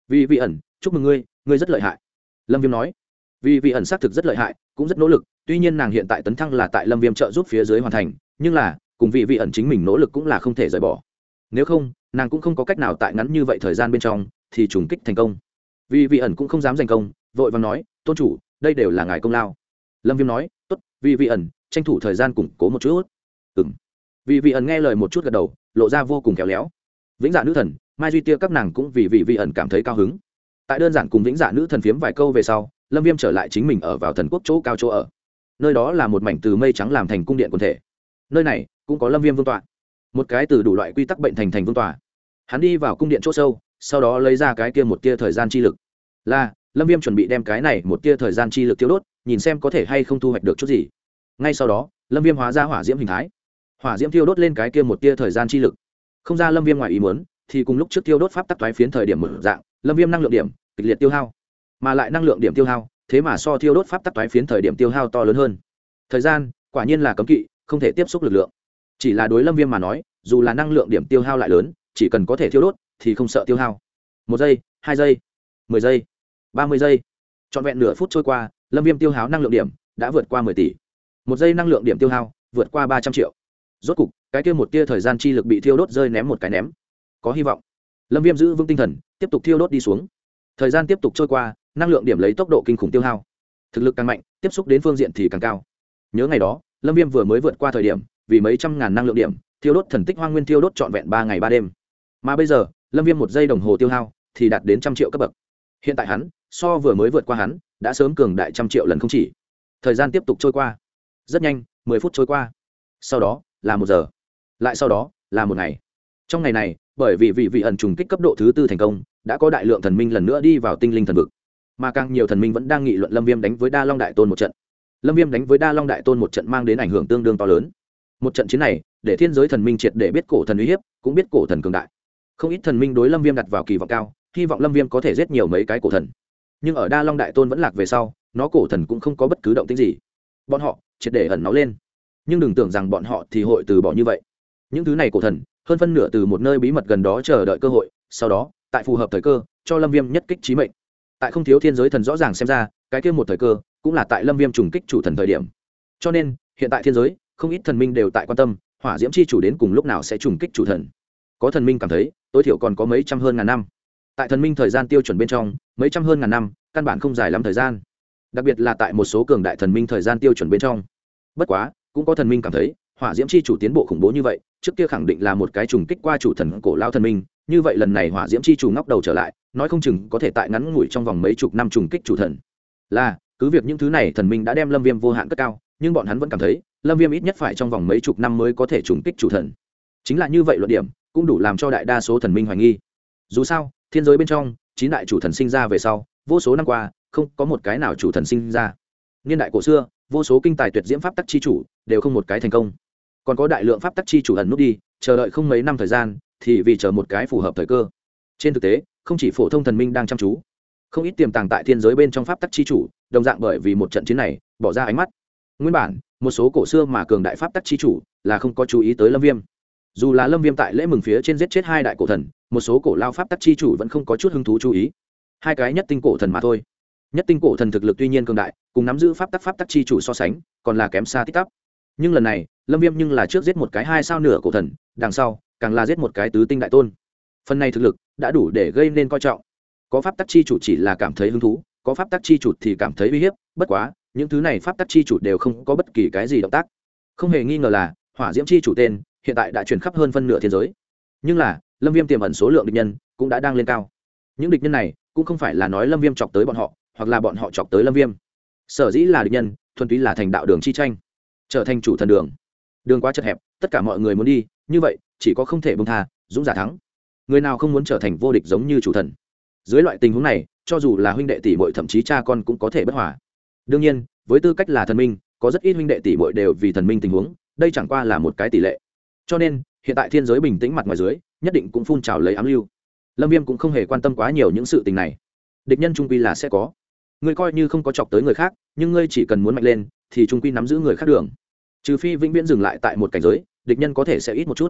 vì vị ẩn chúc mừng ngươi, ngươi rất lợi hại. Lâm Viêm nói. Vì vị ẩn xác thực rất lợi hại, cũng rất nỗ lực, tuy nhiên nàng hiện tại tấn thăng là tại Lâm Viêm trợ giúp phía dưới hoàn thành, nhưng là cùng vị vị ẩn chính mình nỗ lực cũng là không thể rời bỏ. Nếu không, nàng cũng không có cách nào tại ngắn như vậy thời gian bên trong thì trùng kích thành công. Vì vị ẩn cũng không dám giành công, vội vàng nói, tôn chủ, đây đều là ngài công lao. Lâm Viêm nói, tốt, vì vị ẩn tranh thủ thời gian củng cố một chút. Vì vị ẩn nghe lời một chút gật đầu, lộ ra vô cùng khéo léo. Vĩnh Dạ nữ thần, Mai Duy Tia các nàng cũng vì vị vị ẩn cảm thấy cao hứng. Tại đơn giản cùng Vĩnh Dạ nữ thần phiếm vài câu về sau, Lâm Viêm trở lại chính mình ở vào thần quốc chỗ cao chỗ ở. Nơi đó là một mảnh từ mây trắng làm thành cung điện quần thể. Nơi này cũng có Lâm Viêm vương tọa, một cái từ đủ loại quy tắc bệnh thành vương tọa. Hắn đi vào cung điện chỗ sâu, sau đó lấy ra cái kia một tia thời gian chi lực. Lâm Viêm chuẩn bị đem cái này một tia thời gian chi lực tiêu đốt, nhìn xem có thể hay không thu hoạch được chút gì. Ngay sau đó, Lâm Viêm hóa ra hỏa diễm hình thái. Hỏa diễm tiêu đốt lên cái kia một tia thời gian chi lực. Không ra Lâm Viêm ngoài ý muốn, thì cùng lúc trước tiêu đốt pháp tắc toái phiến thời điểm mở dạng, Lâm Viêm năng lượng điểm kịch liệt tiêu hao, mà lại năng lượng điểm tiêu hao, thế mà so tiêu đốt pháp tắc toái phiến thời điểm tiêu hao to lớn hơn. Thời gian, quả nhiên là cấm kỵ, không thể tiếp xúc lực lượng. Chỉ là đối Lâm Viêm mà nói, dù là năng lượng điểm tiêu hao lại lớn, chỉ cần có thể tiêu đốt thì không sợ tiêu hao. 1 giây, 2 giây, 10 giây, 30 giây. Trọn vẹn nửa phút trôi qua, Lâm Viêm tiêu hao năng lượng điểm đã vượt qua 10 tỷ. 1 giây năng lượng điểm tiêu hao vượt qua 300 triệu. Rốt cục, cái kia một tia thời gian chi lực bị thiêu đốt rơi ném một cái ném. Có hy vọng. Lâm Viêm giữ vững tinh thần, tiếp tục thiêu đốt đi xuống. Thời gian tiếp tục trôi qua, năng lượng điểm lấy tốc độ kinh khủng tiêu hao. Thực lực càng mạnh, tiếp xúc đến phương diện thì càng cao. Nhớ ngày đó, Lâm Viêm vừa mới vượt qua thời điểm, vì mấy trăm ngàn năng lượng điểm, thiêu đốt thần tích hoang nguyên thiêu đốt trọn vẹn 3 ngày 3 đêm. Mà bây giờ, Lâm Viêm 1 giây đồng hồ tiêu hao thì đạt đến 100 triệu cấp bậc. Hiện tại hắn, so vừa mới vượt qua hắn, đã sớm cường đại 100 triệu lần không chỉ. Thời gian tiếp tục trôi qua. Rất nhanh, 10 phút trôi qua. Sau đó là 1 giờ. Lại sau đó là 1 ngày. Trong ngày này, bởi vì vị ẩn trùng kích cấp độ thứ 4 thành công, đã có đại lượng thần minh lần nữa đi vào tinh linh thần vực. Mà càng nhiều thần minh vẫn đang nghị luận Lâm Viêm đánh với Đa Long Đại Tôn một trận. Lâm Viêm đánh với Đa Long Đại Tôn một trận mang đến ảnh hưởng tương đương to lớn. Một trận chiến này, để thiên giới thần minh triệt để biết cổ thần uy hiếp, cũng biết cổ thần cường đại. Không ít thần minh đối Lâm Viêm đặt vào kỳ vọng cao, hy vọng Lâm Viêm có thể giết nhiều mấy cái cổ thần. Nhưng ở Đa Long Đại Tôn vẫn lạc về sau, nó cổ thần cũng không có bất cứ động tĩnh gì. Bọn họ triệt để ẩn náu lên. Nhưng đừng tưởng rằng bọn họ thì hội từ bỏ như vậy. Những thứ này cổ thần, hơn phân nửa từ một nơi bí mật gần đó chờ đợi cơ hội, sau đó, tại phù hợp thời cơ, cho Lâm Viêm nhất kích chí mệnh. Tại không thiếu thiên giới thần rõ ràng xem ra, cái kia một thời cơ, cũng là tại Lâm Viêm trùng kích chủ thần thời điểm. Cho nên, hiện tại thiên giới, không ít thần minh đều tại quan tâm, Hỏa Diễm chi chủ đến cùng lúc nào sẽ trùng kích chủ thần. Có thần minh cảm thấy, tối thiểu còn có mấy trăm hơn ngàn năm. Tại thần minh thời gian tiêu chuẩn bên trong, mấy trăm hơn ngàn năm, căn bản không dài lắm thời gian. Đặc biệt là tại một số cường đại thần minh thời gian tiêu chuẩn bên trong. Bất quá, cũng có thần minh cảm thấy, Hỏa Diễm chi chủ tiến bộ khủng bố như vậy, trước kia khẳng định là một cái trùng kích qua chủ thần cổ lao thần minh, như vậy lần này Hỏa Diễm chi chủ ngóc đầu trở lại, nói không chừng có thể tại ngắn ngủi trong vòng mấy chục năm trùng kích chủ thần. Cứ việc những thứ này thần minh đã đem Lâm Viêm vô hạn cất cao, nhưng bọn hắn vẫn cảm thấy, Lâm Viêm ít nhất phải trong vòng mấy chục năm mới có thể trùng kích chủ thần. Chính là như vậy luận điểm, cũng đủ làm cho đại đa số thần minh hoài nghi. Dù sao, thiên giới bên trong, 9 đại chủ thần sinh ra về sau, vô số năm qua, không có một cái nào chủ thần sinh ra. Niên đại cổ xưa, vô số kinh tài tuyệt diễm pháp tắc chi chủ, đều không một cái thành công. Còn có đại lượng pháp tắc chi chủ ẩn nút đi, chờ đợi không mấy năm thời gian, thì vì chờ một cái phù hợp thời cơ. Trên thực tế, không chỉ phổ thông thần minh đang chăm chú, không ít tiềm tàng tại thiên giới bên trong pháp tắc chi chủ, đồng dạng bởi vì một trận chiến này, bỏ ra ánh mắt. Nguyên bản, một số cổ xưa mà cường đại pháp tắc chi chủ là không có chú ý tới Lâm Viêm. Dù là Lâm Viêm tại lễ mừng phía trên giết chết 2 đại cổ thần, một số cổ lao pháp tắc chi chủ vẫn không có chút hứng thú chú ý. 2 cái nhất tinh cổ thần mà thôi. Nhất tinh cổ thần thực lực tuy nhiên cường đại, cùng nắm giữ pháp tắc chi chủ so sánh, còn là kém xa tít tắp. Nhưng lần này, Lâm Viêm nhưng là trước giết một cái 2 sao nửa cổ thần, đằng sau, càng là giết một cái tứ tinh đại tôn. Phần này thực lực đã đủ để gây nên coi trọng. Có pháp tắc chi chủ chỉ là cảm thấy hứng thú, có pháp tắc chi chủ thì cảm thấy uy hiếp, bất quá, những thứ này pháp tắc chi chủ đều không có bất kỳ cái gì động tác. Không hề nghi ngờ là, Hỏa Diễm chi chủ tên hiện tại đã truyền khắp hơn phân nửa thiên giới. Nhưng là, Lâm Viêm tiềm ẩn số lượng địch nhân cũng đã đang lên cao. Những địch nhân này cũng không phải là nói Lâm Viêm chọc tới bọn họ, hoặc là bọn họ chọc tới Lâm Viêm. Sở dĩ là địch nhân, thuần túy là thành đạo đường chi tranh, trở thành chủ thần đường. Đường quá chật hẹp, tất cả mọi người muốn đi, như vậy, chỉ có không thể buông tha, dũng giả thắng. Người nào không muốn trở thành vô địch giống như chủ thần. Dưới loại tình huống này, cho dù là huynh đệ tỷ muội thậm chí cha con cũng có thể bất hòa. Đương nhiên, với tư cách là thần minh, có rất ít huynh đệ tỷ muội đều vì thần minh tình huống, đây chẳng qua là một cái tỷ lệ. Cho nên, hiện tại thiên giới bình tĩnh mặt ngoài dưới, nhất định cũng phun trào lấy ám lưu. Lâm Viêm cũng không hề quan tâm quá nhiều những sự tình này. Địch nhân trung quy là sẽ có. Ngươi coi như không có chọc tới người khác, nhưng ngươi chỉ cần muốn mạnh lên, thì trung quy nắm giữ người khác đường. Trừ phi vĩnh viễn dừng lại tại một cảnh giới, địch nhân có thể sẽ ít một chút.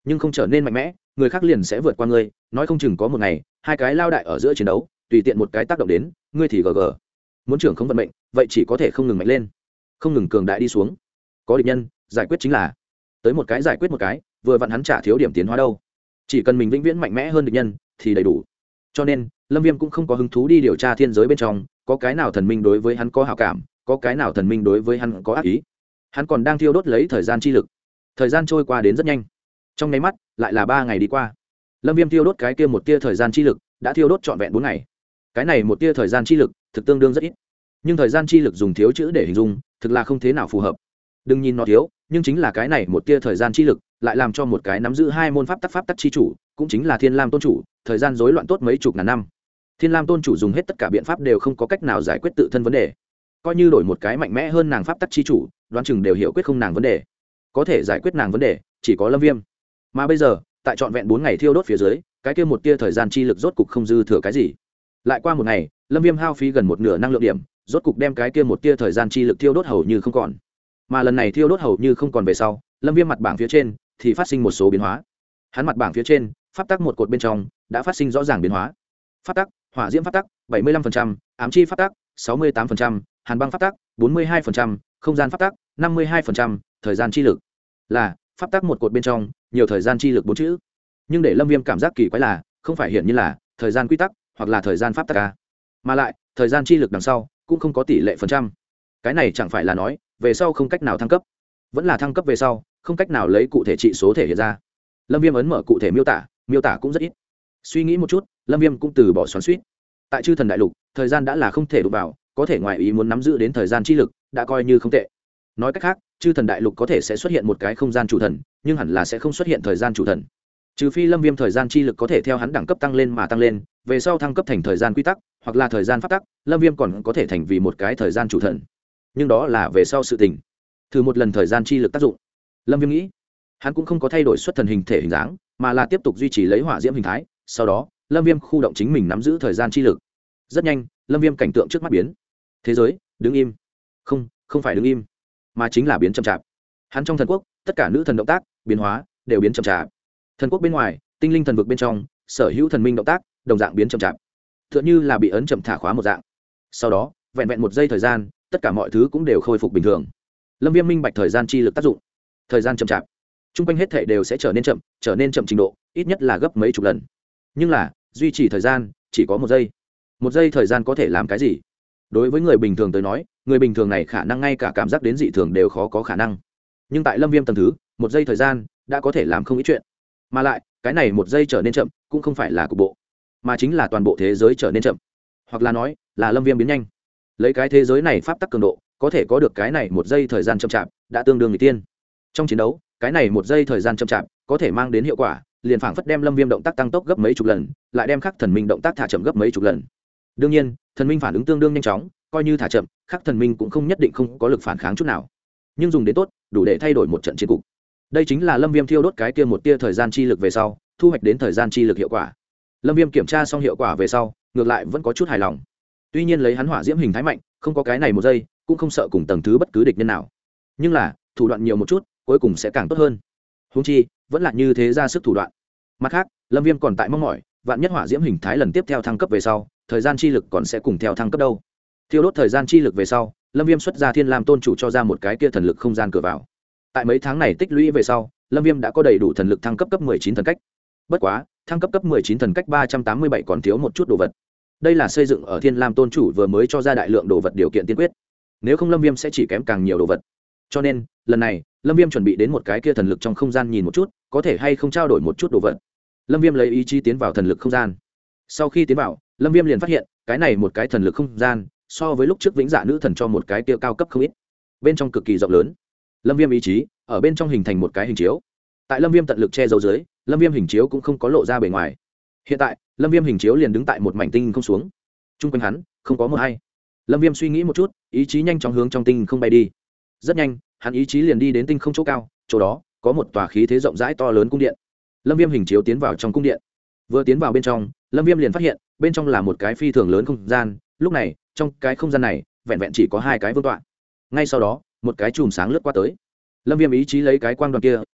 nhưng không trở nên mạnh mẽ, người khác liền sẽ vượt qua ngươi, nói không chừng có một ngày hai cái lao đại ở giữa chiến đấu, tùy tiện một cái tác động đến ngươi thì gg. Muốn trưởng không vận mệnh, vậy chỉ có thể không ngừng mạnh lên, không ngừng cường đại đi xuống. Có địch nhân giải quyết chính là tới một cái giải quyết một cái, vừa vặn hắn trả thiếu điểm tiến hóa đâu. Chỉ cần mình vĩnh viễn mạnh mẽ hơn địch nhân thì đầy đủ. Cho nên Lâm Viêm cũng không có hứng thú đi điều tra thiên giới bên trong có cái nào thần minh đối với hắn có hảo cảm, có cái nào thần minh đối với hắn có ác ý. Hắn còn đang thiêu đốt lấy thời gian chi lực. Thời gian trôi qua đến rất nhanh, trong nháy mắt lại là 3 ngày đi qua. Lâm Viêm thiêu đốt cái kia một tia thời gian chi lực đã thiêu đốt trọn vẹn 4 ngày. Cái này một tia thời gian chi lực thực tương đương rất ít, nhưng thời gian chi lực dùng thiếu chữ để hình dung thực là không thế nào phù hợp. Đừng nhìn nó thiếu, nhưng chính là cái này một tia thời gian chi lực lại làm cho một cái nắm giữ 2 môn pháp tắc chi chủ, cũng chính là Thiên Lam tôn chủ, thời gian rối loạn tốt mấy chục ngàn năm. Thiên Lam tôn chủ dùng hết tất cả biện pháp đều không có cách nào giải quyết tự thân vấn đề. Coi như đổi một cái mạnh mẽ hơn nàng pháp tắc chi chủ, đoán chừng đều hiểu quyết không nàng vấn đề. Có thể giải quyết nàng vấn đề chỉ có Lâm Viêm. Mà bây giờ, tại trọn vẹn 4 ngày thiêu đốt phía dưới, cái kia một tia thời gian chi lực rốt cục không dư thừa cái gì. Lại qua một ngày, Lâm Viêm hao phí gần một nửa năng lượng điểm, rốt cục đem cái kia một tia thời gian chi lực thiêu đốt hầu như không còn. Mà lần này thiêu đốt hầu như không còn về sau, Lâm Viêm mặt bảng phía trên thì phát sinh một số biến hóa. Hắn mặt bảng phía trên, pháp tắc một cột bên trong đã phát sinh rõ ràng biến hóa. Pháp tắc, hỏa diễm pháp tắc 75%, ám chi pháp tắc 68%, hàn băng pháp tắc 42%, không gian pháp tắc 52%, thời gian chi lực. Là pháp tắc một cột bên trong nhiều thời gian chi lực 4 chữ. Nhưng để Lâm Viêm cảm giác kỳ quái là, không phải hiện như là thời gian quy tắc hoặc là thời gian pháp tắc a, mà lại thời gian chi lực đằng sau cũng không có tỷ lệ phần trăm. Cái này chẳng phải là nói về sau không cách nào thăng cấp, vẫn là thăng cấp về sau không cách nào lấy cụ thể trị số thể hiện ra. Lâm Viêm ấn mở cụ thể miêu tả cũng rất ít. Suy nghĩ một chút, Lâm Viêm cũng từ bỏ xoắn xuýt. Tại Chư Thần Đại Lục, thời gian đã là không thể đụng vào, có thể ngoài ý muốn nắm giữ đến thời gian chi lực, đã coi như không tệ. Nói cách khác, Chư Thần Đại Lục có thể sẽ xuất hiện một cái không gian chủ thần, nhưng hẳn là sẽ không xuất hiện thời gian chủ thần. Trừ phi Lâm Viêm thời gian chi lực có thể theo hắn đẳng cấp tăng lên mà tăng lên, về sau thăng cấp thành thời gian quy tắc, hoặc là thời gian pháp tắc, Lâm Viêm còn có thể thành vì một cái thời gian chủ thần. Nhưng đó là về sau sự tình. Thử một lần thời gian chi lực tác dụng. Lâm Viêm nghĩ, hắn cũng không có thay đổi xuất thần hình thể hình dáng, mà là tiếp tục duy trì lấy hỏa diễm hình thái. Sau đó, Lâm Viêm khu động chính mình nắm giữ thời gian chi lực. Rất nhanh, Lâm Viêm cảnh tượng trước mắt biến. Thế giới đứng im. Không phải đứng im, mà chính là biến chậm chạp. Hắn trong thần quốc, tất cả nữ thần động tác, biến hóa đều biến chậm chạp. Thần quốc bên ngoài, tinh linh thần vực bên trong, sở hữu thần minh động tác, đồng dạng biến chậm chạp. Tựa như là bị ấn chậm thả khóa một dạng. Sau đó, vẹn vẹn một giây thời gian, tất cả mọi thứ cũng đều khôi phục bình thường. Lâm Viêm minh bạch thời gian chi lực tác dụng. Thời gian chậm chạp, chung quanh hết thể đều sẽ trở nên chậm trình độ ít nhất là gấp mấy chục lần. Nhưng là duy trì thời gian chỉ có 1 giây. 1 giây thời gian có thể làm cái gì? Đối với người bình thường tới nói, người bình thường này khả năng ngay cả cảm giác đến dị thường đều khó có khả năng. Nhưng tại Lâm Viêm tầng thứ, 1 giây thời gian đã có thể làm không ít chuyện. Mà lại cái này 1 giây trở nên chậm cũng không phải là cục bộ, mà chính là toàn bộ thế giới trở nên chậm, hoặc là nói là Lâm Viêm biến nhanh. Lấy cái thế giới này pháp tắc cường độ, có thể có được cái này 1 giây thời gian chậm chạp đã tương đương người tiên. Trong chiến đấu, cái này 1 giây thời gian chậm chạp có thể mang đến hiệu quả liền phảng phất đem Lâm Viêm động tác tăng tốc gấp mấy chục lần, lại đem khắc thần minh động tác thả chậm gấp mấy chục lần. Đương nhiên, thần minh phản ứng tương đương nhanh chóng, coi như thả chậm, khắc thần minh cũng không nhất định không có lực phản kháng chút nào. Nhưng dùng đến tốt, đủ để thay đổi một trận chiến cục. Đây chính là Lâm Viêm thiêu đốt cái kia một tia thời gian chi lực về sau, thu hoạch đến thời gian chi lực hiệu quả. Lâm Viêm kiểm tra xong hiệu quả về sau, ngược lại vẫn có chút hài lòng. Tuy nhiên lấy hắn hỏa diễm hình thái mạnh, không có cái này 1 giây, cũng không sợ cùng tầng thứ bất cứ địch nhân nào. Nhưng là, thủ đoạn nhiều một chút, cuối cùng sẽ càng tốt hơn. Huống chi, vẫn là như thế ra sức thủ đoạn. Mặt khác, Lâm Viêm còn tại mong mỏi, vạn nhất hỏa diễm hình thái lần tiếp theo thăng cấp về sau, thời gian chi lực còn sẽ cùng theo thăng cấp đâu. Thiêu đốt thời gian chi lực về sau, Lâm Viêm xuất ra Thiên Lam tôn chủ cho ra một cái kia thần lực không gian cửa vào. Tại mấy tháng này tích lũy về sau, Lâm Viêm đã có đầy đủ thần lực thăng cấp 19 thần cách. Bất quá, thăng cấp 19 thần cách 387 còn thiếu một chút đồ vật. Đây là xây dựng ở Thiên Lam tôn chủ vừa mới cho ra đại lượng đồ vật điều kiện tiên quyết. Nếu không Lâm Viêm sẽ chỉ kém càng nhiều đồ vật. Cho nên, lần này, Lâm Viêm chuẩn bị đến một cái kia thần lực trong không gian nhìn một chút, có thể hay không trao đổi một chút đồ vật. Lâm Viêm lấy ý chí tiến vào thần lực không gian. Sau khi tiến vào, Lâm Viêm liền phát hiện, cái này một cái thần lực không gian, so với lúc trước Vĩnh Dạ nữ thần cho một cái kia cao cấp không ít. Bên trong cực kỳ rộng lớn. Lâm Viêm ý chí ở bên trong hình thành một cái hình chiếu. Tại Lâm Viêm tận lực che giấu dưới, Lâm Viêm hình chiếu cũng không có lộ ra bề ngoài. Hiện tại, Lâm Viêm hình chiếu liền đứng tại một mảnh tinh không xuống. Chung quanh hắn, không có một ai. Lâm Viêm suy nghĩ một chút, ý chí nhanh chóng hướng trong tinh không bay đi. Rất nhanh, hắn ý chí liền đi đến tinh không chỗ cao, chỗ đó có một tòa khí thế rộng rãi to lớn cung điện. Lâm Viêm hình chiếu tiến vào trong cung điện. Vừa tiến vào bên trong, Lâm Viêm liền phát hiện, bên trong là một cái phi thường lớn không gian, lúc này, trong cái không gian này, vẹn vẹn chỉ có 2 cái vương tọa. Ngay sau đó, một cái chùm sáng lướt qua tới. Lâm Viêm ý chí lấy cái quang đoàn kia,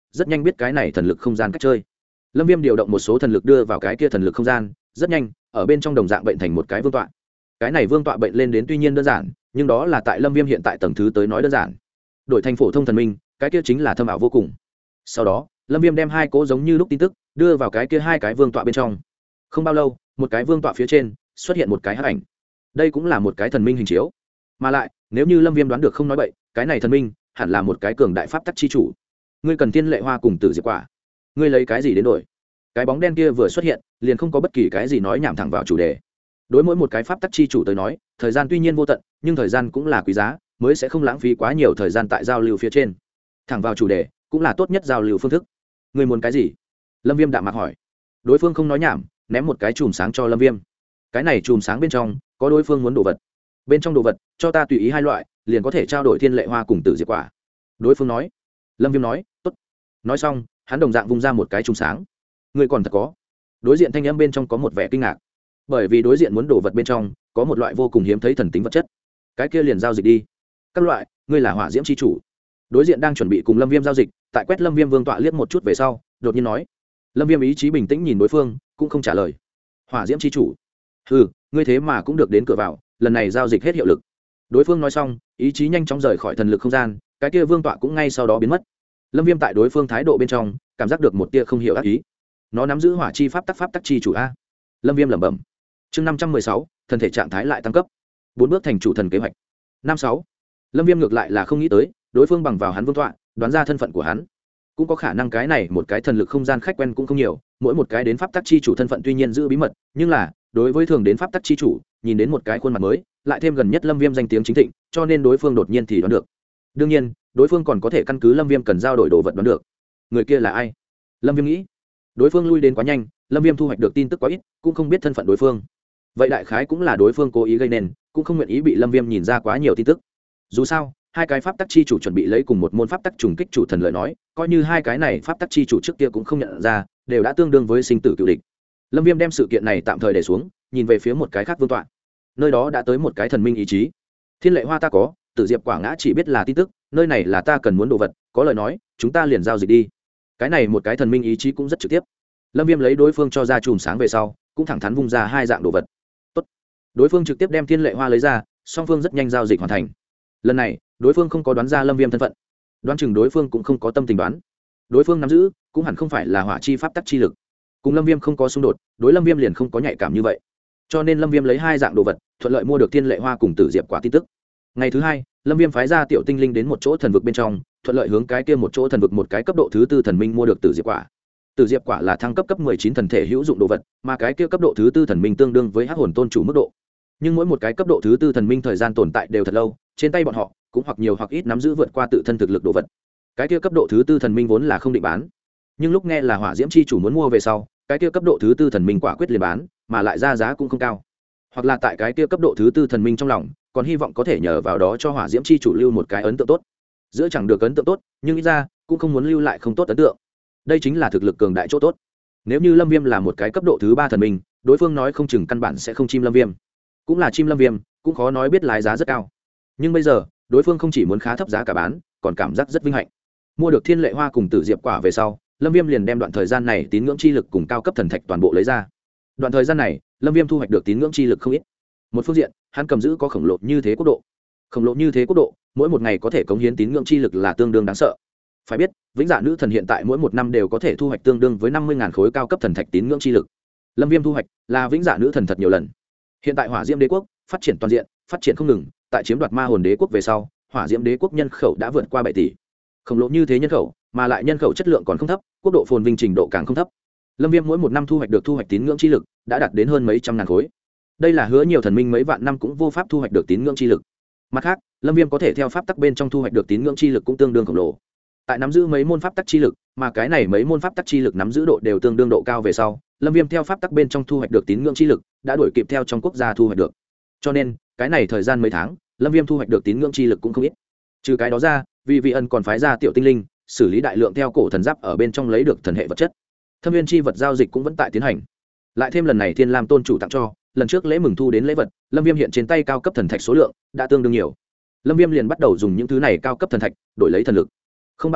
rất nhanh biết cái này thần lực không gian cách chơi. Lâm Viêm điều động một số thần lực đưa vào cái kia thần lực không gian, rất nhanh ở bên trong đồng dạng bệnh thành một cái vương tọa. Cái này vương tọa bệnh lên đến tuy nhiên đơn giản, nhưng đó là tại Lâm Viêm hiện tại tầng thứ tới nói đơn giản. Đổi thành phổ thông thần minh, cái kia chính là thâm ảo vô cùng. Sau đó, Lâm Viêm đem hai cỗ giống như lúc tin tức đưa vào cái kia hai cái vương tọa bên trong. Không bao lâu, một cái vương tọa phía trên xuất hiện một cái hắc ảnh. Đây cũng là một cái thần minh hình chiếu. Mà lại, nếu như Lâm Viêm đoán được không nói bậy, cái này thần minh hẳn là một cái cường đại pháp tắc chi chủ. Ngươi cần thiên lệ hoa cùng tử diệp quả. Ngươi lấy cái gì đến đổi? Cái bóng đen kia vừa xuất hiện, liền không có bất kỳ cái gì nói nhảm thẳng vào chủ đề. Đối mỗi một cái pháp tắc chi chủ tới nói, thời gian tuy nhiên vô tận, nhưng thời gian cũng là quý giá, mới sẽ không lãng phí quá nhiều thời gian tại giao lưu phía trên. Thẳng vào chủ đề, cũng là tốt nhất giao lưu phương thức. Ngươi muốn cái gì? Lâm Viêm đạm mạc hỏi. Đối phương không nói nhảm, ném một cái chùm sáng cho Lâm Viêm. Cái này chùm sáng bên trong có đối phương muốn đồ vật. Bên trong đồ vật, cho ta tùy ý hai loại, liền có thể trao đổi thiên lệ hoa cùng tử diệp quả. Đối phương nói. Lâm Viêm nói, tốt. Nói xong, hắn đồng dạng vung ra một cái chùm sáng. Ngươi còn thật có. Đối diện thanh âm bên trong có một vẻ kinh ngạc, bởi vì đối diện muốn đồ vật bên trong có một loại vô cùng hiếm thấy thần tính vật chất. Cái kia liền giao dịch đi. Các loại, ngươi là hỏa diễm chi chủ. Đối diện đang chuẩn bị cùng Lâm Viêm giao dịch, tại quét Lâm Viêm vương tọa liếc một chút về sau, đột nhiên nói. Lâm Viêm ý chí bình tĩnh nhìn đối phương, cũng không trả lời. Hỏa diễm chi chủ? Hừ, ngươi thế mà cũng được đến cửa vào, lần này giao dịch hết hiệu lực. Đối phương nói xong, ý chí nhanh chóng rời khỏi thần lực không gian, cái kia vương tọa cũng ngay sau đó biến mất. Lâm Viêm tại đối phương thái độ bên trong, cảm giác được một tia không hiểu ác ý. Nó nắm giữ hỏa chi pháp tắc chi chủ a. Lâm Viêm lẩm bẩm. Chương 516, thân thể trạng thái lại tăng cấp. 4 bước thành chủ thần kế hoạch. 56. Lâm Viêm ngược lại là không nghĩ tới, đối phương bằng vào hắn vương tọa, đoán ra thân phận của hắn. Cũng có khả năng cái này một cái thần lực không gian khách quen cũng không nhiều, mỗi một cái đến pháp tắc chi chủ thân phận tuy nhiên giữ bí mật, nhưng là, đối với thường đến pháp tắc chi chủ, nhìn đến một cái khuôn mặt mới, lại thêm gần nhất Lâm Viêm danh tiếng chính thịnh, cho nên đối phương đột nhiên thì đoán được. Đương nhiên, đối phương còn có thể căn cứ Lâm Viêm cần giao đổi đồ vật đoán được. Người kia là ai? Lâm Viêm nghĩ. Đối phương lui đến quá nhanh, Lâm Viêm thu hoạch được tin tức quá ít, cũng không biết thân phận đối phương. Vậy đại khái cũng là đối phương cố ý gây nên, cũng không nguyện ý bị Lâm Viêm nhìn ra quá nhiều tin tức. Dù sao, hai cái pháp tắc chi chủ chuẩn bị lấy cùng một môn pháp tắc trùng kích chủ thần lời nói, coi như hai cái này pháp tắc chi chủ trước kia cũng không nhận ra, đều đã tương đương với sinh tử cựu địch. Lâm Viêm đem sự kiện này tạm thời để xuống, nhìn về phía một cái khác vương tọa. Nơi đó đã tới một cái thần minh ý chí. Thiên lệ hoa ta có, tử diệp quả ngã chỉ biết là tin tức, nơi này là ta cần muốn đồ vật, có lời nói, chúng ta liền giao dịch đi. Cái này một cái thần minh ý chí cũng rất trực tiếp. Lâm Viêm lấy đối phương cho ra chùm sáng về sau, cũng thẳng thắn vung ra hai dạng đồ vật. Tốt. Đối phương trực tiếp đem thiên lệ hoa lấy ra, song phương rất nhanh giao dịch hoàn thành. Lần này, đối phương không có đoán ra Lâm Viêm thân phận. Đoán chừng đối phương cũng không có tâm tình đoán. Đối phương nắm giữ, cũng hẳn không phải là hỏa chi pháp tắc chi lực. Cùng Lâm Viêm không có xung đột, đối Lâm Viêm liền không có nhạy cảm như vậy. Cho nên Lâm Viêm lấy hai dạng đồ vật, thuận lợi mua được thiên lệ hoa cùng tử diệp quả tin tức. Ngày thứ hai, Lâm Viêm phái ra tiểu tinh linh đến một chỗ thần vực bên trong, thuận lợi hướng cái kia một chỗ thần vực một cái cấp độ thứ 4 thần minh mua được tử diệp quả. Tử diệp quả là thăng cấp 19 thần thể hữu dụng đồ vật, mà cái kia cấp độ thứ 4 thần minh tương đương với hắc hồn tôn chủ mức độ. Nhưng mỗi một cái cấp độ thứ 4 thần minh thời gian tồn tại đều thật lâu, trên tay bọn họ cũng hoặc nhiều hoặc ít nắm giữ vượt qua tự thân thực lực đồ vật. Cái kia cấp độ thứ 4 thần minh vốn là không định bán, nhưng lúc nghe là hỏa diễm chi chủ muốn mua về sau, cái kia cấp độ thứ 4 thần minh quả quyết liền bán, mà lại ra giá cũng không cao. Hoặc là tại cái kia cấp độ thứ 4 thần minh trong lòng, còn hy vọng có thể nhờ vào đó cho hỏa diễm chi chủ lưu một cái ấn tượng tốt. Giữa chẳng được ấn tượng tốt, nhưng ít ra cũng không muốn lưu lại không tốt ấn tượng. Đây chính là thực lực cường đại chỗ tốt. Nếu như Lâm Viêm là một cái cấp độ thứ 3 thần minh, đối phương nói không chừng căn bản sẽ không chim Lâm Viêm. Cũng là chim Lâm Viêm, cũng khó nói biết lái giá rất cao. Nhưng bây giờ, đối phương không chỉ muốn khá thấp giá cả bán, còn cảm giác rất vinh hạnh. Mua được thiên lệ hoa cùng tử diệp quả về sau, Lâm Viêm liền đem đoạn thời gian này tín ngưỡng chi lực cùng cao cấp thần thạch toàn bộ lấy ra. Đoạn thời gian này, Lâm Viêm thu hoạch được tín ngưỡng chi lực không ít. Một phương diện, hắn cầm giữ có khổng lồ như thế quốc độ. Khổng lồ như thế quốc độ, mỗi một ngày có thể cống hiến tín ngưỡng chi lực là tương đương đáng sợ. Phải biết, vĩnh dạ nữ thần hiện tại mỗi một năm đều có thể thu hoạch tương đương với 50.000 khối cao cấp thần thạch tín ngưỡng chi lực. Lâm Viêm thu hoạch là vĩnh dạ nữ thần thật nhiều lần. Hiện tại Hỏa Diễm Đế quốc phát triển toàn diện, phát triển không ngừng, tại chiếm đoạt Ma Hồn Đế quốc về sau, Hỏa Diễm Đế quốc nhân khẩu đã vượt qua 7 tỷ. Khổng lồ như thế nhân khẩu, mà lại nhân khẩu chất lượng còn không thấp, quốc độ phồn vinh trình độ càng không thấp. Lâm Viêm mỗi một năm thu hoạch tín ngưỡng chi lực đã đạt đến hơn mấy trăm ngàn khối. Đây là hứa nhiều thần minh mấy vạn năm cũng vô pháp thu hoạch được tín ngưỡng chi lực. Mặt khác, Lâm Viêm có thể theo pháp tắc bên trong thu hoạch được tín ngưỡng chi lực cũng tương đương khổng lồ. Tại nắm giữ mấy môn pháp tắc chi lực, mà cái này mấy môn pháp tắc chi lực nắm giữ độ đều tương đương độ cao về sau, Lâm Viêm theo pháp tắc bên trong thu hoạch được tín ngưỡng chi lực, đã đuổi kịp theo trong quốc gia thu hoạch được. Cho nên, cái này thời gian mấy tháng, Lâm Viêm thu hoạch được tín ngưỡng chi lực cũng không ít. Trừ cái đó ra, vì vị ân còn phái ra tiểu tinh linh, xử lý đại lượng theo cổ thần giáp ở bên trong lấy được thần hệ vật chất. Thâm viên chi vật giao dịch cũng vẫn tại tiến hành. Lại thêm lần này Thiên Lam tôn chủ tặng cho, lần trước lễ mừng thu đến lễ vật, Lâm Viêm hiện trên tay cao cấp thần thạch số lượng đã tương đương nhiều. Lâm Viêm liền bắt đầu dùng những thứ này cao cấp thần thạch đổi lấy thần lực. Không bao lâu,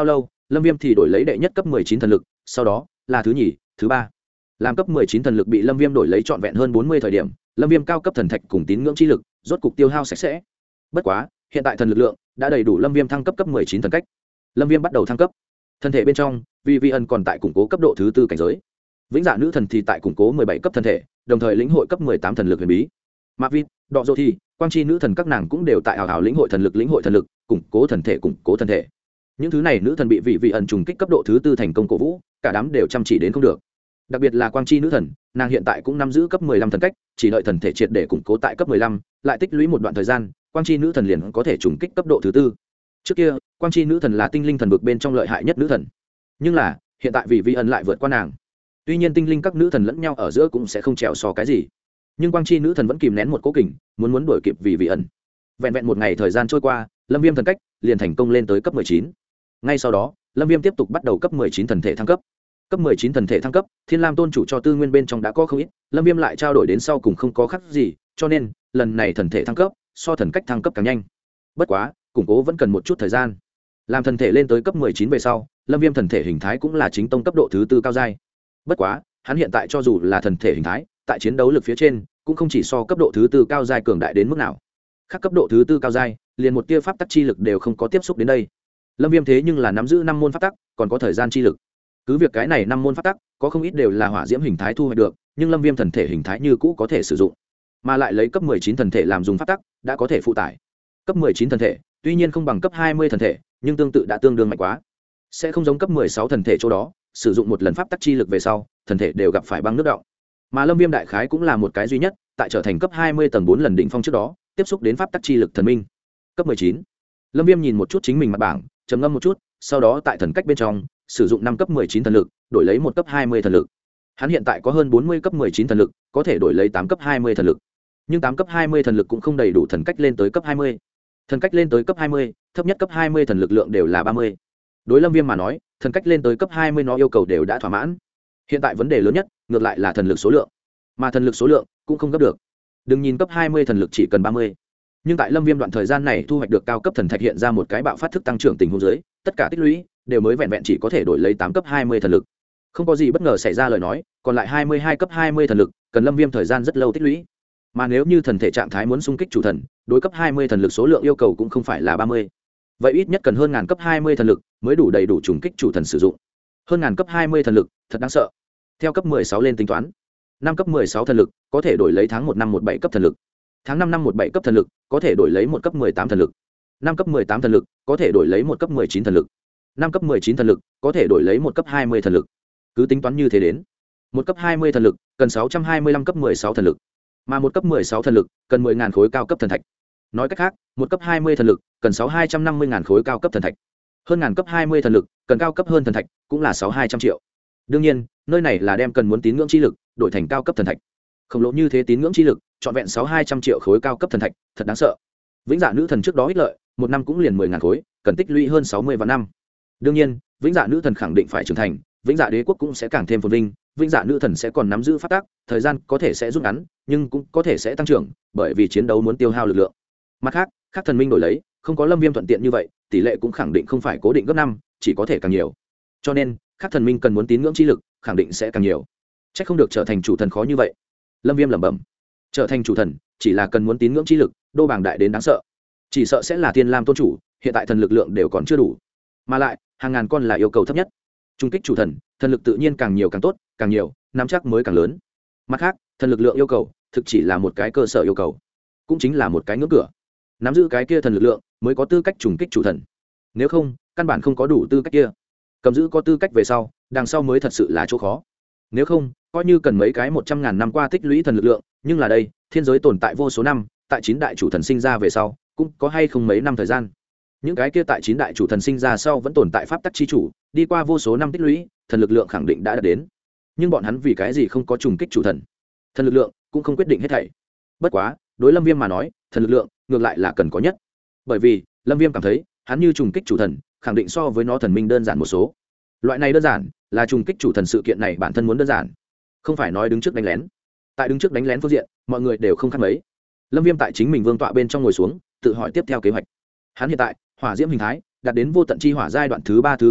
Lâm Viêm thì đổi lấy đệ nhất cấp 19 thần lực, sau đó là thứ nhì, thứ ba. Làm cấp 19 thần lực bị Lâm Viêm đổi lấy trọn vẹn hơn 40 thời điểm, Lâm Viêm cao cấp thần thạch cùng tín ngưỡng chi lực, rốt cục tiêu hao sạch sẽ. Bất quá, hiện tại thần lực lượng đã đầy đủ Lâm Viêm thăng cấp cấp 19 thần cách. Lâm Viêm bắt đầu thăng cấp. Thân thể bên trong, Vi ẩn còn tại củng cố cấp độ thứ 4 cảnh giới. Vĩnh Dạ nữ thần thì tại củng cố 17 cấp thân thể, đồng thời lĩnh hội cấp 18 thần lực huyền bí. Mạc Vi, Đọ Dô thì, Quang Chi nữ thần các nàng cũng đều tại hào hào lĩnh hội thần lực, củng cố thân thể. Những thứ này nữ thần bị vị ẩn trùng kích cấp độ thứ 4 thành công cổ vũ, cả đám đều chăm chỉ đến không được. Đặc biệt là Quang Chi nữ thần, nàng hiện tại cũng nắm giữ cấp 15 thần cách, chỉ đợi thần thể triệt để củng cố tại cấp 15, lại tích lũy một đoạn thời gian, Quang Chi nữ thần liền có thể trùng kích cấp độ thứ 4. Trước kia, Quang Chi nữ thần là tinh linh thần vực bên trong lợi hại nhất nữ thần, nhưng là hiện tại vị ẩn lại vượt qua nàng. Tuy nhiên tinh linh các nữ thần lẫn nhau ở giữa cũng sẽ không chèo so cái gì, nhưng Quang Chi nữ thần vẫn kìm nén một cố kình, muốn đuổi kịp vị ẩn. Vẹn vẹn một ngày thời gian trôi qua, Lâm Viêm thần cách liền thành công lên tới cấp 19. Ngay sau đó, Lâm Viêm tiếp tục bắt đầu cấp 19 thần thể thăng cấp. Cấp 19 thần thể thăng cấp, Thiên Lam tôn chủ cho tư nguyên bên trong đã có không ít, Lâm Viêm lại trao đổi đến sau cùng không có khác gì, cho nên lần này thần thể thăng cấp so thần cách thăng cấp càng nhanh. Bất quá, củng cố vẫn cần một chút thời gian. Làm thần thể lên tới cấp 19 về sau, Lâm Viêm thần thể hình thái cũng là chính tông cấp độ thứ 4 cao giai. Bất quá, hắn hiện tại cho dù là thần thể hình thái, tại chiến đấu lực phía trên, cũng không chỉ so cấp độ thứ 4 cao giai cường đại đến mức nào. Khác cấp độ thứ 4 cao giai, liền một tia pháp tắc chi lực đều không có tiếp xúc đến đây. Lâm Viêm thế nhưng là nắm giữ 5 môn pháp tắc, còn có thời gian chi lực. Cứ việc cái này 5 môn pháp tắc, có không ít đều là hỏa diễm hình thái thu hoạch được, nhưng Lâm Viêm thần thể hình thái như cũ có thể sử dụng. Mà lại lấy cấp 19 thần thể làm dùng pháp tắc, đã có thể phụ tải. Cấp 19 thần thể, tuy nhiên không bằng cấp 20 thần thể, nhưng tương tự đã tương đương mạnh quá. Sẽ không giống cấp 16 thần thể chỗ đó, sử dụng một lần pháp tắc chi lực về sau, thần thể đều gặp phải băng nước đọng. Mà Lâm Viêm đại khái cũng là một cái duy nhất, tại trở thành cấp 20 tầng 4 lần đỉnh phong trước đó, tiếp xúc đến pháp tắc chi lực thần minh. Cấp 19. Lâm Viêm nhìn một chút chính mình mặt bảng, trầm ngâm một chút, sau đó tại thần cách bên trong, sử dụng 5 cấp 19 thần lực, đổi lấy 1 cấp 20 thần lực. Hắn hiện tại có hơn 40 cấp 19 thần lực, có thể đổi lấy 8 cấp 20 thần lực. Nhưng 8 cấp 20 thần lực cũng không đầy đủ thần cách lên tới cấp 20. Thần cách lên tới cấp 20, thấp nhất cấp 20 thần lực lượng đều là 30. Đối Lâm Viêm mà nói, thần cách lên tới cấp 20 nó yêu cầu đều đã thỏa mãn. Hiện tại vấn đề lớn nhất, ngược lại là thần lực số lượng. Mà thần lực số lượng cũng không gấp được. Đừng nhìn cấp 20 thần lực chỉ cần 30. Nhưng tại Lâm Viêm đoạn thời gian này thu hoạch được cao cấp thần thạch hiện ra một cái bạo phát thức tăng trưởng tình huống dưới, tất cả tích lũy đều mới vẹn vẹn chỉ có thể đổi lấy 8 cấp 20 thần lực. Không có gì bất ngờ xảy ra lời nói, còn lại 22 cấp 20 thần lực, cần Lâm Viêm thời gian rất lâu tích lũy. Mà nếu như thần thể trạng thái muốn xung kích chủ thần, đối cấp 20 thần lực số lượng yêu cầu cũng không phải là 30. Vậy ít nhất cần hơn ngàn cấp 20 thần lực mới đủ đầy đủ trùng kích chủ thần sử dụng. Hơn ngàn cấp 20 thần lực, thật đáng sợ. Theo cấp 16 lên tính toán, 5 cấp 16 thần lực có thể đổi lấy tháng 1 năm 17 cấp thần lực. Tháng 5 năm 17 cấp thần lực có thể đổi lấy 1 cấp 18 thần lực. 5 cấp 18 thần lực có thể đổi lấy 1 cấp 19 thần lực. 5 cấp 19 thần lực có thể đổi lấy 1 cấp 20 thần lực. Cứ tính toán như thế đến, 1 cấp 20 thần lực cần 625 cấp 16 thần lực, mà 1 cấp 16 thần lực cần 10.000 khối cao cấp thần thạch. Nói cách khác, 1 cấp 20 thần lực cần 250.000 khối cao cấp thần thạch. Hơn ngàn cấp 20 thần lực cần cao cấp hơn thần thạch, cũng là 200 triệu. Đương nhiên, nơi này là đem cần muốn tín ngưỡng chi lực đổi thành cao cấp thần thạch. Khổng lồ như thế tín ngưỡng chi lực, trọn vẹn 200 triệu khối cao cấp thần thạch, thật đáng sợ. Vĩnh Dạ nữ thần trước đó ích lợi, một năm cũng liền 10.000 khối, cần tích lũy hơn 60 vạn năm. Đương nhiên, Vĩnh Dạ nữ thần khẳng định phải trưởng thành, Vĩnh Dạ đế quốc cũng sẽ càng thêm phồn vinh, Vĩnh Dạ nữ thần sẽ còn nắm giữ pháp tắc, thời gian có thể sẽ rút ngắn, nhưng cũng có thể sẽ tăng trưởng, bởi vì chiến đấu muốn tiêu hao lực lượng. Mặt khác, các thần minh đổi lấy, không có Lâm Viêm thuận tiện như vậy, tỷ lệ cũng khẳng định không phải cố định gấp 5, chỉ có thể càng nhiều. Cho nên, các thần minh cần muốn tín ngưỡng chi lực, khẳng định sẽ càng nhiều. Chắc không được trở thành chủ thần khó như vậy. Lâm Viêm lẩm bẩm, trở thành chủ thần, chỉ là cần muốn tín ngưỡng chi lực, đô bàng đại đến đáng sợ. Chỉ sợ sẽ là Thiên Lam tôn chủ, hiện tại thần lực lượng đều còn chưa đủ. Mà lại, hàng ngàn con là yêu cầu thấp nhất. Trung kích chủ thần, thần lực tự nhiên càng nhiều càng tốt, càng nhiều, nắm chắc mới càng lớn. Mặt khác, thần lực lượng yêu cầu, thực chỉ là một cái cơ sở yêu cầu, cũng chính là một cái ngưỡng cửa. Nắm giữ cái kia thần lực lượng, mới có tư cách trùng kích chủ thần. Nếu không, căn bản không có đủ tư cách kia. Cầm giữ có tư cách về sau, đằng sau mới thật sự là chỗ khó. Nếu không, coi như cần mấy cái 100.000 năm qua tích lũy thần lực lượng, nhưng là đây, thiên giới tồn tại vô số năm, tại 9 đại chủ thần sinh ra về sau, cũng có hay không mấy năm thời gian. Những cái kia tại 9 đại chủ thần sinh ra sau vẫn tồn tại pháp tắc chi chủ, đi qua vô số năm tích lũy, thần lực lượng khẳng định đã đạt đến. Nhưng bọn hắn vì cái gì không có trùng kích chủ thần? Thần lực lượng cũng không quyết định hết thảy. Bất quá, đối Lâm Viêm mà nói, thần lực lượng ngược lại là cần có nhất. Bởi vì, Lâm Viêm cảm thấy, hắn như trùng kích chủ thần, khẳng định so với nó thần minh đơn giản một số. Loại này đơn giản, là trùng kích chủ thần sự kiện này bản thân muốn đơn giản, không phải nói đứng trước đánh lén. Tại đứng trước đánh lén phương diện, mọi người đều không khác mấy. Lâm Viêm tại chính mình vương tọa bên trong ngồi xuống, tự hỏi tiếp theo kế hoạch. Hắn hiện tại, hỏa diễm hình thái đạt đến vô tận chi hỏa giai đoạn thứ 3 thứ cấp 10,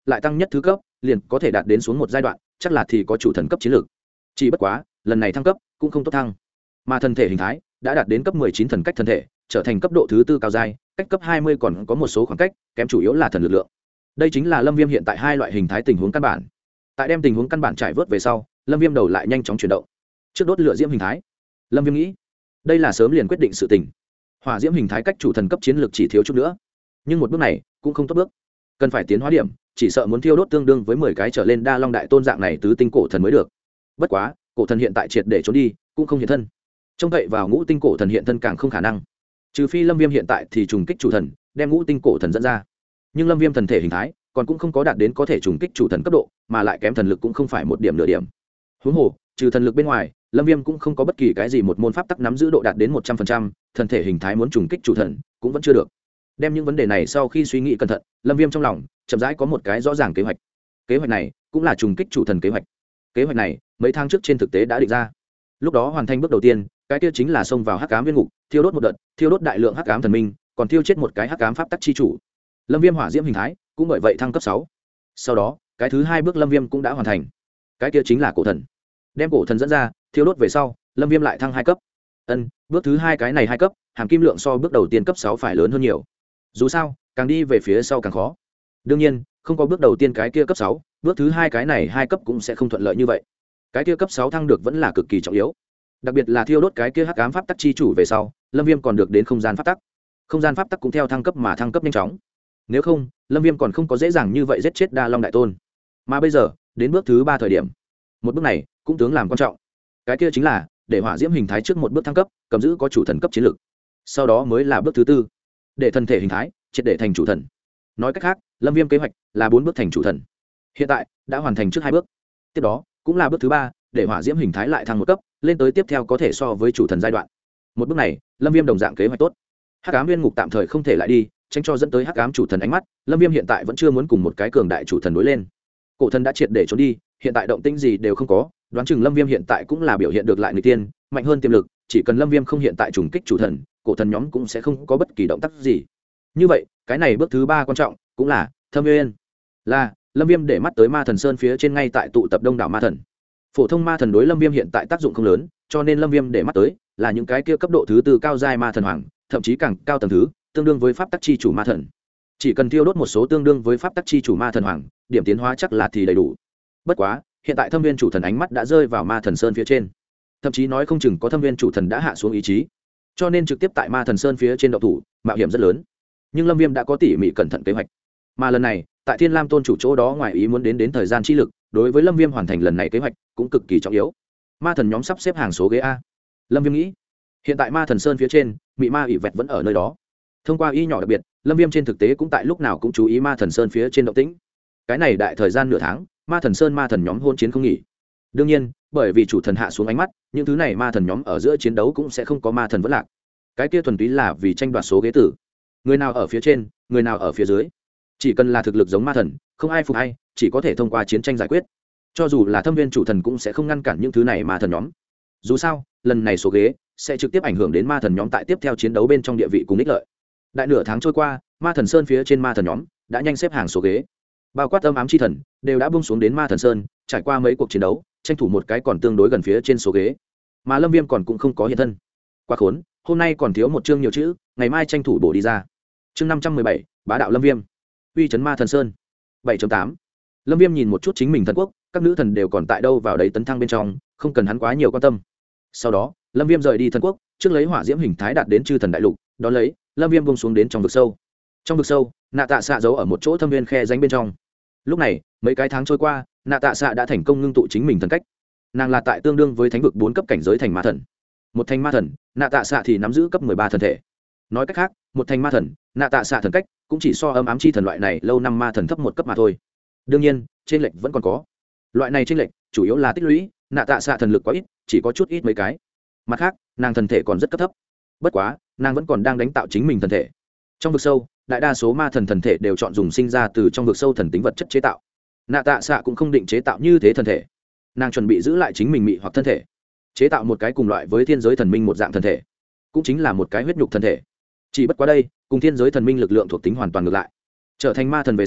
lại tăng nhất thứ cấp liền có thể đạt đến xuống một giai đoạn, chắc là thì có chủ thần cấp chiến lược. Chỉ bất quá lần này thăng cấp cũng không tốt thăng, mà thân thể hình thái đã đạt đến cấp 19 thần cách thân thể, trở thành cấp độ thứ tư cao giai, cách cấp 20 còn có một số khoảng cách, kém chủ yếu là thần lực lượng. Đây chính là Lâm Viêm hiện tại hai loại hình thái tình huống căn bản. Tại đem tình huống căn bản trải vớt về sau, Lâm Viêm đầu lại nhanh chóng chuyển động. Trước đốt lửa diễm hình thái, Lâm Viêm nghĩ, đây là sớm liền quyết định sự tình. Hỏa diễm hình thái cách chủ thần cấp chiến lược chỉ thiếu chút nữa, nhưng một bước này cũng không tốt bước, cần phải tiến hóa điểm, chỉ sợ muốn thiêu đốt tương đương với 10 cái trở lên đa long đại tôn dạng này tứ tinh cổ thần mới được. Bất quá, cổ thần hiện tại triệt để trốn đi, cũng không hiện thân. Trông cậy vào ngũ tinh cổ thần hiện thân càng không khả năng. Trừ phi Lâm Viêm hiện tại thì trùng kích chủ thần, đem ngũ tinh cổ thần dẫn ra. Nhưng Lâm Viêm thần thể hình thái còn cũng không có đạt đến có thể trùng kích chủ thần cấp độ, mà lại kém thần lực cũng không phải một điểm nửa điểm. Huống hồ, trừ thần lực bên ngoài, Lâm Viêm cũng không có bất kỳ cái gì một môn pháp tắc nắm giữ độ đạt đến 100%, thần thể hình thái muốn trùng kích chủ thần cũng vẫn chưa được. Đem những vấn đề này sau khi suy nghĩ cẩn thận, Lâm Viêm trong lòng chậm rãi có một cái rõ ràng kế hoạch. Kế hoạch này cũng là trùng kích chủ thần kế hoạch. Kế hoạch này mấy tháng trước trên thực tế đã định ra. Lúc đó hoàn thành bước đầu tiên, cái kia chính là xông vào hắc ám viên ngục, thiêu đốt một đợt, thiêu đốt đại lượng hắc ám thần minh, còn thiêu chết một cái hắc ám pháp tắc chi chủ. Lâm Viêm hỏa diễm hình thái cũng bởi vậy thăng cấp 6. Sau đó, cái thứ hai bước Lâm Viêm cũng đã hoàn thành. Cái kia chính là cổ thần. Đem cổ thần dẫn ra, thiêu đốt về sau, Lâm Viêm lại thăng 2 cấp. Bước thứ hai cái này 2 cấp, hàm kim lượng so bước đầu tiên cấp 6 phải lớn hơn nhiều. Dù sao, càng đi về phía sau càng khó. Đương nhiên, không có bước đầu tiên cái kia cấp 6, bước thứ hai cái này 2 cấp cũng sẽ không thuận lợi như vậy. Cái kia cấp 6 thăng được vẫn là cực kỳ trọng yếu. Đặc biệt là thiêu đốt cái kia hắc ám pháp tắc chi chủ về sau, Lâm Viêm còn được đến không gian pháp tắc. Không gian pháp tắc cũng theo thăng cấp mà thăng cấp nhanh chóng. Nếu không, Lâm Viêm còn không có dễ dàng như vậy giết chết Đa Long đại tôn. Mà bây giờ, đến bước thứ 3 thời điểm. Một bước này cũng tướng làm quan trọng. Cái kia chính là để hỏa diễm hình thái trước một bước thăng cấp, cầm giữ có chủ thần cấp chiến lực. Sau đó mới là bước thứ 4, để thân thể hình thái triệt để thành chủ thần. Nói cách khác, Lâm Viêm kế hoạch là 4 bước thành chủ thần. Hiện tại đã hoàn thành trước 2 bước. Tiếp đó, cũng là bước thứ 3, để hỏa diễm hình thái lại thăng một cấp, lên tới tiếp theo có thể so với chủ thần giai đoạn. Một bước này, Lâm Viêm đồng dạng kế hoạch tốt. Hắc ám viên ngục tạm thời không thể lại đi, tránh cho dẫn tới hắc ám chủ thần ánh mắt, Lâm Viêm hiện tại vẫn chưa muốn cùng một cái cường đại chủ thần đối lên. Cổ thần đã triệt để trốn đi, hiện tại động tĩnh gì đều không có, đoán chừng Lâm Viêm hiện tại cũng là biểu hiện được lại người tiên, mạnh hơn tiềm lực, chỉ cần Lâm Viêm không hiện tại trùng kích chủ thần, cổ thần nhóm cũng sẽ không có bất kỳ động tác gì. Như vậy, cái này bước thứ 3 quan trọng, cũng là Thâm Nguyên. Là Lâm Viêm để mắt tới Ma Thần Sơn phía trên ngay tại tụ tập đông đảo ma thần. Phổ thông ma thần đối Lâm Viêm hiện tại tác dụng không lớn, cho nên Lâm Viêm để mắt tới là những cái kia cấp độ thứ 4 cao giai ma thần hoàng, thậm chí càng cao tầng thứ, tương đương với pháp tắc chi chủ ma thần. Chỉ cần tiêu đốt một số tương đương với pháp tắc chi chủ ma thần hoàng, điểm tiến hóa chắc là thì đầy đủ. Bất quá, hiện tại Thâm Viên chủ thần ánh mắt đã rơi vào Ma Thần Sơn phía trên, thậm chí nói không chừng có Thâm Viên chủ thần đã hạ xuống ý chí, cho nên trực tiếp tại Ma Thần Sơn phía trên động thủ, mạo hiểm rất lớn. Nhưng Lâm Viêm đã có tỉ mỉ cẩn thận kế hoạch, mà lần này tại Thiên Lam tôn chủ chỗ đó ngoài ý muốn đến thời gian chi lực, đối với Lâm Viêm hoàn thành lần này kế hoạch cũng cực kỳ trọng yếu. Ma thần nhóm sắp xếp hàng số ghế a. Lâm Viêm nghĩ, hiện tại Ma Thần Sơn phía trên, mị ma ỷ vẹt vẫn ở nơi đó. Thông qua y nhỏ đặc biệt, Lâm Viêm trên thực tế cũng tại lúc nào cũng chú ý Ma Thần Sơn phía trên động tĩnh. Cái này đại thời gian nửa tháng, Ma Thần Sơn ma thần nhóm hôn chiến không nghỉ. Đương nhiên, bởi vì chủ thần hạ xuống ánh mắt, những thứ này ma thần nhóm ở giữa chiến đấu cũng sẽ không có ma thần vẫn lạc. Cái kia thuần túy là vì tranh đoạt số ghế tử. Người nào ở phía trên, người nào ở phía dưới. Chỉ cần là thực lực giống ma thần, không ai phục ai, chỉ có thể thông qua chiến tranh giải quyết. Cho dù là Thâm Viên chủ thần cũng sẽ không ngăn cản những thứ này ma thần nhóm. Dù sao, lần này số ghế sẽ trực tiếp ảnh hưởng đến ma thần nhóm tại tiếp theo chiến đấu bên trong địa vị cùng ích lợi. Đại nửa tháng trôi qua, Ma Thần Sơn phía trên ma thần nhóm đã nhanh xếp hàng số ghế. Bao quát âm ám chi thần đều đã buông xuống đến Ma Thần Sơn, trải qua mấy cuộc chiến đấu, tranh thủ một cái còn tương đối gần phía trên số ghế. Mà Lâm Viêm còn cũng không có hiện thân. Quá khốn, hôm nay còn thiếu một chương nhiều chữ, ngày mai tranh thủ bổ đi ra. Chương 517, Bá đạo Lâm Viêm. Uy trấn Ma Thần Sơn. 7.8. Lâm Viêm nhìn một chút chính mình thần quốc, các nữ thần đều còn tại đâu vào đấy tấn thăng bên trong, không cần hắn quá nhiều quan tâm. Sau đó, Lâm Viêm rời đi thần quốc, trước lấy hỏa diễm hình thái đạt đến chư thần đại lục, đó lấy, Lâm Viêm buông xuống đến trong vực sâu. Trong vực sâu, Nạ Tạ Xạ giấu ở một chỗ thâm viên khe rãnh bên trong. Lúc này, mấy cái tháng trôi qua, Nạ Tạ Xạ đã thành công ngưng tụ chính mình thần cách. Nàng là tại tương đương với thánh vực 4 cấp cảnh giới thành ma thần. Một thành ma thần, Nạ Tạ Xạ thì nắm giữ cấp 13 thần thể. Nói cách khác, một thành ma thần, Nạ Tạ Xạ thần cách cũng chỉ so âm ám chi thần loại này lâu năm ma thần thấp một cấp mà thôi. Đương nhiên, chênh lệch vẫn còn có. Loại này chênh lệch chủ yếu là tích lũy, Nạ Tạ Xạ thần lực quá ít, chỉ có chút ít mấy cái. Mặt khác, nàng thần thể còn rất cấp thấp. Bất quá, nàng vẫn còn đang đánh tạo chính mình thần thể. Trong vực sâu, đại đa số ma thần thần thể đều chọn dùng sinh ra từ trong vực sâu thần tính vật chất chế tạo. Nạ Tạ Xạ cũng không định chế tạo như thế thần thể. Nàng chuẩn bị giữ lại chính mình mị hoặc thân thể, chế tạo một cái cùng loại với thiên giới thần minh một dạng thần thể, cũng chính là một cái huyết nhục thân thể. Chỉ bất quá đây, cùng thiên giới thần minh lực lượng thuộc tính hoàn toàn ngược lại. Trở thành ma thần về sau,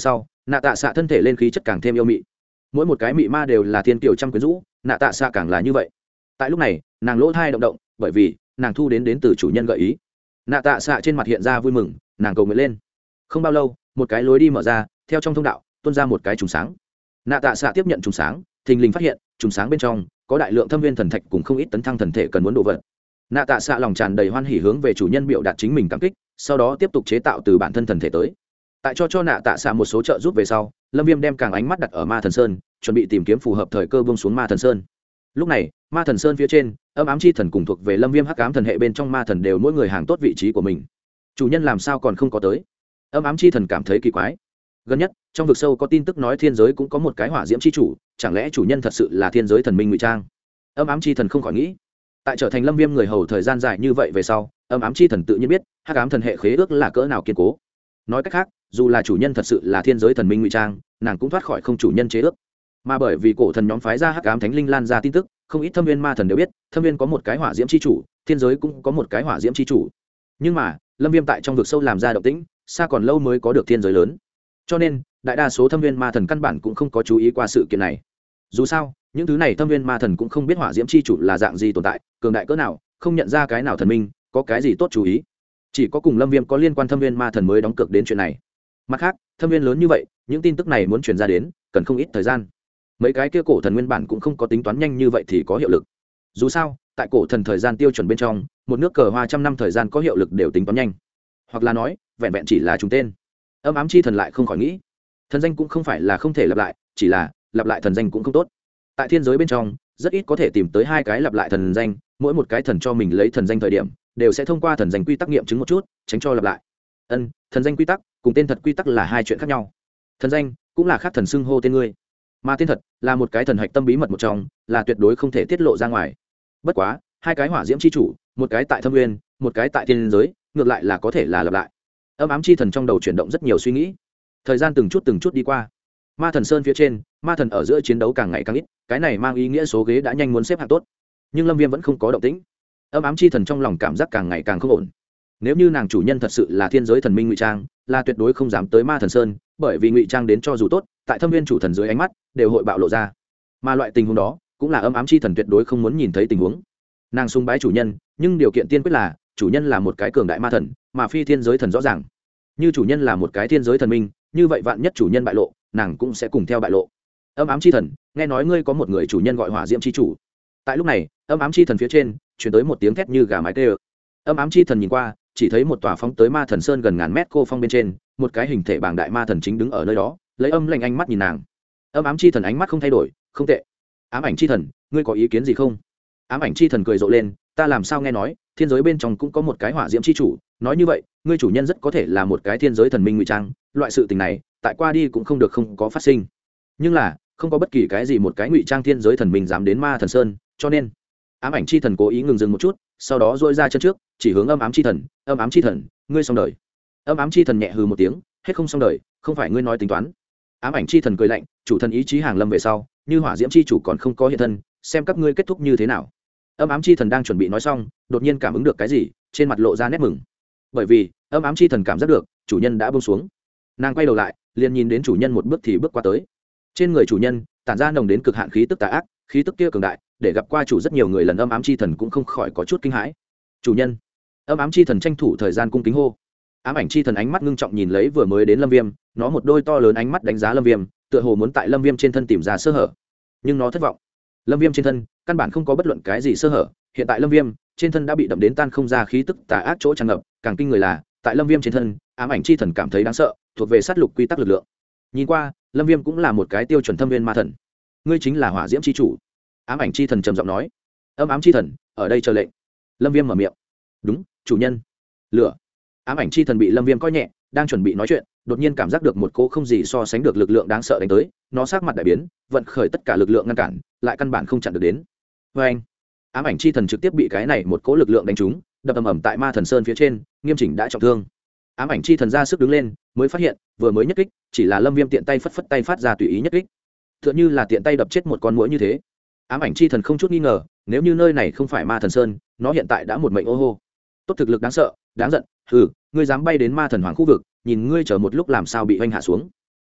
nạ tạ xạ thân thể lên khí chất càng thêm yêu mị, mỗi một cái mị ma đều là thiên kiều trăm quyến rũ, nạ tạ xạ càng là như vậy. Tại lúc này nàng lỗ thai động động, bởi vì nàng thu đến từ chủ nhân gợi ý. Nạ tạ xạ trên mặt hiện ra vui mừng, nàng cầu nguyện lên. Không bao lâu một cái lối đi mở ra, theo trong thông đạo tuôn ra một cái trùng sáng. Nạ tạ xạ tiếp nhận trùng sáng, thình lình phát hiện trùng sáng bên trong có đại lượng thâm viên thần thạch cùng không ít tấn thăng thần thể cần muốn đồ vật. Nạ tạ xạ lòng tràn đầy hoan hỉ hướng về chủ nhân biểu đạt chính mình cảm kích, sau đó tiếp tục chế tạo từ bản thân thần thể tới. Tại cho nạ tạ xạ một số trợ giúp về sau, Lâm Viêm đem càng ánh mắt đặt ở Ma Thần Sơn, chuẩn bị tìm kiếm phù hợp thời cơ buông xuống Ma Thần Sơn. Lúc này Ma Thần Sơn phía trên, âm ám chi thần cùng thuộc về Lâm Viêm hắc ám thần hệ bên trong ma thần đều mỗi người hàng tốt vị trí của mình. Chủ nhân làm sao còn không có tới? Âm ám chi thần cảm thấy kỳ quái. Gần nhất trong vực sâu có tin tức nói thiên giới cũng có một cái hỏa diễm chi chủ, chẳng lẽ chủ nhân thật sự là thiên giới thần minh ngụy trang? Âm ám chi thần không khỏi nghĩ. Tại trở thành Lâm Viêm người hầu thời gian dài như vậy về sau, âm ám chi thần tự nhiên biết hắc ám thần hệ khế ước là cỡ nào kiên cố. Nói cách khác, dù là chủ nhân thật sự là thiên giới thần minh ngụy trang, nàng cũng thoát khỏi không chủ nhân chế ước. Mà bởi vì cổ thần nhóm phái ra hắc ám thánh linh lan ra tin tức, không ít thâm viên ma thần đều biết thâm viên có một cái hỏa diễm chi chủ, thiên giới cũng có một cái hỏa diễm chi chủ. Nhưng mà Lâm Viêm tại trong vực sâu làm ra động tĩnh, xa còn lâu mới có được thiên giới lớn, cho nên đại đa số thâm viên ma thần căn bản cũng không có chú ý qua sự kiện này. Dù sao những thứ này thâm viên ma thần cũng không biết hỏa diễm chi chủ là dạng gì tồn tại, cường đại cỡ nào, không nhận ra cái nào thần minh có cái gì tốt chú ý. Chỉ có cùng Lâm Viêm có liên quan thâm viên ma thần mới đóng cược đến chuyện này. Mặt khác thâm viên lớn như vậy, những tin tức này muốn truyền ra đến cần không ít thời gian. Mấy cái kia cổ thần nguyên bản cũng không có tính toán nhanh như vậy thì có hiệu lực. Dù sao tại cổ thần thời gian tiêu chuẩn bên trong, một nước cờ hoa trăm năm thời gian có hiệu lực đều tính toán nhanh, hoặc là nói vẹn vẹn chỉ là trùng tên. Âm ám chi thần lại không khỏi nghĩ, thần danh cũng không phải là không thể lặp lại, chỉ là lặp lại thần danh cũng không tốt. Tại thiên giới bên trong rất ít có thể tìm tới hai cái lặp lại thần danh, mỗi một cái thần cho mình lấy thần danh thời điểm đều sẽ thông qua thần danh quy tắc nghiệm chứng một chút, tránh cho lặp lại. Thần danh quy tắc cùng tên thật quy tắc là hai chuyện khác nhau. Thần danh cũng là khác thần xưng hô tên ngươi, mà tên thật là một cái thần hạch tâm bí mật một trong, là tuyệt đối không thể tiết lộ ra ngoài. Bất quá hai cái hỏa diễm chi chủ, một cái tại thâm nguyên, một cái tại thiên giới, ngược lại là có thể là lặp lại. Âm ám chi thần trong đầu chuyển động rất nhiều suy nghĩ. Thời gian từng chút đi qua, Ma Thần Sơn phía trên, ma thần ở giữa chiến đấu càng ngày càng ít, cái này mang ý nghĩa số ghế đã nhanh muốn xếp hạng tốt. Nhưng Lâm Viêm vẫn không có động tĩnh. Âm ám chi thần trong lòng cảm giác càng ngày càng không ổn. Nếu như nàng chủ nhân thật sự là thiên giới thần minh ngụy trang, là tuyệt đối không dám tới Ma Thần Sơn, bởi vì ngụy trang đến cho dù tốt, tại thâm viên chủ thần dưới ánh mắt đều hội bạo lộ ra. Mà loại tình huống đó cũng là âm ám chi thần tuyệt đối không muốn nhìn thấy tình huống. Nàng sùng bái chủ nhân, nhưng điều kiện tiên quyết là chủ nhân là một cái cường đại ma thần, mà phi thiên giới thần rõ ràng. Như chủ nhân là một cái thiên giới thần minh, như vậy vạn nhất chủ nhân bại lộ, nàng cũng sẽ cùng theo bại lộ. Âm ám chi thần, nghe nói ngươi có một người chủ nhân gọi hỏa diễm chi chủ. Tại lúc này âm ám chi thần phía trên chuyển tới một tiếng thét như gà mái tê ơ. Âm ám chi thần nhìn qua, chỉ thấy một tòa phóng tới Ma Thần Sơn gần ngàn mét cô phong bên trên, một cái hình thể bảng đại ma thần chính đứng ở nơi đó, lấy âm lạnh ánh mắt nhìn nàng. Âm ám chi thần ánh mắt không thay đổi, không tệ. Ám ảnh chi thần, ngươi có ý kiến gì không? Ám ảnh chi thần cười rộ lên, ta làm sao nghe nói thiên giới bên trong cũng có một cái hỏa diễm chi chủ, nói như vậy ngươi chủ nhân rất có thể là một cái thiên giới thần minh ngụy trang, loại sự tình này tại qua đi cũng không được không có phát sinh. Nhưng là không có bất kỳ cái gì một cái ngụy trang thiên giới thần minh dám đến Ma Thần Sơn, cho nên ám ảnh chi thần cố ý ngừng dừng một chút, sau đó dỗi ra chân trước chỉ hướng âm ám chi thần. Âm ám chi thần, ngươi xong đời. Âm ám chi thần nhẹ hừ một tiếng, hết không xong đời, không phải ngươi nói tính toán. Ám ảnh chi thần cười lạnh, chủ thần ý chí hàng lâm về sau, như hỏa diễm chi chủ còn không có hiện thân, xem các ngươi kết thúc như thế nào. Âm ám chi thần đang chuẩn bị nói xong, đột nhiên cảm ứng được cái gì, trên mặt lộ ra nét mừng, bởi vì âm ám chi thần cảm giác được chủ nhân đã buông xuống. Nàng quay đầu lại, liền nhìn đến chủ nhân một bước thì bước qua tới. Trên người chủ nhân tản ra nồng đến cực hạn khí tức tà ác, khí tức kia cường đại, để gặp qua chủ rất nhiều người lần âm ám chi thần cũng không khỏi có chút kinh hãi. Chủ nhân. Âm ám chi thần tranh thủ thời gian cung kính hô. Ám ảnh chi thần ánh mắt ngưng trọng nhìn lấy vừa mới đến Lâm Viêm, nó một đôi to lớn ánh mắt đánh giá Lâm Viêm, tựa hồ muốn tại Lâm Viêm trên thân tìm ra sơ hở. Nhưng nó thất vọng. Lâm Viêm trên thân căn bản không có bất luận cái gì sơ hở, hiện tại Lâm Viêm trên thân đã bị đậm đến tan không ra khí tức tà ác chỗ tràn ngập, càng kinh người là, tại Lâm Viêm trên thân, ám ảnh chi thần cảm thấy đáng sợ, thuộc về sát lục quy tắc lực lượng. Nhìn qua, Lâm Viêm cũng là một cái tiêu chuẩn thâm viên ma thần. Ngươi chính là hỏa diễm chi chủ. Ám ảnh chi thần trầm giọng nói. Âm ám chi thần, ở đây chờ lệnh. Lâm Viêm mở miệng. Đúng, chủ nhân. Lửa. Ám ảnh chi thần bị Lâm Viêm coi nhẹ, đang chuẩn bị nói chuyện, đột nhiên cảm giác được một cỗ không gì so sánh được lực lượng đáng sợ đánh tới, nó sắc mặt đại biến, vận khởi tất cả lực lượng ngăn cản, lại căn bản không chặn được đến. Oeng! Ám ảnh chi thần trực tiếp bị cái này một cỗ lực lượng đánh trúng, đập ầm ầm tại Ma Thần Sơn phía trên, nghiêm chỉnh đã trọng thương. Ám ảnh chi thần ra sức đứng lên, mới phát hiện, vừa mới nhất kích, chỉ là Lâm Viêm tiện tay phất phất tay phát ra tùy ý nhất kích. Tựa như là tiện tay đập chết một con muỗi như thế. Ám ảnh chi thần không chút nghi ngờ, nếu như nơi này không phải Ma Thần Sơn, nó hiện tại đã một mệnh ô hô. Tốt thực lực đáng sợ, đáng giận, hừ, ngươi dám bay đến Ma Thần Hoàng khu vực, nhìn ngươi chờ một lúc làm sao bị hoành hạ xuống.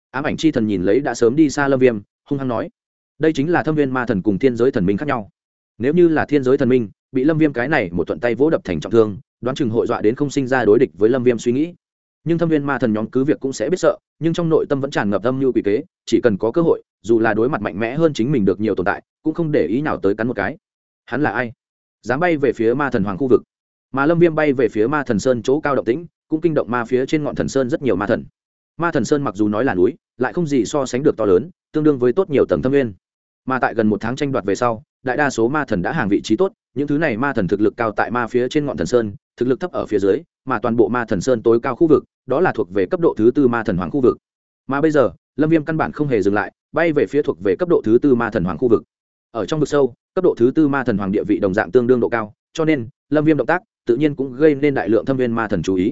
Ám ảnh chi thần nhìn lấy đã sớm đi xa lâm viêm, hung hăng nói, đây chính là thâm viên ma thần cùng thiên giới thần minh khác nhau. Nếu như là thiên giới thần minh bị lâm viêm cái này một thuận tay vỗ đập thành trọng thương, đoán chừng hội dọa đến không sinh ra đối địch với lâm viêm suy nghĩ. Nhưng thâm viên ma thần nhóm cứ việc cũng sẽ biết sợ, nhưng trong nội tâm vẫn tràn ngập âm mưu quỷ kế, chỉ cần có cơ hội, dù là đối mặt mạnh mẽ hơn chính mình được nhiều tồn tại, cũng không để ý nào tới cắn một cái. Hắn là ai? Dám bay về phía ma thần hoàng khu vực? Mà lâm viêm bay về phía ma thần sơn chỗ cao động tĩnh, cũng kinh động ma phía trên ngọn thần sơn rất nhiều ma thần. Ma thần sơn mặc dù nói là núi, lại không gì so sánh được to lớn, tương đương với tốt nhiều tầng thâm viên. Mà tại gần một tháng tranh đoạt về sau, đại đa số ma thần đã hàng vị trí tốt, những thứ này ma thần thực lực cao tại ma phía trên ngọn thần sơn, thực lực thấp ở phía dưới, mà toàn bộ ma thần sơn tối cao khu vực, đó là thuộc về cấp độ thứ tư ma thần hoàng khu vực. Mà bây giờ, lâm viêm căn bản không hề dừng lại, bay về phía thuộc về cấp độ thứ tư ma thần hoàng khu vực. Ở trong vực sâu, cấp độ thứ tư ma thần hoàng địa vị đồng dạng tương đương độ cao, cho nên lâm viêm động tác tự nhiên cũng gây nên đại lượng thâm viên ma thần chú ý.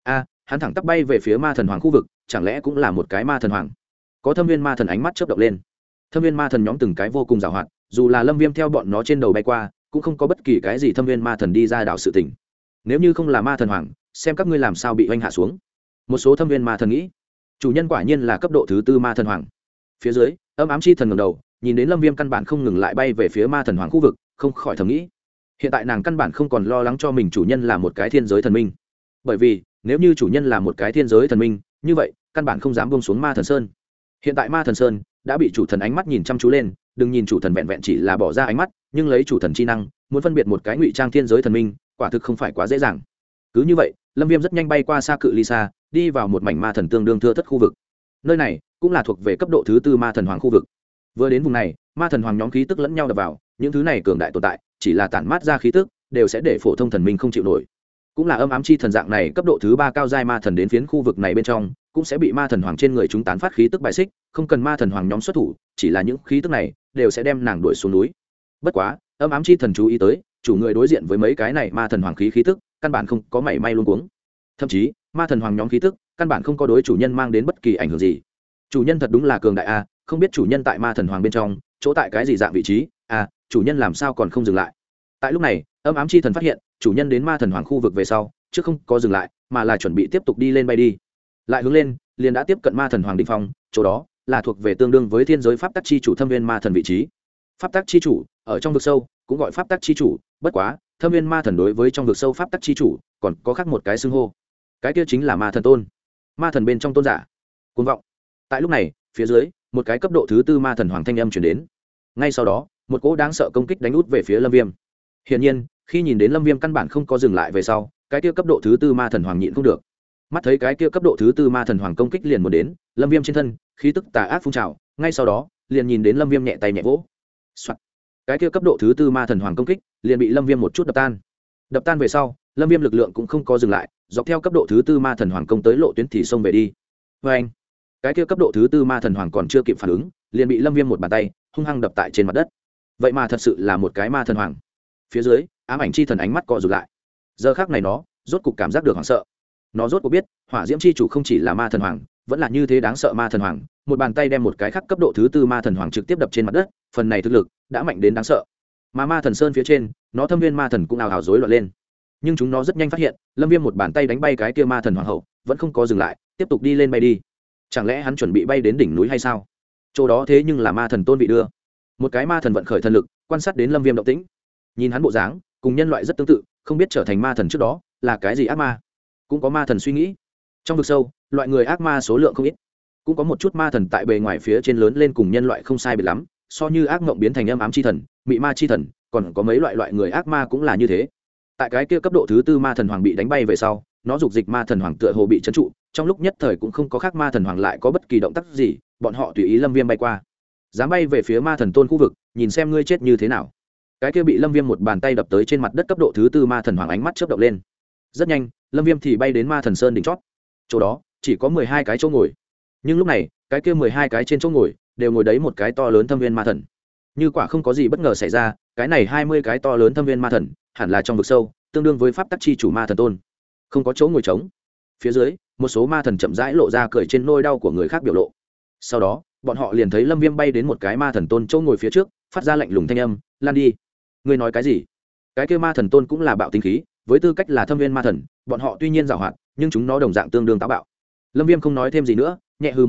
Hắn thẳng tắp bay về phía ma thần hoàng khu vực, chẳng lẽ cũng là một cái ma thần hoàng? Có thâm viên ma thần ánh mắt chớp động lên. Thâm viên ma thần nhóm từng cái vô cùng giàu hoạt, dù là lâm viêm theo bọn nó trên đầu bay qua, cũng không có bất kỳ cái gì thâm viên ma thần đi ra đảo sự tình. Nếu như không là ma thần hoàng, xem các ngươi làm sao bị oanh hạ xuống. Một số thâm viên ma thần nghĩ, chủ nhân quả nhiên là cấp độ thứ tư ma thần hoàng. Phía dưới, âm ám chi thần ngẩng đầu, nhìn đến lâm viêm căn bản không ngừng lại bay về phía ma thần hoàng khu vực, không khỏi thầm nghĩ, hiện tại nàng căn bản không còn lo lắng cho mình chủ nhân là một cái thiên giới thần minh, bởi vì nếu như chủ nhân là một cái thiên giới thần minh, như vậy căn bản không dám buông xuống ma thần sơn. Hiện tại ma thần sơn đã bị chủ thần ánh mắt nhìn chăm chú lên, đừng nhìn chủ thần vẹn vẹn chỉ là bỏ ra ánh mắt, nhưng lấy chủ thần chi năng, muốn phân biệt một cái ngụy trang thiên giới thần minh, quả thực không phải quá dễ dàng. Cứ như vậy, lâm viêm rất nhanh bay qua xa cự ly xa, đi vào một mảnh ma thần tương đương thưa thớt khu vực. Nơi này cũng là thuộc về cấp độ thứ tư ma thần hoàng khu vực. Vừa đến vùng này, ma thần hoàng nhóm khí tức lẫn nhau đập vào, những thứ này cường đại tồn tại, chỉ là tản mát ra khí tức, đều sẽ để phổ thông thần minh không chịu nổi. Cũng là âm ám chi thần dạng này cấp độ thứ ba cao giai ma thần đến phiến khu vực này bên trong, cũng sẽ bị ma thần hoàng trên người chúng tán phát khí tức bài xích, không cần ma thần hoàng nhóm xuất thủ, chỉ là những khí tức này đều sẽ đem nàng đuổi xuống núi. Bất quá, âm ám chi thần chú ý tới, chủ người đối diện với mấy cái này ma thần hoàng khí tức, căn bản không có mảy may luống cuống. Thậm chí, ma thần hoàng nhóm khí tức, căn bản không có đối chủ nhân mang đến bất kỳ ảnh hưởng gì. Chủ nhân thật đúng là cường đại a, không biết chủ nhân tại ma thần hoàng bên trong, chỗ tại cái gì dạng vị trí, chủ nhân làm sao còn không dừng lại. Tại lúc này, âm ám chi thần phát hiện, chủ nhân đến ma thần hoàng khu vực về sau, chứ không có dừng lại, mà là chuẩn bị tiếp tục đi lên bay đi. Lại hướng lên, liền đã tiếp cận ma thần hoàng đỉnh phong, chỗ đó là thuộc về tương đương với thiên giới pháp tắc chi chủ thâm viên ma thần vị trí. Pháp tắc chi chủ, ở trong vực sâu cũng gọi pháp tắc chi chủ, bất quá, thâm viên ma thần đối với trong vực sâu pháp tắc chi chủ, còn có khác một cái xưng hô. Cái kia chính là ma thần tôn. Ma thần bên trong tôn giả. Cuồng vọng. Tại lúc này, phía dưới, một cái cấp độ thứ tư ma thần hoàng thanh âm truyền đến. Ngay sau đó, một cỗ đáng sợ công kích đánh út về phía lâm viêm. Hiển nhiên, khi nhìn đến lâm viêm căn bản không có dừng lại về sau, cái kia cấp độ thứ tư ma thần hoàng nhịn không được. Mắt thấy cái kia cấp độ thứ tư ma thần hoàng công kích liền muốn đến, lâm viêm trên thân khí tức tà ác phun trào, ngay sau đó liền nhìn đến lâm viêm nhẹ tay nhẹ vỗ. Cái kia cấp độ thứ tư ma thần hoàng công kích liền bị lâm viêm một chút đập tan về sau, lâm viêm lực lượng cũng không có dừng lại, dọc theo cấp độ thứ tư ma thần hoàng công tới lộ tuyến thì xông về đi. Vê anh, cái kia cấp độ thứ tư ma thần hoàng còn chưa kịp phản ứng, liền bị lâm viêm một bàn tay hung hăng đập tại trên mặt đất. Vậy mà thật sự là một cái ma thần hoàng. Phía dưới, ám ảnh chi thần ánh mắt co rụt lại. Giờ khắc này nó rốt cục cảm giác được hoảng sợ. Nó rốt cuộc biết, hỏa diễm chi chủ không chỉ là ma thần hoàng, vẫn là như thế đáng sợ ma thần hoàng, một bàn tay đem một cái khác cấp độ thứ tư ma thần hoàng trực tiếp đập trên mặt đất, phần này thực lực đã mạnh đến đáng sợ. Mà ma thần sơn phía trên, nó thâm viên ma thần cũng ào ào rối loạn lên. Nhưng chúng nó rất nhanh phát hiện, lâm viêm một bàn tay đánh bay cái kia ma thần hoàng hậu, vẫn không có dừng lại, tiếp tục đi lên bay đi. Chẳng lẽ hắn chuẩn bị bay đến đỉnh núi hay sao? Chỗ đó thế nhưng là ma thần tôn vị đưa. Một cái ma thần vận khởi thần lực, quan sát đến lâm viêm động tĩnh. Nhìn hắn bộ dáng, cùng nhân loại rất tương tự, không biết trở thành ma thần trước đó là cái gì ác ma. Cũng có ma thần suy nghĩ, trong vực sâu loại người ác ma số lượng không ít, cũng có một chút ma thần tại bề ngoài phía trên lớn lên cùng nhân loại không sai biệt lắm, so như ác mộng biến thành âm ám chi thần, mị ma chi thần, còn có mấy loại người ác ma cũng là như thế. Tại cái kia cấp độ thứ tư ma thần hoàng bị đánh bay về sau, nó dục dịch ma thần hoàng tựa hồ bị trấn trụ, trong lúc nhất thời cũng không có khác ma thần hoàng lại có bất kỳ động tác gì, bọn họ tùy ý lâm viêm bay qua, dám bay về phía ma thần tôn khu vực, nhìn xem ngươi chết như thế nào. Cái kia bị lâm viêm một bàn tay đập tới trên mặt đất cấp độ thứ tư ma thần hoàng ánh mắt chớp động lên. Rất nhanh, lâm viêm thì bay đến ma thần sơn đỉnh chót. Chỗ đó chỉ có 12 cái chỗ ngồi, nhưng lúc này cái kia 12 cái trên chỗ ngồi đều ngồi đấy một cái to lớn thâm viên ma thần. Như quả không có gì bất ngờ xảy ra, cái này 20 cái to lớn thâm viên ma thần hẳn là trong vực sâu, tương đương với pháp tắc chi chủ ma thần tôn. Không có chỗ ngồi trống. Phía dưới, một số ma thần chậm rãi lộ ra cười trên nỗi đau của người khác biểu lộ. Sau đó, bọn họ liền thấy lâm viêm bay đến một cái ma thần tôn chỗ ngồi phía trước, phát ra lạnh lùng thanh âm, "Lan đi." Ngươi nói cái gì? Cái kia ma thần tôn cũng là bạo tính khí, với tư cách là thâm viên ma thần, bọn họ tuy nhiên giàu hoạt, nhưng chúng nó đồng dạng tương đương táo bạo. Lâm viêm không nói thêm gì nữa, nhẹ hư một tiếng,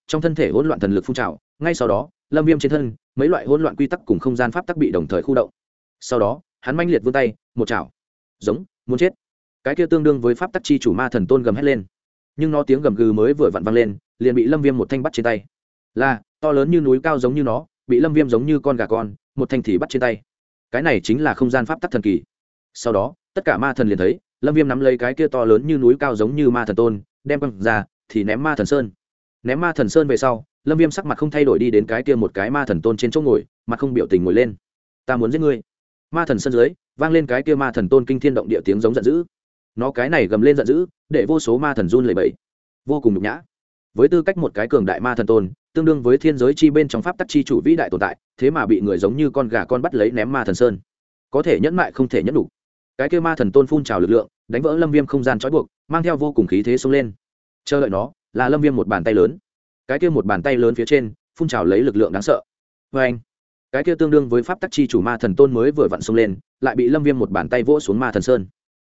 trong thân thể hỗn loạn thần lực phun trào, ngay sau đó lâm viêm trên thân mấy loại hỗn loạn quy tắc cùng không gian pháp tắc bị đồng thời khu động. Sau đó hắn manh liệt vươn tay một chảo, giống muốn chết. Cái kia tương đương với pháp tắc chi chủ ma thần tôn gầm hét lên, nhưng nó tiếng gầm gừ mới vừa vặn vang lên liền bị lâm viêm một thanh bắt trên tay. Là to lớn như núi cao giống như nó bị lâm viêm giống như con gà con một thanh thì bắt trên tay. Cái này chính là không gian pháp tắc thần kỳ. Sau đó tất cả ma thần liền thấy lâm viêm nắm lấy cái kia to lớn như núi cao giống như ma thần tôn, đem quăng ra thì ném ma thần sơn. Ném ma thần sơn về sau, lâm viêm sắc mặt không thay đổi đi đến cái kia một cái ma thần tôn trên chỗ ngồi, mặt không biểu tình ngồi lên. Ta muốn giết ngươi. Ma thần sơn dưới vang lên cái kia ma thần tôn kinh thiên động địa tiếng giống giận dữ. Nó cái này gầm lên giận dữ để vô số ma thần run lẩy bẩy, vô cùng nhục nhã. Với tư cách một cái cường đại ma thần tôn, tương đương với thiên giới chi bên trong pháp tắc chi chủ vĩ đại tồn tại, thế mà bị người giống như con gà con bắt lấy ném ma thần sơn, có thể nhẫn mại không thể nhẫn đủ. Cái kia ma thần tôn phun trào lực lượng đánh vỡ lâm viêm không gian trói buộc, mang theo vô cùng khí thế xông lên. Chờ đợi nó là lâm viêm một bàn tay lớn. Cái kia một bàn tay lớn phía trên phun trào lấy lực lượng đáng sợ. Và anh, cái kia tương đương với pháp tắc chi chủ ma thần tôn mới vừa vặn xông lên, lại bị lâm viêm một bàn tay vỗ xuống ma thần sơn.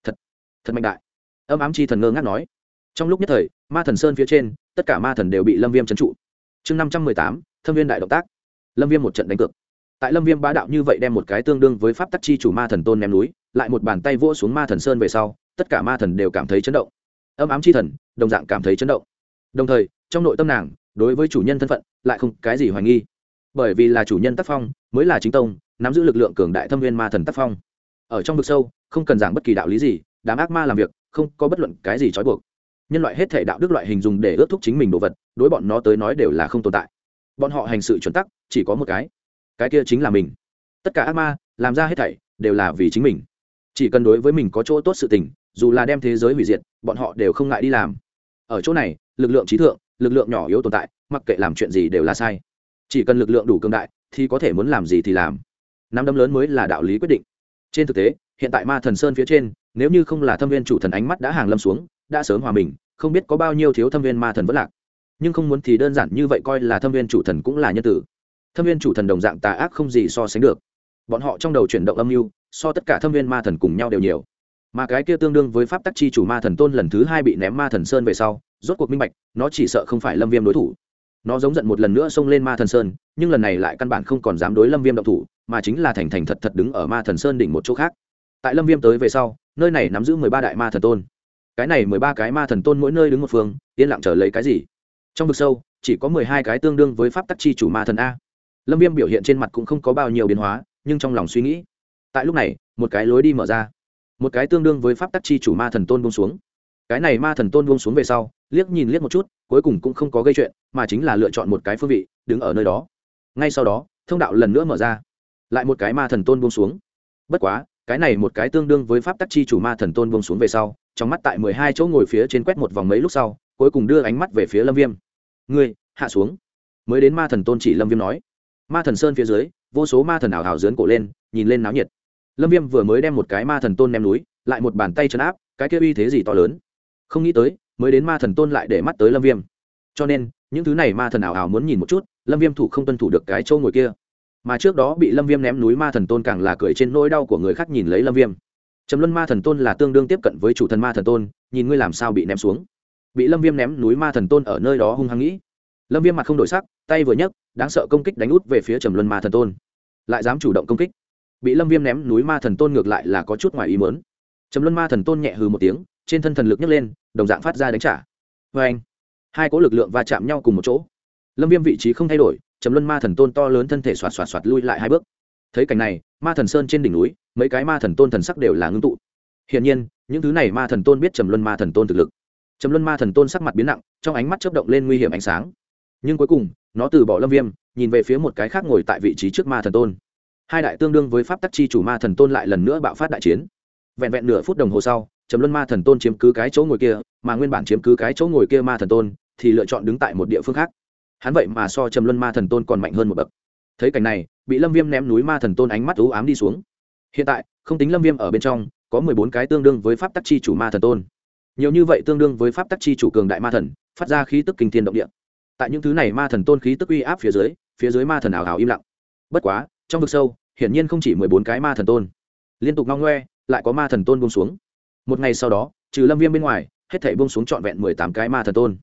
Thật mạnh đại. Âm ám chi thần ngơ ngác nói. Trong lúc nhất thời ma thần sơn phía trên tất cả ma thần đều bị lâm viêm trấn trụ. Chương 518, thâm viên đại động tác. Lâm viêm một trận đánh cược. Tại lâm viêm bá đạo như vậy đem một cái tương đương với pháp tắc chi chủ ma thần tôn ném núi, lại một bàn tay vỗ xuống ma thần sơn về sau, tất cả ma thần đều cảm thấy chấn động. Âm ám chi thần đồng dạng cảm thấy chấn động. Đồng thời trong nội tâm nàng đối với chủ nhân thân phận lại không cái gì hoài nghi, bởi vì là chủ nhân tác phong mới là chính tông, nắm giữ lực lượng cường đại thâm viên ma thần tác phong. Ở trong vực sâu không cần giảng bất kỳ đạo lý gì, đám ác ma làm việc không có bất luận cái gì trói buộc. Nhân loại hết thể đạo đức loại hình dùng để ước thúc chính mình đồ vật, đối bọn nó tới nói đều là không tồn tại. Bọn họ hành sự chuẩn tắc chỉ có một cái kia chính là mình. Tất cả ác ma làm ra hết thảy đều là vì chính mình, chỉ cần đối với mình có chỗ tốt sự tình, dù là đem thế giới hủy diệt bọn họ đều không ngại đi làm. Ở chỗ này lực lượng trí thượng, lực lượng nhỏ yếu tồn tại, mặc kệ làm chuyện gì đều là sai. Chỉ cần lực lượng đủ cường đại thì có thể muốn làm gì thì làm. Nắm đấm lớn mới là đạo lý quyết định. Trên thực tế hiện tại ma thần sơn phía trên, nếu như không là thâm viên chủ thần ánh mắt đã hàng lâm xuống, đã sớm hòa mình, không biết có bao nhiêu thiếu thâm viên ma thần vẫn lạc. Nhưng không muốn thì đơn giản như vậy, coi là thâm viên chủ thần cũng là nhân tử. Thâm viên chủ thần đồng dạng tà ác không gì so sánh được. Bọn họ trong đầu chuyển động âm mưu so tất cả thâm viên ma thần cùng nhau đều nhiều. Mà cái kia tương đương với pháp tắc chi chủ ma thần tôn lần thứ 2 bị ném ma thần sơn về sau, rốt cuộc minh bạch, nó chỉ sợ không phải lâm viêm đối thủ. Nó giống giận một lần nữa xông lên ma thần sơn, nhưng lần này lại căn bản không còn dám đối lâm viêm động thủ, mà chính là thành thành thật thật đứng ở ma thần sơn đỉnh một chỗ khác. Tại lâm viêm tới về sau, nơi này nắm giữ 13 đại ma thần tôn. Cái này 13 cái ma thần tôn mỗi nơi đứng một phương, yên lặng chờ lấy cái gì. Trong vực sâu chỉ có 12 cái tương đương với pháp tắc chi chủ ma thần a. Lâm viêm biểu hiện trên mặt cũng không có bao nhiêu biến hóa, nhưng trong lòng suy nghĩ. Tại lúc này một cái lối đi mở ra, một cái tương đương với pháp tắc chi chủ ma thần tôn buông xuống. Cái này ma thần tôn buông xuống về sau, liếc nhìn liếc một chút, cuối cùng cũng không có gây chuyện, mà chính là lựa chọn một cái phương vị đứng ở nơi đó. Ngay sau đó thông đạo lần nữa mở ra, lại một cái ma thần tôn buông xuống. Bất quá cái này một cái tương đương với pháp tắc chi chủ ma thần tôn buông xuống về sau, trong mắt tại 12 chỗ ngồi phía trên quét một vòng mấy lúc sau, cuối cùng đưa ánh mắt về phía lâm viêm. Ngươi hạ xuống. Mới đến ma thần tôn chỉ lâm viêm nói. Ma thần sơn phía dưới vô số ma thần ảo ảo dướn cổ lên, nhìn lên náo nhiệt. Lâm viêm vừa mới đem một cái ma thần tôn ném núi, lại một bàn tay trấn áp, cái kia uy thế gì to lớn. Không nghĩ tới mới đến ma thần tôn lại để mắt tới lâm viêm, cho nên những thứ này ma thần ảo ảo muốn nhìn một chút lâm viêm thủ không tuân thủ được cái chỗ ngồi kia. Mà trước đó bị lâm viêm ném núi ma thần tôn càng là cười trên nỗi đau của người khác nhìn lấy lâm viêm. Trầm luân ma thần tôn là tương đương tiếp cận với chủ thần ma thần tôn, nhìn ngươi làm sao bị ném xuống. Bị lâm viêm ném núi ma thần tôn ở nơi đó hung hăng nghĩ. Lâm viêm mặt không đổi sắc, tay vừa nhấc, đáng sợ công kích đánh út về phía trầm luân ma thần tôn. Lại dám chủ động công kích. Bị lâm viêm ném núi ma thần tôn ngược lại là có chút ngoài ý muốn. Trầm luân ma thần tôn nhẹ hừ một tiếng, trên thân thần lực nhấc lên, đồng dạng phát ra đánh trả. Và anh, hai cỗ lực lượng va chạm nhau cùng một chỗ. Lâm viêm vị trí không thay đổi, trầm luân ma thần tôn to lớn thân thể xoạt xoạt xoạt lui lại 2 bước. Thấy cảnh này, ma thần sơn trên đỉnh núi mấy cái ma thần tôn thần sắc đều là ngưng tụ. Hiển nhiên những thứ này ma thần tôn biết trầm luân ma thần tôn thực lực. Trầm luân ma thần tôn sắc mặt biến nặng, trong ánh mắt chớp động lên nguy hiểm ánh sáng. Nhưng cuối cùng nó từ bỏ lâm viêm, nhìn về phía một cái khác ngồi tại vị trí trước ma thần tôn. Hai đại tương đương với pháp tắc chi chủ ma thần tôn lại lần nữa bạo phát đại chiến. Vẹn vẹn nửa phút đồng hồ sau, trầm luân ma thần tôn chiếm cứ cái chỗ ngồi kia, mà nguyên bản chiếm cứ cái chỗ ngồi kia ma thần tôn thì lựa chọn đứng tại một địa phương khác. Hắn vậy mà so trầm luân ma thần tôn còn mạnh hơn một bậc. Thấy cảnh này, bị lâm viêm ném núi ma thần tôn ánh mắt u ám đi xuống. Hiện tại không tính lâm viêm ở bên trong, có 14 cái tương đương với pháp tắc chi chủ ma thần tôn. Nhiều như vậy tương đương với pháp tắc chi chủ cường đại ma thần, phát ra khí tức kinh thiên động địa. Tại những thứ này ma thần tôn khí tức uy áp phía dưới ma thần ảo ảo im lặng. Bất quá trong vực sâu hiển nhiên không chỉ 14 cái ma thần tôn, liên tục ngong ngoe lại có ma thần tôn buông xuống. Một ngày sau đó, trừ lâm viêm bên ngoài, hết thảy buông xuống trọn vẹn 18 cái ma thần tôn.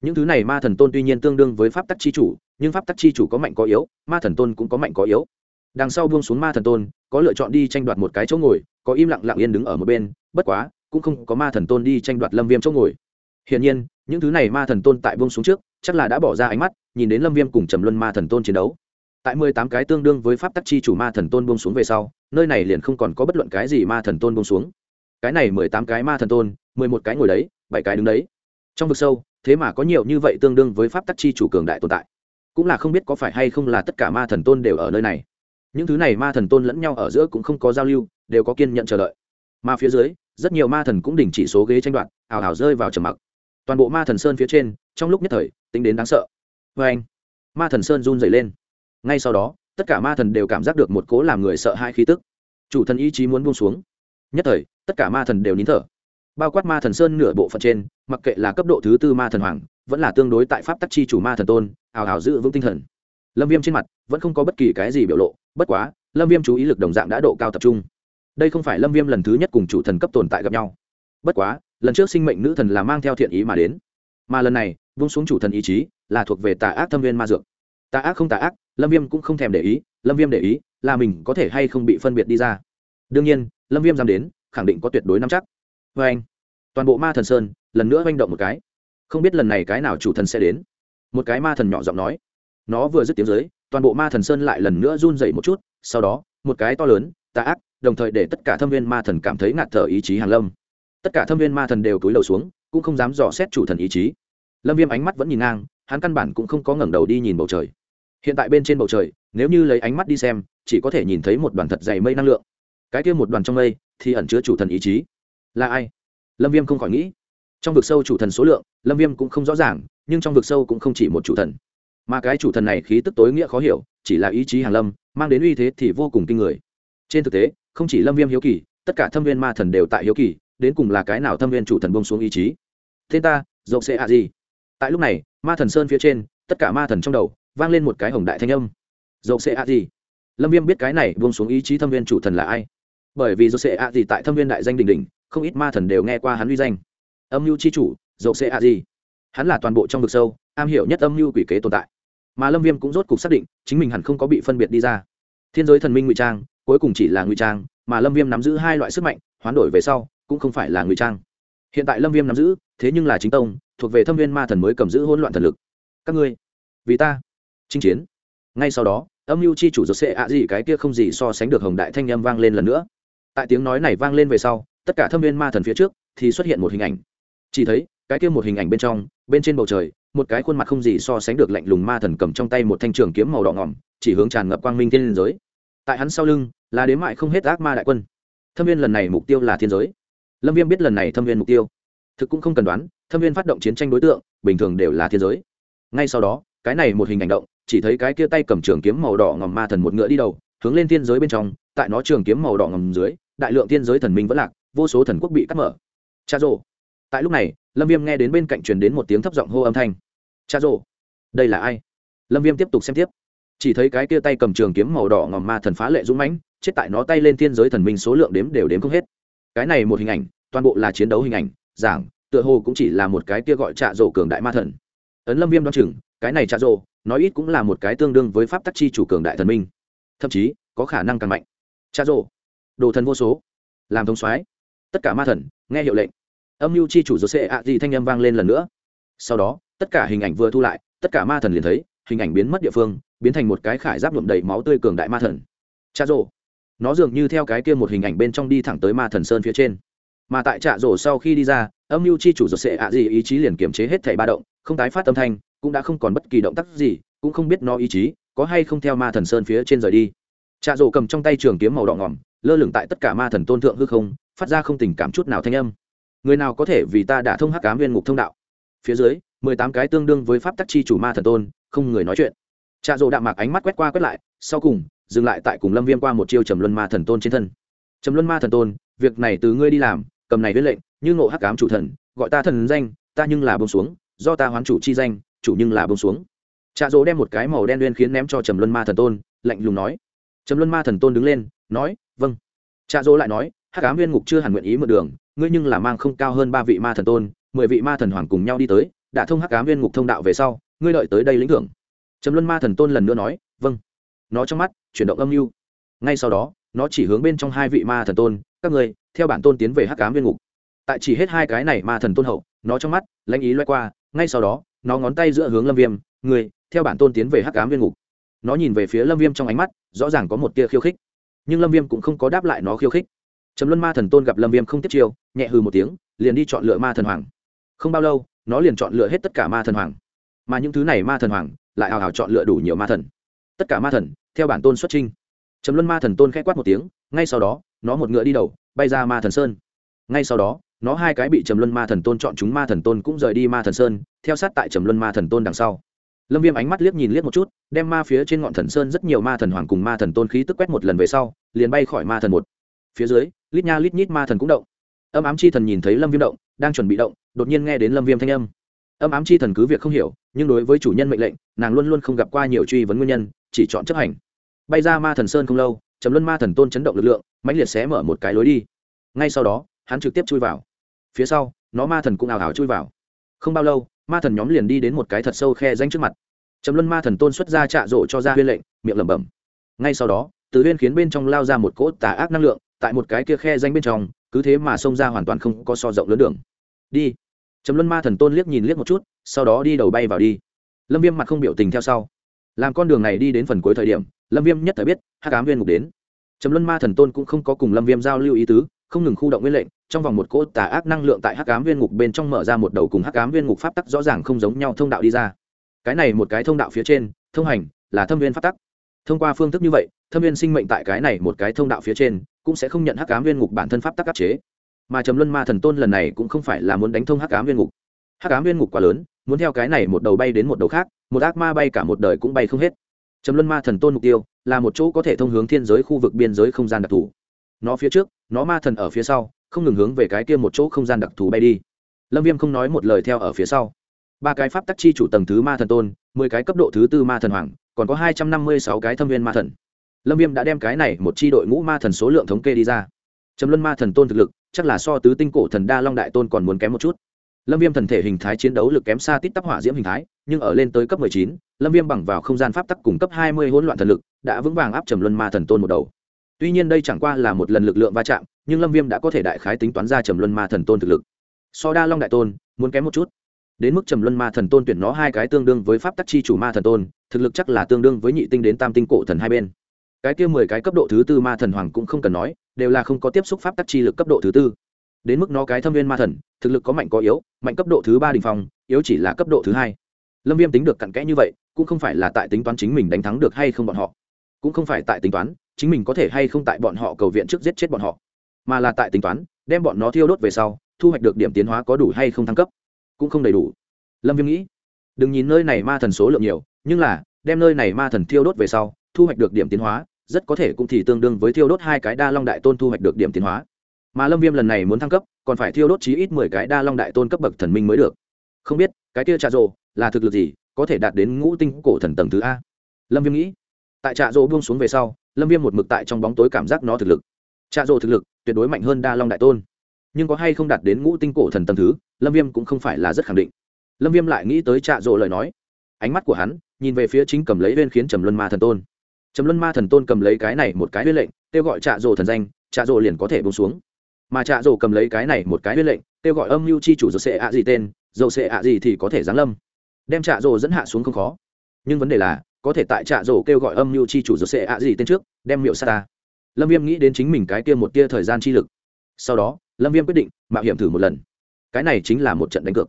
những thứ này ma thần tôn tuy nhiên tương đương với pháp tắc chi chủ, nhưng pháp tắc chi chủ có mạnh có yếu, ma thần tôn cũng có mạnh có yếu. Đằng sau buông xuống ma thần tôn có lựa chọn đi tranh đoạt một cái chỗ ngồi, có im lặng lặng yên đứng ở một bên, bất quá cũng không có ma thần tôn đi tranh đoạt Lâm Viêm chỗ ngồi. Hiển nhiên những thứ này ma thần tôn tại buông xuống trước chắc là đã bỏ ra ánh mắt nhìn đến Lâm Viêm cùng Trầm Luân ma thần tôn chiến đấu. Tại 18 cái tương đương với pháp tắc chi chủ ma thần tôn buông xuống về sau, nơi này liền không còn có bất luận cái gì ma thần tôn buông xuống. Cái này 18 cái ma thần tôn, 11 cái ngồi đấy, 7 cái đứng đấy. Trong vực sâu, thế mà có nhiều như vậy tương đương với pháp tắc chi chủ cường đại tồn tại. Cũng là không biết có phải hay không là tất cả ma thần tôn đều ở nơi này. Những thứ này ma thần tôn lẫn nhau ở giữa cũng không có giao lưu, đều có kiên nhẫn chờ đợi. Mà phía dưới, rất nhiều ma thần cũng đình chỉ số ghế tranh đoạt, ào ào rơi vào trầm mặc. Toàn bộ ma thần sơn phía trên, trong lúc nhất thời, tính đến đáng sợ. Oeng! Ma thần sơn run rẩy lên. Ngay sau đó, tất cả ma thần đều cảm giác được một cỗ làm người sợ hãi khí tức. Chủ thần ý chí muốn buông xuống. Nhất thời, tất cả ma thần đều nín thở. Bao quát ma thần sơn nửa bộ phận trên, mặc kệ là cấp độ thứ tư ma thần hoàng, vẫn là tương đối tại pháp tắc chi chủ ma thần tôn, ào ào giữ vững tinh thần. Lâm Viêm trên mặt vẫn không có bất kỳ cái gì biểu lộ, bất quá, Lâm Viêm chú ý lực đồng dạng đã độ cao tập trung. Đây không phải Lâm Viêm lần thứ nhất cùng chủ thần cấp tồn tại gặp nhau. Bất quá, lần trước sinh mệnh nữ thần là mang theo thiện ý mà đến, mà lần này, buông xuống chủ thần ý chí, là thuộc về tà ác thâm viên ma dược. Tà ác không tà ác, Lâm Viêm cũng không thèm để ý, Lâm Viêm để ý là mình có thể hay không bị phân biệt đi ra. Đương nhiên, Lâm Viêm dám đến, khẳng định có tuyệt đối nắm chắc. Oeng! Toàn bộ ma thần sơn lần nữa oanh động một cái. Không biết lần này cái nào chủ thần sẽ đến. Một cái ma thần nhỏ giọng nói. Nó vừa dứt tiếng dưới, toàn bộ ma thần sơn lại lần nữa run dậy một chút, sau đó, một cái to lớn, tà ác, đồng thời để tất cả thâm viên ma thần cảm thấy ngạt thở ý chí hàng lâm. Tất cả thâm viên ma thần đều cúi đầu xuống, cũng không dám dò xét chủ thần ý chí. Lâm Viêm ánh mắt vẫn nhìn ngang, hắn căn bản cũng không có ngẩng đầu đi nhìn bầu trời. Hiện tại bên trên bầu trời, nếu như lấy ánh mắt đi xem, chỉ có thể nhìn thấy một đoàn thật dày mây năng lượng. Cái kia một đoàn trong mây thì ẩn chứa chủ thần ý chí. Là ai? Lâm Viêm không khỏi nghĩ. Trong vực sâu chủ thần số lượng, Lâm Viêm cũng không rõ ràng, nhưng trong vực sâu cũng không chỉ một chủ thần. Mà cái chủ thần này khí tức tối nghĩa khó hiểu, chỉ là ý chí hàng lâm, mang đến uy thế thì vô cùng kinh người. Trên thực tế, không chỉ Lâm Viêm hiếu kỳ, tất cả thâm viên ma thần đều tại hiếu kỳ, đến cùng là cái nào thâm viên chủ thần buông xuống ý chí. Tên ta, Dậu Sẽ A Di. Tại lúc này, ma thần sơn phía trên, tất cả ma thần trong đầu vang lên một cái hồng đại thanh âm. Dậu Sẽ A Di. Lâm Viêm biết cái này buông xuống ý chí thâm viên chủ thần là ai. Bởi vì Dậu Sẽ A Di tại thâm viên đại danh đỉnh đỉnh, không ít ma thần đều nghe qua hắn uy danh. Âm mưu chi chủ, Dậu Sẽ A Di. Hắn là toàn bộ trong vực sâu, am hiểu nhất âm mưu quỷ kế tồn tại. Mà Lâm Viêm cũng rốt cục xác định, chính mình hẳn không có bị phân biệt đi ra. Thiên giới thần minh ngụy trang, cuối cùng chỉ là ngụy trang, mà Lâm Viêm nắm giữ hai loại sức mạnh, hoán đổi về sau, cũng không phải là ngụy trang. Hiện tại Lâm Viêm nắm giữ, thế nhưng là chính tông, thuộc về thâm viên ma thần mới cầm giữ hỗn loạn thần lực. Các ngươi, vì ta, chinh chiến. Ngay sau đó, âm mưu chi chủ Dậu Sẽ A Di cái kia không gì so sánh được hồng đại thanh âm vang lên lần nữa. Tại tiếng nói này vang lên về sau, tất cả thâm viên ma thần phía trước thì xuất hiện một hình ảnh. Chỉ thấy, cái kia một hình ảnh bên trong, bên trên bầu trời, một cái khuôn mặt không gì so sánh được lạnh lùng ma thần cầm trong tay một thanh trường kiếm màu đỏ ngòm, chỉ hướng tràn ngập quang minh thiên giới. Tại hắn sau lưng, là đếm mại không hết ác ma đại quân. Thâm viên lần này mục tiêu là thiên giới. Lâm Viêm biết lần này thâm viên mục tiêu, thực cũng không cần đoán, thâm viên phát động chiến tranh đối tượng, bình thường đều là thiên giới. Ngay sau đó, cái này một hình ảnh động, chỉ thấy cái kia tay cầm trường kiếm màu đỏ ngòm ma thần một ngựa đi đầu, hướng lên thiên giới bên trong, tại nó trường kiếm màu đỏ ngòm dưới, đại lượng thiên giới thần minh vẫn lạc, vô số thần quốc bị cắt mở. Cha rồ. Tại lúc này, Lâm Viêm nghe đến bên cạnh truyền đến một tiếng thấp giọng hô âm thanh. Cha rồ, đây là ai? Lâm Viêm tiếp tục xem tiếp. Chỉ thấy cái kia tay cầm trường kiếm màu đỏ ngòm ma thần phá lệ dũng mãnh, chết tại nó tay lên thiên giới thần minh số lượng đếm đều đếm không hết. Cái này một hình ảnh, toàn bộ là chiến đấu hình ảnh, giảng, tựa hồ cũng chỉ là một cái kia gọi Trạ Rồ cường đại ma thần. Ấn Lâm Viêm đoán chừng, cái này Trạ Rồ, nói ít cũng là một cái tương đương với pháp tắc chi chủ cường đại thần minh, thậm chí có khả năng càng mạnh. Trạ Rồ, đồ thần vô số, làm thống soái. Tất cả ma thần, nghe hiệu lệnh. Âm mưu chi chủ Dậu Sẽ A Di thanh âm vang lên lần nữa. Sau đó, tất cả hình ảnh vừa thu lại, tất cả ma thần liền thấy, hình ảnh biến mất địa phương, biến thành một cái khải giáp nhuộm đầy máu tươi cường đại ma thần. Trạ Rồ. Nó dường như theo cái kia một hình ảnh bên trong đi thẳng tới ma thần sơn phía trên. Mà tại Trạ Rồ sau khi đi ra, âm mưu chi chủ Dậu Sẽ A Di ý chí liền kiềm chế hết thảy ba động, không tái phát âm thanh, cũng đã không còn bất kỳ động tác gì, cũng không biết nó ý chí có hay không theo ma thần sơn phía trên rời đi. Trạ Rồ cầm trong tay trường kiếm màu đỏ ngòm, lơ lửng tại tất cả ma thần tôn thượng hư không, phát ra không tình cảm chút nào thanh âm. Người nào có thể vì ta đả thông hắc ám nguyên ngục thông đạo? Phía dưới, 18 cái tương đương với pháp tắc chi chủ ma thần tôn, không người nói chuyện. Trạ Rồ đạm mạc ánh mắt quét qua quét lại, sau cùng dừng lại tại cùng Lâm Viêm qua một chiêu Trầm Luân ma thần tôn trên thân. Trầm Luân ma thần tôn, việc này từ ngươi đi làm, cầm này viết lệnh, như ngộ hắc ám chủ thần, gọi ta thần danh, ta nhưng là buông xuống, do ta hoán chủ chi danh, chủ nhưng là buông xuống. Trạ Rồ đem một cái màu đen uyên khiến ném cho Trầm Luân ma thần tôn, lạnh lùng nói. Trầm Luân ma thần tôn đứng lên, nói, vâng. Trạ Rồ lại nói, hắc ám nguyên ngục chưa hẳn nguyện ý một đường, ngươi nhưng là mang không cao hơn 3 vị ma thần tôn, 10 vị ma thần hoàng cùng nhau đi tới, đã thông hắc ám viên ngục thông đạo về sau ngươi đợi tới đây lĩnh thưởng. Trầm luân ma thần tôn lần nữa nói vâng. Nó trong mắt chuyển động âm mưu. Ngay sau đó nó chỉ hướng bên trong hai vị ma thần tôn, các người theo bản tôn tiến về hắc ám viên ngục. Tại chỉ hết hai cái này ma thần tôn hậu, nó trong mắt lãnh ý loay qua. Ngay sau đó nó ngón tay giữa hướng Lâm Viêm, người theo bản tôn tiến về hắc ám viên ngục. Nó nhìn về phía Lâm Viêm trong ánh mắt rõ ràng có một tia khiêu khích, nhưng Lâm Viêm cũng không có đáp lại nó khiêu khích. Trầm luân ma thần tôn gặp Lâm Viêm không tiếp chiêu, nhẹ hừ một tiếng, liền đi chọn lựa ma thần hoàng. Không bao lâu nó liền chọn lựa hết tất cả ma thần hoàng, mà những thứ này ma thần hoàng lại hào hào chọn lựa đủ nhiều ma thần. Tất cả ma thần theo bản tôn xuất chinh. Trầm luân ma thần tôn khẽ quát một tiếng, ngay sau đó nó một ngựa đi đầu bay ra ma thần sơn. Ngay sau đó nó hai cái bị trầm luân ma thần tôn chọn chúng ma thần tôn cũng rời đi ma thần sơn, theo sát tại trầm luân ma thần tôn đằng sau. Lâm Viêm ánh mắt liếc nhìn liếc một chút, đem ma phía trên ngọn thần sơn rất nhiều ma thần hoàng cùng ma thần tôn khí tức quét một lần về sau, liền bay khỏi ma thần một. Phía dưới lít nha lít nhít ma thần cũng động. Âm ám chi thần nhìn thấy Lâm Viêm động, đang chuẩn bị động, đột nhiên nghe đến Lâm Viêm thanh âm. Âm ám chi thần cứ việc không hiểu, nhưng đối với chủ nhân mệnh lệnh nàng luôn luôn không gặp qua nhiều truy vấn nguyên nhân, chỉ chọn chấp hành. Bay ra ma thần sơn không lâu, trầm luân ma thần tôn chấn động lực lượng mãnh liệt xé mở một cái lối đi. Ngay sau đó hắn trực tiếp chui vào. Phía sau nó ma thần cũng ào ào chui vào. Không bao lâu ma thần nhóm liền đi đến một cái thật sâu khe rãnh trước mặt. Trầm luân ma thần tôn xuất ra trạ rộ cho ra huyên lệnh, miệng lẩm bẩm. Ngay sau đó từ huyên khiến bên trong lao ra một cỗ tà ác năng lượng, tại một cái kia khe rãnh bên trong cứ thế mà xông ra, hoàn toàn không có so rộng lớn đường đi. Trầm luân ma thần tôn liếc nhìn liếc một chút, sau đó đi đầu bay vào đi. Lâm Viêm mặt không biểu tình theo sau. Làm con đường này đi đến phần cuối thời điểm, Lâm Viêm nhất thời biết hắc ám viên ngục đến. Trầm luân ma thần tôn cũng không có cùng Lâm Viêm giao lưu ý tứ, không ngừng khu động nguyên lệnh, trong vòng một cỗ tà ác năng lượng tại hắc ám viên ngục bên trong mở ra một đầu cùng hắc ám viên ngục pháp tắc rõ ràng không giống nhau thông đạo đi ra. Cái này một cái thông đạo phía trên thông hành là thâm viên pháp tắc. Thông qua phương thức như vậy, thâm viên sinh mệnh tại cái này một cái thông đạo phía trên cũng sẽ không nhận hắc ám viên ngục bản thân pháp tắc áp chế. Mà trầm luân ma thần tôn lần này cũng không phải là muốn đánh thông hắc ám viên ngục. Hắc ám viên ngục quá lớn, muốn theo cái này một đầu bay đến một đầu khác, một ác ma bay cả một đời cũng bay không hết. Trầm luân ma thần tôn mục tiêu là một chỗ có thể thông hướng thiên giới khu vực biên giới không gian đặc thù. Nó phía trước, nó ma thần ở phía sau, không ngừng hướng về cái kia một chỗ không gian đặc thù bay đi. Lâm Viêm không nói một lời theo ở phía sau. Ba cái pháp tắc chi chủ tầng thứ ma thần tôn, 10 cái cấp độ thứ tư ma thần hoàng, còn có 256 cái thâm viên ma thần. Lâm Viêm đã đem cái này một chi đội ngũ ma thần số lượng thống kê đi ra. Trầm luân ma thần tôn thực lực chắc là so tứ tinh cổ thần đa long đại tôn còn muốn kém một chút. Lâm Viêm thần thể hình thái chiến đấu lực kém xa tít tắp hỏa diễm hình thái, nhưng ở lên tới cấp 19, Lâm Viêm bằng vào không gian pháp tắc cùng cấp 20 hỗn loạn thần lực, đã vững vàng áp Trầm luân ma thần tôn một đầu. Tuy nhiên đây chẳng qua là một lần lực lượng va chạm, nhưng Lâm Viêm đã có thể đại khái tính toán ra Trầm luân ma thần tôn thực lực so đa long đại tôn muốn kém một chút. Đến mức Trầm luân ma thần tôn tuyển nó hai cái tương đương với pháp tắc chi chủ ma thần tôn, thực lực chắc là tương đương với nhị tinh đến tam tinh cổ thần hai bên. Cái kia 10 cái cấp độ thứ tư ma thần hoàng cũng không cần nói, đều là không có tiếp xúc pháp tắc chi lực cấp độ thứ tư. Đến mức nó cái thâm viên ma thần, thực lực có mạnh có yếu, mạnh cấp độ thứ 3 đỉnh phong, yếu chỉ là cấp độ thứ 2. Lâm Viêm tính được cặn kẽ như vậy, cũng không phải là tại tính toán chính mình đánh thắng được hay không bọn họ, cũng không phải tại tính toán chính mình có thể hay không tại bọn họ cầu viện trước giết chết bọn họ, mà là tại tính toán đem bọn nó thiêu đốt về sau, thu hoạch được điểm tiến hóa có đủ hay không thăng cấp, cũng không đầy đủ. Lâm Viêm nghĩ, đừng nhìn nơi này ma thần số lượng nhiều, nhưng là đem nơi này ma thần thiêu đốt về sau, thu hoạch được điểm tiến hóa, rất có thể cũng thì tương đương với thiêu đốt hai cái đa long đại tôn thu hoạch được điểm tiến hóa. Mà Lâm Viêm lần này muốn thăng cấp, còn phải thiêu đốt chí ít 10 cái đa long đại tôn cấp bậc thần minh mới được. Không biết cái kia trạ rồ là thực lực gì, có thể đạt đến ngũ tinh cổ thần tầng thứ A. Lâm Viêm nghĩ. Tại trạ rồ buông xuống về sau, Lâm Viêm một mực tại trong bóng tối cảm giác nó thực lực. Trạ rồ thực lực tuyệt đối mạnh hơn đa long đại tôn, nhưng có hay không đạt đến ngũ tinh cổ thần tầng thứ, Lâm Viêm cũng không phải là rất khẳng định. Lâm Viêm lại nghĩ tới trạ rồ lời nói, ánh mắt của hắn nhìn về phía chính cầm lấy viên khiến Trầm luân ma thần tôn. Trầm luân ma thần tôn cầm lấy cái này một cái huyết lệnh, kêu gọi trạ rồ thần danh, trạ rồ liền có thể buông xuống. Mà trạ rồ cầm lấy cái này một cái huyết lệnh, kêu gọi âm mưu chi chủ dầu sẽ ạ gì tên, dầu sẽ ạ gì thì có thể giáng lâm. Đem trạ rồ dẫn hạ xuống không khó, nhưng vấn đề là có thể tại trạ rồ kêu gọi âm mưu chi chủ dầu sẽ ạ gì tên trước, đem miệu sát ta. Lâm Viêm nghĩ đến chính mình cái kia một tia thời gian chi lực. Sau đó Lâm Viêm quyết định mạo hiểm thử một lần. Cái này chính là một trận đánh cược.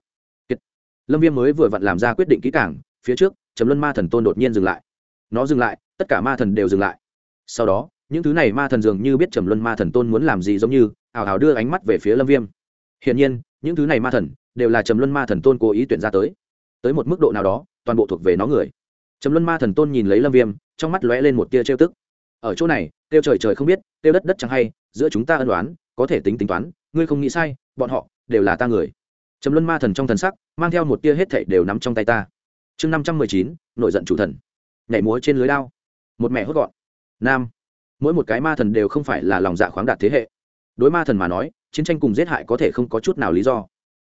Lâm Viêm mới vừa vặn làm ra quyết định kỹ càng, phía trước Trầm luân ma thần tôn đột nhiên dừng lại. Nó dừng lại, tất cả ma thần đều dừng lại. Sau đó những thứ này ma thần dường như biết Trầm luân ma thần tôn muốn làm gì, giống như ảo ảo đưa ánh mắt về phía Lâm Viêm. Hiển nhiên những thứ này ma thần đều là Trầm luân ma thần tôn cố ý tuyển ra tới một mức độ nào đó toàn bộ thuộc về nó người. Trầm luân ma thần tôn nhìn lấy Lâm Viêm, trong mắt lóe lên một tia trêu tức. Ở chỗ này tiêu trời trời không biết, tiêu đất đất chẳng hay, giữa chúng ta ân oán có thể tính toán, ngươi không nghĩ sai, bọn họ đều là ta người. Trầm luân ma thần trong thần sắc mang theo một tia hết thảy đều nắm trong tay ta. Chương 519, nổi giận chủ thần. Nhảy múa trên lưới đao, một mẹ hốt gọn. Nam, mỗi một cái ma thần đều không phải là lòng dạ khoáng đạt thế hệ. Đối ma thần mà nói, chiến tranh cùng giết hại có thể không có chút nào lý do.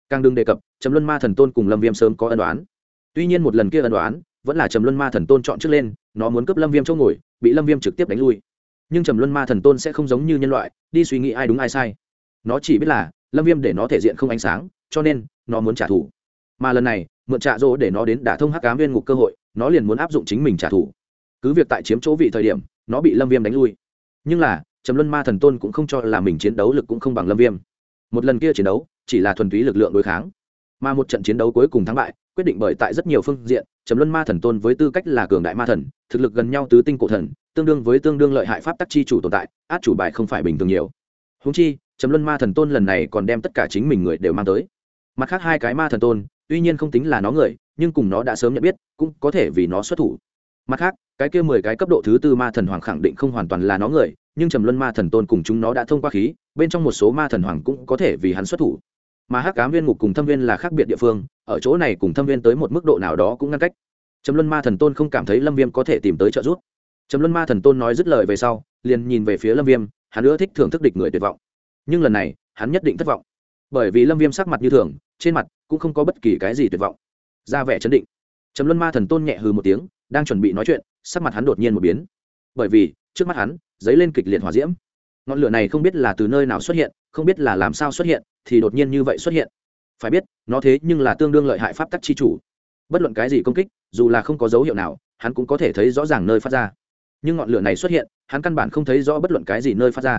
càng đừng đề cập trầm luân ma thần tôn cùng lâm viêm sớm có ân đoán. Tuy nhiên một lần kia ân đoán vẫn là trầm luân ma thần tôn chọn trước lên, nó muốn cướp lâm viêm chỗ ngồi, bị lâm viêm trực tiếp đánh lui. Nhưng trầm luân ma thần tôn sẽ không giống như nhân loại đi suy nghĩ ai đúng ai sai. Nó chỉ biết là lâm viêm để nó thể diện không ánh sáng, cho nên nó muốn trả thù. Mà lần này mượn Trạ Dỗ để nó đến đả thông hắc ám viên ngục cơ hội, nó liền muốn áp dụng chính mình trả thù. Cứ việc tại chiếm chỗ vị thời điểm nó bị lâm viêm đánh lui, nhưng là trầm luân ma thần tôn cũng không cho là mình chiến đấu lực cũng không bằng lâm viêm. Một lần kia chiến đấu chỉ là thuần túy lực lượng đối kháng, mà một trận chiến đấu cuối cùng thắng bại quyết định bởi tại rất nhiều phương diện. Trầm luân ma thần tôn với tư cách là cường đại ma thần, thực lực gần nhau tứ tinh cổ thần, tương đương với tương đương lợi hại pháp tắc chi chủ tồn tại, át chủ bài không phải bình thường nhiều. Huống chi trầm luân ma thần tôn lần này còn đem tất cả chính mình người đều mang tới. Mặt khác hai cái ma thần tôn tuy nhiên không tính là nó người, nhưng cùng nó đã sớm nhận biết, cũng có thể vì nó xuất thủ. Mặt khác cái kia 10 cái cấp độ thứ tư ma thần hoàng khẳng định không hoàn toàn là nó người, nhưng trầm luân ma thần tôn cùng chúng nó đã thông qua khí, bên trong một số ma thần hoàng cũng có thể vì hắn xuất thủ. Mà hắc ám viên ngục cùng thâm viên là khác biệt địa phương, ở chỗ này cùng thâm viên tới một mức độ nào đó cũng ngăn cách. Trầm luân ma thần tôn không cảm thấy lâm viêm có thể tìm tới trợ giúp. Trầm luân ma thần tôn nói dứt lời về sau liền nhìn về phía lâm viêm, hắn ưa thích thưởng thức địch người tuyệt vọng, nhưng lần này hắn nhất định thất vọng, bởi vì lâm viêm sắc mặt như thường, trên mặt cũng không có bất kỳ cái gì tuyệt vọng, ra vẻ chấn định. Trầm luân ma thần tôn nhẹ hừ một tiếng, đang chuẩn bị nói chuyện, sắc mặt hắn đột nhiên một biến, bởi vì trước mắt hắn dấy lên kịch liệt hỏa diễm. Ngọn lửa này không biết là từ nơi nào xuất hiện, không biết là làm sao xuất hiện, thì đột nhiên như vậy xuất hiện. Phải biết nó thế nhưng là tương đương lợi hại pháp tắc chi chủ, bất luận cái gì công kích dù là không có dấu hiệu nào hắn cũng có thể thấy rõ ràng nơi phát ra. Nhưng ngọn lửa này xuất hiện hắn căn bản không thấy rõ bất luận cái gì nơi phát ra.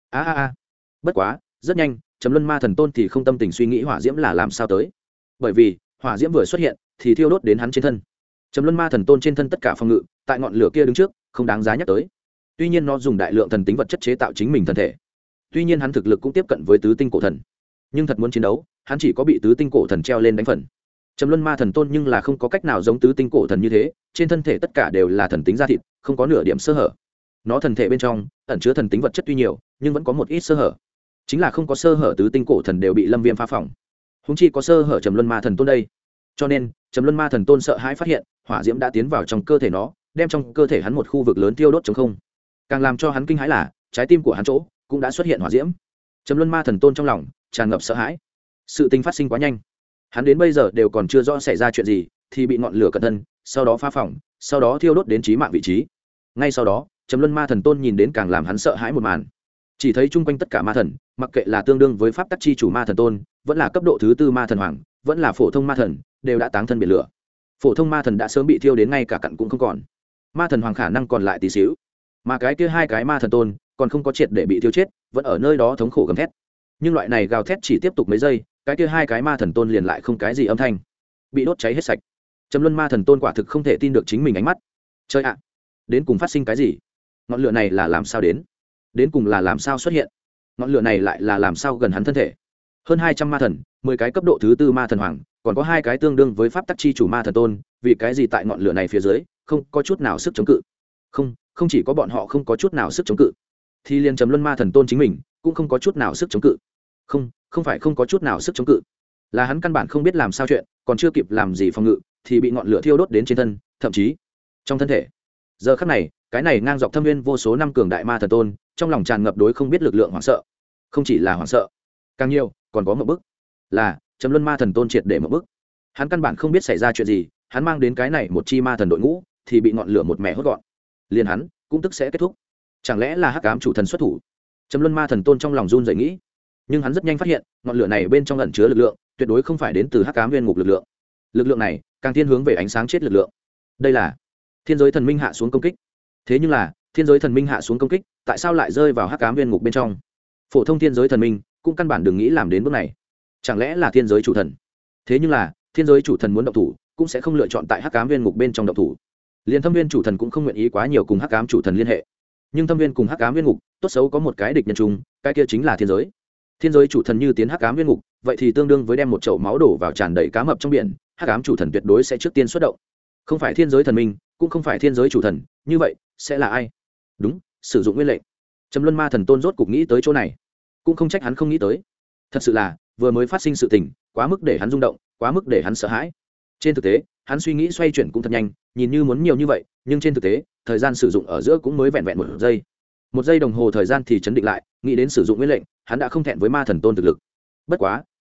Bất quá rất nhanh trầm luân ma thần tôn thì không tâm tình suy nghĩ hỏa diễm là làm sao tới, bởi vì hỏa diễm vừa xuất hiện thì thiêu đốt đến hắn trên thân. Trầm luân ma thần tôn trên thân tất cả phòng ngự tại ngọn lửa kia đứng trước không đáng giá nhắc tới. Tuy nhiên nó dùng đại lượng thần tính vật chất chế tạo chính mình thân thể, tuy nhiên hắn thực lực cũng tiếp cận với tứ tinh cổ thần, nhưng thật muốn chiến đấu hắn chỉ có bị tứ tinh cổ thần treo lên đánh phần. Trầm luân ma thần tôn nhưng là không có cách nào giống tứ tinh cổ thần như thế, trên thân thể tất cả đều là thần tính da thịt, không có nửa điểm sơ hở. Nó thần thể bên trong ẩn chứa thần tính vật chất tuy nhiều nhưng vẫn có một ít sơ hở, chính là không có sơ hở tứ tinh cổ thần đều bị lâm viêm phá phỏng, húng chi có sơ hở trầm luân ma thần tôn đây. Cho nên trầm luân ma thần tôn sợ hãi phát hiện hỏa diễm đã tiến vào trong cơ thể nó, đem trong cơ thể hắn một khu vực lớn tiêu đốt trống không. Càng làm cho hắn kinh hãi là trái tim của hắn chỗ cũng đã xuất hiện hỏa diễm. Trầm luân ma thần tôn trong lòng tràn ngập sợ hãi, sự tình phát sinh quá nhanh, hắn đến bây giờ đều còn chưa rõ xảy ra chuyện gì thì bị ngọn lửa cận thân, sau đó phá phỏng, sau đó thiêu đốt đến chí mạng vị trí. Ngay sau đó trầm luân ma thần tôn nhìn đến càng làm hắn sợ hãi một màn, chỉ thấy chung quanh tất cả ma thần, mặc kệ là tương đương với pháp tắc chi chủ ma thần tôn, vẫn là cấp độ thứ tư ma thần hoàng, vẫn là phổ thông ma thần, đều đã táng thân biển lửa. Phổ thông ma thần đã sớm bị thiêu đến ngay cả cặn cũng không còn, ma thần hoàng khả năng còn lại tí xíu, mà cái kia hai cái ma thần tôn còn không có triệt để bị thiêu chết, vẫn ở nơi đó thống khổ gầm thét. Nhưng loại này gào thét chỉ tiếp tục mấy giây, cái kia hai cái ma thần tôn liền lại không cái gì âm thanh, bị đốt cháy hết sạch. Trầm luân ma thần tôn quả thực không thể tin được chính mình ánh mắt. Chơi ạ, đến cùng phát sinh cái gì? Ngọn lửa này là làm sao đến cùng là làm sao xuất hiện? Ngọn lửa này lại là làm sao gần hắn thân thể? Hơn 200 ma thần, 10 cái cấp độ thứ tư ma thần hoàng, còn có hai cái tương đương với pháp tắc chi chủ ma thần tôn, vì cái gì tại ngọn lửa này phía dưới không có chút nào sức chống cự? Không chỉ có bọn họ không có chút nào sức chống cự, thì liền trầm luân ma thần tôn chính mình cũng không có chút nào sức chống cự. Không phải không có chút nào sức chống cự, là hắn căn bản không biết làm sao chuyện, còn chưa kịp làm gì phòng ngự thì bị ngọn lửa thiêu đốt đến trên thân, thậm chí trong thân thể. Giờ khắc này, cái này ngang dọc thâm viên vô số năm cường đại ma thần tôn trong lòng tràn ngập đối không biết lực lượng hoảng sợ. Không chỉ là hoảng sợ, càng nhiều còn có một bức, là trầm luân ma thần tôn triệt để một bức. Hắn căn bản không biết xảy ra chuyện gì, hắn mang đến cái này một chi ma thần đội ngũ thì bị ngọn lửa một mẻ hốt gọn, liền hắn cũng tức sẽ kết thúc. Chẳng lẽ là hắc ám chủ thần xuất thủ? Trầm luân ma thần tôn trong lòng run rẩy nghĩ, nhưng hắn rất nhanh phát hiện ngọn lửa này bên trong ẩn chứa lực lượng tuyệt đối không phải đến từ hắc ám viên ngục lực lượng. Lực lượng này càng thiên hướng về ánh sáng chết lực lượng. Đây là thiên giới thần minh hạ xuống công kích. Thế nhưng là thiên giới thần minh hạ xuống công kích tại sao lại rơi vào hắc ám viên ngục bên trong? Phổ thông thiên giới thần minh cũng căn bản đừng nghĩ làm đến bước này. Chẳng lẽ là thiên giới chủ thần? Thế nhưng là thiên giới chủ thần muốn động thủ cũng sẽ không lựa chọn tại hắc ám viên ngục bên trong động thủ. Liên thâm viên chủ thần cũng không nguyện ý quá nhiều cùng hắc ám chủ thần liên hệ. Nhưng thâm viên cùng hắc ám viên ngục tốt xấu có một cái địch nhân chung, cái kia chính là thiên giới. Thiên giới chủ thần như tiến hắc ám viên ngục, vậy thì tương đương với đem một chậu máu đổ vào tràn đầy cá mập trong biển, hắc ám chủ thần tuyệt đối sẽ trước tiên xuất động. Không phải thiên giới thần minh, cũng không phải thiên giới chủ thần, như vậy sẽ là ai? Đúng, sử dụng nguyên lệnh. Trầm luân ma thần tôn rốt cục nghĩ tới chỗ này, cũng không trách hắn không nghĩ tới. Thật sự là vừa mới phát sinh sự tình quá mức để hắn rung động, quá mức để hắn sợ hãi. Trên thực tế hắn suy nghĩ xoay chuyển cũng thật nhanh, nhìn như muốn nhiều như vậy, nhưng trên thực tế thời gian sử dụng ở giữa cũng mới vẹn vẹn một giây đồng hồ thời gian thì chấn định lại, nghĩ đến sử dụng nguyên lệnh, hắn đã không thẹn với ma thần tôn thực lực. Bất quá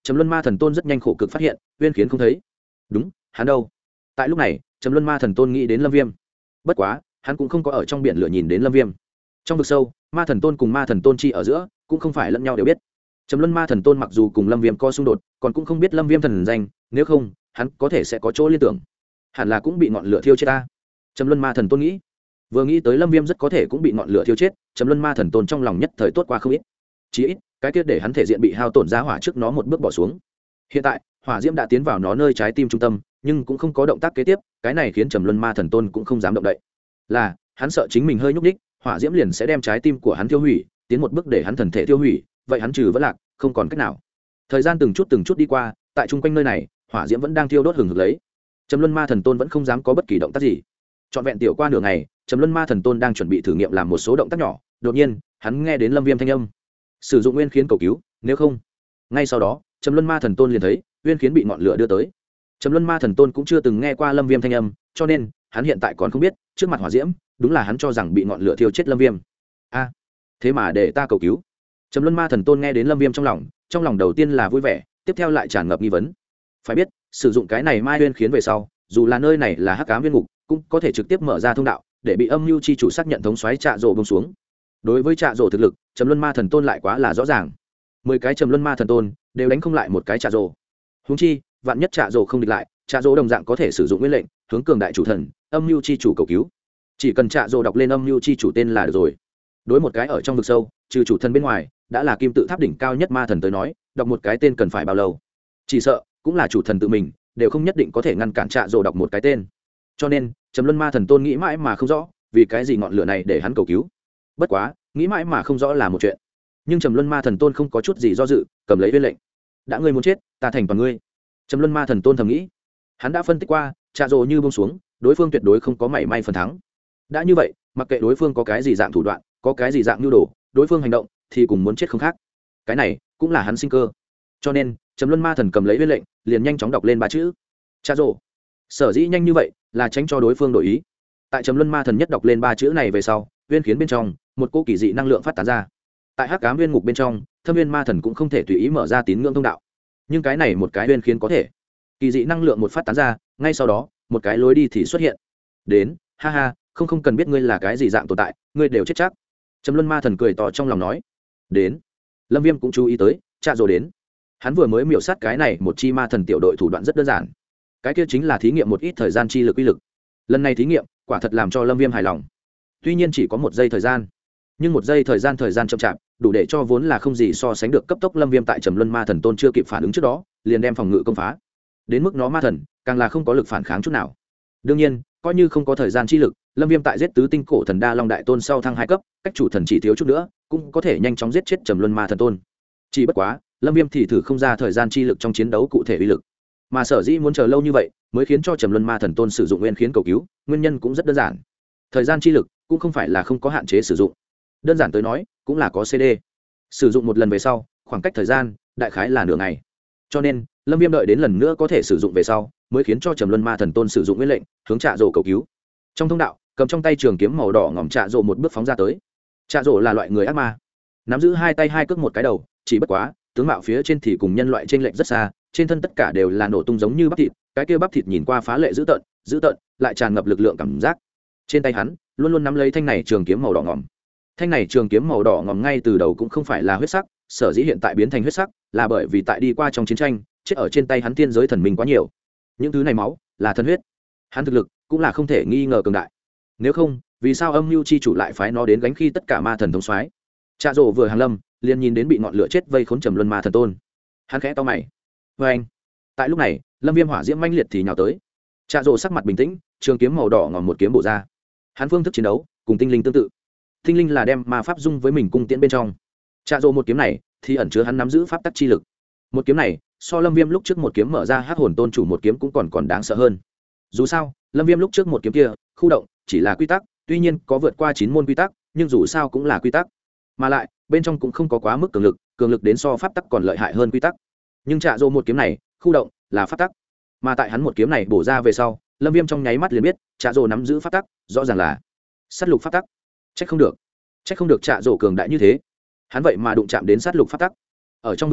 Trầm Luân Ma Thần Tôn rất nhanh khổ cực phát hiện Uyên Khiến không thấy. Đúng, hắn đâu? Tại lúc này Trầm Luân Ma Thần Tôn nghĩ đến Lâm Viêm. Bất quá hắn cũng không có ở trong biển lửa nhìn đến Lâm Viêm. Trong vực sâu, Ma Thần Tôn cùng Ma Thần Tôn chi ở giữa cũng không phải lẫn nhau đều biết. Trầm Luân Ma Thần Tôn mặc dù cùng Lâm Viêm có xung đột, còn cũng không biết Lâm Viêm thần danh, nếu không hắn có thể sẽ có chỗ liên tưởng. Hẳn là cũng bị ngọn lửa thiêu chết ta. Trầm Luân Ma Thần Tôn nghĩ. Vừa nghĩ tới Lâm Viêm rất có thể cũng bị ngọn lửa thiêu chết, Trầm Luân Ma Thần Tôn trong lòng nhất thời tốt qua không ít. Chỉ ít cái kia để hắn thể diện bị hao tổn ra hỏa trước nó một bước bỏ xuống. Hiện tại hỏa diễm đã tiến vào nó nơi trái tim trung tâm, nhưng cũng không có động tác kế tiếp, cái này khiến Trầm Luân Ma Thần Tôn cũng không dám động đậy. Là hắn sợ chính mình hơi nhúc nhích, hỏa diễm liền sẽ đem trái tim của hắn tiêu hủy, tiến một bước để hắn thần thể tiêu hủy, vậy hắn trừ vẫn lạc, không còn cách nào. Thời gian từng chút đi qua, tại trung quanh nơi này, hỏa diễm vẫn đang thiêu đốt hừng hực lấy. Trầm Luân Ma Thần Tôn vẫn không dám có bất kỳ động tác gì. Trọn vẹn tiểu qua nửa ngày, Trầm Luân Ma Thần Tôn đang chuẩn bị thử nghiệm làm một số động tác nhỏ, đột nhiên, hắn nghe đến Lâm Viêm thanh âm. Sử dụng Nguyên Khiến cầu cứu, nếu không. Ngay sau đó, Trầm Luân Ma Thần Tôn liền thấy, Nguyên Khiến bị ngọn lửa đưa tới. Trầm Luân Ma Thần Tôn cũng chưa từng nghe qua Lâm Viêm thanh âm, cho nên, hắn hiện tại còn không biết, trước mặt hỏa diễm, đúng là hắn cho rằng bị ngọn lửa thiêu chết Lâm Viêm. A, thế mà để ta cầu cứu. Trầm Luân Ma Thần Tôn nghe đến Lâm Viêm trong lòng đầu tiên là vui vẻ, tiếp theo lại tràn ngập nghi vấn. Phải biết, sử dụng cái này Mai Nguyên Khiến về sau, dù là nơi này là Hắc Ám Viên Ngục, cũng có thể trực tiếp mở ra thông đạo, để bị Âm Nhu chi chủ xác nhận thống soái Trạ Dỗ buông xuống. Đối với Trạ Dỗ thực lực, Trầm Luân Ma Thần Tôn lại quá là rõ ràng. 10 cái Trầm Luân Ma Thần Tôn đều đánh không lại một cái Trạ Dỗ. Huống chi, vạn nhất Trạ Dỗ không địch lại, Trạ Dỗ đồng dạng có thể sử dụng nguyên lệnh, hướng cường đại chủ thần, Âm Nhu chi chủ cầu cứu. Chỉ cần Trạ Dỗ đọc lên Âm Nhu chi chủ tên là được rồi. Đối một cái ở trong vực sâu, trừ chủ thần bên ngoài, đã là kim tự tháp đỉnh cao nhất ma thần tới nói, đọc một cái tên cần phải bao lâu? Chỉ sợ cũng là chủ thần tự mình đều không nhất định có thể ngăn cản Trạ Dỗ đọc một cái tên. Cho nên Trầm Luân Ma Thần Tôn nghĩ mãi mà không rõ vì cái gì ngọn lửa này để hắn cầu cứu. Bất quá nghĩ mãi mà không rõ là một chuyện, nhưng Trầm Luân Ma Thần Tôn không có chút gì do dự, cầm lấy viên lệnh. Đã ngươi muốn chết, ta thành toàn ngươi. Trầm Luân Ma Thần Tôn thầm nghĩ. Hắn đã phân tích qua, Trạ Dỗ như buông xuống, đối phương tuyệt đối không có mảy may phần thắng. Đã như vậy, mặc kệ đối phương có cái gì dạng thủ đoạn, có cái gì dạng nhu đồ, đối phương hành động thì cùng muốn chết không khác. Cái này cũng là hắn sinh cơ. Cho nên Trầm Luân Ma Thần cầm lấy viên lệnh, liền nhanh chóng đọc lên 3 chữ: Trạ Dỗ. Sở dĩ nhanh như vậy là tránh cho đối phương đổi ý. Tại Trầm Luân Ma Thần nhất đọc lên 3 chữ này về sau, Nguyên Khiến bên trong một cỗ kỳ dị năng lượng phát tán ra. Tại Hắc Ám Viên Ngục bên trong, Thâm Viên Ma Thần cũng không thể tùy ý mở ra tín ngưỡng thông đạo, nhưng cái này một cái Nguyên Khiến có thể. Kỳ dị năng lượng một phát tán ra, ngay sau đó một cái lối đi thì xuất hiện. Đến, ha ha, không cần biết ngươi là cái gì dạng tồn tại, ngươi đều chết chắc. Trầm Luân Ma Thần cười to trong lòng nói. Đến. Lâm Viêm cũng chú ý tới, Trạ Dỗ đến. Hắn vừa mới miểu sát cái này một chi ma thần tiểu đội thủ đoạn rất đơn giản, cái kia chính là thí nghiệm một ít thời gian chi lực uy lực. Lần này thí nghiệm quả thật làm cho Lâm Viêm hài lòng. Tuy nhiên chỉ có 1 giây thời gian, nhưng 1 giây thời gian chậm chạp, đủ để cho vốn là không gì so sánh được cấp tốc Lâm Viêm tại Trầm Luân Ma Thần Tôn chưa kịp phản ứng trước đó, liền đem phòng ngự công phá. Đến mức nó ma thần, càng là không có lực phản kháng chút nào. Đương nhiên, coi như không có thời gian chi lực, Lâm Viêm tại giết tứ tinh cổ thần Đa Long đại tôn sau thăng 2 cấp, cách chủ thần chỉ thiếu chút nữa, cũng có thể nhanh chóng giết chết Trầm Luân Ma Thần Tôn. Chỉ bất quá, Lâm Viêm thì thử không ra thời gian chi lực trong chiến đấu cụ thể uy lực. Mà sở dĩ muốn chờ lâu như vậy, mới khiến cho Trầm Luân Ma Thần Tôn sử dụng Nguyên Khiến cầu cứu, nguyên nhân cũng rất đơn giản. Thời gian chi lực cũng không phải là không có hạn chế sử dụng. Đơn giản tới nói, cũng là có CD. Sử dụng một lần về sau, khoảng cách thời gian đại khái là nửa ngày. Cho nên, Lâm Viêm đợi đến lần nữa có thể sử dụng về sau, mới khiến cho Trầm Luân Ma Thần Tôn sử dụng nguyên lệnh, hướng Trạ Dỗ cầu cứu. Trong thông đạo, cầm trong tay trường kiếm màu đỏ ngòm Trạ Dỗ một bước phóng ra tới. Trạ Dỗ là loại người ác ma, nắm giữ 2 tay 2 cước một cái đầu, chỉ bất quá, tướng mạo phía trên thì cùng nhân loại chênh lệch rất xa, trên thân tất cả đều là nổ tung giống như bắp thịt, cái kia bắp thịt nhìn qua phá lệ dữ tợn, lại tràn ngập lực lượng cảm giác. Trên tay hắn luôn luôn nắm lấy thanh này trường kiếm màu đỏ ngòm. Thanh này trường kiếm màu đỏ ngòm ngay từ đầu cũng không phải là huyết sắc, sở dĩ hiện tại biến thành huyết sắc là bởi vì tại đi qua trong chiến tranh, chết ở trên tay hắn tiên giới thần minh quá nhiều. Những thứ này máu là thân huyết. Hắn thực lực cũng là không thể nghi ngờ cường đại. Nếu không, vì sao Âm Nhu chi chủ lại phái nó đến gánh khi tất cả ma thần thống soái? Trạ Dỗ vừa hàng lâm, liền nhìn đến bị ngọn lửa chết vây khốn Trầm Luân Ma Thần Tôn. Hắn khẽ to mày. Và anh. Tại lúc này, Lâm Viêm hỏa diễm mãnh liệt thì nhào tới. Trạ Dỗ sắc mặt bình tĩnh, trường kiếm màu đỏ ngòm một kiếm bổ ra. Hắn phương thức chiến đấu cùng tinh linh tương tự. Tinh linh là đem ma pháp dung với mình cung tiễn bên trong. Trạ Dỗ một kiếm này thì ẩn chứa hắn nắm giữ pháp tắc chi lực. Một kiếm này, so Lâm Viêm lúc trước một kiếm mở ra Hắc Hồn Tôn chủ một kiếm cũng còn đáng sợ hơn. Dù sao, Lâm Viêm lúc trước một kiếm kia, khu động chỉ là quy tắc, tuy nhiên có vượt qua 9 môn quy tắc, nhưng dù sao cũng là quy tắc. Mà lại, bên trong cũng không có quá mức cường lực đến so pháp tắc còn lợi hại hơn quy tắc. Nhưng Trạ Dỗ một kiếm này, khu động là pháp tắc. Mà tại hắn một kiếm này bổ ra về sau, Lâm Viêm trong nháy mắt liền biết, Trạ Dỗ nắm giữ pháp tắc, rõ ràng là sát lục pháp tắc. Trách không được Trạ Dỗ cường đại như thế. Hắn vậy mà đụng chạm đến sát lục pháp tắc. Ở trong vực sâu,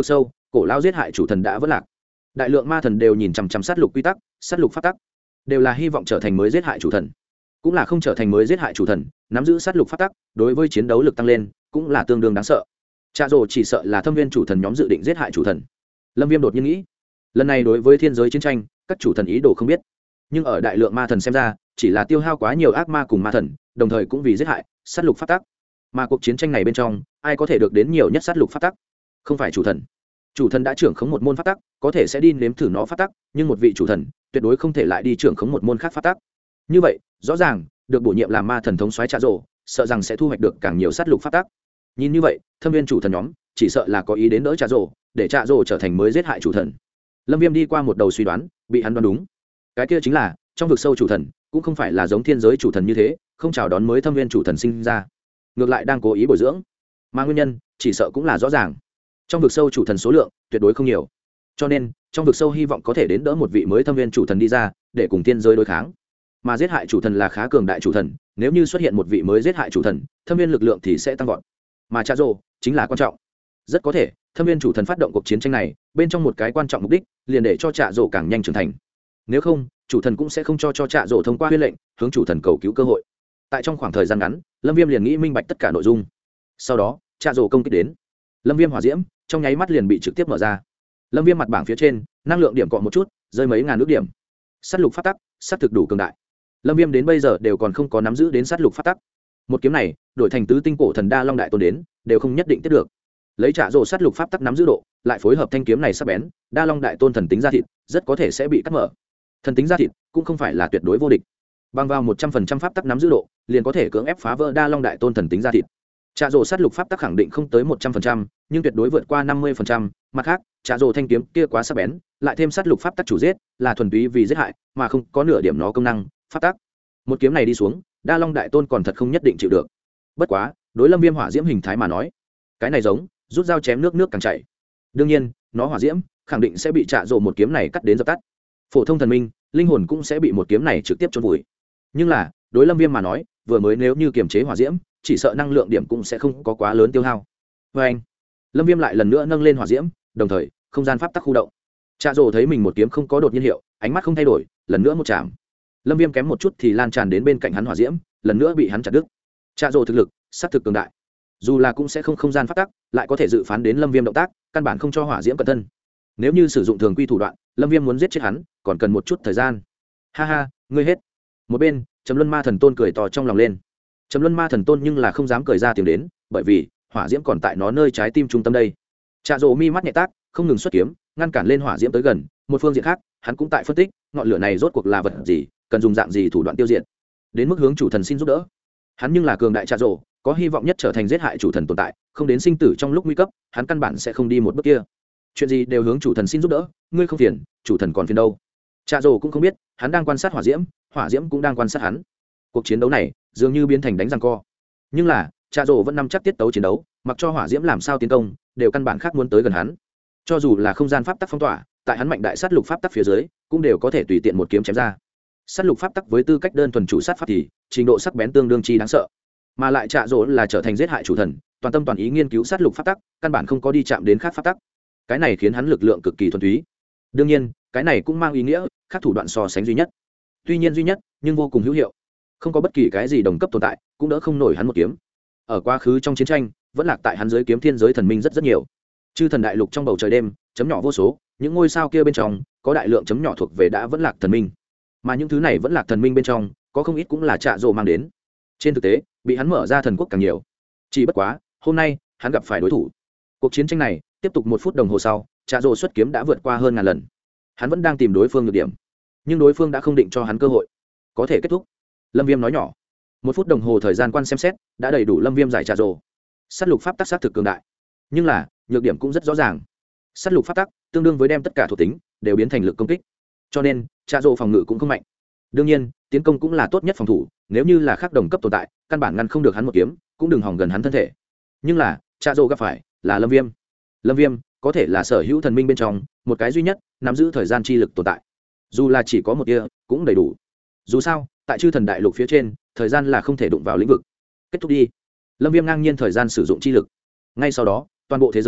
cổ lao giết hại chủ thần đã vỡ lạc. Đại lượng ma thần đều nhìn chằm chằm sát lục quy tắc, sát lục pháp tắc, đều là hy vọng trở thành mới giết hại chủ thần, cũng là không trở thành mới giết hại chủ thần, nắm giữ sát lục pháp tắc, đối với chiến đấu lực tăng lên cũng là tương đương đáng sợ. Trạ rồ chỉ sợ là thâm viên chủ thần nhóm dự định giết hại chủ thần. Lâm Viêm đột nhiên nghĩ, lần này đối với thiên giới chiến tranh, các chủ thần ý đồ không biết, nhưng ở đại lượng ma thần xem ra, chỉ là tiêu hao quá nhiều ác ma cùng ma thần, đồng thời cũng vì giết hại, sát lục pháp tắc. Mà cuộc chiến tranh này bên trong, ai có thể được đến nhiều nhất sát lục pháp tắc? Không phải chủ thần. Chủ thần đã trưởng khống một môn pháp tắc, có thể sẽ đi nếm thử nó pháp tắc, nhưng một vị chủ thần tuyệt đối không thể lại đi trưởng khống một môn khác pháp tắc. Như vậy, rõ ràng, được bổ nhiệm làm ma thần thống soái Trạ rồ, sợ rằng sẽ thu hoạch được càng nhiều sát lục pháp tắc. Nhìn như vậy, thâm viên chủ thần nhóm chỉ sợ là có ý đến đỡ Trạ rồ, để Trạ rồ trở thành mới giết hại chủ thần. Lâm Viêm đi qua một đầu suy đoán, bị hắn đoán đúng. Cái kia chính là, trong vực sâu chủ thần cũng không phải là giống thiên giới chủ thần như thế, không chào đón mới thâm viên chủ thần sinh ra, ngược lại đang cố ý bồi dưỡng. Mà nguyên nhân, chỉ sợ cũng là rõ ràng. Trong vực sâu chủ thần số lượng tuyệt đối không nhiều, cho nên trong vực sâu hy vọng có thể đến đỡ một vị mới thâm viên chủ thần đi ra, để cùng thiên giới đối kháng. Mà giết hại chủ thần là khá cường đại chủ thần, nếu như xuất hiện một vị mới giết hại chủ thần, thâm viên lực lượng thì sẽ tăng vọt. Mà Trạ rồ chính là quan trọng. Rất có thể, thâm viên chủ thần phát động cuộc chiến tranh này, bên trong một cái quan trọng mục đích, liền để cho Trạ rồ càng nhanh trưởng thành. Nếu không, chủ thần cũng sẽ không cho Trạ rồ thông qua huyết lệnh, hướng chủ thần cầu cứu cơ hội. Tại trong khoảng thời gian ngắn, Lâm Viêm liền nghĩ minh bạch tất cả nội dung. Sau đó, Trạ rồ công kích đến. Lâm Viêm hỏa diễm, trong nháy mắt liền bị trực tiếp mở ra. Lâm Viêm mặt bảng phía trên, năng lượng điểm cọ một chút, rơi mấy ngàn nước điểm. Sát lục pháp tắc, sát thực đủ cường đại. Lâm Viêm đến bây giờ đều còn không có nắm giữ đến sát lục pháp tắc. Một kiếm này, đổi thành tứ tinh cổ thần đa long đại tôn đến, đều không nhất định tiếp được. Lấy Trạ rồ sát lục pháp tắc nắm giữ độ, lại phối hợp thanh kiếm này sắc bén, đa long đại tôn thần tính ra thịt, rất có thể sẽ bị cắt mở. Thần tính ra thịt cũng không phải là tuyệt đối vô địch. Bằng vào 100% pháp tắc nắm giữ độ, liền có thể cưỡng ép phá vỡ đa long đại tôn thần tính ra thịt. Trạ rồ sát lục pháp tắc khẳng định không tới 100%, nhưng tuyệt đối vượt qua 50%, mặt khác, Trạ rồ thanh kiếm kia quá sắc bén, lại thêm sát lục pháp tắc chủ giết, là thuần túy vì giết hại, mà không có nửa điểm nó công năng, pháp tắc. Một kiếm này đi xuống, đa long đại tôn còn thật không nhất định chịu được. Bất quá, đối Lâm Viêm hỏa diễm hình thái mà nói, cái này giống rút dao chém nước càng chảy. Đương nhiên, nó hỏa diễm khẳng định sẽ bị Trạ rồ một kiếm này cắt đến dập tắt. Phổ thông thần minh, linh hồn cũng sẽ bị một kiếm này trực tiếp chôn vùi. Nhưng là, đối Lâm Viêm mà nói, vừa mới nếu như kiềm chế hỏa diễm, chỉ sợ năng lượng điểm cũng sẽ không có quá lớn tiêu hao. Và anh, Lâm Viêm lại lần nữa nâng lên hỏa diễm, đồng thời, không gian pháp tắc khu động. Trạ rồ thấy mình một kiếm không có đột nhiên hiệu, ánh mắt không thay đổi, lần nữa một chạm. Lâm Viêm kém một chút thì lan tràn đến bên cạnh hắn hỏa diễm, lần nữa bị hắn chặt đứt. Trạ rồ thực lực, sát thực cường đại. Dù là cũng sẽ không gian pháp tắc, lại có thể dự phán đến Lâm Viêm động tác, căn bản không cho hỏa diễm cận thân. Nếu như sử dụng thường quy thủ đoạn, Lâm Viêm muốn giết chết hắn, còn cần một chút thời gian. Ha ha, ngươi hết. Một bên, Trầm Luân Ma Thần Tôn cười to trong lòng lên. Trầm Luân Ma Thần Tôn nhưng là không dám cười ra tiếng đến, bởi vì hỏa diễm còn tại nó nơi trái tim trung tâm đây. Trạ rồ mi mắt nhẹ tác, không ngừng xuất kiếm, ngăn cản lên hỏa diễm tới gần. Một phương diện khác, hắn cũng tại phân tích, ngọn lửa này rốt cuộc là vật gì, cần dùng dạng gì thủ đoạn tiêu diệt. Đến mức hướng chủ thần xin giúp đỡ. Hắn nhưng là cường đại Trạ rồ, có hy vọng nhất trở thành giết hại chủ thần tồn tại, không đến sinh tử trong lúc nguy cấp, hắn căn bản sẽ không đi một bước kia. Chuyện gì đều hướng chủ thần xin giúp đỡ, ngươi không phiền, chủ thần còn phiền đâu. Trạ rồ cũng không biết, hắn đang quan sát hỏa diễm cũng đang quan sát hắn. Cuộc chiến đấu này dường như biến thành đánh răng co. Nhưng là, Trạ rồ vẫn nắm chắc tiết tấu chiến đấu, mặc cho hỏa diễm làm sao tiến công, đều căn bản khác muốn tới gần hắn. Cho dù là không gian pháp tắc phong tỏa, tại hắn mạnh đại sát lục pháp tắc phía dưới, cũng đều có thể tùy tiện một kiếm chém ra. Sát lục pháp tắc với tư cách đơn thuần chủ sát pháp thì trình độ sắc bén tương đương chi đáng sợ. Mà lại Trạ rồ là trở thành giết hại chủ thần, toàn tâm toàn ý nghiên cứu sát lục pháp tắc, căn bản không có đi chạm đến khác pháp tắc. Cái này khiến hắn lực lượng cực kỳ thuần túy. Đương nhiên, cái này cũng mang ý nghĩa khác thủ đoạn so sánh duy nhất. Tuy nhiên duy nhất, nhưng vô cùng hữu hiệu. Không có bất kỳ cái gì đồng cấp tồn tại, cũng đỡ không nổi hắn một kiếm. Ở quá khứ trong chiến tranh, vẫn lạc tại hắn dưới kiếm thiên giới thần minh rất nhiều. Chư thần đại lục trong bầu trời đêm, chấm nhỏ vô số, những ngôi sao kia bên trong có đại lượng chấm nhỏ thuộc về đã vẫn lạc thần minh. Mà những thứ này vẫn lạc thần minh bên trong, có không ít cũng là Trạ rồ mang đến. Trên thực tế, bị hắn mở ra thần quốc càng nhiều. Chỉ bất quá, hôm nay, hắn gặp phải đối thủ. Cuộc chiến tranh này tiếp tục 1 phút đồng hồ sau, Trạ rồ xuất kiếm đã vượt qua hơn ngàn lần. Hắn vẫn đang tìm đối phương nhược điểm, nhưng đối phương đã không định cho hắn cơ hội. Có thể kết thúc. Lâm Viêm nói nhỏ. 1 phút đồng hồ thời gian quan xem xét, đã đầy đủ Lâm Viêm giải Trạ rồ. Sát lục pháp tắc sát thực cường đại, nhưng là nhược điểm cũng rất rõ ràng. Sát lục pháp tắc tương đương với đem tất cả thuộc tính đều biến thành lực công kích, cho nên Trạ rồ phòng ngự cũng không mạnh. Đương nhiên, tiến công cũng là tốt nhất phòng thủ, nếu như là khác đồng cấp tồn tại, căn bản ngăn không được hắn một kiếm, cũng đừng hòng gần hắn thân thể. Nhưng là, Trạ rồ gặp phải là Lâm Viêm. Lâm Viêm có thể là sở hữu thần minh bên trong một cái duy nhất nắm giữ thời gian chi lực tồn tại. Dù là chỉ có một tia, cũng đầy đủ. Dù sao, tại chư thần đại lục phía trên, thời gian là không thể đụng vào lĩnh vực. Kết thúc đi. Lâm Viêm ngang nhiên thời gian sử dụng chi lực. Ngay sau đó, toàn bộ thế giới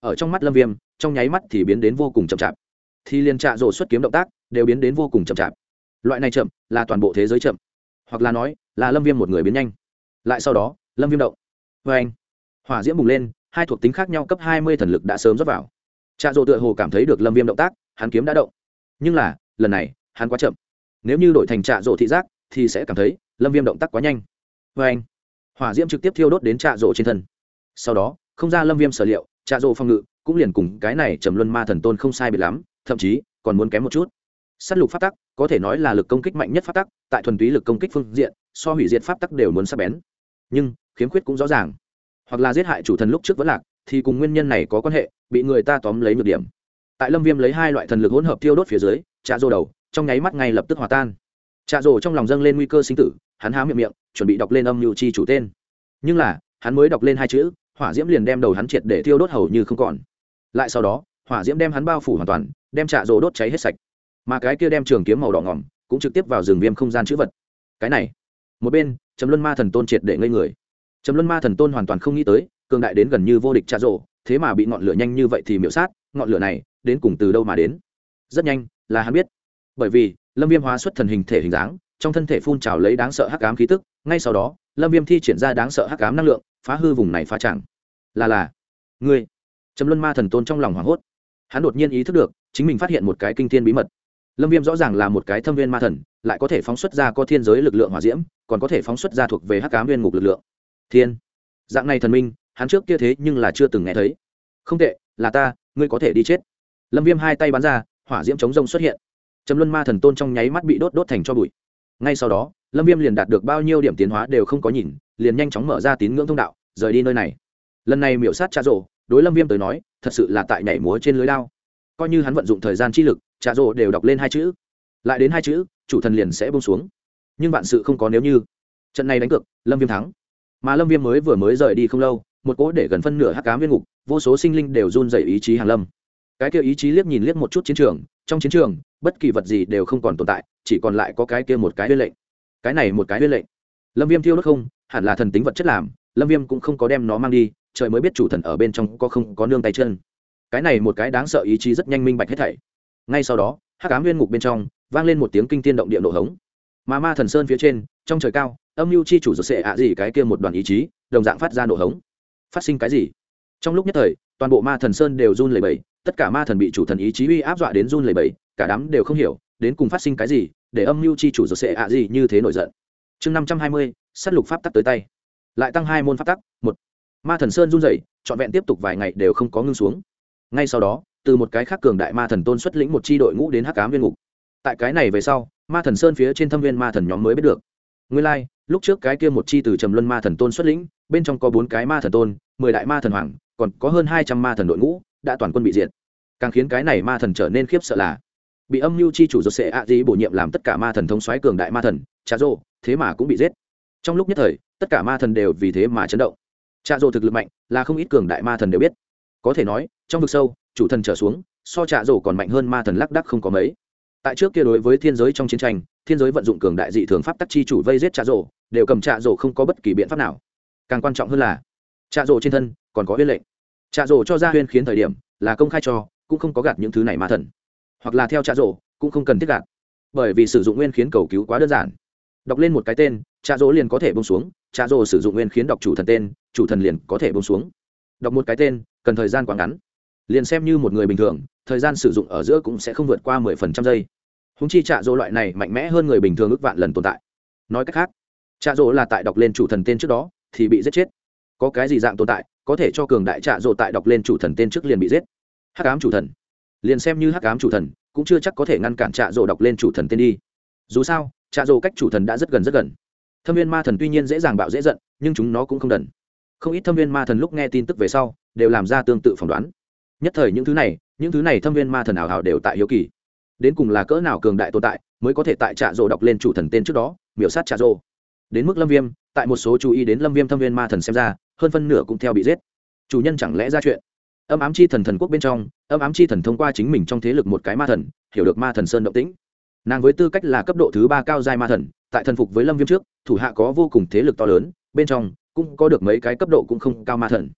ở trong mắt lâm viêm trong nháy mắt thì biến đến vô cùng chậm chạp, thì liền trạ rổ xuất kiếm động tác đều biến đến vô cùng chậm chạp. Loại này chậm là toàn bộ thế giới chậm, hoặc là nói là lâm viêm một người biến nhanh. Lại sau đó lâm viêm động, vê anh, hỏa diễm bùng lên, hai thuộc tính khác nhau cấp 20 thần lực đã sớm rót vào. Trạ rổ tựa hồ cảm thấy được lâm viêm động tác, hắn kiếm đã động, nhưng là lần này hắn quá chậm. Nếu như đổi thành trạ rổ thị giác thì sẽ cảm thấy lâm viêm động tác quá nhanh. Vê anh, hỏa diễm trực tiếp thiêu đốt đến trạ rổ trên thân. Sau đó không ra lâm viêm sở liệu, trạ rổ phòng ngự cũng liền cùng cái này trầm luân ma thần tôn không sai biệt lắm, thậm chí còn muốn kém một chút. Sát lục pháp tắc có thể nói là lực công kích mạnh nhất pháp tắc, tại thuần túy lực công kích phương diện so hủy diệt pháp tắc đều muốn sắc bén, nhưng khiếm khuyết cũng rõ ràng, hoặc là giết hại chủ thần lúc trước vẫn lạc thì cùng nguyên nhân này có quan hệ, bị người ta tóm lấy nhược điểm. Tại lâm viêm lấy hai loại thần lực hỗn hợp tiêu đốt phía dưới, trạ rổ đầu trong nháy mắt ngay lập tức hòa tan. Trạ rổ trong lòng dâng lên nguy cơ sinh tử, hắn há miệng chuẩn bị đọc lên âm nhu chi chủ tên, nhưng là hắn mới đọc lên hai chữ, hỏa diễm liền đem đầu hắn triệt để tiêu đốt hầu như không còn. Lại sau đó hỏa diễm đem hắn bao phủ hoàn toàn, đem trạ rổ đốt cháy hết sạch, mà cái kia đem trường kiếm màu đỏ ngỏm cũng trực tiếp vào rừng viêm không gian chữ vật. Cái này, một bên trầm luân ma thần tôn triệt để ngây người. Trầm luân ma thần tôn hoàn toàn không nghĩ tới cường đại đến gần như vô địch trạ rổ thế mà bị ngọn lửa nhanh như vậy thì miểu sát. Ngọn lửa này đến cùng từ đâu mà đến? Rất nhanh là hắn biết, bởi vì lâm viêm hóa xuất thần hình thể hình dáng, trong thân thể phun trào lấy đáng sợ hắc ám khí tức. Ngay sau đó lâm viêm thi triển ra đáng sợ hắc ám năng lượng, phá hư vùng này phá chẳng. Là ngươi. Trầm luân ma thần tôn trong lòng hoảng hốt, hắn đột nhiên ý thức được chính mình phát hiện một cái kinh thiên bí mật. Lâm viêm rõ ràng là một cái thâm viên ma thần, lại có thể phóng xuất ra có thiên giới lực lượng hỏa diễm, còn có thể phóng xuất ra thuộc về hắc ám nguyên ngục lực lượng thiên. Dạng này thần minh hắn trước kia thế nhưng là chưa từng nghe thấy. Không tệ, là ta, ngươi có thể đi chết. Lâm viêm hai tay bắn ra, hỏa diễm chống rông xuất hiện. Trầm luân ma thần tôn trong nháy mắt bị đốt thành cho bụi. Ngay sau đó lâm viêm liền đạt được bao nhiêu điểm tiến hóa đều không có nhìn, liền nhanh chóng mở ra tín ngưỡng thông đạo, rời đi nơi này. Lần này miểu sát trạ rổ đối lâm viêm tới nói thật sự là tại nhảy múa trên lưới đao. Coi như hắn vận dụng thời gian chi lực, trạ rổ đều đọc lên hai chữ, lại đến hai chữ chủ thần liền sẽ buông xuống. Nhưng vạn sự không có nếu như, trận này đánh cược lâm viêm thắng. Mà lâm viêm mới rời đi không lâu, một cỗ để gần phân nửa hắc ám viên ngục, vô số sinh linh đều run rẩy ý chí hàng lâm. Cái kia ý chí liếc nhìn liếc một chút chiến trường, trong chiến trường bất kỳ vật gì đều không còn tồn tại, chỉ còn lại có cái kia một cái huyết lệnh. Cái này một cái huyết lệnh lâm viêm thiêu đốt không hẳn là thần tính vật chất làm, lâm viêm cũng không có đem nó mang đi, trời mới biết chủ thần ở bên trong có không có nương tay chân. Cái này một cái đáng sợ ý chí rất nhanh minh bạch hết thảy. Ngay sau đó hắc ám nguyên ngục bên trong vang lên một tiếng kinh thiên động địa nổ hống, mà ma thần sơn phía trên trong trời cao âm mưu chi chủ rột xệ ạ gì cái kia một đoàn ý chí đồng dạng phát ra nổ hống. Phát sinh cái gì? Trong lúc nhất thời toàn bộ ma thần sơn đều run lẩy bẩy, tất cả ma thần bị chủ thần ý chí uy áp dọa đến run lẩy bẩy, cả đám đều không hiểu đến cùng phát sinh cái gì để âm mưu chi chủ rột xệ ạ gì như thế nổi giận. Chương 520, sát lục pháp tắc tới tay, lại tăng 2 môn pháp tắc. Một, ma thần sơn run rẩy trọn vẹn tiếp tục vài ngày đều không có ngưng xuống. Ngay sau đó từ một cái khác cường đại ma thần tôn xuất lĩnh một chi đội ngũ đến hắc ám viên ngục. Tại cái này về sau ma thần sơn phía trên thâm viên ma thần nhóm mới biết được, nguyên lai lúc trước cái kia một chi từ trầm luân ma thần tôn xuất lĩnh, bên trong có 4 cái ma thần tôn, 10 đại ma thần hoàng, còn có hơn 200 ma thần đội ngũ đã toàn quân bị diệt. Càng khiến cái này ma thần trở nên khiếp sợ là bị âm mưu chi chủ rột xệ ạ gì bổ nhiệm làm tất cả ma thần thống soái cường đại ma thần trạ rổ thế mà cũng bị giết. Trong lúc nhất thời tất cả ma thần đều vì thế mà chấn động. Trạ rổ thực lực mạnh là không ít cường đại ma thần đều biết, có thể nói trong vực sâu chủ thần trở xuống so trạ rổ còn mạnh hơn ma thần lác đác không có mấy. Tại trước kia đối với thiên giới trong chiến tranh, thiên giới vận dụng cường đại dị thường pháp tắc chi chủ vây giết trạ rổ đều cầm trạ rổ không có bất kỳ biện pháp nào. Càng quan trọng hơn là trạ rổ trên thân còn có huyết lệnh. Trạ rổ cho ra huyên khiến thời điểm là công khai cho, cũng không có gạt những thứ này ma thần, hoặc là theo trạ rổ cũng không cần thiết gạt, bởi vì sử dụng nguyên khiến cầu cứu quá đơn giản. Đọc lên một cái tên trạ rổ liền có thể buông xuống, trạ rổ sử dụng nguyên khiến đọc chủ thần tên, chủ thần liền có thể buông xuống. Đọc một cái tên cần thời gian quá ngắn, liền xem như một người bình thường thời gian sử dụng ở giữa cũng sẽ không vượt qua 10% giây. Húng chi trạ rổ loại này mạnh mẽ hơn người bình thường ước vạn lần tồn tại. Nói cách khác trạ rổ là tại đọc lên chủ thần tên trước đó thì bị giết chết. Có cái gì dạng tồn tại có thể cho cường đại trạ rổ tại đọc lên chủ thần tên trước liền bị giết? hắc ám chủ thần. Liền xem như hắc ám chủ thần cũng chưa chắc có thể ngăn cản trạ rổ đọc lên chủ thần tên đi. Dù sao trạ rổ cách chủ thần đã rất gần. Thâm viên ma thần tuy nhiên dễ dàng bạo dễ giận, nhưng chúng nó cũng không đần. Không ít thâm viên ma thần lúc nghe tin tức về sau đều làm ra tương tự phỏng đoán. Nhất thời những thứ này thâm viên ma thần ảo đều tại hiếu kỳ, đến cùng là cỡ nào cường đại tồn tại mới có thể tại trạ rổ đọc lên chủ thần tên trước đó miểu sát trạ rổ. Đến mức lâm viêm, tại một số chú ý đến lâm viêm thâm viên ma thần xem ra hơn phân nửa cũng theo bị giết. Chủ nhân chẳng lẽ ra chuyện? Âm ám chi thần thần quốc bên trong, âm ám chi thần thông qua chính mình trong thế lực một cái ma thần hiểu được ma thần sơn động tĩnh. Nàng với tư cách là cấp độ thứ 3 cao giai ma thần, tại thần phục với lâm viêm trước thủ hạ có vô cùng thế lực to lớn, bên trong cũng có được mấy cái cấp độ cũng không cao ma thần.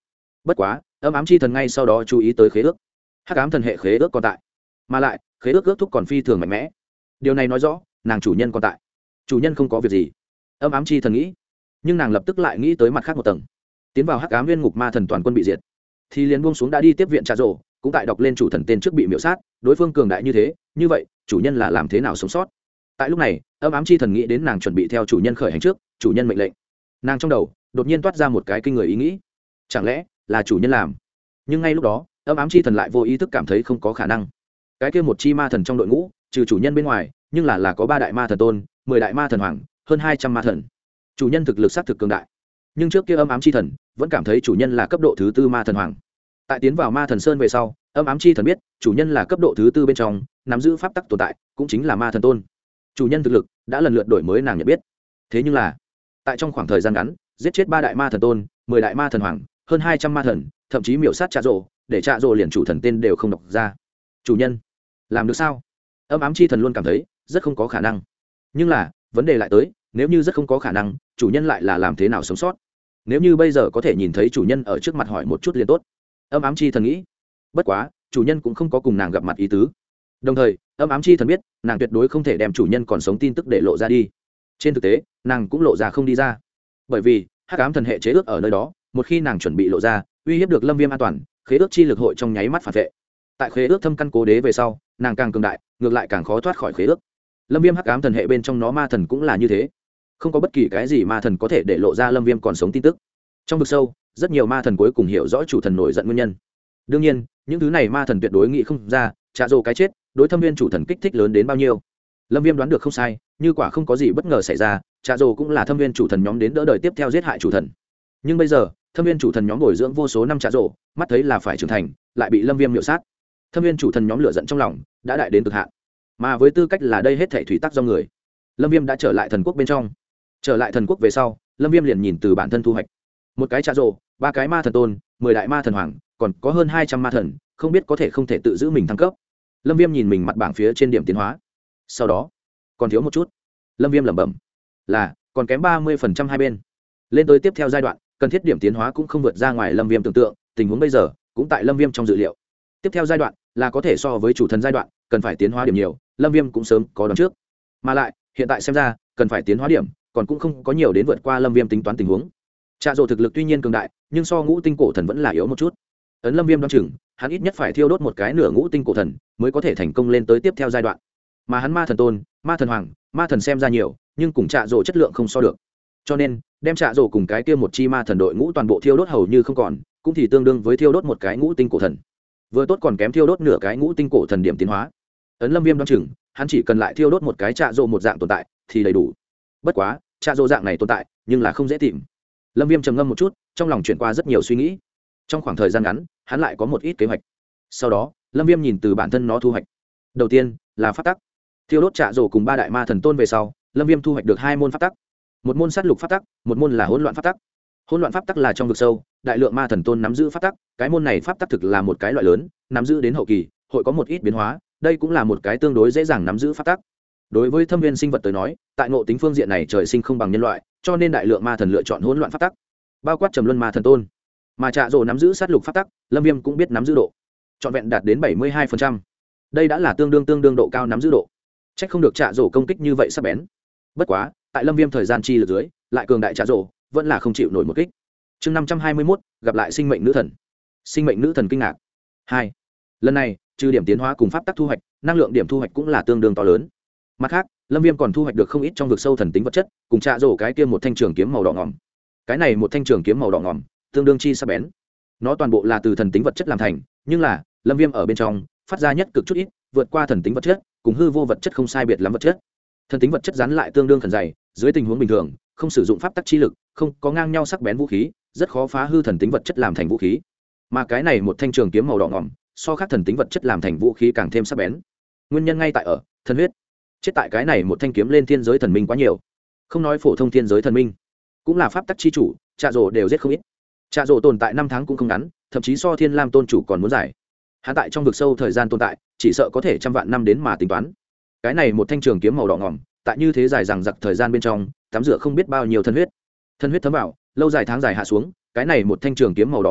bất quá âm ám chi thần ngay sau đó chú ý tới khế ước. Hắc ám thần hệ khế ước còn tại, mà lại khế ước ước thúc còn phi thường mạnh mẽ. Điều này nói rõ nàng chủ nhân còn tại, chủ nhân không có việc gì. Âm ám chi thần nghĩ, nhưng nàng lập tức lại nghĩ tới mặt khác một tầng. Tiến vào hắc ám viên ngục ma thần toàn quân bị diệt, thì liền buông xuống đã đi tiếp viện Trạ Rồ, cũng tại đọc lên chủ thần tên trước bị miểu sát. Đối phương cường đại như vậy chủ nhân là làm thế nào sống sót? Tại lúc này âm ám chi thần nghĩ đến nàng chuẩn bị theo chủ nhân khởi hành trước, chủ nhân mệnh lệnh. Nàng trong đầu đột nhiên toát ra một cái kinh người ý nghĩ, chẳng lẽ là chủ nhân làm? Nhưng ngay lúc đó âm ám chi thần lại vô ý thức cảm thấy không có khả năng. Cái kia một chi ma thần trong đội ngũ trừ chủ nhân bên ngoài, nhưng là có 3 đại ma thần tôn, 10 đại ma thần hoàng, hơn 200 ma thần. Chủ nhân thực lực xác thực cường đại, nhưng trước kia âm ám chi thần vẫn cảm thấy chủ nhân là cấp độ thứ 4 ma thần hoàng. Tại tiến vào ma thần sơn về sau, âm ám chi thần biết chủ nhân là cấp độ thứ 4 bên trong nắm giữ pháp tắc tồn tại, cũng chính là ma thần tôn. Chủ nhân thực lực đã lần lượt đổi mới nàng nhận biết. Thế nhưng là tại trong khoảng thời gian ngắn giết chết 3 đại ma thần tôn, 10 đại ma thần hoàng, hơn 200 ma thần, thậm chí miểu sát Trạ Rồ, để Trạ Rồ liền chủ thần tên đều không đọc ra. Chủ nhân làm được sao? Âm ám chi thần luôn cảm thấy rất không có khả năng. Nhưng là vấn đề lại tới, nếu như rất không có khả năng, chủ nhân lại là làm thế nào sống sót? Nếu như bây giờ có thể nhìn thấy chủ nhân ở trước mặt hỏi một chút liền tốt. Âm ám chi thần nghĩ. Bất quá chủ nhân cũng không có cùng nàng gặp mặt ý tứ. Đồng thời âm ám chi thần biết nàng tuyệt đối không thể đem chủ nhân còn sống tin tức để lộ ra đi. Trên thực tế nàng cũng lộ ra không đi ra, bởi vì hắc ám thần hệ chế ước ở nơi đó. Một khi nàng chuẩn bị lộ ra, uy hiếp được Lâm Viêm an toàn, khế ước chi lực hội trong nháy mắt phản vệ. Tại khế ước thâm căn cố đế về sau, nàng càng cường đại, ngược lại càng khó thoát khỏi khế ước. Lâm Viêm hắc ám thần hệ bên trong nó ma thần cũng là như thế, không có bất kỳ cái gì ma thần có thể để lộ ra Lâm Viêm còn sống tin tức. Trong vực sâu rất nhiều ma thần cuối cùng hiểu rõ chủ thần nổi giận nguyên nhân. Đương nhiên những thứ này ma thần tuyệt đối nghĩ không ra Trạ Rồ cái chết đối Thâm Viên chủ thần kích thích lớn đến bao nhiêu. Lâm Viêm đoán được không sai, như quả không có gì bất ngờ xảy ra, Trạ Rồ cũng là Thâm Viên chủ thần nhóm đến đỡ đời tiếp theo giết hại chủ thần. Nhưng bây giờ Thâm Viên chủ thần nhóm bồi dưỡng vô số năm Trạ Rồ, mắt thấy là phải trưởng thành, lại bị Lâm Viêm miểu sát. Thâm Viên chủ thần nhóm lửa giận trong lòng đã đại đến cực hạn. Mà với tư cách là đây hết thảy thủy tắc do người, Lâm Viêm đã trở lại thần quốc bên trong. Trở lại thần quốc về sau, Lâm Viêm liền nhìn từ bản thân thu hoạch. Một cái Trạ Rồ, 3 cái ma thần tôn, 10 đại ma thần hoàng, còn có hơn 200 ma thần, không biết có thể không thể tự giữ mình thăng cấp. Lâm Viêm nhìn mình mặt bảng phía trên điểm tiến hóa. Sau đó, còn thiếu một chút. Lâm Viêm lẩm bẩm, là còn kém 30% hai bên. Lên tới tiếp theo giai đoạn, cần thiết điểm tiến hóa cũng không vượt ra ngoài Lâm Viêm tưởng tượng, tình huống bây giờ cũng tại Lâm Viêm trong dự liệu. Tiếp theo giai đoạn là có thể so với chủ thần giai đoạn, cần phải tiến hóa điểm nhiều, Lâm Viêm cũng sớm có đoán trước. Mà lại, hiện tại xem ra, cần phải tiến hóa điểm, còn cũng không có nhiều đến vượt qua Lâm Viêm tính toán tình huống. Trạ Rồ thực lực tuy nhiên cường đại, nhưng so ngũ tinh cổ thần vẫn là yếu một chút. Ấn Lâm Viêm đoán chừng, hắn ít nhất phải thiêu đốt một cái nửa ngũ tinh cổ thần mới có thể thành công lên tới tiếp theo giai đoạn. Mà hắn ma thần tôn, ma thần hoàng, ma thần xem ra nhiều, nhưng cùng Trạ Rồ chất lượng không so được. Cho nên, đem Trạ Rồ cùng cái kia một chi ma thần đội ngũ toàn bộ thiêu đốt hầu như không còn, cũng thì tương đương với thiêu đốt một cái ngũ tinh cổ thần. Vừa tốt còn kém thiêu đốt nửa cái ngũ tinh cổ thần điểm tiến hóa. Ấn Lâm Viêm đoán chừng, hắn chỉ cần lại thiêu đốt một cái Trạ Rồ một dạng tồn tại thì đầy đủ. Bất quá, Trạ Rồ dạng này tồn tại, nhưng là không dễ tìm. Lâm Viêm trầm ngâm một chút, trong lòng chuyển qua rất nhiều suy nghĩ. Trong khoảng thời gian ngắn, hắn lại có một ít kế hoạch. Sau đó, Lâm Viêm nhìn từ bản thân nó thu hoạch. Đầu tiên là pháp tắc. Thiêu đốt Trạ Rồ cùng 3 đại ma thần tôn về sau, Lâm Viêm thu hoạch được 2 môn pháp tắc. Một môn sát lục pháp tắc, một môn là hỗn loạn pháp tắc. Hỗn loạn pháp tắc là trong vực sâu, đại lượng ma thần tôn nắm giữ pháp tắc, cái môn này pháp tắc thực là một cái loại lớn, nắm giữ đến hậu kỳ, hội có một ít biến hóa, đây cũng là một cái tương đối dễ dàng nắm giữ pháp tắc. Đối với thâm viên sinh vật tới nói, tại ngộ tính phương diện này trời sinh không bằng nhân loại, cho nên đại lượng ma thần lựa chọn hỗn loạn pháp tắc, bao quát trầm luân ma thần tôn. Mà Trạ Rồ nắm giữ sát lục pháp tắc, Lâm Viêm cũng biết nắm giữ độ trọn vẹn đạt đến 72%. Đây đã là tương đương độ cao nắm giữ độ. Chắc không được Trạ Rồ công kích như vậy sắc bén. Bất quá, tại Lâm Viêm thời gian chi lực dưới, lại cường đại Trạ Rồ vẫn là không chịu nổi một kích. Chương 521, gặp lại sinh mệnh nữ thần. Sinh mệnh nữ thần kinh ngạc. 2. Lần này, trừ điểm tiến hóa cùng pháp tắc thu hoạch, năng lượng điểm thu hoạch cũng là tương đương to lớn. Mặt khác, Lâm Viêm còn thu hoạch được không ít trong vực sâu thần tính vật chất, cùng Trạ Rồ cái kia một thanh trường kiếm màu đỏ ngòm. Cái này một thanh trường kiếm màu đỏ ngòm, tương đương chi sắc bén. Nó toàn bộ là từ thần tính vật chất làm thành, nhưng là Lâm Viêm ở bên trong phát ra nhất cực chút ít, vượt qua thần tính vật chất, cùng hư vô vật chất không sai biệt lắm vật chất. Thần tính vật chất dán lại tương đương thần dày, dưới tình huống bình thường, không sử dụng pháp tắc chi lực, không có ngang nhau sắc bén vũ khí, rất khó phá hư thần tính vật chất làm thành vũ khí. Mà cái này một thanh trường kiếm màu đỏ ngòm, so khác thần tính vật chất làm thành vũ khí càng thêm sắc bén. Nguyên nhân ngay tại ở thần huyết. Chết tại cái này một thanh kiếm lên thiên giới thần minh quá nhiều. Không nói phổ thông thiên giới thần minh, cũng là pháp tắc chi chủ, Trạ Rồ đều giết không ít. Trạ Rồ tồn tại 5 tháng cũng không ngắn, thậm chí so Thiên Lam tôn chủ còn muốn dài. Hắn tại trong vực sâu thời gian tồn tại, chỉ sợ có thể trăm vạn năm đến mà tính toán. Cái này một thanh trường kiếm màu đỏ ngòm, tại như thế dài rằng giặc thời gian bên trong, tắm rửa không biết bao nhiêu thân huyết. Thân huyết thấm vào, lâu dài tháng dài hạ xuống, cái này một thanh trường kiếm màu đỏ ngòm,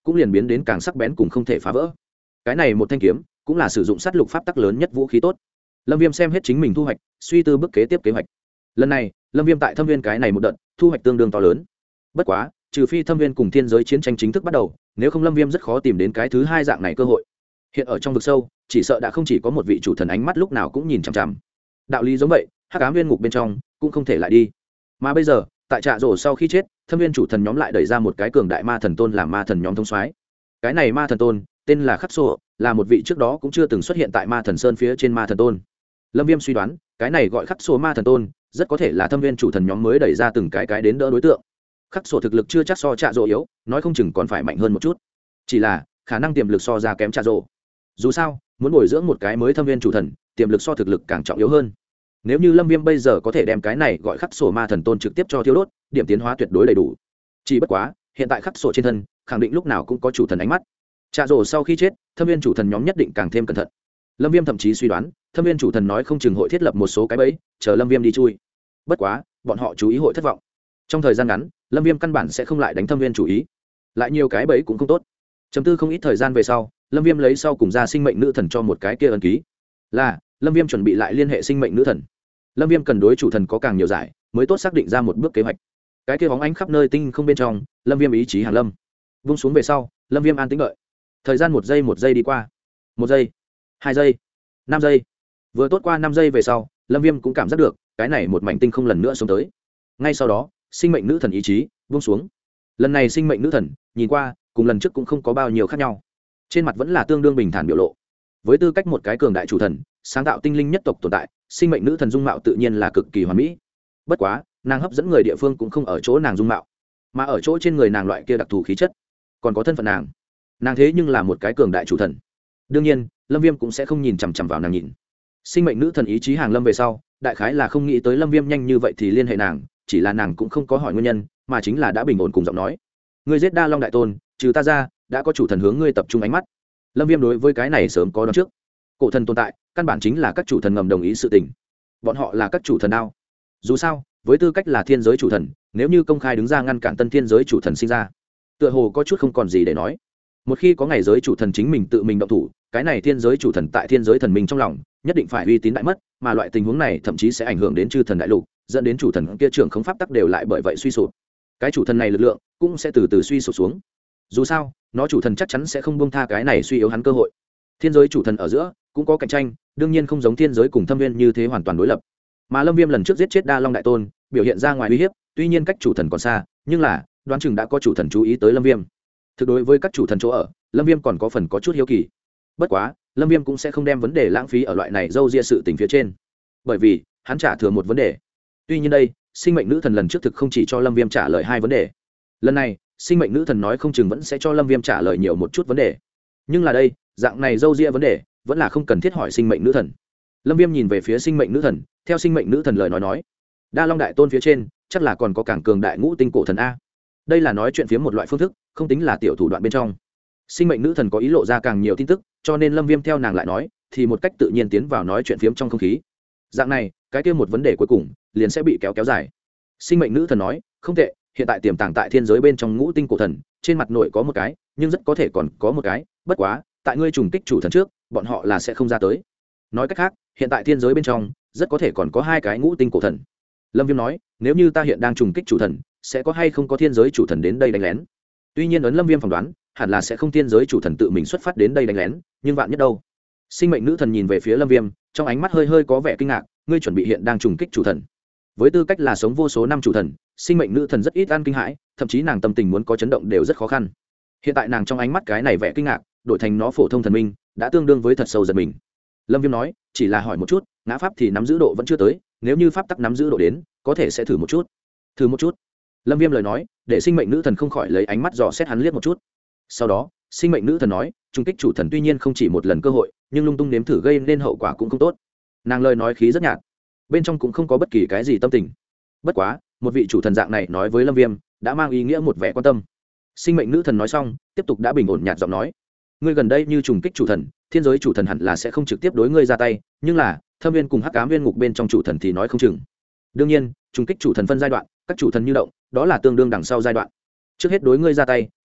cũng liền biến đến càng sắc bén cùng không thể phá vỡ. Cái này một thanh kiếm cũng là sử dụng sát lục pháp tắc lớn nhất vũ khí tốt. Lâm Viêm xem hết chính mình thu hoạch, suy tư bước kế tiếp kế hoạch. Lần này, Lâm Viêm tại Thâm Viên cái này một đợt, thu hoạch tương đương to lớn. Bất quá, trừ phi Thâm Viên cùng thiên giới chiến tranh chính thức bắt đầu, nếu không Lâm Viêm rất khó tìm đến cái thứ hai dạng này cơ hội. Hiện ở trong vực sâu, chỉ sợ đã không chỉ có một vị chủ thần ánh mắt lúc nào cũng nhìn chằm chằm. Đạo lý giống vậy, Hắc Ám Viên ngục bên trong cũng không thể lại đi. Mà bây giờ, tại Trạ Rổ sau khi chết, Thâm Viên chủ thần nhóm lại đẩy ra một cái cường đại ma thần tôn làm ma thần nhóm thống soái. Cái này ma thần tôn, tên là Khắc Sổ, là một vị trước đó cũng chưa từng xuất hiện tại Ma Thần Sơn phía trên ma thần tôn. Lâm Viêm suy đoán, cái này gọi Khắc Sổ ma thần tôn, rất có thể là Thâm Viên chủ thần nhóm mới đẩy ra từng cái đến đỡ đối tượng. Khắc Sổ thực lực chưa chắc so Trạ Rổ yếu, nói không chừng còn phải mạnh hơn một chút. Chỉ là, khả năng tiềm lực so ra kém Trạ Rổ. Dù sao, muốn bồi dưỡng một cái mới Thâm Viên chủ thần, tiềm lực so thực lực càng trọng yếu hơn. Nếu như Lâm Viêm bây giờ có thể đem cái này gọi Khắc Sổ ma thần tôn trực tiếp cho thiêu đốt, điểm tiến hóa tuyệt đối đầy đủ. Chỉ bất quá, hiện tại Khắc Sổ trên thân, khẳng định lúc nào cũng có chủ thần ánh mắt. Trạ Rổ sau khi chết, Thâm Viên chủ thần nhóm nhất định càng thêm cẩn thận. Lâm Viêm thậm chí suy đoán, Thâm Viên chủ thần nói không chừng hội thiết lập một số cái bẫy, chờ Lâm Viêm đi chui. Bất quá, bọn họ chú ý hội thất vọng. Trong thời gian ngắn, Lâm Viêm căn bản sẽ không lại đánh Thâm Viên chủ ý. Lại nhiều cái bẫy cũng không tốt. Chấm tư không ít thời gian về sau, Lâm Viêm lấy sau cùng ra sinh mệnh nữ thần cho một cái kia ấn ký. Là, Lâm Viêm chuẩn bị lại liên hệ sinh mệnh nữ thần. Lâm Viêm cần đối chủ thần có càng nhiều giải, mới tốt xác định ra một bước kế hoạch. Cái kia bóng ánh khắp nơi tinh không bên trong, Lâm Viêm ý chí hàng lâm. Vung xuống về sau, Lâm Viêm an tĩnh đợi. Thời gian một giây đi qua. 1 giây, 2 giây, 5 giây. Vừa tốt qua 5 giây về sau, Lâm Viêm cũng cảm giác được, cái này một mảnh tinh không lần nữa xuống tới. Ngay sau đó, sinh mệnh nữ thần ý chí buông xuống. Lần này sinh mệnh nữ thần, nhìn qua, cùng lần trước cũng không có bao nhiêu khác nhau. Trên mặt vẫn là tương đương bình thản biểu lộ. Với tư cách một cái cường đại chủ thần, sáng tạo tinh linh nhất tộc tồn tại, sinh mệnh nữ thần dung mạo tự nhiên là cực kỳ hoàn mỹ. Bất quá, nàng hấp dẫn người địa phương cũng không ở chỗ nàng dung mạo, mà ở chỗ trên người nàng loại kia đặc thù khí chất, còn có thân phận nàng thế nhưng là một cái cường đại chủ thần. Đương nhiên, Lâm Viêm cũng sẽ không nhìn chằm chằm vào nàng nhìn. Sinh mệnh nữ thần ý chí hàng lâm về sau, đại khái là không nghĩ tới Lâm Viêm nhanh như vậy thì liên hệ nàng, chỉ là nàng cũng không có hỏi nguyên nhân, mà chính là đã bình ổn cùng giọng nói. Ngươi giết Đa Long đại tôn, trừ ta ra, đã có chủ thần hướng ngươi tập trung ánh mắt. Lâm Viêm đối với cái này sớm có đoán trước. Cổ thần tồn tại, căn bản chính là các chủ thần ngầm đồng ý sự tình. Bọn họ là các chủ thần đao. Dù sao, với tư cách là thiên giới chủ thần, nếu như công khai đứng ra ngăn cản tân thiên giới chủ thần sinh ra, tựa hồ có chút không còn gì để nói. Một khi có ngày giới chủ thần chính mình tự mình động thủ, cái này thiên giới chủ thần tại thiên giới thần minh trong lòng nhất định phải uy tín đại mất, mà loại tình huống này thậm chí sẽ ảnh hưởng đến chư thần đại lục, dẫn đến chủ thần kia trưởng không pháp tắc đều lại bởi vậy suy sụp. Cái chủ thần này lực lượng cũng sẽ từ từ suy sụp xuống. Dù sao, nó chủ thần chắc chắn sẽ không buông tha cái này suy yếu hắn cơ hội. Thiên giới chủ thần ở giữa cũng có cạnh tranh, đương nhiên không giống thiên giới cùng Thâm Viên như thế hoàn toàn đối lập. Mà Lâm Viêm lần trước giết chết Đa Long đại tôn, biểu hiện ra ngoài uy hiếp, tuy nhiên cách chủ thần còn xa, nhưng là đoán chừng đã có chủ thần chú ý tới Lâm Viêm. Thực đối với các chủ thần chỗ ở, Lâm Viêm còn có phần có chút hiếu kỳ. Bất quá, Lâm Viêm cũng sẽ không đem vấn đề lãng phí ở loại này dâu ria sự tình phía trên, bởi vì hắn trả thừa một vấn đề. Tuy nhiên đây, sinh mệnh nữ thần lần trước thực không chỉ cho Lâm Viêm trả lời 2 vấn đề. Lần này, sinh mệnh nữ thần nói không chừng vẫn sẽ cho Lâm Viêm trả lời nhiều một chút vấn đề. Nhưng là đây, dạng này dâu ria vấn đề, vẫn là không cần thiết hỏi sinh mệnh nữ thần. Lâm Viêm nhìn về phía sinh mệnh nữ thần, theo sinh mệnh nữ thần lời nói, Đa Long đại tôn phía trên, chắc là còn có càng cường đại ngũ tinh cổ thần a. Đây là nói chuyện phía một loại phương thức, không tính là tiểu thủ đoạn bên trong. Sinh mệnh nữ thần có ý lộ ra càng nhiều tin tức, cho nên Lâm Viêm theo nàng lại nói, thì một cách tự nhiên tiến vào nói chuyện phiếm trong không khí. Dạng này, cái kia một vấn đề cuối cùng liền sẽ bị kéo dài. Sinh mệnh nữ thần nói, không tệ, hiện tại tiềm tàng tại thiên giới bên trong ngũ tinh cổ thần, trên mặt nội có một cái, nhưng rất có thể còn có một cái, bất quá, tại ngươi trùng kích chủ thần trước, bọn họ là sẽ không ra tới. Nói cách khác, hiện tại thiên giới bên trong, rất có thể còn có 2 cái ngũ tinh cổ thần. Lâm Viêm nói, nếu như ta hiện đang trùng kích chủ thần, sẽ có hay không có thiên giới chủ thần đến đây đánh lén. Tuy nhiên ấn Lâm Viêm phỏng đoán, hẳn là sẽ không thiên giới chủ thần tự mình xuất phát đến đây đánh lén, nhưng vạn nhất đâu. Sinh mệnh nữ thần nhìn về phía Lâm Viêm, trong ánh mắt hơi có vẻ kinh ngạc, ngươi chuẩn bị hiện đang trùng kích chủ thần. Với tư cách là sống vô số năm chủ thần, sinh mệnh nữ thần rất ít ăn kinh hãi, thậm chí nàng tâm tình muốn có chấn động đều rất khó khăn. Hiện tại nàng trong ánh mắt cái này vẻ kinh ngạc, đổi thành nó phổ thông thần minh, đã tương đương với thật sâu giật mình. Lâm Viêm nói, chỉ là hỏi một chút, ngã pháp thì nắm giữ độ vẫn chưa tới, nếu như pháp tắc nắm giữ độ đến, có thể sẽ thử một chút. Thử một chút. Lâm Viêm lời nói, để sinh mệnh nữ thần không khỏi lấy ánh mắt dò xét hắn liếc một chút. Sau đó, sinh mệnh nữ thần nói, trùng kích chủ thần tuy nhiên không chỉ một lần cơ hội, nhưng lung tung nếm thử gây nên hậu quả cũng không tốt. Nàng lời nói khí rất nhạt, bên trong cũng không có bất kỳ cái gì tâm tình. Bất quá, một vị chủ thần dạng này nói với Lâm Viêm, đã mang ý nghĩa một vẻ quan tâm. Sinh mệnh nữ thần nói xong, tiếp tục đã bình ổn nhạt giọng nói, ngươi gần đây như trùng kích chủ thần, thiên giới chủ thần hẳn là sẽ không trực tiếp đối ngươi ra tay, nhưng là Thâm Viên cùng Hắc Ám Viên ngục bên trong chủ thần thì nói không chừng. Đương nhiên, trùng kích chủ thần phân giai đoạn, các chủ thần như động, đó là tương đương đằng sau giai đoạn. Trước hết đối ngươi ra tay,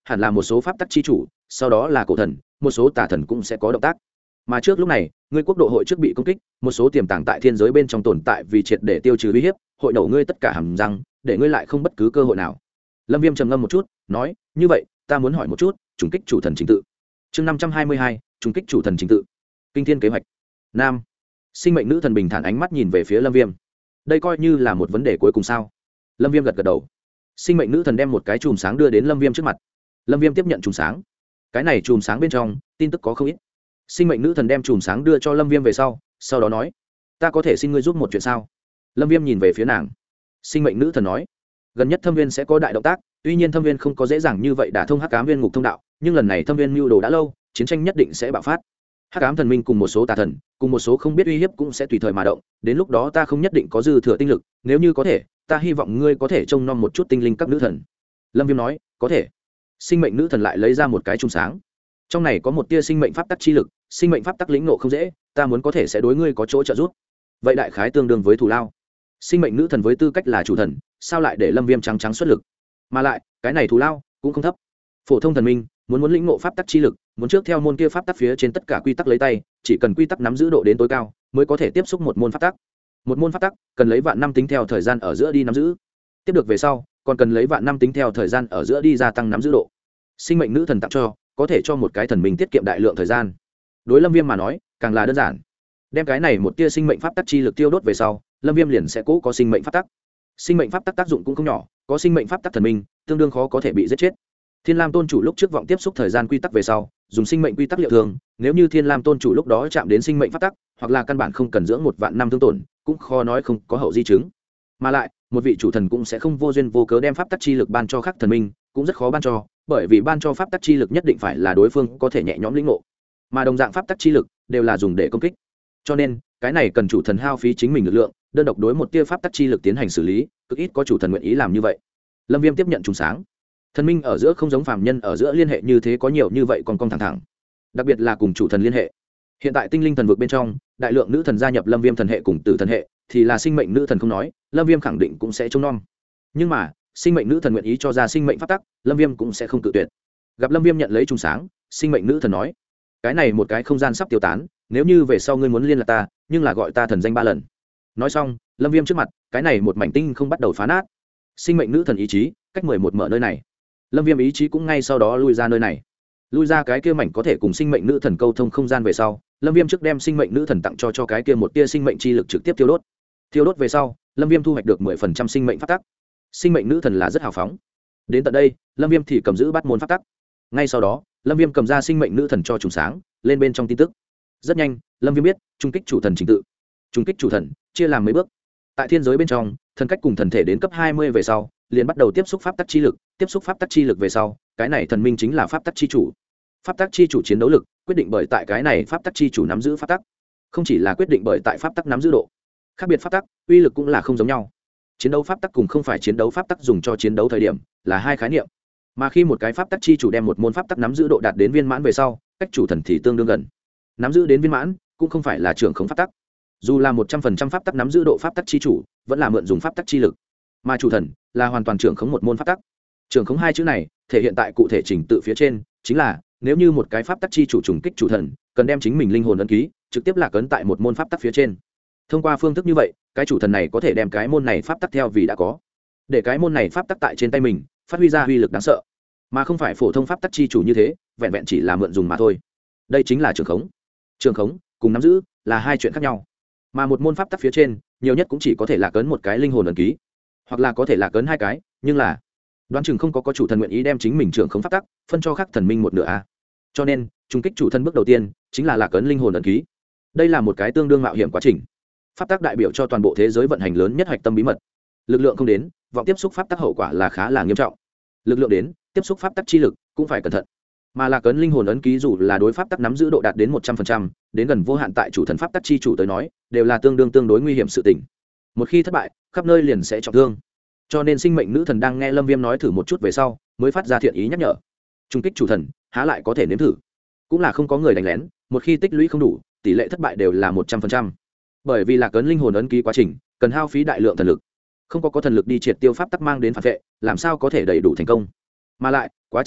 hẳn là một số pháp tắc chi chủ, sau đó là cổ thần, một số tà thần cũng sẽ có động tác. Mà trước lúc này, ngươi quốc độ hội trước bị công kích, một số tiềm tàng tại thiên giới bên trong tồn tại vì triệt để tiêu trừ uy hiếp, hội nổ ngươi tất cả hàm răng, để ngươi lại không bất cứ cơ hội nào. Lâm Viêm trầm ngâm một chút, nói, như vậy, ta muốn hỏi một chút, trùng kích chủ thần trình tự. Chương 522, trùng kích chủ thần trình tự. Kinh thiên kế hoạch. Nam. Sinh mệnh nữ thần bình thản ánh mắt nhìn về phía Lâm Viêm. Đây coi như là một vấn đề cuối cùng sao? Lâm Viêm gật gật đầu. Sinh mệnh nữ thần đem một cái chùm sáng đưa đến Lâm Viêm trước mặt. Lâm Viêm tiếp nhận chùm sáng. Cái này chùm sáng bên trong, tin tức có không ít. Sinh mệnh nữ thần đem chùm sáng đưa cho Lâm Viêm về sau đó nói, ta có thể xin ngươi giúp một chuyện sao? Lâm Viêm nhìn về phía nàng. Sinh mệnh nữ thần nói, gần nhất Thâm Viên sẽ có đại động tác, tuy nhiên Thâm Viên không có dễ dàng như vậy đả thông Hắc Ám Viên ngục thông đạo, nhưng lần này Thâm Viên mưu đồ đã lâu, chiến tranh nhất định sẽ bạo phát. Hắc Ám thần minh cùng một số tà thần, cùng một số không biết uy hiếp cũng sẽ tùy thời mà động, đến lúc đó ta không nhất định có dư thừa tinh lực, nếu như có thể, ta hy vọng ngươi có thể trông nom một chút tinh linh các nữ thần. Lâm Viêm nói, có thể. Sinh mệnh nữ thần lại lấy ra một cái chùm sáng. Trong này có một tia sinh mệnh pháp tắc chi lực, sinh mệnh pháp tắc lĩnh ngộ không dễ, ta muốn có thể sẽ đối ngươi có chỗ trợ giúp. Vậy đại khái tương đương với thù lao. Sinh mệnh nữ thần với tư cách là chủ thần, sao lại để Lâm Viêm trắng trắng xuất lực? Mà lại, cái này thù lao cũng không thấp. Phổ thông thần minh, muốn lĩnh ngộ pháp tắc chi lực, muốn trước theo môn kia pháp tắc phía trên tất cả quy tắc lấy tay, chỉ cần quy tắc nắm giữ độ đến tối cao, mới có thể tiếp xúc một môn pháp tắc. Một môn pháp tắc cần lấy vạn năm tính theo thời gian ở giữa đi nắm giữ. Tiếp được về sau, còn cần lấy vạn năm tính theo thời gian ở giữa đi gia tăng nắm giữ độ. Sinh mệnh nữ thần tặng cho, có thể cho một cái thần minh tiết kiệm đại lượng thời gian. Đối Lâm Viêm mà nói, càng là đơn giản. Đem cái này một tia sinh mệnh pháp tắc chi lực tiêu đốt về sau, Lâm Viêm liền sẽ cố có sinh mệnh pháp tắc. Sinh mệnh pháp tắc tác dụng cũng không nhỏ, có sinh mệnh pháp tắc thần minh, tương đương khó có thể bị giết chết. Thiên Lam tôn chủ lúc trước vọng tiếp xúc thời gian quy tắc về sau, dùng sinh mệnh quy tắc liệu thường, nếu như Thiên Lam tôn chủ lúc đó chạm đến sinh mệnh pháp tắc, hoặc là căn bản không cần dưỡng một vạn năm thương tổn, cũng khó nói không có hậu di chứng. Mà lại, một vị chủ thần cũng sẽ không vô duyên vô cớ đem pháp tắc chi lực ban cho khác thần minh, cũng rất khó ban cho, bởi vì ban cho pháp tắc chi lực nhất định phải là đối phương có thể nhẹ nhõm lĩnh ngộ. Mà đồng dạng pháp tắc chi lực đều là dùng để công kích. Cho nên, cái này cần chủ thần hao phí chính mình lực lượng, đơn độc đối một tia pháp tắc chi lực tiến hành xử lý, cực ít có chủ thần nguyện ý làm như vậy. Lâm Viêm tiếp nhận trùng sáng. Thần minh ở giữa không giống phàm nhân ở giữa liên hệ như thế có nhiều như vậy còn thẳng thẳng. Đặc biệt là cùng chủ thần liên hệ. Hiện tại tinh linh thần vực bên trong, đại lượng nữ thần gia nhập Lâm Viêm thần hệ cùng tử thần hệ, thì là sinh mệnh nữ thần không nói, Lâm Viêm khẳng định cũng sẽ trông nom. Nhưng mà, sinh mệnh nữ thần nguyện ý cho ra sinh mệnh pháp tắc, Lâm Viêm cũng sẽ không cự tuyệt. Gặp Lâm Viêm nhận lấy trùng sáng, sinh mệnh nữ thần nói, cái này một cái không gian sắp tiêu tán, nếu như về sau ngươi muốn liên lạc ta, nhưng là gọi ta thần danh 3 lần. Nói xong, Lâm Viêm trước mặt, cái này một mảnh tinh không bắt đầu phá nát. Sinh mệnh nữ thần ý chí, cách 11 mở nơi này. Lâm Viêm ý chí cũng ngay sau đó lui ra nơi này. Lui ra cái kia mảnh có thể cùng sinh mệnh nữ thần câu thông không gian về sau, Lâm Viêm trước đem sinh mệnh nữ thần tặng cho cái kia một tia sinh mệnh chi lực trực tiếp tiêu đốt. Tiêu đốt về sau, Lâm Viêm thu hoạch được 10% sinh mệnh pháp tắc. Sinh mệnh nữ thần là rất hào phóng. Đến tận đây, Lâm Viêm thì cầm giữ bắt môn pháp tắc. Ngay sau đó, Lâm Viêm cầm ra sinh mệnh nữ thần cho trùng sáng, lên bên trong tin tức. Rất nhanh, Lâm Viêm biết, trung kích chủ thần trình tự. Trung kích chủ thần chia làm mấy bước. Tại thiên giới bên trong, thần cách cùng thần thể đến cấp 20 về sau, liền bắt đầu tiếp xúc pháp tắc chi lực, tiếp xúc pháp tắc chi lực về sau, cái này thần minh chính là pháp tắc chi chủ. Pháp tắc chi chủ chiến đấu lực, quyết định bởi tại cái này pháp tắc chi chủ nắm giữ pháp tắc. Không chỉ là quyết định bởi tại pháp tắc nắm giữ độ. Khác biệt pháp tắc, uy lực cũng là không giống nhau. Chiến đấu pháp tắc cùng không phải chiến đấu pháp tắc dùng cho chiến đấu thời điểm, là hai khái niệm. Mà khi một cái pháp tắc chi chủ đem một môn pháp tắc nắm giữ độ đạt đến viên mãn về sau, cách chủ thần thì tương đương gần. Nắm giữ đến viên mãn, cũng không phải là trưởng khống pháp tắc. Dù là 100% pháp tắc nắm giữ độ pháp tắc chi chủ, vẫn là mượn dùng pháp tắc chi lực. Mà chủ thần là hoàn toàn trưởng khống một môn pháp tắc. Trưởng khống hai chữ này, thể hiện tại cụ thể trình tự phía trên, chính là nếu như một cái pháp tắc chi chủ trùng kích chủ thần, cần đem chính mình linh hồn ấn ký trực tiếp lạc ấn tại một môn pháp tắc phía trên. Thông qua phương thức như vậy, cái chủ thần này có thể đem cái môn này pháp tắc theo vì đã có, để cái môn này pháp tắc tại trên tay mình phát huy ra uy lực đáng sợ, mà không phải phổ thông pháp tắc chi chủ như thế, vẹn vẹn chỉ là mượn dùng mà thôi. Đây chính là trưởng khống. Trưởng khống cùng nắm giữ là hai chuyện khác nhau. Mà một môn pháp tắc phía trên, nhiều nhất cũng chỉ có thể lạc ấn một cái linh hồn ấn ký, hoặc là có thể lạc ấn hai cái, nhưng là đoán chừng không có chủ thần nguyện ý đem chính mình trưởng khống pháp tắc phân cho khác thần minh một nửa a. Cho nên, trùng kích chủ thần bước đầu tiên chính là lạc ấn linh hồn ấn ký. Đây là một cái tương đương mạo hiểm quá trình. Pháp tắc đại biểu cho toàn bộ thế giới vận hành lớn nhất hạch tâm bí mật. Lực lượng không đến, vọng tiếp xúc pháp tắc hậu quả là khá là nghiêm trọng. Lực lượng đến, tiếp xúc pháp tắc chi lực cũng phải cẩn thận. Mà lạc ấn linh hồn ấn ký dù là đối pháp tắc nắm giữ độ đạt đến 100%, đến gần vô hạn tại chủ thần pháp tắc chi chủ tới nói, đều là tương đối nguy hiểm sự tình. Một khi thất bại, khắp nơi liền sẽ trọng thương. Cho nên sinh mệnh nữ thần đang nghe Lâm Viêm nói thử một chút về sau, mới phát ra thiện ý nhắc nhở. Trung kích chủ thần, há lại có thể nếm thử. Cũng là không có người đánh lén, một khi tích lũy không đủ, tỷ lệ thất bại đều là 100%. Bởi vì lạc ấn linh hồn ấn ký quá trình, cần hao phí đại lượng thần lực. Không có thần lực đi triệt tiêu pháp tắc mang đến phản vệ, làm sao có thể đầy đủ thành công. Mà lại, quá trình này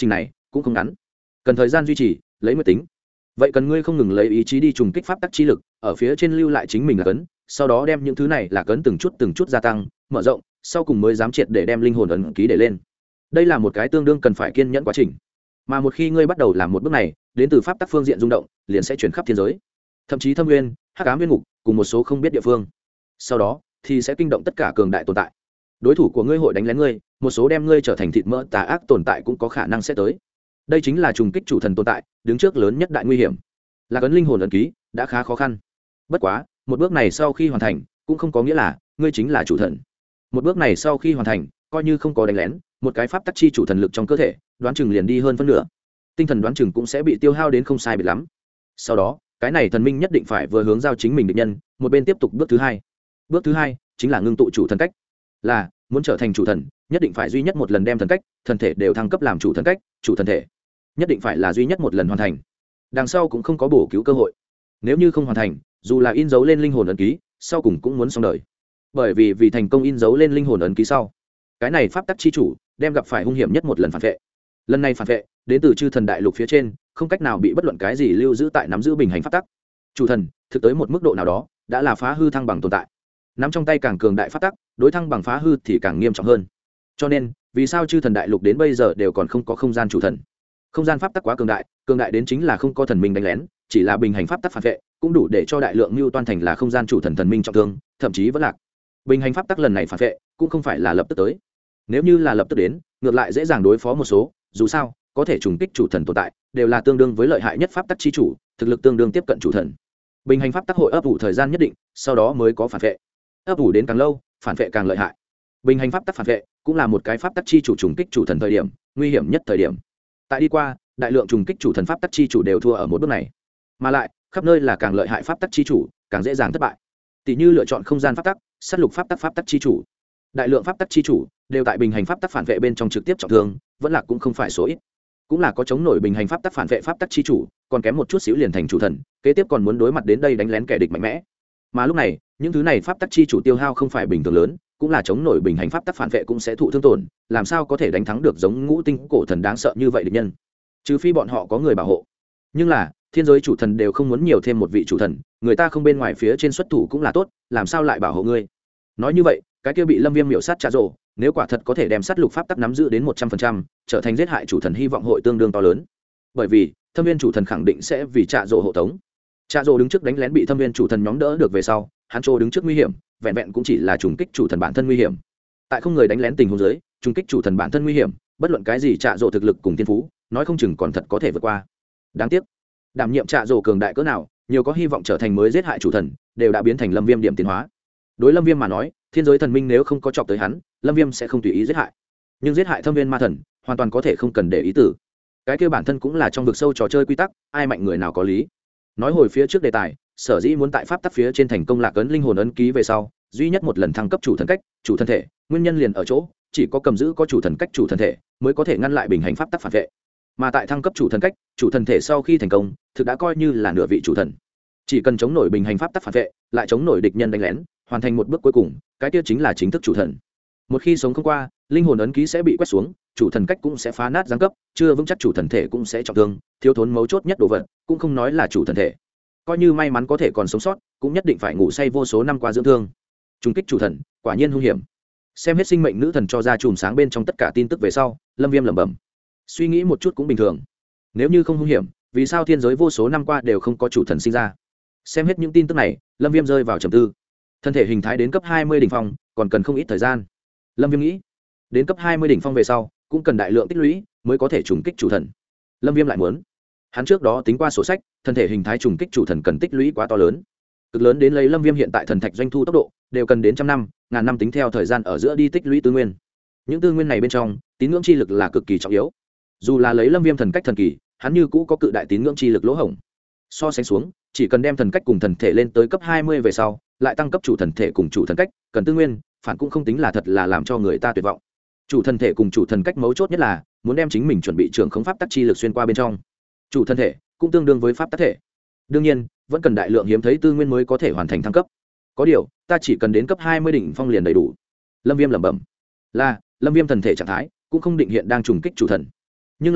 cũng không ngắn, cần thời gian duy trì, lấy mới tính. Vậy cần ngươi không ngừng lấy ý chí đi trùng kích pháp tắc chi lực, ở phía trên lưu lại chính mình là cấn, sau đó đem những thứ này là cấn từng chút gia tăng, mở rộng, sau cùng mới dám triệt để đem linh hồn ấn ký để lên. Đây là một cái tương đương cần phải kiên nhẫn quá trình. Mà một khi ngươi bắt đầu làm một bước này, đến từ pháp tắc phương diện rung động, liền sẽ chuyển khắp thiên giới, thậm chí thâm nguyên, hắc ám nguyên ngục, cùng một số không biết địa phương. Sau đó thì sẽ kinh động tất cả cường đại tồn tại. Đối thủ của ngươi hội đánh lén ngươi, một số đem ngươi trở thành thịt mỡ tà ác tồn tại cũng có khả năng sẽ tới. Đây chính là trùng kích chủ thần tồn tại, đứng trước lớn nhất đại nguy hiểm. Là ấn linh hồn ấn ký đã khá khó khăn. Bất quá, một bước này sau khi hoàn thành, cũng không có nghĩa là ngươi chính là chủ thần. Một bước này sau khi hoàn thành, coi như không có đánh lén, một cái pháp tắc chi chủ thần lực trong cơ thể, đoán chừng liền đi hơn phân nửa. Tinh thần đoán chừng cũng sẽ bị tiêu hao đến không sai biệt lắm. Sau đó, cái này thần minh nhất định phải vừa hướng giao chính mình địch nhân, một bên tiếp tục bước thứ hai. Bước thứ hai chính là ngưng tụ chủ thần cách. Là muốn trở thành chủ thần, nhất định phải duy nhất một lần đem thần cách, thần thể đều thăng cấp làm chủ thần cách, chủ thần thể. Nhất định phải là duy nhất một lần hoàn thành. Đằng sau cũng không có bổ cứu cơ hội. Nếu như không hoàn thành, dù là in dấu lên linh hồn ấn ký, sau cùng cũng muốn xong đời. Bởi vì thành công in dấu lên linh hồn ấn ký sau, cái này pháp tắc chi chủ đem gặp phải hung hiểm nhất một lần phản vệ. Lần này phản vệ đến từ chư thần đại lục phía trên, không cách nào bị bất luận cái gì lưu giữ tại nắm giữ bình hành pháp tắc. Chủ thần thực tới một mức độ nào đó đã là phá hư thăng bằng tồn tại, nắm trong tay càng cường đại pháp tắc, đối thăng bằng phá hư thì càng nghiêm trọng hơn. Cho nên vì sao chư thần đại lục đến bây giờ đều còn không có không gian chủ thần? Không gian pháp tắc quá cường đại đến chính là không có thần minh đánh lén, chỉ là bình hành pháp tắc phản vệ cũng đủ để cho đại lượng mưu toan thành là không gian chủ thần thần minh trọng thương, thậm chí vẫn lạc. Bình hành pháp tắc lần này phản vệ cũng không phải là lập tức tới, nếu như là lập tức đến, ngược lại dễ dàng đối phó một số, dù sao có thể trùng kích chủ thần tồn tại đều là tương đương với lợi hại nhất pháp tắc chi chủ, thực lực tương đương tiếp cận chủ thần. Bình hành pháp tắc hội ấp ủ thời gian nhất định, sau đó mới có phản vệ, ấp ủ đến càng lâu phản vệ càng lợi hại. Bình hành pháp tắc phản vệ cũng là một cái pháp tắc chi chủ trùng kích chủ thần thời điểm nguy hiểm nhất thời điểm. Tại đi qua, đại lượng trùng kích chủ thần pháp tắc chi chủ đều thua ở một bước này, mà lại khắp nơi là càng lợi hại pháp tắc chi chủ càng dễ dàng thất bại. Tỷ như lựa chọn không gian pháp tắc, sát lục pháp tắc chi chủ, đại lượng pháp tắc chi chủ đều tại bình hành pháp tắc phản vệ bên trong trực tiếp trọng thương, vẫn là cũng không phải số ít. Cũng là có chống nổi bình hành pháp tắc phản vệ pháp tắc chi chủ, còn kém một chút xíu liền thành chủ thần, kế tiếp còn muốn đối mặt đến đây đánh lén kẻ địch mạnh mẽ. Mà lúc này, những thứ này pháp tắc chi chủ tiêu hao không phải bình thường lớn, cũng là chống nổi bình hành pháp tắc phản vệ cũng sẽ thụ thương tổn, làm sao có thể đánh thắng được giống ngũ tinh cổ thần đáng sợ như vậy địch nhân? Trừ phi bọn họ có người bảo hộ. Nhưng là, thiên giới chủ thần đều không muốn nhiều thêm một vị chủ thần, người ta không bên ngoài phía trên xuất thủ cũng là tốt, làm sao lại bảo hộ ngươi? Nói như vậy, cái kia bị Lâm Viêm miểu sát Trạ Rồ, nếu quả thật có thể đem sát lục pháp tắc nắm giữ đến 100%, trở thành giết hại chủ thần hy vọng hội tương đương to lớn. Bởi vì, Thâm Viên chủ thần khẳng định sẽ vì Trạ Rồ hộ tống. Trạ Rồ đứng trước đánh lén bị Thâm Viên chủ thần nhóm đỡ được về sau, hắn Trô đứng trước nguy hiểm, vẹn vẹn cũng chỉ là trùng kích chủ thần bản thân nguy hiểm. Tại không người đánh lén tình huống dưới, trùng kích chủ thần bản thân nguy hiểm, bất luận cái gì Trạ Rồ thực lực cùng thiên phú, nói không chừng còn thật có thể vượt qua. Đáng tiếc, đảm nhiệm Trạ Rồ cường đại cỡ nào, nhiều có hy vọng trở thành mới giết hại chủ thần, đều đã biến thành Lâm Viêm điểm tiến hóa. Đối Lâm Viêm mà nói, thiên giới thần minh nếu không có chọc tới hắn, Lâm Viêm sẽ không tùy ý giết hại. Nhưng giết hại Thâm Viên ma thần, hoàn toàn có thể không cần để ý tử. Cái kia bản thân cũng là trong vực sâu trò chơi quy tắc, ai mạnh người nào có lý. Nói hồi phía trước đề tài, sở dĩ muốn tại pháp tắc phía trên thành công lạc ấn linh hồn ấn ký về sau, duy nhất một lần thăng cấp chủ thần cách, chủ thân thể, nguyên nhân liền ở chỗ, chỉ có cầm giữ có chủ thần cách chủ thân thể, mới có thể ngăn lại bình hành pháp tắc phản vệ. Mà tại thăng cấp chủ thần cách, chủ thần thể sau khi thành công, thực đã coi như là nửa vị chủ thần. Chỉ cần chống nổi bình hành pháp tắc phản vệ, lại chống nổi địch nhân đánh lén, hoàn thành một bước cuối cùng, cái kia chính là chính thức chủ thần. Một khi sống không qua, linh hồn ấn ký sẽ bị quét xuống, chủ thần cách cũng sẽ phá nát giáng cấp, chưa vững chắc chủ thần thể cũng sẽ trọng thương, thiếu thốn mấu chốt nhất đồ vật, cũng không nói là chủ thần thể. Coi như may mắn có thể còn sống sót, cũng nhất định phải ngủ say vô số năm qua dưỡng thương. Trùng kích chủ thần, quả nhiên hung hiểm. Xem hết sinh mệnh nữ thần cho ra chùm sáng bên trong tất cả tin tức về sau, Lâm Viêm lẩm bẩm. Suy nghĩ một chút cũng bình thường. Nếu như không hung hiểm, vì sao thiên giới vô số năm qua đều không có chủ thần sinh ra? Xem hết những tin tức này, Lâm Viêm rơi vào trầm tư. Thân thể hình thái đến cấp 20 đỉnh phong, còn cần không ít thời gian. Lâm Viêm nghĩ, đến cấp 20 đỉnh phong về sau, cũng cần đại lượng tích lũy mới có thể trùng kích chủ thần. Lâm Viêm lại muốn, hắn trước đó tính qua sổ sách, thân thể hình thái trùng kích chủ thần cần tích lũy quá to lớn, cực lớn đến lấy Lâm Viêm hiện tại thần thạch doanh thu tốc độ đều cần đến trăm năm, ngàn năm tính theo thời gian ở giữa đi tích lũy tư nguyên. Những tư nguyên này bên trong, tín ngưỡng chi lực là cực kỳ trọng yếu. Dù là lấy Lâm Viêm thần cách thần kỳ, hắn như cũ có cự đại tín ngưỡng chi lực lỗ hổng. So sánh xuống, chỉ cần đem thần cách cùng thần thể lên tới cấp 20 về sau, lại tăng cấp chủ thần thể cùng chủ thần cách, cần tư nguyên, phản cũng không tính là thật là làm cho người ta tuyệt vọng. Chủ thần thể cùng chủ thần cách mấu chốt nhất là muốn đem chính mình chuẩn bị trưởng khống pháp tắc chi lực xuyên qua bên trong. Chủ thân thể cũng tương đương với pháp tắc thể, đương nhiên vẫn cần đại lượng hiếm thấy tư nguyên mới có thể hoàn thành thăng cấp. Có điều ta chỉ cần đến cấp 20 đỉnh phong liền đầy đủ. Lâm Viêm lẩm bẩm. Là Lâm Viêm thần thể trạng thái cũng không định hiện đang trùng kích chủ thần, nhưng là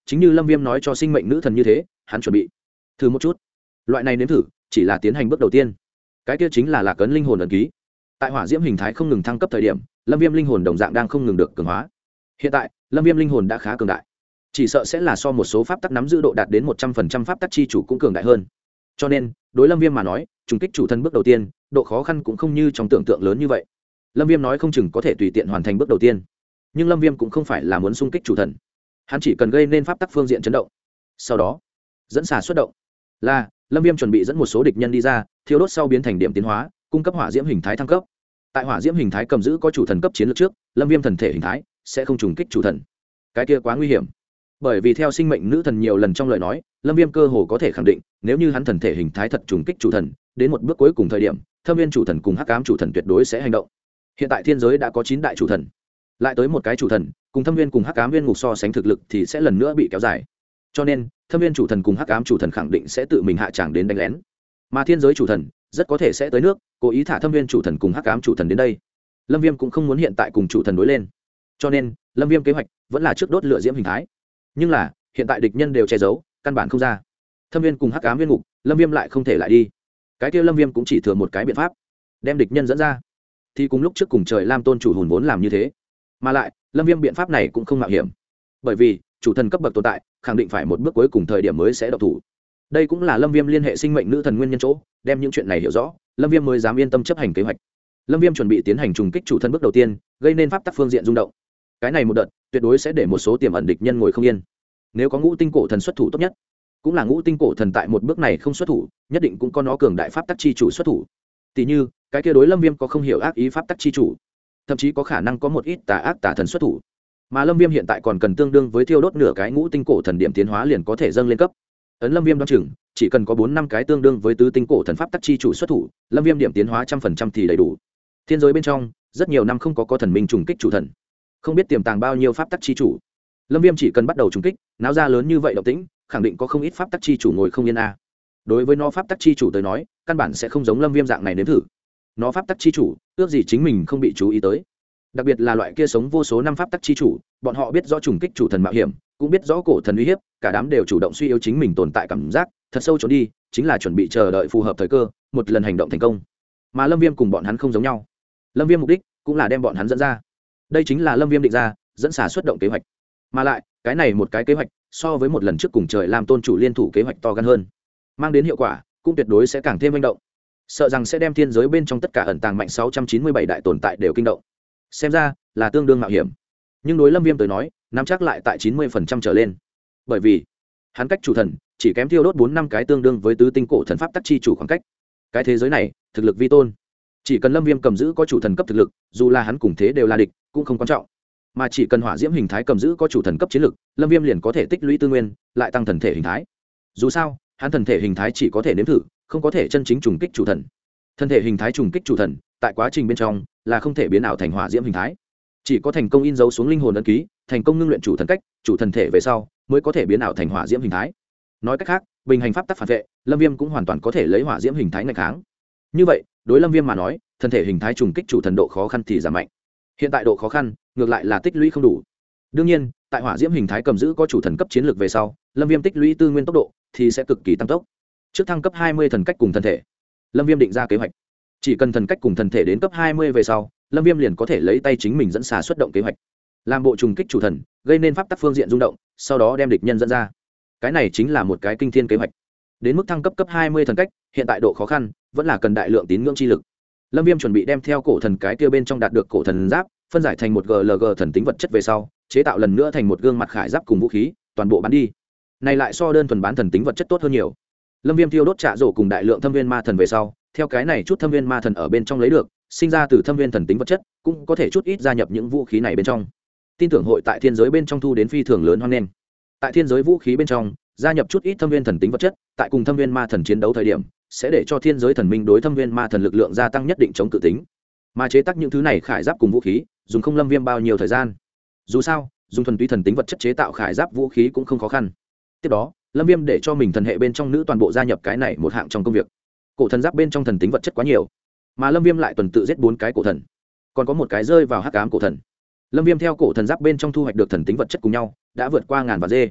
chính như lâm viêm nói cho sinh mệnh nữ thần như thế, hắn chuẩn bị thử một chút. Loại này nếm thử chỉ là tiến hành bước đầu tiên, cái kia chính là lạc ấn linh hồn ấn ký. Tại hỏa diễm hình thái không ngừng thăng cấp thời điểm, lâm viêm linh hồn đồng dạng đang không ngừng được cường hóa. Hiện tại lâm viêm linh hồn đã khá cường đại, chỉ sợ sẽ là so một số pháp tắc nắm giữ độ đạt đến 100% pháp tắc chi chủ cũng cường đại hơn. Cho nên đối lâm viêm mà nói, trùng kích chủ thân bước đầu tiên độ khó khăn cũng không như trong tưởng tượng lớn như vậy. Lâm viêm nói không chừng có thể tùy tiện hoàn thành bước đầu tiên, nhưng lâm viêm cũng không phải là muốn xung kích chủ thần, hắn chỉ cần gây nên pháp tắc phương diện chấn động, sau đó dẫn xà xuất động. Là lâm viêm chuẩn bị dẫn một số địch nhân đi ra, thiêu đốt sau biến thành điểm tiến hóa, cung cấp hỏa diễm hình thái thăng cấp. Tại hỏa diễm hình thái cầm giữ có chủ thần cấp chiến lược trước, lâm viêm thần thể hình thái sẽ không trùng kích chủ thần, cái kia quá nguy hiểm. Bởi vì theo sinh mệnh nữ thần nhiều lần trong lời nói, lâm viêm cơ hồ có thể khẳng định, nếu như hắn thần thể hình thái thật trùng kích chủ thần, đến một bước cuối cùng thời điểm, thâm viên chủ thần cùng hắc ám chủ thần tuyệt đối sẽ hành động. Hiện tại thiên giới đã có 9 đại chủ thần, lại tới một cái chủ thần, cùng thâm viên cùng hắc ám viên ngục so sánh thực lực thì sẽ lần nữa bị kéo dài. Cho nên thâm viên chủ thần cùng hắc ám chủ thần khẳng định sẽ tự mình hạ tràng đến đánh lén, mà thiên giới chủ thần rất có thể sẽ tới nước, cố ý thả thâm viên chủ thần cùng hắc ám chủ thần đến đây. Lâm viêm cũng không muốn hiện tại cùng chủ thần đối lên, cho nên lâm viêm kế hoạch vẫn là trước đốt lửa diễm hình thái. Nhưng là hiện tại địch nhân đều che giấu, căn bản không ra. Thâm viên cùng hắc ám viên ngục, lâm viêm lại không thể lại đi. Cái kia lâm viêm cũng chỉ thừa một cái biện pháp, đem địch nhân dẫn ra. Thì cùng lúc trước cùng trời lam tôn chủ hồn vốn làm như thế, mà lại lâm viêm biện pháp này cũng không mạo hiểm, bởi vì chủ thần cấp bậc tồn tại khẳng định phải một bước cuối cùng thời điểm mới sẽ độc thủ. Đây cũng là lâm viêm liên hệ sinh mệnh nữ thần nguyên nhân chỗ, đem những chuyện này hiểu rõ, lâm viêm mới dám yên tâm chấp hành kế hoạch. Lâm viêm chuẩn bị tiến hành trùng kích chủ thần bước đầu tiên, gây nên pháp tắc phương diện rung động. Cái này một đợt tuyệt đối sẽ để một số tiềm ẩn địch nhân ngồi không yên. Nếu có ngũ tinh cổ thần xuất thủ tốt nhất, cũng là ngũ tinh cổ thần tại một bước này không xuất thủ, nhất định cũng có nó cường đại pháp tắc chi chủ xuất thủ. Tỷ như cái kia đối lâm viêm có không hiểu ác ý pháp tắc chi chủ, thậm chí có khả năng có một ít tà ác tà thần xuất thủ. Mà lâm viêm hiện tại còn cần tương đương với thiêu đốt nửa cái ngũ tinh cổ thần điểm tiến hóa liền có thể dâng lên cấp. Ấn lâm viêm đoán chừng chỉ cần có 4-5 cái tương đương với tứ tinh cổ thần pháp tắc chi chủ xuất thủ, lâm viêm điểm tiến hóa 100% thì đầy đủ. Thiên giới bên trong rất nhiều năm không có thần minh trùng kích chủ thần, không biết tiềm tàng bao nhiêu pháp tắc chi chủ. Lâm viêm chỉ cần bắt đầu trùng kích, náo ra lớn như vậy động tĩnh, khẳng định có không ít pháp tắc chi chủ ngồi không yên a. Đối với nó pháp tắc chi chủ tới nói, căn bản sẽ không giống lâm viêm dạng này nếm thử. Nó pháp tắc chi chủ ước gì chính mình không bị chú ý tới, đặc biệt là loại kia sống vô số năm pháp tắc chi chủ, bọn họ biết rõ trùng kích chủ thần mạo hiểm, cũng biết rõ cổ thần uy hiếp, cả đám đều chủ động suy yếu chính mình tồn tại cảm giác, thật sâu trốn đi, chính là chuẩn bị chờ đợi phù hợp thời cơ, một lần hành động thành công. Mà lâm viêm cùng bọn hắn không giống nhau, lâm viêm mục đích cũng là đem bọn hắn dẫn ra. Đây chính là lâm viêm định ra dẫn xà xuất động kế hoạch, mà lại cái này một cái kế hoạch so với một lần trước cùng trời làm tôn chủ liên thủ kế hoạch to gan hơn, mang đến hiệu quả cũng tuyệt đối sẽ càng thêm manh động, sợ rằng sẽ đem thiên giới bên trong tất cả ẩn tàng mạnh 697 đại tồn tại đều kinh động. Xem ra là tương đương mạo hiểm, nhưng đối lâm viêm tới nói nắm chắc lại tại 90% trở lên, bởi vì hắn cách chủ thần chỉ kém thiêu đốt 4-5 cái tương đương với tứ tinh cổ thần pháp tắc chi chủ khoảng cách. Cái thế giới này thực lực vi tôn, chỉ cần lâm viêm cầm giữ có chủ thần cấp thực lực, dù là hắn cùng thế đều là địch cũng không quan trọng, mà chỉ cần hỏa diễm hình thái cầm giữ có chủ thần cấp chiến lực, lâm viêm liền có thể tích lũy tư nguyên, lại tăng thần thể hình thái. Dù sao hắn thần thể hình thái chỉ có thể nếm thử, không có thể chân chính trùng kích chủ thần. Thần thể hình thái trùng kích chủ thần tại quá trình bên trong là không thể biến ảo thành hỏa diễm hình thái, chỉ có thành công in dấu xuống linh hồn ấn ký, thành công ngưng luyện chủ thần cách, chủ thần thể về sau mới có thể biến ảo thành hỏa diễm hình thái. Nói cách khác, bình hành pháp tắc phản vệ, lâm viêm cũng hoàn toàn có thể lấy hỏa diễm hình thái ngày kháng. Như vậy đối lâm viêm mà nói, thần thể hình thái trùng kích chủ thần độ khó khăn thì giảm mạnh. Hiện tại độ khó khăn ngược lại là tích lũy không đủ. Đương nhiên tại hỏa diễm hình thái cầm giữ có chủ thần cấp chiến lược về sau, lâm viêm tích lũy tư nguyên tốc độ thì sẽ cực kỳ tăng tốc. Trước thăng cấp 20 thần cách cùng thần thể, lâm viêm định ra kế hoạch, chỉ cần thần cách cùng thần thể đến cấp 20 về sau, lâm viêm liền có thể lấy tay chính mình dẫn xà xuất động kế hoạch, làm bộ trùng kích chủ thần, gây nên pháp tắc phương diện rung động, sau đó đem địch nhân dẫn ra. Cái này chính là một cái kinh thiên kế hoạch. Đến mức thăng cấp cấp 20 thần cách, hiện tại độ khó khăn vẫn là cần đại lượng tín ngưỡng chi lực. Lâm viêm chuẩn bị đem theo cổ thần cái kia bên trong đạt được cổ thần giáp, phân giải thành một glg thần tính vật chất về sau, chế tạo lần nữa thành một gương mặt khải giáp cùng vũ khí, toàn bộ bán đi. Này lại so đơn thuần bán thần tính vật chất tốt hơn nhiều. Lâm viêm tiêu đốt trạ rổ cùng đại lượng thâm viên ma thần về sau, theo cái này chút thâm viên ma thần ở bên trong lấy được, sinh ra từ thâm viên thần tính vật chất, cũng có thể chút ít gia nhập những vũ khí này bên trong. Tin tưởng hội tại thiên giới bên trong thu đến phi thường lớn hoan nghênh. Tại thiên giới vũ khí bên trong gia nhập chút ít thâm viên thần tính vật chất, tại cùng thâm viên ma thần chiến đấu thời điểm, sẽ để cho thiên giới thần minh đối thâm viên ma thần lực lượng gia tăng nhất định chống cự tính. Mà chế tác những thứ này khải giáp cùng vũ khí, dùng không lâm viêm bao nhiêu thời gian. Dù sao dùng thuần túy thần tính vật chất chế tạo khải giáp vũ khí cũng không khó khăn. Tiếp đó lâm viêm để cho mình thần hệ bên trong nữ toàn bộ gia nhập cái này một hạng trong công việc. Cổ thần giáp bên trong thần tính vật chất quá nhiều, mà lâm viêm lại tuần tự giết 4 cái cổ thần, còn có một cái rơi vào hắc ám cổ thần. Lâm viêm theo cổ thần giáp bên trong thu hoạch được thần tính vật chất cùng nhau đã vượt qua ngàn vạn dê.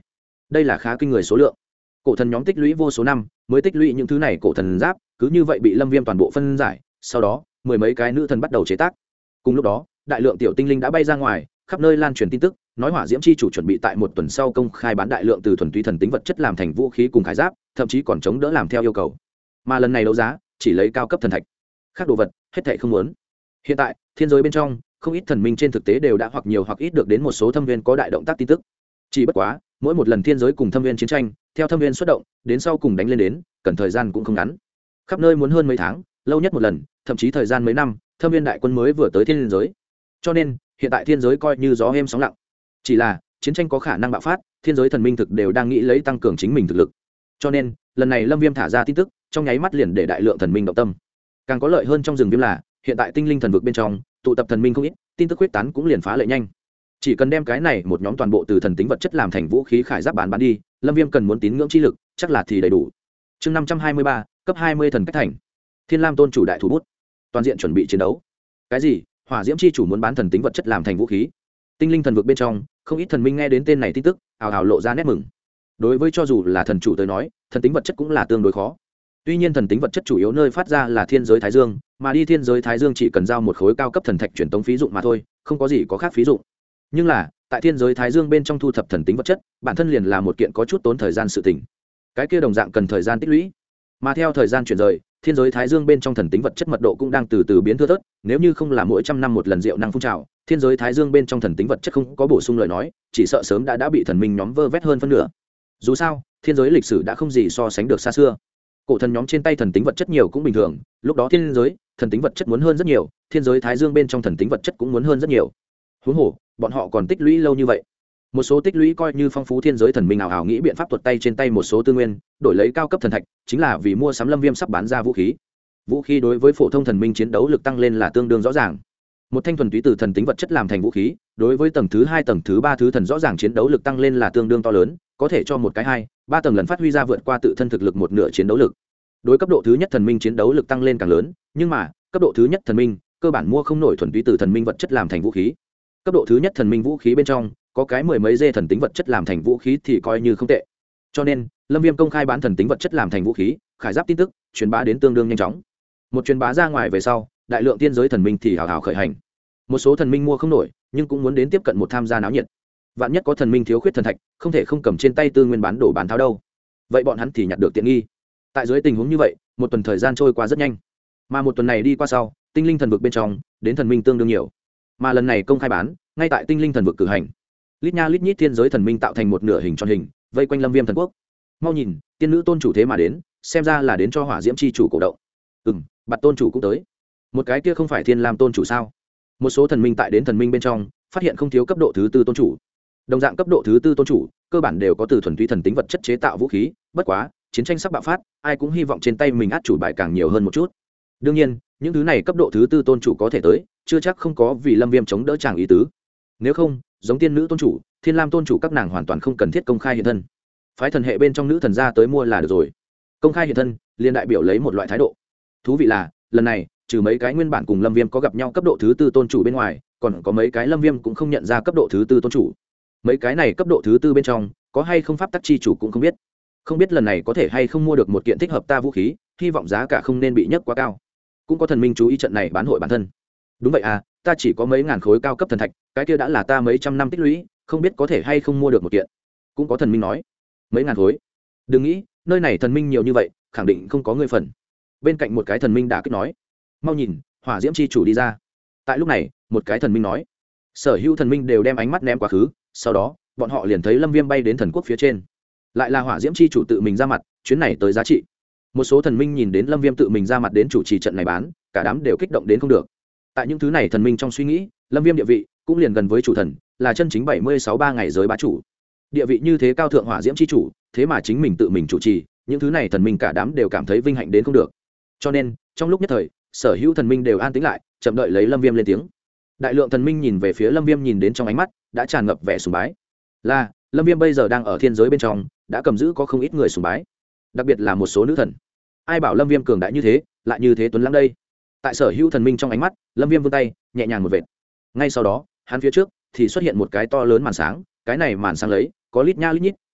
đây là khá kinh người số lượng. Cổ thần nhóm tích lũy vô số năm mới tích lũy những thứ này cổ thần giáp, cứ như vậy bị Lâm Viêm toàn bộ phân giải, sau đó mười mấy cái nữ thần bắt đầu chế tác. Cùng lúc đó đại lượng tiểu tinh linh đã bay ra ngoài, khắp nơi lan truyền tin tức, nói hỏa diễm chi chủ chuẩn bị tại một tuần sau công khai bán đại lượng từ thuần túy thần tính vật chất làm thành vũ khí cùng khải giáp, thậm chí còn chống đỡ làm theo yêu cầu. Mà lần này đấu giá chỉ lấy cao cấp thần thạch, khác đồ vật hết thảy không muốn. Hiện tại thiên giới bên trong không ít thần minh trên thực tế đều đã hoặc nhiều hoặc ít được đến một số thâm viên có đại động tác tin tức. Chỉ bất quá mỗi một lần thiên giới cùng thâm viên chiến tranh, theo thâm viên xuất động đến sau cùng đánh lên đến, cần thời gian cũng không ngắn, khắp nơi muốn hơn mấy tháng, lâu nhất một lần thậm chí thời gian mấy năm, thâm viên đại quân mới vừa tới thiên giới. Cho nên hiện tại thiên giới coi như gió êm sóng lặng, chỉ là chiến tranh có khả năng bạo phát, thiên giới thần minh thực đều đang nghĩ lấy tăng cường chính mình thực lực. Cho nên lần này Lâm Viêm thả ra tin tức trong nháy mắt liền để đại lượng thần minh động tâm. Càng có lợi hơn trong rừng Viêm là hiện tại tinh linh thần vực bên trong tụ tập thần minh không ít, tin tức huyết tán cũng liền phá lệ nhanh. Chỉ cần đem cái này một nhóm toàn bộ từ thần tính vật chất làm thành vũ khí khải giáp bán đi, Lâm Viêm cần muốn tín ngưỡng chi lực chắc là thì đầy đủ. Chương 523, cấp 20 thần cách thành. Thiên Lam tôn chủ đại thủ bút, toàn diện chuẩn bị chiến đấu. Cái gì? Hỏa diễm chi chủ muốn bán thần tính vật chất làm thành vũ khí? Tinh linh thần vực bên trong không ít thần minh nghe đến tên này tin tức ào ào lộ ra nét mừng. Đối với cho dù là thần chủ tới nói, thần tính vật chất cũng là tương đối khó. Tuy nhiên thần tính vật chất chủ yếu nơi phát ra là thiên giới thái dương, mà đi thiên giới thái dương chỉ cần giao một khối cao cấp thần thạch truyền tống phí dụng mà thôi, không có gì có khác phí dụng. Nhưng là tại thiên giới thái dương bên trong thu thập thần tính vật chất, bản thân liền là một kiện có chút tốn thời gian sự tình. Cái kia đồng dạng cần thời gian tích lũy. Mà theo thời gian chuyển rời, thiên giới thái dương bên trong thần tính vật chất mật độ cũng đang từ từ biến thưa thớt, nếu như không là mỗi trăm năm một lần diệu năng phun trào, thiên giới thái dương bên trong thần tính vật chất không có bổ sung lời nói, chỉ sợ sớm đã bị thần minh nhóm vơ vét hơn phân nửa. Dù sao thiên giới lịch sử đã không gì so sánh được xa xưa, cổ thần nhóm trên tay thần tính vật chất nhiều cũng bình thường, lúc đó thiên giới thần tính vật chất muốn hơn rất nhiều, thiên giới thái dương bên trong thần tính vật chất cũng muốn hơn rất nhiều. Huống hồ bọn họ còn tích lũy lâu như vậy, một số tích lũy coi như phong phú thiên giới thần minh ảo ảo nghĩ biện pháp tuột tay trên tay một số tư nguyên, đổi lấy cao cấp thần thạch, chính là vì mua sắm Lâm Viêm sắp bán ra vũ khí. Vũ khí đối với phổ thông thần minh chiến đấu lực tăng lên là tương đương rõ ràng. Một thanh thuần túy từ thần tính vật chất làm thành vũ khí, đối với tầng thứ 2 tầng thứ 3 thứ thần rõ ràng chiến đấu lực tăng lên là tương đương to lớn, có thể cho một cái 2, 3 tầng lần phát huy ra vượt qua tự thân thực lực một nửa chiến đấu lực. Đối cấp độ thứ nhất thần minh chiến đấu lực tăng lên càng lớn, nhưng mà cấp độ thứ nhất thần minh cơ bản mua không nổi thuần túy từ thần minh vật chất làm thành vũ khí. Cấp độ thứ nhất thần minh vũ khí bên trong có cái mười mấy dê thần tính vật chất làm thành vũ khí thì coi như không tệ. Cho nên Lâm Viêm công khai bán thần tính vật chất làm thành vũ khí khải giáp tin tức truyền bá đến tương đương nhanh chóng. Một truyền bá ra ngoài về sau, đại lượng tiên giới thần minh thì hào hào khởi hành. Một số thần minh mua không nổi nhưng cũng muốn đến tiếp cận một tham gia náo nhiệt. Vạn nhất có thần minh thiếu khuyết thần thạch, không thể không cầm trên tay tư nguyên bán đổ bán tháo đâu, vậy bọn hắn thì nhặt được tiện nghi. Tại dưới tình huống như vậy, một tuần thời gian trôi qua rất nhanh. Mà một tuần này đi qua sau, tinh linh thần vực bên trong đến thần minh tương đương nhiều. Mà lần này công khai bán ngay tại tinh linh thần vực cử hành, lít nha lít nhít thiên giới thần minh tạo thành một nửa hình tròn hình vây quanh Lâm Viêm thần quốc. Mau nhìn, tiên nữ tôn chủ thế mà đến, xem ra là đến cho hỏa diễm chi chủ cổ động. Bạt tôn chủ cũng tới. Một cái kia không phải Thiên Lam tôn chủ sao? Một số thần minh tại đến thần minh bên trong phát hiện không thiếu cấp độ thứ 4 tôn chủ. Đồng dạng cấp độ thứ 4 tôn chủ cơ bản đều có từ thuần túy thần tính vật chất chế tạo vũ khí, bất quá chiến tranh sắp bạo phát, ai cũng hy vọng trên tay mình át chủ bài càng nhiều hơn một chút. Đương nhiên những thứ này cấp độ thứ 4 tôn chủ có thể tới, chưa chắc không có vì Lâm Viêm chống đỡ chàng ý tứ. Nếu không, giống tiên nữ tôn chủ, Thiên Lam tôn chủ các nàng hoàn toàn không cần thiết công khai hiện thân, phái thần hệ bên trong nữ thần ra tới mua là được rồi. Công khai hiện thân liền đại biểu lấy một loại thái độ. Thú vị là lần này trừ mấy cái nguyên bản cùng Lâm Viêm có gặp nhau cấp độ thứ 4 tôn chủ bên ngoài, còn có mấy cái Lâm Viêm cũng không nhận ra cấp độ thứ 4 tôn chủ. Mấy cái này cấp độ thứ 4 bên trong có hay không pháp tắc chi chủ cũng không biết. Không biết lần này có thể hay không mua được một kiện thích hợp ta vũ khí, hy vọng giá cả không nên bị nhấc quá cao. Cũng có thần minh chú ý trận này bán hội bản thân. Đúng vậy à, ta chỉ có mấy ngàn khối cao cấp thần thạch, cái kia đã là ta mấy trăm năm tích lũy, không biết có thể hay không mua được một kiện. Cũng có thần minh nói, mấy ngàn khối, đừng nghĩ, nơi này thần minh nhiều như vậy, khẳng định không có người phần. Bên cạnh một cái thần minh đã kích nói, mau nhìn, hỏa diễm chi chủ đi ra. Tại lúc này một cái thần minh nói, sở hữu thần minh đều đem ánh mắt ném quá khứ, sau đó bọn họ liền thấy Lâm Viêm bay đến thần quốc phía trên. Lại là hỏa diễm chi chủ tự mình ra mặt, chuyến này tới giá trị. Một số thần minh nhìn đến Lâm Viêm tự mình ra mặt đến chủ trì trận này bán, cả đám đều kích động đến không được. Tại những thứ này thần minh trong suy nghĩ, Lâm Viêm địa vị cũng liền gần với chủ thần, là chân chính 76 ngày giới bá chủ. Địa vị như thế cao thượng hỏa diễm chi chủ, thế mà chính mình tự mình chủ trì, những thứ này thần minh cả đám đều cảm thấy vinh hạnh đến không được. Cho nên trong lúc nhất thời, sở hữu thần minh đều an tĩnh lại, chậm đợi lấy Lâm Viêm lên tiếng. Đại lượng thần minh nhìn về phía Lâm Viêm, nhìn đến trong ánh mắt đã tràn ngập vẻ sùng bái. Là Lâm Viêm bây giờ đang ở thiên giới bên trong, đã cầm giữ có không ít người sùng bái, đặc biệt là một số nữ thần. Ai bảo Lâm Viêm cường đại như thế, lại như thế tuấn lãng đây. Tại sở hữu thần minh trong ánh mắt, Lâm Viêm vươn tay nhẹ nhàng một vệt, ngay sau đó hắn phía trước thì xuất hiện một cái to lớn màn sáng. Cái này màn sáng lấy có lít nha lít nhít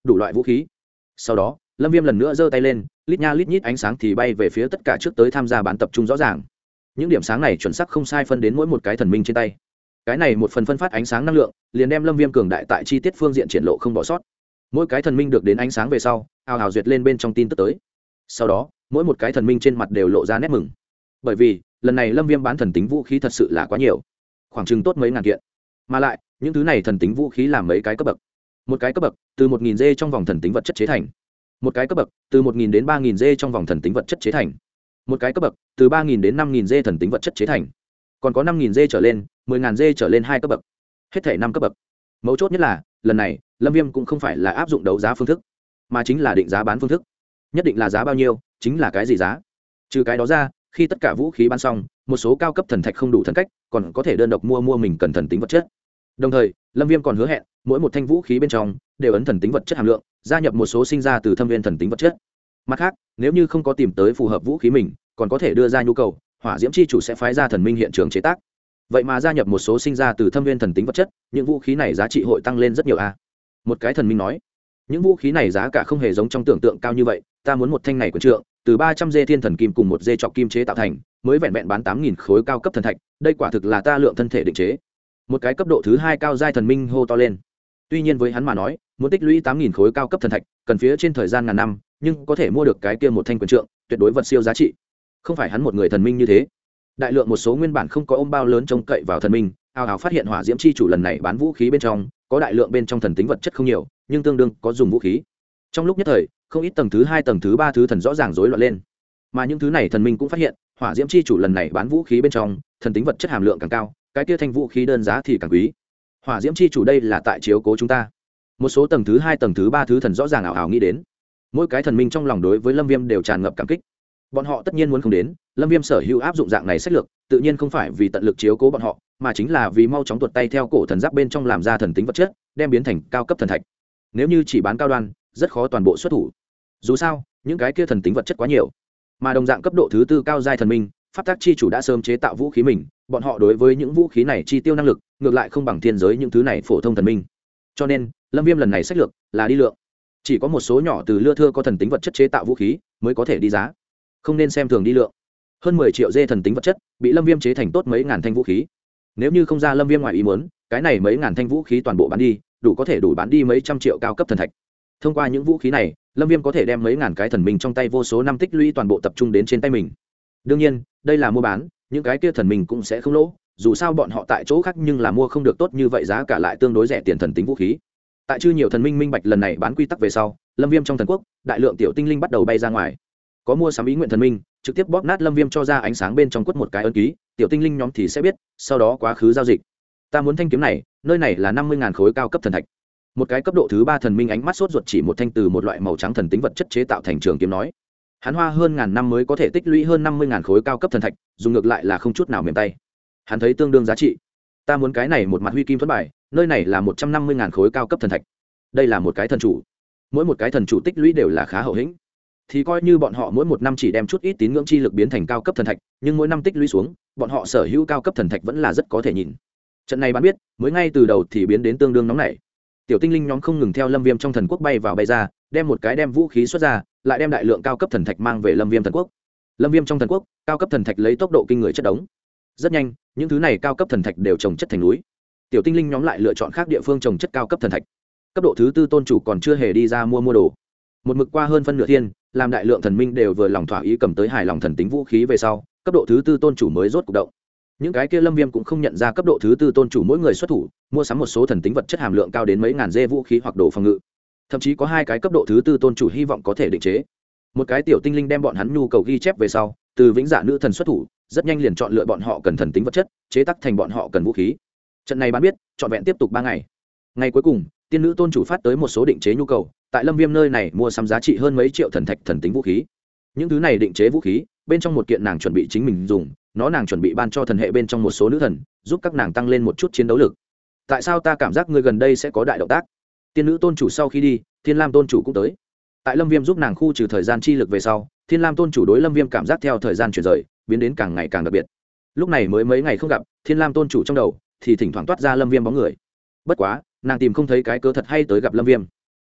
đủ loại vũ khí. Sau đó lâm viêm lần nữa giơ tay lên, lít nha lít nhít ánh sáng thì bay về phía tất cả trước tới tham gia bán tập trung rõ ràng. Những điểm sáng này chuẩn xác không sai phân đến mỗi một cái thần minh trên tay. Cái này một phần phân phát ánh sáng năng lượng liền đem lâm viêm cường đại tại chi tiết phương diện triển lộ không bỏ sót. Mỗi cái thần minh được đến ánh sáng về sau ào ào duyệt lên bên trong tin tức tới. Sau đó mỗi một cái thần minh trên mặt đều lộ ra nét mừng, bởi vì lần này lâm viêm bán thần tính vũ khí thật sự là quá nhiều, khoảng chừng tốt mấy ngàn kiện, mà lại những thứ này thần tính vũ khí làm mấy cái cấp bậc. Một cái cấp bậc từ 1000 g trong vòng thần tính vật chất chế thành, một cái cấp bậc từ 1000 đến 3000 g trong vòng thần tính vật chất chế thành, một cái cấp bậc từ 3000 đến 5000 g thần tính vật chất chế thành, còn có 5000 g trở lên, 10000 g trở lên hai cấp bậc, hết thể 5 cấp bậc. Mấu chốt nhất là lần này lâm viêm cũng không phải là áp dụng đấu giá phương thức, mà chính là định giá bán phương thức. Nhất định là giá bao nhiêu chính là cái gì giá. Trừ cái đó ra, khi tất cả vũ khí bán xong, một số cao cấp thần thạch không đủ thần cách còn có thể đơn độc mua mình cần thần tính vật chất. Đồng thời lâm viêm còn hứa hẹn mỗi một thanh vũ khí bên trong đều ấn thần tính vật chất hàm lượng, gia nhập một số sinh ra từ thâm viên thần tính vật chất. Mặt khác, nếu như không có tìm tới phù hợp vũ khí mình, còn có thể đưa ra nhu cầu, hỏa diễm chi chủ sẽ phái ra thần minh hiện trường chế tác. Vậy mà gia nhập một số sinh ra từ thâm viên thần tính vật chất, những vũ khí này giá trị hội tăng lên rất nhiều a. Một cái thần minh nói, những vũ khí này giá cả không hề giống trong tưởng tượng cao như vậy, ta muốn một thanh này quyền trượng từ 300 dê thiên thần kim cùng một dê trọc kim chế tạo thành, mới vẹn vẹn bán 8000 khối cao cấp thần thạch, đây quả thực là ta lượng thân thể định chế. Một cái cấp độ thứ 2 cao giai thần minh hô to lên. Tuy nhiên với hắn mà nói, muốn tích lũy 8000 khối cao cấp thần thạch, cần phía trên thời gian ngàn năm, nhưng có thể mua được cái kia một thanh quyền trượng, tuyệt đối vật siêu giá trị. Không phải hắn một người thần minh như thế. Đại lượng một số nguyên bản không có ôm bao lớn trông cậy vào thần minh, ào ào phát hiện hỏa diễm chi chủ lần này bán vũ khí bên trong, có đại lượng bên trong thần tính vật chất không nhiều, nhưng tương đương có dùng vũ khí. Trong lúc nhất thời, không ít tầng thứ 2 tầng thứ 3 thứ thần rõ ràng rối loạn lên. Mà những thứ này thần minh cũng phát hiện, hỏa diễm chi chủ lần này bán vũ khí bên trong, thần tính vật chất hàm lượng càng cao, cái kia thanh vũ khí đơn giá thì càng quý. Hỏa diễm chi chủ đây là tại chiếu cố chúng ta. Một số tầng thứ 2 tầng thứ 3 thứ thần rõ ràng ảo ảo nghĩ đến. Mỗi cái thần minh trong lòng đối với lâm viêm đều tràn ngập cảm kích. Bọn họ tất nhiên muốn không đến, lâm viêm sở hữu áp dụng dạng này sách lược, tự nhiên không phải vì tận lực chiếu cố bọn họ, mà chính là vì mau chóng tuột tay theo cổ thần giáp bên trong làm ra thần tính vật chất, đem biến thành cao cấp thần thạch. Nếu như chỉ bán cao đoan, rất khó toàn bộ xuất thủ. Dù sao, những cái kia thần tính vật chất quá nhiều, mà đồng dạng cấp độ thứ 4 cao giai thần minh, pháp tác chi chủ đã sớm chế tạo vũ khí mình, bọn họ đối với những vũ khí này chi tiêu năng lực, ngược lại không bằng thiên giới những thứ này phổ thông thần minh. Cho nên, lâm viêm lần này sách lược là đi lượng. Chỉ có một số nhỏ từ lưa thưa có thần tính vật chất chế tạo vũ khí mới có thể đi giá, không nên xem thường đi lượng. Hơn 10 triệu dê thần tính vật chất bị lâm viêm chế thành tốt mấy ngàn thanh vũ khí. Nếu như không ra lâm viêm ngoài ý muốn, cái này mấy ngàn thanh vũ khí toàn bộ bán đi, có thể đủ bán đi mấy trăm triệu cao cấp thần thạch. Thông qua những vũ khí này, lâm viêm có thể đem mấy ngàn cái thần minh trong tay vô số năm tích lũy toàn bộ tập trung đến trên tay mình. Đương nhiên, đây là mua bán, những cái kia thần minh cũng sẽ không lỗ, dù sao bọn họ tại chỗ khác nhưng là mua không được tốt như vậy, giá cả lại tương đối rẻ tiền thần tính vũ khí. Tại chư nhiều thần minh minh bạch lần này bán quy tắc về sau, lâm viêm trong thần quốc, đại lượng tiểu tinh linh bắt đầu bay ra ngoài. Có mua sắm ý nguyện thần minh, trực tiếp bóp nát lâm viêm cho ra ánh sáng bên trong quất một cái ấn ký, tiểu tinh linh nhóm thì sẽ biết, sau đó quá khứ giao dịch. Ta muốn thanh kiếm này, nơi này là 50.000 khối cao cấp thần thạch. Một cái cấp độ thứ 3 thần minh ánh mắt sốt ruột chỉ một thanh từ một loại màu trắng thần tính vật chất chế tạo thành trường kiếm nói. Hắn hoa hơn ngàn năm mới có thể tích lũy hơn 50.000 khối cao cấp thần thạch, dùng ngược lại là không chút nào mềm tay. Hắn thấy tương đương giá trị. Ta muốn cái này một mặt huy kim thuẫn bài, nơi này là 150.000 khối cao cấp thần thạch. Đây là một cái thần chủ. Mỗi một cái thần chủ tích lũy đều là khá hậu hĩnh. Thì coi như bọn họ mỗi một năm chỉ đem chút ít tín ngưỡng chi lực biến thành cao cấp thần thạch, nhưng mỗi năm tích lũy xuống, bọn họ sở hữu cao cấp thần thạch vẫn là rất có thể nhìn. Trận này bạn biết, mới ngay từ đầu thì biến đến tương đương nóng nảy. Tiểu tinh linh nhóm không ngừng theo lâm viêm trong thần quốc bay vào bay ra, đem một cái đem vũ khí xuất ra, lại đem đại lượng cao cấp thần thạch mang về lâm viêm thần quốc. Lâm viêm trong thần quốc, cao cấp thần thạch lấy tốc độ kinh người chất đống. Rất nhanh, những thứ này cao cấp thần thạch đều trồng chất thành núi. Tiểu tinh linh nhóm lại lựa chọn khác địa phương trồng chất cao cấp thần thạch. Cấp độ thứ 4 tôn chủ còn chưa hề đi ra mua đồ. Một mực qua hơn phân nửa thiên, làm đại lượng thần minh đều vừa lòng thỏa ý cầm tới hài lòng thần tính vũ khí về sau, cấp độ thứ 4 tôn chủ mới rốt cục động. Những cái kia lâm viêm cũng không nhận ra cấp độ thứ 4 tôn chủ mỗi người xuất thủ, mua sắm một số thần tính vật chất hàm lượng cao đến mấy ngàn dê vũ khí hoặc đồ phòng ngự. Thậm chí có 2 cái cấp độ thứ 4 tôn chủ hy vọng có thể định chế. Một cái tiểu tinh linh đem bọn hắn nhu cầu ghi chép về sau, từ vĩnh dạ nữ thần xuất thủ, rất nhanh liền chọn lựa bọn họ cần thần tính vật chất, chế tác thành bọn họ cần vũ khí. Trận này bán biết, trọn vẹn tiếp tục 3 ngày. Ngày cuối cùng, tiên nữ tôn chủ phát tới một số định chế nhu cầu, tại lâm viêm nơi này mua sắm giá trị hơn mấy triệu thần thạch thần tính vũ khí. Những thứ này định chế vũ khí, bên trong một kiện nàng chuẩn bị chính mình dùng, nàng chuẩn bị ban cho thần hệ bên trong một số nữ thần, giúp các nàng tăng lên một chút chiến đấu lực. Tại sao ta cảm giác ngươi gần đây sẽ có đại động tác? Tiên nữ tôn chủ sau khi đi, Thiên Lam tôn chủ cũng tới. Tại lâm viêm giúp nàng khu trừ thời gian chi lực về sau, Thiên Lam tôn chủ đối lâm viêm cảm giác theo thời gian chuyển rời, biến đến càng ngày càng đặc biệt. Lúc này mới mấy ngày không gặp, Thiên Lam tôn chủ trong đầu thì thỉnh thoảng toát ra lâm viêm bóng người. Bất quá, nàng tìm không thấy cái cớ thật hay tới gặp lâm viêm.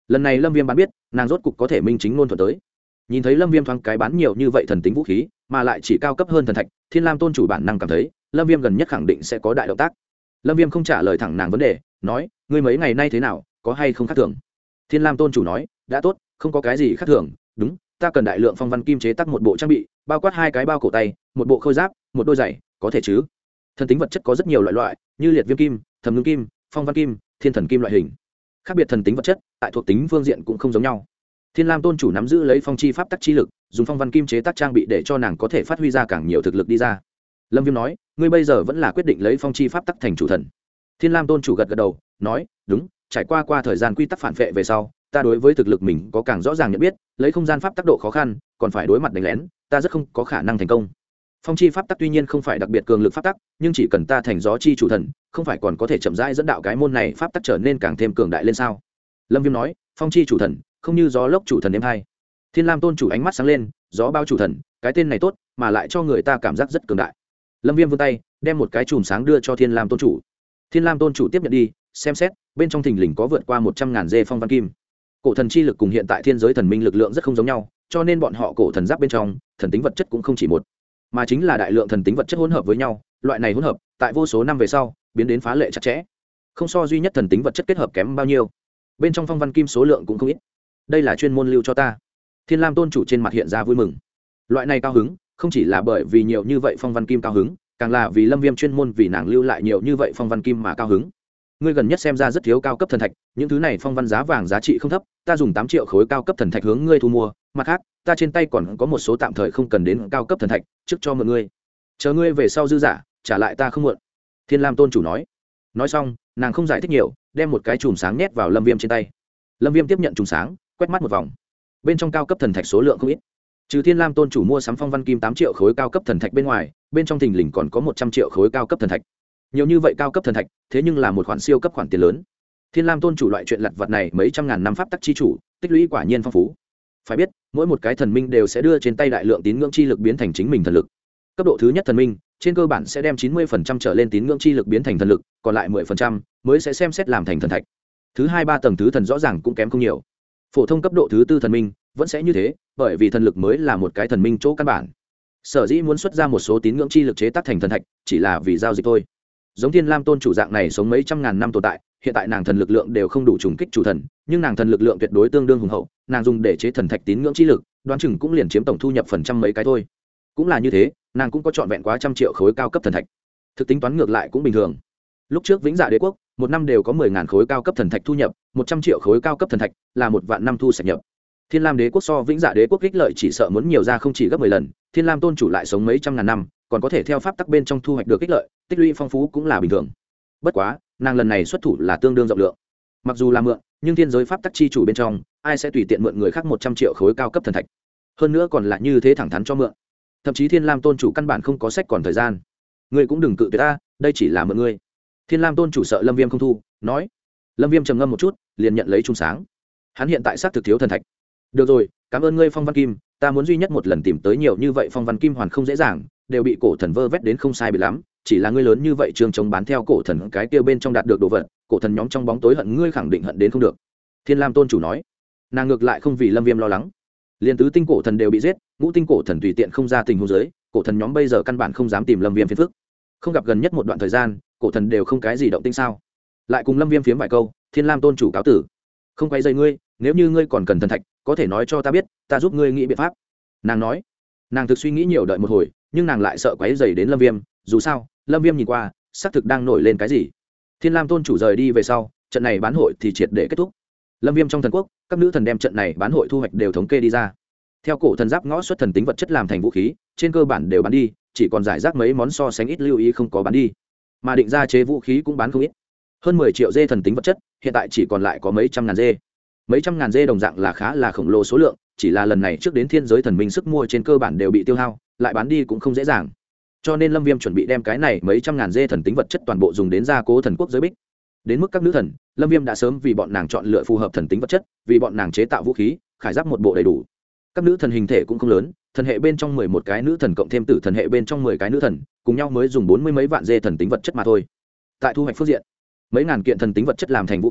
lần này lâm viêm bán biết nàng rốt cục có thể minh chính ngôn thuận tới. Nhìn thấy lâm viêm thoáng cái bán nhiều như vậy thần tính vũ khí mà lại chỉ cao cấp hơn thần thạch, Thiên Lam tôn chủ bản năng cảm thấy lâm viêm gần nhất khẳng định sẽ có đại động tác. Lâm viêm không trả lời thẳng nàng vấn đề, nói ngươi mấy ngày nay thế nào, có hay không khác thường. Thiên Lam tôn chủ nói đã tốt, không có cái gì khác thường. Đúng, ta cần đại lượng phong văn kim chế tác một bộ trang bị, bao quát 2 cái bao cổ tay, một bộ khôi giáp, một đôi giày, có thể chứ. Thần tính vật chất có rất nhiều loại như liệt viêm kim, thầm ngưng kim, phong văn kim, thiên thần kim loại hình. Khác biệt thần tính vật chất tại thuộc tính phương diện cũng không giống nhau. Thiên Lam tôn chủ nắm giữ lấy phong chi pháp tắc chi lực, dùng phong văn kim chế tác trang bị để cho nàng có thể phát huy ra càng nhiều thực lực đi ra. Lâm Viêm nói ngươi bây giờ vẫn là quyết định lấy phong chi pháp tắc thành chủ thần. Thiên Lam tôn chủ gật gật đầu, nói đúng, trải qua thời gian quy tắc phản vệ về sau, ta đối với thực lực mình có càng rõ ràng nhận biết, lấy không gian pháp tắc độ khó khăn, còn phải đối mặt đánh lén, ta rất không có khả năng thành công. Phong chi pháp tắc tuy nhiên không phải đặc biệt cường lực pháp tắc, nhưng chỉ cần ta thành gió chi chủ thần, không phải còn có thể chậm rãi dẫn đạo cái môn này pháp tắc trở nên càng thêm cường đại lên sao? Lâm Viêm nói phong chi chủ thần không như gió lốc chủ thần em hay. Thiên Lam tôn chủ ánh mắt sáng lên, gió bao chủ thần, cái tên này tốt, mà lại cho người ta cảm giác rất cường đại. Lâm Viêm vươn tay đem một cái chùm sáng đưa cho Thiên Lam tôn chủ. Thiên Lam tôn chủ tiếp nhận đi, xem xét bên trong thình lình có vượt qua 100.000 dê phong văn kim. Cổ thần chi lực cùng hiện tại thiên giới thần minh lực lượng rất không giống nhau, cho nên bọn họ cổ thần giáp bên trong thần tính vật chất cũng không chỉ một, mà chính là đại lượng thần tính vật chất hỗn hợp với nhau. Loại này hỗn hợp tại vô số năm về sau biến đến phá lệ chặt chẽ, không so duy nhất thần tính vật chất kết hợp kém bao nhiêu. Bên trong phong văn kim số lượng cũng không ít, đây là chuyên môn lưu cho ta. Thiên Lam tôn chủ trên mặt hiện ra vui mừng. Loại này cao hứng không chỉ là bởi vì nhiều như vậy phong văn kim cao hứng, càng là vì Lâm Viêm chuyên môn vì nàng lưu lại nhiều như vậy phong văn kim mà cao hứng. Ngươi gần nhất xem ra rất thiếu cao cấp thần thạch, những thứ này phong văn giá vàng giá trị không thấp, ta dùng 8 triệu khối cao cấp thần thạch hướng ngươi thu mua, mặt khác ta trên tay còn có một số tạm thời không cần đến cao cấp thần thạch, trước cho mượn ngươi, chờ ngươi về sau dư giả trả lại ta không muộn. Thiên Lam tôn chủ nói. Nói xong nàng không giải thích nhiều, đem một cái chùm sáng nhét vào Lâm Viêm trên tay. Lâm Viêm tiếp nhận chùm sáng, quét mắt một vòng, bên trong cao cấp thần thạch số lượng không ít. Trừ Thiên Lam tôn chủ mua sắm phong văn kim 8 triệu khối cao cấp thần thạch bên ngoài, bên trong thình lình còn có 100 triệu khối cao cấp thần thạch. Nhiều như vậy cao cấp thần thạch, thế nhưng là một khoản siêu cấp khoản tiền lớn. Thiên Lam tôn chủ loại chuyện lặt vặt này mấy trăm ngàn năm pháp tắc chi chủ, tích lũy quả nhiên phong phú. Phải biết, mỗi một cái thần minh đều sẽ đưa trên tay đại lượng tín ngưỡng chi lực biến thành chính mình thần lực. Cấp độ thứ nhất thần minh, trên cơ bản sẽ đem 90% trở lên tín ngưỡng chi lực biến thành thần lực, còn lại 10% mới sẽ xem xét làm thành thần thạch. Thứ 2, 3 tầng thứ thần rõ ràng cũng kém không nhiều. Phổ thông cấp độ thứ 4 thần minh vẫn sẽ như thế, bởi vì thần lực mới là một cái thần minh chỗ căn bản. Sở dĩ muốn xuất ra một số tín ngưỡng chi lực chế tác thành thần thạch, chỉ là vì giao dịch thôi. Giống Thiên Lam tôn chủ dạng này sống mấy trăm ngàn năm tồn tại, hiện tại nàng thần lực lượng đều không đủ trùng kích chủ thần, nhưng nàng thần lực lượng tuyệt đối tương đương hùng hậu, nàng dùng để chế thần thạch tín ngưỡng chi lực, đoán chừng cũng liền chiếm tổng thu nhập phần trăm mấy cái thôi. Cũng là như thế, nàng cũng có trọn vẹn quá 100 triệu khối cao cấp thần thạch. Thực tính toán ngược lại cũng bình thường. Lúc trước Vĩnh Dạ Đế quốc, một năm đều có 10.000 khối cao cấp thần thạch thu nhập, 100 triệu khối cao cấp thần thạch là 1 vạn năm thu sạch nhập. Thiên Lam Đế quốc so Vĩnh Dạ Đế quốc ích lợi chỉ sợ muốn nhiều ra không chỉ gấp 10 lần, Thiên Lam tôn chủ lại sống mấy trăm ngàn năm, còn có thể theo pháp tắc bên trong thu hoạch được ích lợi, tích lũy phong phú cũng là bình thường. Bất quá, nàng lần này xuất thủ là tương đương rộng lượng. Mặc dù là mượn, nhưng thiên giới pháp tắc chi chủ bên trong, ai sẽ tùy tiện mượn người khác 100 triệu khối cao cấp thần thạch. Hơn nữa còn là như thế thẳng thắn cho mượn. Thậm chí Thiên Lam tôn chủ căn bản không có sách còn thời gian. Ngươi cũng đừng cự tuyệt ta, đây chỉ là mượn ngươi. Thiên Lam tôn chủ sợ Lâm Viêm không thu, nói. Lâm Viêm trầm ngâm một chút, liền nhận lấy chung sáng. Hắn hiện tại xác thực thiếu thần thạch. Được rồi, cảm ơn ngươi phong văn kim, ta muốn duy nhất một lần tìm tới nhiều như vậy phong văn kim hoàn không dễ dàng, đều bị cổ thần vơ vét đến không sai bị lắm, chỉ là ngươi lớn như vậy trường chống bán theo cổ thần cái kia bên trong đạt được đồ vật, cổ thần nhóm trong bóng tối hận ngươi khẳng định hận đến không được. Thiên Lam tôn chủ nói. Nàng ngược lại không vì Lâm Viêm lo lắng. Liên tứ tinh cổ thần đều bị giết, ngũ tinh cổ thần tùy tiện không ra tình huống dưới, cổ thần nhóm bây giờ căn bản không dám tìm Lâm Viêm phiền phức. Không gặp gần nhất một đoạn thời gian, cổ thần đều không cái gì động tĩnh sao? Lại cùng Lâm Viêm phiếm vài câu, Thiên Lam tôn chủ cáo tử. Không quay dây ngươi, nếu như ngươi còn cần thần thạch, có thể nói cho ta biết, ta giúp ngươi nghĩ biện pháp. Nàng nói. Nàng thực suy nghĩ nhiều đợi một hồi, nhưng nàng lại sợ quấy rầy đến Lâm Viêm, dù sao, Lâm Viêm nhìn qua, xác thực đang nổi lên cái gì. Thiên Lam tôn chủ rời đi về sau, trận này bán hội thì triệt để kết thúc. Lâm Viêm trong thần quốc, các nữ thần đem trận này bán hội thu hoạch đều thống kê đi ra. Theo cổ thần giáp ngõ xuất thần tính vật chất làm thành vũ khí, trên cơ bản đều bán đi, chỉ còn giải rác mấy món so sánh ít lưu ý không có bán đi. Mà định ra chế vũ khí cũng bán không ít. Hơn 10 triệu dê thần tính vật chất, hiện tại chỉ còn lại có mấy trăm ngàn dê. Mấy trăm ngàn dê đồng dạng là khá là khổng lồ số lượng, chỉ là lần này trước đến thiên giới thần minh sức mua trên cơ bản đều bị tiêu hao, lại bán đi cũng không dễ dàng. Cho nên Lâm Viêm chuẩn bị đem cái này mấy trăm ngàn dê thần tính vật chất toàn bộ dùng đến gia cố thần quốc giới bích. Đến mức các nữ thần, Lâm Viêm đã sớm vì bọn nàng chọn lựa phù hợp thần tính vật chất, vì bọn nàng chế tạo vũ khí, khải giáp một bộ đầy đủ. Các nữ thần hình thể cũng không lớn, thần hệ bên trong 11 cái nữ thần cộng thêm tử thần hệ bên trong 10 cái nữ thần, cùng nhau mới dùng 40 mấy vạn dê thần tính vật chất mà thôi. Tại thu hoạch phương diện, mấy ngàn kiện thần tính vật chất làm thành vũ khí,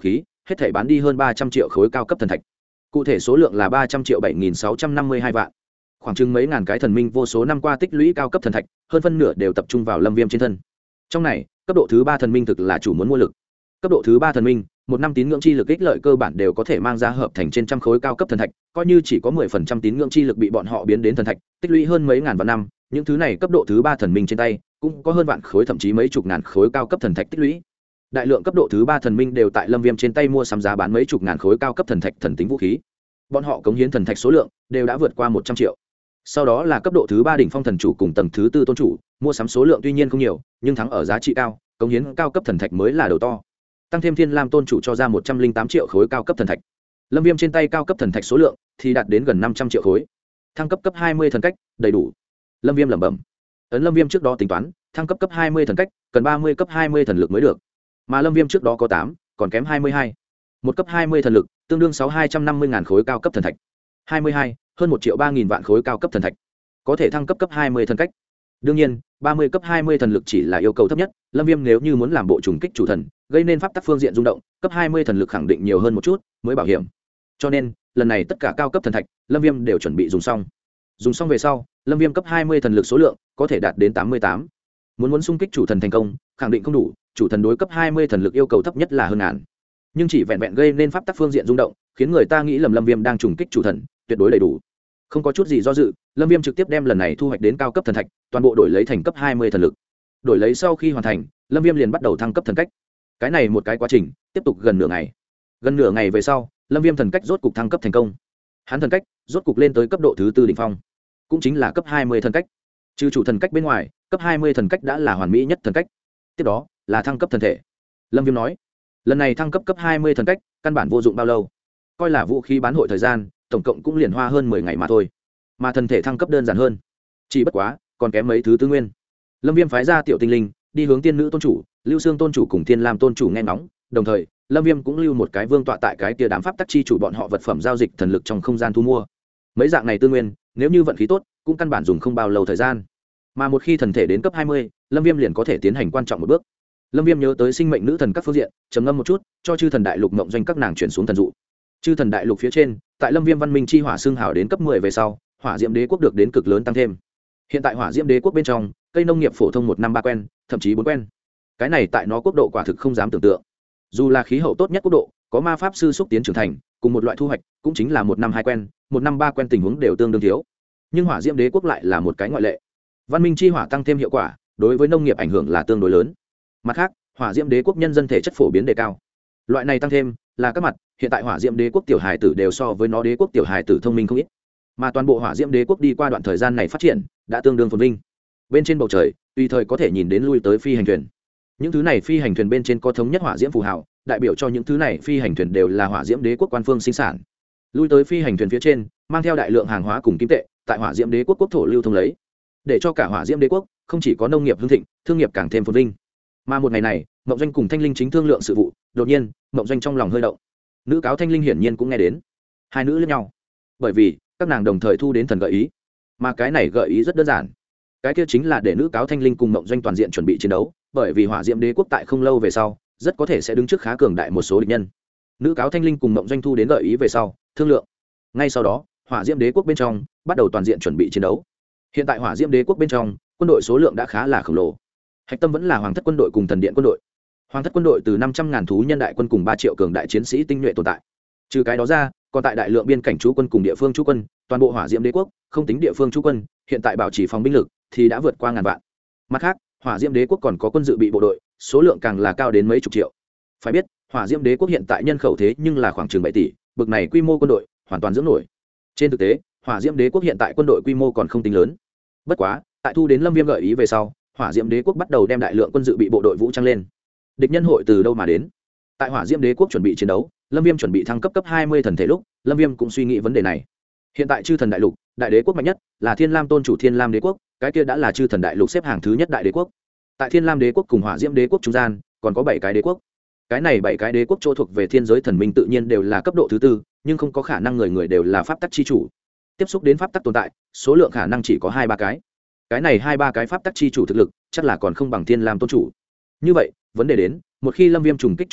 hết thể bán đi hơn 300 triệu khối cao cấp thần thạch. Cụ thể số lượng là 300 triệu 7.652 vạn. Khoảng chừng mấy ngàn cái thần minh vô số năm qua tích lũy cao cấp thần thạch, hơn phân nửa đều tập trung vào Lâm Viêm trên thân. Trong này, cấp độ thứ 3 thần minh thực là chủ muốn mua lực. Cấp độ thứ 3 thần minh, một năm tín ngưỡng chi lực ích lợi cơ bản đều có thể mang ra hợp thành trên trăm khối cao cấp thần thạch, coi như chỉ có 10% tín ngưỡng chi lực bị bọn họ biến đến thần thạch, tích lũy hơn mấy ngàn vạn năm, những thứ này cấp độ thứ 3 thần minh trên tay, cũng có hơn vạn khối thậm chí mấy chục ngàn khối cao cấp thần thạch tích lũy. Đại lượng cấp độ thứ 3 thần minh đều tại Lâm Viêm trên tay mua sắm giá bán mấy chục ngàn khối cao cấp thần thạch thần tính vũ khí. Bọn họ cống hiến thần thạch số lượng đều đã vượt qua 100 triệu. Sau đó là cấp độ thứ 3 đỉnh phong thần chủ cùng tầng thứ 4 tôn chủ, mua sắm số lượng tuy nhiên không nhiều, nhưng thắng ở giá trị cao, cống hiến cao cấp thần thạch mới là đầu to. Tăng thêm Thiên Lam tôn chủ cho ra 108 triệu khối cao cấp thần thạch. Lâm Viêm trên tay cao cấp thần thạch số lượng thì đạt đến gần 500 triệu khối. Thăng cấp cấp 20 thần cách, đầy đủ. Lâm Viêm lẩm bẩm. Ấn Lâm Viêm trước đó tính toán, thăng cấp cấp 20 thần cách, cần 30 cấp 20 thần lực mới được. Mà Lâm Viêm trước đó có 8, còn kém 22. Một cấp 20 thần lực, tương đương 250.000 khối cao cấp thần thạch. 22, hơn 1 triệu 3.000 vạn khối cao cấp thần thạch. Có thể thăng cấp cấp 20 thần cách. Đương nhiên, 30 cấp 20 thần lực chỉ là yêu cầu thấp nhất, Lâm Viêm nếu như muốn làm bộ trùng kích chủ thần, gây nên pháp tắc phương diện rung động, cấp 20 thần lực khẳng định nhiều hơn một chút, mới bảo hiểm. Cho nên, lần này tất cả cao cấp thần thạch, Lâm Viêm đều chuẩn bị dùng xong. Dùng xong về sau, Lâm Viêm cấp 20 thần lực số lượng có thể đạt đến 88. Muốn xung kích chủ thần thành công, khẳng định không đủ, chủ thần đối cấp 20 thần lực yêu cầu thấp nhất là hơn ngàn. Nhưng chỉ vẹn vẹn gây nên pháp tắc phương diện rung động, khiến người ta nghĩ lầm Lâm Viêm đang trùng kích chủ thần, tuyệt đối đầy đủ. Không có chút gì do dự, Lâm Viêm trực tiếp đem lần này thu hoạch đến cao cấp thần thạch, toàn bộ đổi lấy thành cấp 20 thần lực. Đổi lấy sau khi hoàn thành, Lâm Viêm liền bắt đầu thăng cấp thần cách. Cái này một cái quá trình, tiếp tục gần nửa ngày. Gần nửa ngày về sau, Lâm Viêm thần cách rốt cục thăng cấp thành công. Hắn thần cách rốt cục lên tới cấp độ thứ 4 đỉnh phong, cũng chính là cấp 20 thần cách. Trừ chủ thần cách bên ngoài, cấp 20 thần cách đã là hoàn mỹ nhất thần cách. Tiếp đó là thăng cấp thần thể. Lâm Viêm nói, lần này thăng cấp cấp 20 thần cách, căn bản vô dụng bao lâu. Coi là vũ khí bán hội thời gian, tổng cộng cũng liền hoa hơn 10 ngày mà thôi. Mà thần thể thăng cấp đơn giản hơn. Chỉ bất quá, còn kém mấy thứ tư nguyên. Lâm Viêm phái ra tiểu tinh linh, đi hướng tiên nữ tôn chủ, Lưu Xương tôn chủ cùng Thiên Lam tôn chủ nghe ngóng, đồng thời, Lâm Viêm cũng lưu một cái vương tọa tại cái kia đám pháp tắc chi chủ bọn họ vật phẩm giao dịch thần lực trong không gian thu mua. Mấy dạng này tư nguyên, nếu như vận khí tốt, cũng căn bản dùng không bao lâu thời gian. Mà một khi thần thể đến cấp 20, Lâm Viêm liền có thể tiến hành quan trọng một bước. Lâm Viêm nhớ tới sinh mệnh nữ thần các phương diện, trầm ngâm một chút, cho chư thần đại lục mộng doanh các nàng chuyển xuống thần dụ. Chư thần đại lục phía trên, tại Lâm Viêm văn minh chi hỏa xương hào đến cấp 10 về sau, Hỏa Diễm Đế quốc được đến cực lớn tăng thêm. Hiện tại Hỏa Diễm Đế quốc bên trong, cây nông nghiệp phổ thông 1 năm 3 quen, thậm chí 4 quen. Cái này tại nó quốc độ quả thực không dám tưởng tượng. Dù là khí hậu tốt nhất quốc độ, có ma pháp sư xúc tiến trưởng thành, cùng một loại thu hoạch, cũng chính là 1 năm 2 quen, 1 năm 3 quen tình huống đều tương đương thiếu. Nhưng Hỏa Diễm Đế quốc lại là một cái ngoại lệ. Văn minh chi hỏa tăng thêm hiệu quả, đối với nông nghiệp ảnh hưởng là tương đối lớn. Mặt khác, Hỏa Diễm Đế quốc nhân dân thể chất phổ biến đề cao. Loại này tăng thêm là các mặt, hiện tại Hỏa Diễm Đế quốc tiểu hài tử đều so với nó đế quốc tiểu hài tử thông minh không ít. Mà toàn bộ Hỏa Diễm Đế quốc đi qua đoạn thời gian này phát triển, đã tương đương phồn vinh. Bên trên bầu trời, tùy thời có thể nhìn đến lui tới phi hành thuyền. Những thứ này phi hành thuyền bên trên có thống nhất hỏa diễm phù hào, đại biểu cho những thứ này phi hành thuyền đều là Hỏa Diễm Đế quốc quan phương sinh sản. Lui tới phi hành thuyền phía trên, mang theo đại lượng hàng hóa cùng kim tệ, tại Hỏa Diễm Đế quốc quốc thổ lưu thông lấy, để cho cả Hỏa Diễm Đế quốc không chỉ có nông nghiệp hưng thịnh, thương nghiệp càng thêm phồn vinh. Mà một ngày này, Mộng Doanh cùng Thanh Linh chính thương lượng sự vụ, đột nhiên, Mộng Doanh trong lòng hơi động. Nữ cáo Thanh Linh hiển nhiên cũng nghe đến. Hai nữ liếc nhau, bởi vì các nàng đồng thời thu đến thần gợi ý, mà cái này gợi ý rất đơn giản. Cái kia chính là để nữ cáo Thanh Linh cùng Mộng Doanh toàn diện chuẩn bị chiến đấu, bởi vì Hỏa Diễm Đế quốc tại không lâu về sau, rất có thể sẽ đứng trước khá cường đại một số địch nhân. Nữ cáo Thanh Linh cùng Mộng Doanh thu đến gợi ý về sau, thương lượng. Ngay sau đó, Hỏa Diễm Đế quốc bên trong bắt đầu toàn diện chuẩn bị chiến đấu. Hiện tại Hỏa Diễm Đế quốc bên trong, quân đội số lượng đã khá là khổng lồ. Hạch tâm vẫn là Hoàng thất quân đội cùng Thần điện quân đội. Hoàng thất quân đội từ 500.000 thú nhân đại quân cùng 3 triệu cường đại chiến sĩ tinh nhuệ tồn tại. Trừ cái đó ra, còn tại đại lượng biên cảnh trú quân cùng địa phương trú quân, toàn bộ Hỏa Diễm Đế quốc, không tính địa phương trú quân, hiện tại bảo trì phòng binh lực thì đã vượt qua ngàn vạn. Mặt khác, Hỏa Diễm Đế quốc còn có quân dự bị bộ đội, số lượng càng là cao đến mấy chục triệu. Phải biết, Hỏa Diễm Đế quốc hiện tại nhân khẩu thế nhưng là khoảng chừng 7 tỷ, bực này quy mô quân đội, hoàn toàn dưỡng nổi. Trên thực tế, Hỏa Diễm Đế quốc hiện tại quân đội quy mô còn không tính lớn. Bất quá, tại thu đến Lâm Viêm gợi ý về sau, Hỏa Diễm Đế quốc bắt đầu đem đại lượng quân dự bị bộ đội vũ trang lên. Địch nhân hội từ đâu mà đến? Tại Hỏa Diễm Đế quốc chuẩn bị chiến đấu, Lâm Viêm chuẩn bị thăng cấp cấp 20 thần thể lúc, Lâm Viêm cũng suy nghĩ vấn đề này. Hiện tại chư thần đại lục, đại đế quốc mạnh nhất là Thiên Lam tôn chủ Thiên Lam Đế quốc, cái kia đã là chư thần đại lục xếp hàng thứ nhất đại đế quốc. Tại Thiên Lam Đế quốc cùng Hỏa Diễm Đế quốc trung gian, còn có 7 cái đế quốc. Cái này 7 cái đế quốc chỗ thuộc về thiên giới thần minh tự nhiên đều là cấp độ thứ 4, nhưng không có khả năng người người đều là pháp tắc chi chủ. Tiếp xúc đến pháp tắc tồn tại, số lượng khả năng chỉ có 2-3 cái. Cái này 2-3 cái pháp tắc chi chủ thực lực, chắc là còn không bằng Thiên Lam tôn chủ. Như vậy, vấn đề đến, một khi Lâm Viêm trùng kích chủ thần,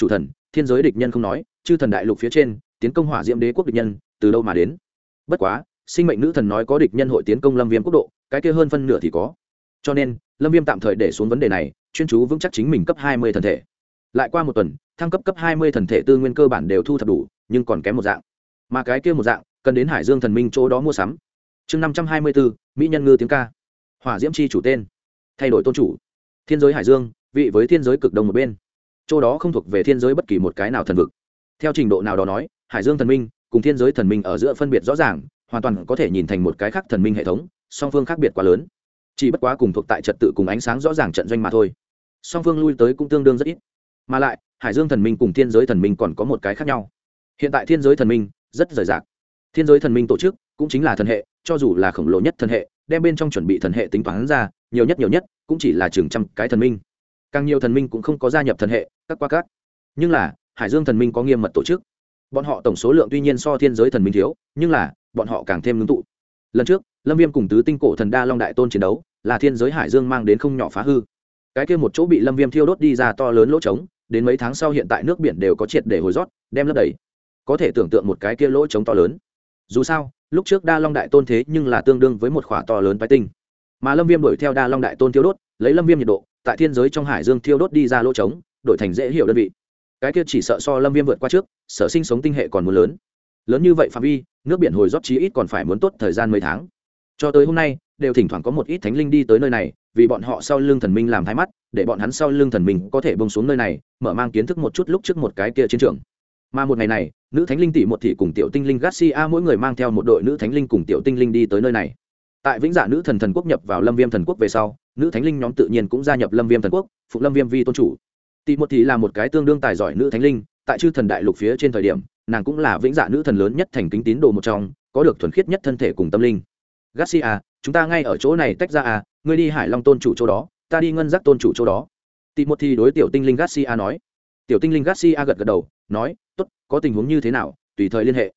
thiên giới địch nhân không nói, chư thần đại lục phía trên tiến công hỏa diễm đế quốc địch nhân từ đâu mà đến. Bất quá sinh mệnh nữ thần nói có địch nhân hội tiến công lâm viêm quốc độ, cái kia hơn phân nửa thì có, cho nên lâm viêm tạm thời để xuống vấn đề này, chuyên chú vững chắc chính mình cấp 20 thần thể. Lại qua một tuần, thăng cấp 20 thần thể tư nguyên cơ bản đều thu thập đủ, nhưng còn kém một dạng, mà cái kia một dạng cần đến Hải Dương thần minh chỗ đó mua sắm. Chương 524, mỹ nhân ngư tiếng ca. Hỏa diễm chi chủ tên, thay đổi tôn chủ. Thiên giới Hải Dương vị với thiên giới cực đông một bên, chỗ đó không thuộc về thiên giới bất kỳ một cái nào thần vực. Theo trình độ nào đó nói, Hải Dương thần minh cùng thiên giới thần minh ở giữa phân biệt rõ ràng, hoàn toàn có thể nhìn thành một cái khác thần minh hệ thống, song phương khác biệt quá lớn, chỉ bất quá cùng thuộc tại trật tự cùng ánh sáng rõ ràng trận doanh mà thôi. Song phương lui tới cũng tương đương rất ít, mà lại Hải Dương thần minh cùng thiên giới thần minh còn có một cái khác nhau. Hiện tại thiên giới thần minh rất rời rạc, thiên giới thần minh tổ chức cũng chính là thần hệ, cho dù là khổng lồ nhất thần hệ, đem bên trong chuẩn bị thần hệ tính toán ra, nhiều nhất cũng chỉ là chừng trăm cái thần minh, càng nhiều thần minh cũng không có gia nhập thần hệ các qua các. Nhưng là Hải Dương thần minh có nghiêm mật tổ chức, bọn họ tổng số lượng tuy nhiên so thiên giới thần minh thiếu, nhưng là bọn họ càng thêm ngưng tụ. Lần trước lâm viêm cùng tứ tinh cổ thần đa long đại tôn chiến đấu, là thiên giới Hải Dương mang đến không nhỏ phá hư. Cái kia một chỗ bị lâm viêm thiêu đốt đi ra to lớn lỗ trống, đến mấy tháng sau hiện tại nước biển đều có triệt để hồi rót, đem lấp đầy. Có thể tưởng tượng một cái kia lỗ trống to lớn. Dù sao lúc trước đa long đại tôn thế nhưng là tương đương với một khỏa to lớn phái tinh, mà lâm viêm đuổi theo đa long đại tôn thiêu đốt, lấy lâm viêm nhiệt độ tại thiên giới trong Hải Dương thiêu đốt đi ra lỗ trống, đổi thành dễ hiểu đơn vị. Cái kia chỉ sợ so lâm viêm vượt qua trước sở sinh sống tinh hệ còn muốn lớn như vậy phạm vi, nước biển hồi rót chí ít còn phải muốn tốt thời gian mấy tháng. Cho tới hôm nay đều thỉnh thoảng có một ít thánh linh đi tới nơi này, vì bọn họ sau lưng thần minh làm thái mắt, để bọn hắn sau lưng thần minh có thể bông xuống nơi này, mở mang kiến thức một chút lúc trước một cái kia chiến trường. Mà một ngày này, nữ thánh linh tỷ một thị cùng tiểu tinh linh Garcia mỗi người mang theo một đội nữ thánh linh cùng tiểu tinh linh đi tới nơi này. Tại vĩnh dạ nữ thần thần quốc nhập vào lâm viêm thần quốc về sau, nữ thánh linh nhóm tự nhiên cũng gia nhập lâm viêm thần quốc, phục lâm viêm vi tôn chủ. Tỷ một thị là một cái tương đương tài giỏi nữ thánh linh, tại chư thần đại lục phía trên thời điểm, nàng cũng là vĩnh dạ nữ thần lớn nhất thành kính tín đồ một trong, có được thuần khiết nhất thân thể cùng tâm linh. Garcia, chúng ta ngay ở chỗ này tách ra à, ngươi đi Hải Long tôn chủ chỗ đó, ta đi ngân giác tôn chủ chỗ đó. Tỷ một thị đối tiểu tinh linh Garcia nói. Tiểu tinh linh Garcia gật gật đầu, nói, tốt, có tình huống như thế nào tùy thời liên hệ.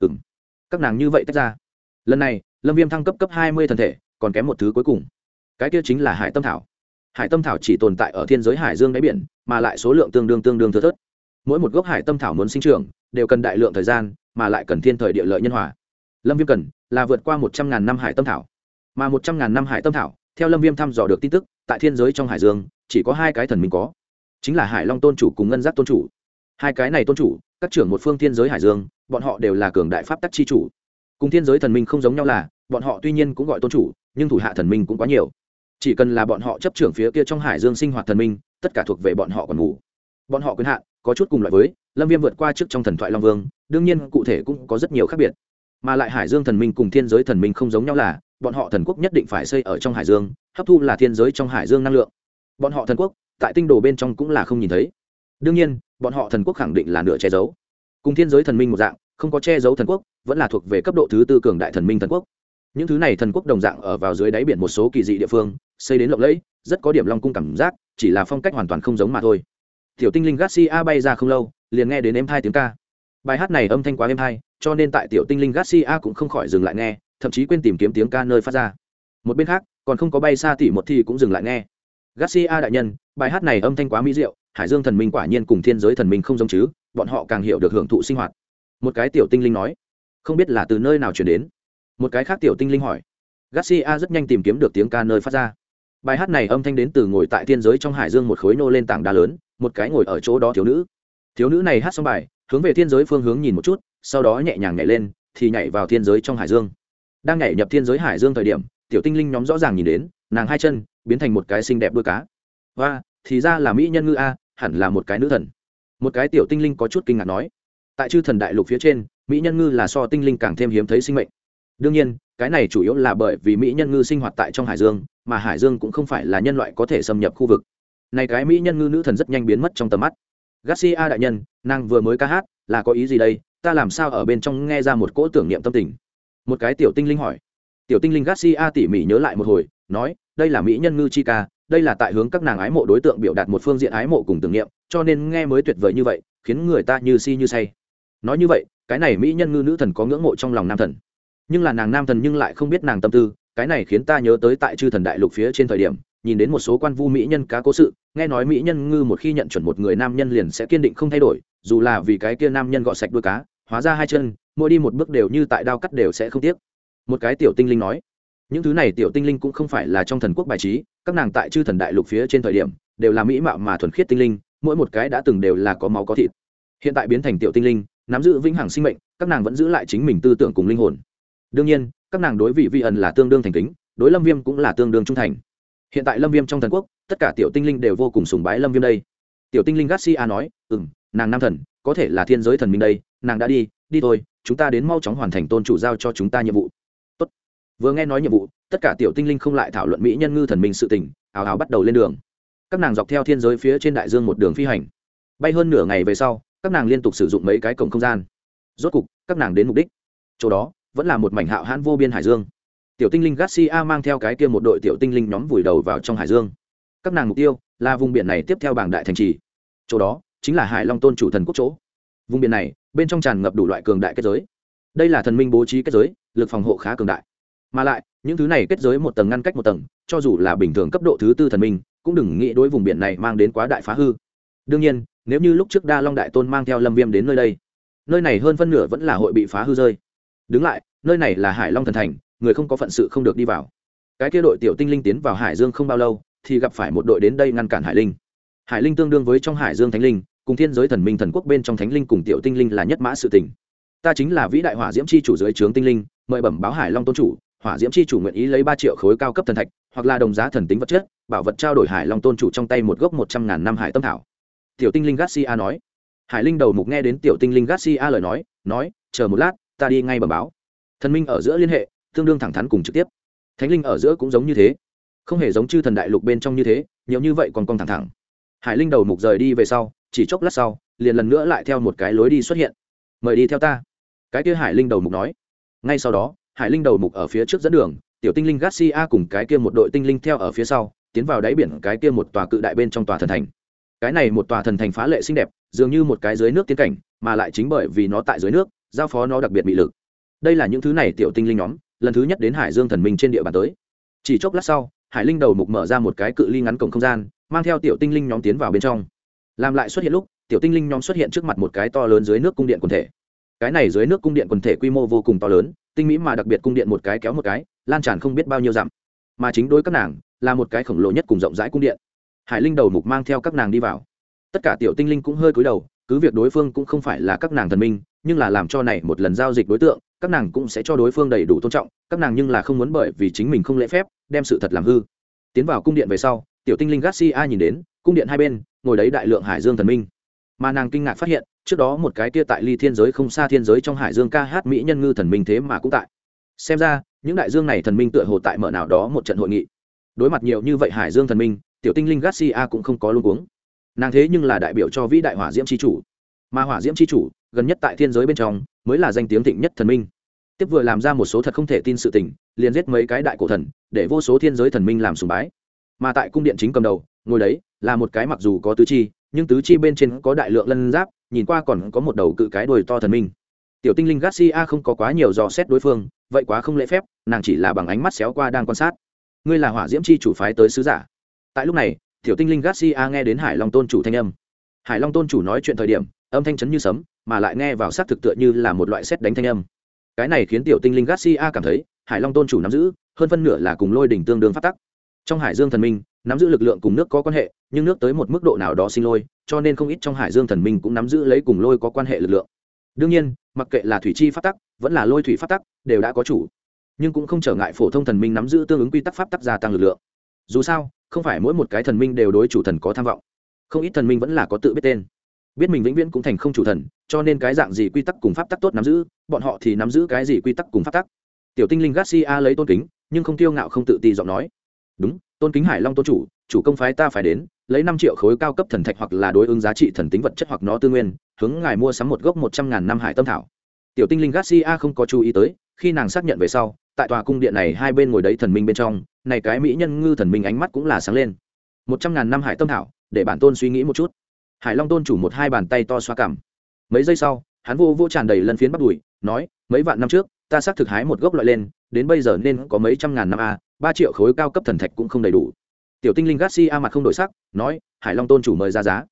Các nàng như vậy tách ra. Lần này lâm viêm thăng cấp 20 thần thể, còn kém một thứ cuối cùng, cái kia chính là hải tâm thảo. Hải tâm thảo chỉ tồn tại ở thiên giới Hải Dương đáy biển, mà lại số lượng tương đương thưa thớt. Mỗi một gốc hải tâm thảo muốn sinh trưởng đều cần đại lượng thời gian, mà lại cần thiên thời địa lợi nhân hòa. Lâm viêm cần là vượt qua 100.000 năm hải tâm thảo, mà 100.000 năm hải tâm thảo theo lâm viêm thăm dò được tin tức, tại thiên giới trong Hải Dương chỉ có hai cái thần minh có, chính là Hải Long tôn chủ cùng ngân giác tôn chủ. Hai cái này tôn chủ các trưởng một phương thiên giới Hải Dương, bọn họ đều là cường đại pháp tắc chi chủ. Cùng thiên giới thần minh không giống nhau là, bọn họ tuy nhiên cũng gọi tôn chủ, nhưng thủ hạ thần minh cũng quá nhiều. Chỉ cần là bọn họ chấp trưởng phía kia trong Hải Dương sinh hoạt thần minh, tất cả thuộc về bọn họ còn ngủ. Bọn họ quyền hạn có chút cùng loại với lâm viêm vượt qua trước trong thần thoại Long Vương, đương nhiên cụ thể cũng có rất nhiều khác biệt. Mà lại Hải Dương thần minh cùng thiên giới thần minh không giống nhau là, bọn họ thần quốc nhất định phải xây ở trong Hải Dương, hấp thu là thiên giới trong Hải Dương năng lượng. Bọn họ thần quốc tại tinh đồ bên trong cũng là không nhìn thấy. Đương nhiên bọn họ thần quốc khẳng định là nửa che giấu, cùng thiên giới thần minh một dạng, không có che giấu thần quốc, vẫn là thuộc về cấp độ thứ tư cường đại thần minh thần quốc. Những thứ này thần quốc đồng dạng ở vào dưới đáy biển một số kỳ dị địa phương, xây đến lộng lẫy, rất có điểm long cung cảm giác, chỉ là phong cách hoàn toàn không giống mà thôi. Tiểu tinh linh Garcia bay ra không lâu, liền nghe đến êm hai tiếng ca. Bài hát này âm thanh quá êm hai, cho nên tại tiểu tinh linh Garcia cũng không khỏi dừng lại nghe, thậm chí quên tìm kiếm tiếng ca nơi phát ra. Một bên khác, còn không có bay xa tỷ một thì cũng dừng lại nghe. Garcia đại nhân, bài hát này âm thanh quá mỹ diệu, Hải Dương thần minh quả nhiên cùng thiên giới thần minh không giống chứ, bọn họ càng hiểu được hưởng thụ sinh hoạt. Một cái tiểu tinh linh nói, không biết là từ nơi nào truyền đến. Một cái khác tiểu tinh linh hỏi. Garcia rất nhanh tìm kiếm được tiếng ca nơi phát ra. Bài hát này âm thanh đến từ ngồi tại thiên giới trong Hải Dương một khối nô lên tảng đá lớn, một cái ngồi ở chỗ đó thiếu nữ. Thiếu nữ này hát xong bài, hướng về thiên giới phương hướng nhìn một chút, sau đó nhẹ nhàng nhảy lên, thì nhảy vào thiên giới trong Hải Dương. Đang nhảy nhập thiên giới Hải Dương thời điểm, tiểu tinh linh nhóm rõ ràng nhìn đến, nàng hai chân biến thành một cái xinh đẹp đuôi cá. Và thì ra là mỹ nhân ngư a, hẳn là một cái nữ thần. Một cái tiểu tinh linh có chút kinh ngạc nói, tại chư thần đại lục phía trên, mỹ nhân ngư là so tinh linh càng thêm hiếm thấy sinh mệnh. Đương nhiên cái này chủ yếu là bởi vì mỹ nhân ngư sinh hoạt tại trong Hải Dương, mà Hải Dương cũng không phải là nhân loại có thể xâm nhập khu vực này. Cái mỹ nhân ngư nữ thần rất nhanh biến mất trong tầm mắt. Garcia đại nhân, nàng vừa mới ca hát là có ý gì đây? Ta làm sao ở bên trong nghe ra một cỗ tưởng niệm tâm tình? Một cái tiểu tinh linh hỏi. Tiểu tinh linh Garcia tỉ mỉ nhớ lại một hồi, nói, đây là mỹ nhân ngư chi ca, đây là tại hướng các nàng ái mộ đối tượng biểu đạt một phương diện ái mộ cùng tưởng niệm, cho nên nghe mới tuyệt vời như vậy, khiến người ta như si như say. Nói như vậy, cái này mỹ nhân ngư nữ thần có ngưỡng mộ trong lòng nam thần, nhưng là nàng nam thần nhưng lại không biết nàng tâm tư, cái này khiến ta nhớ tới tại chư thần đại lục phía trên thời điểm, nhìn đến một số quan vu mỹ nhân cá cố sự, nghe nói mỹ nhân ngư một khi nhận chuẩn một người nam nhân liền sẽ kiên định không thay đổi, dù là vì cái kia nam nhân gọt sạch đuôi cá hóa ra hai chân mỗi đi một bước đều như tại đao cắt đều sẽ không tiếc. Một cái tiểu tinh linh nói, những thứ này tiểu tinh linh cũng không phải là trong thần quốc bài trí, các nàng tại chư thần đại lục phía trên thời điểm đều là mỹ mạo mà thuần khiết tinh linh, mỗi một cái đã từng đều là có máu có thịt. Hiện tại biến thành tiểu tinh linh, nắm giữ vĩnh hằng sinh mệnh, các nàng vẫn giữ lại chính mình tư tưởng cùng linh hồn. Đương nhiên các nàng đối vị vi ẩn là tương đương thành kính, đối Lâm Viêm cũng là tương đương trung thành. Hiện tại Lâm Viêm trong thần quốc tất cả tiểu tinh linh đều vô cùng sùng bái Lâm Viêm đây. Tiểu tinh linh Garcia nói, nàng nam thần có thể là thiên giới thần minh đây, nàng đã đi thôi, chúng ta đến mau chóng hoàn thành tôn chủ giao cho chúng ta nhiệm vụ. Tốt. Vừa nghe nói nhiệm vụ, tất cả tiểu tinh linh không lại thảo luận mỹ nhân ngư thần minh sự tình, ào ào bắt đầu lên đường. Các nàng dọc theo thiên giới phía trên đại dương một đường phi hành, bay hơn nửa ngày về sau, các nàng liên tục sử dụng mấy cái cổng không gian. Rốt cục các nàng đến mục đích, chỗ đó vẫn là một mảnh hạo hãn vô biên hải dương. Tiểu tinh linh Garcia mang theo cái kia một đội tiểu tinh linh nhóm vùi đầu vào trong hải dương. Các nàng mục tiêu là vùng biển này tiếp theo bảng đại thành trì, chỗ đó chính là Hải Long tôn chủ thần quốc chỗ. Vùng biển này bên trong tràn ngập đủ loại cường đại kết giới, đây là thần minh bố trí kết giới, lực phòng hộ khá cường đại. Mà lại những thứ này kết giới một tầng ngăn cách một tầng, cho dù là bình thường cấp độ thứ tư thần minh cũng đừng nghĩ đối vùng biển này mang đến quá đại phá hư. Đương nhiên nếu như lúc trước Đa Long đại tôn mang theo Lâm Viêm đến nơi đây, nơi này hơn phân nửa vẫn là hội bị phá hư rơi. Đứng lại, nơi này là Hải Long thần thành, người không có phận sự không được đi vào. Cái kia đội tiểu tinh linh tiến vào hải dương không bao lâu thì gặp phải một đội đến đây ngăn cản hải linh. Hải linh tương đương với trong hải dương thánh linh, cùng thiên giới thần minh thần quốc bên trong thánh linh cùng tiểu tinh linh là nhất mã sự tình. Ta chính là vĩ đại hỏa diễm chi chủ dưới trướng tinh linh, mời bẩm báo Hải Long tôn chủ, hỏa diễm chi chủ nguyện ý lấy 3 triệu khối cao cấp thần thạch hoặc là đồng giá thần tính vật chất bảo vật trao đổi Hải Long tôn chủ trong tay một gốc 100.000 năm hải tâm thảo. Tiểu tinh linh Garcia nói. Hải linh đầu mục nghe đến tiểu tinh linh Garcia lời nói chờ một lát, ta đi ngay bẩm báo. Thần minh ở giữa liên hệ tương đương thẳng thắn cùng trực tiếp, thánh linh ở giữa cũng giống như thế, không hề giống chư thần đại lục bên trong như thế nhiều như vậy còn cong thẳng thẳng. Hải linh đầu mục rời đi về sau, chỉ chốc lát sau liền lần nữa lại theo một cái lối đi xuất hiện. Mời đi theo ta, cái kia hải linh đầu mục nói. Ngay sau đó hải linh đầu mục ở phía trước dẫn đường, tiểu tinh linh Garcia cùng cái kia một đội tinh linh theo ở phía sau tiến vào đáy biển cái kia một tòa cự đại bên trong tòa thần thành. Cái này một tòa thần thành phá lệ xinh đẹp, dường như một cái dưới nước tiến cảnh, mà lại chính bởi vì nó tại dưới nước giao phó nó đặc biệt bị lực. Đây là những thứ này tiểu tinh linh nhóm lần thứ nhất đến hải dương thần minh trên địa bàn tới. Chỉ chốc lát sau hải linh đầu mục mở ra một cái cự ly ngắn cổng không gian, mang theo tiểu tinh linh nhóm tiến vào bên trong. Làm lại xuất hiện lúc, tiểu tinh linh nhóm xuất hiện trước mặt một cái to lớn dưới nước cung điện quần thể. Cái này dưới nước cung điện quần thể quy mô vô cùng to lớn, tinh mỹ mà đặc biệt, cung điện một cái kéo một cái, lan tràn không biết bao nhiêu dặm. Mà chính đối các nàng là một cái khổng lồ nhất cùng rộng rãi cung điện. Hải linh đầu mục mang theo các nàng đi vào. Tất cả tiểu tinh linh cũng hơi cúi đầu, cứ việc đối phương cũng không phải là các nàng thần minh, nhưng là làm cho này một lần giao dịch đối tượng, các nàng cũng sẽ cho đối phương đầy đủ tôn trọng. Các nàng nhưng là không muốn bởi vì chính mình không lễ phép đem sự thật làm hư. Tiến vào cung điện về sau, tiểu tinh linh Garcia nhìn đến cung điện hai bên ngồi đấy đại lượng hải dương thần minh, mà nàng kinh ngạc phát hiện trước đó một cái kia tại ly thiên giới không xa thiên giới trong hải dương ca hát mỹ nhân ngư thần minh thế mà cũng tại. Xem ra những đại dương này thần minh tựa hồ tại mở nào đó một trận hội nghị. Đối mặt nhiều như vậy hải dương thần minh, tiểu tinh linh Garcia cũng không có luống cuống. Nàng thế nhưng là đại biểu cho vĩ đại hỏa diễm chi chủ, mà hỏa diễm chi chủ gần nhất tại thiên giới bên trong mới là danh tiếng thịnh nhất thần minh. Tiếp vừa làm ra một số thật không thể tin sự tình, liền giết mấy cái đại cổ thần, để vô số thiên giới thần minh làm sùng bái. Mà tại cung điện chính cầm đầu ngồi đấy là một cái mặc dù có tứ chi, nhưng tứ chi bên trên có đại lượng lân giáp, nhìn qua còn có một đầu cự cái đuôi to thần minh. Tiểu tinh linh Garcia không có quá nhiều dò xét đối phương, vậy quá không lễ phép, nàng chỉ là bằng ánh mắt xéo qua đang quan sát. Ngươi là hỏa diễm chi chủ phái tới sứ giả. Tại lúc này tiểu tinh linh Garcia nghe đến hải long tôn chủ thanh âm. Hải long tôn chủ nói chuyện thời điểm âm thanh chấn như sấm, mà lại nghe vào xác thực tựa như là một loại sét đánh thanh âm. Cái này khiến tiểu tinh linh Garcia cảm thấy hải long tôn chủ nắm giữ hơn phân nửa là cùng lôi đỉnh tương đương pháp tắc. Trong hải dương thần minh nắm giữ lực lượng cùng nước có quan hệ, nhưng nước tới một mức độ nào đó sinh lôi, cho nên không ít trong hải dương thần minh cũng nắm giữ lấy cùng lôi có quan hệ lực lượng. Đương nhiên mặc kệ là thủy chi pháp tắc vẫn là lôi thủy pháp tắc đều đã có chủ, nhưng cũng không trở ngại phổ thông thần minh nắm giữ tương ứng quy tắc pháp tắc gia tăng lực lượng. Dù sao không phải mỗi một cái thần minh đều đối chủ thần có tham vọng, không ít thần minh vẫn là có tự biết tên, biết mình vĩnh viễn cũng thành không chủ thần, cho nên cái dạng gì quy tắc cùng pháp tắc tốt nắm giữ, bọn họ thì nắm giữ cái gì quy tắc cùng pháp tắc. Tiểu tinh linh Garcia lấy tôn kính nhưng không kiêu ngạo không tự ti giọng nói. Đúng, tôn kính hải long tôn chủ, chủ công phái ta phải đến lấy 5 triệu khối cao cấp thần thạch hoặc là đối ứng giá trị thần tính vật chất hoặc nó tư nguyên, hướng ngài mua sắm một gốc 100.000 năm hải tâm thảo. Tiểu tinh linh Garcia không có chú ý tới, khi nàng xác nhận về sau, tại tòa cung điện này hai bên ngồi đấy thần minh bên trong, này cái mỹ nhân ngư thần minh ánh mắt cũng là sáng lên. 100.000 năm hải tâm thảo, để bản tôn suy nghĩ một chút. Hải long tôn chủ một hai bàn tay to xoa cằm. Mấy giây sau hắn vô tràn đầy lân phiến bắt đùi, nói mấy vạn năm trước ta xác thực hái một gốc loại lên, đến bây giờ nên có mấy trăm ngàn năm a, 3 triệu khối cao cấp thần thạch cũng không đầy đủ. Tiểu tinh linh Garcia mặt không đổi sắc, nói hải long tôn chủ mời ra giá.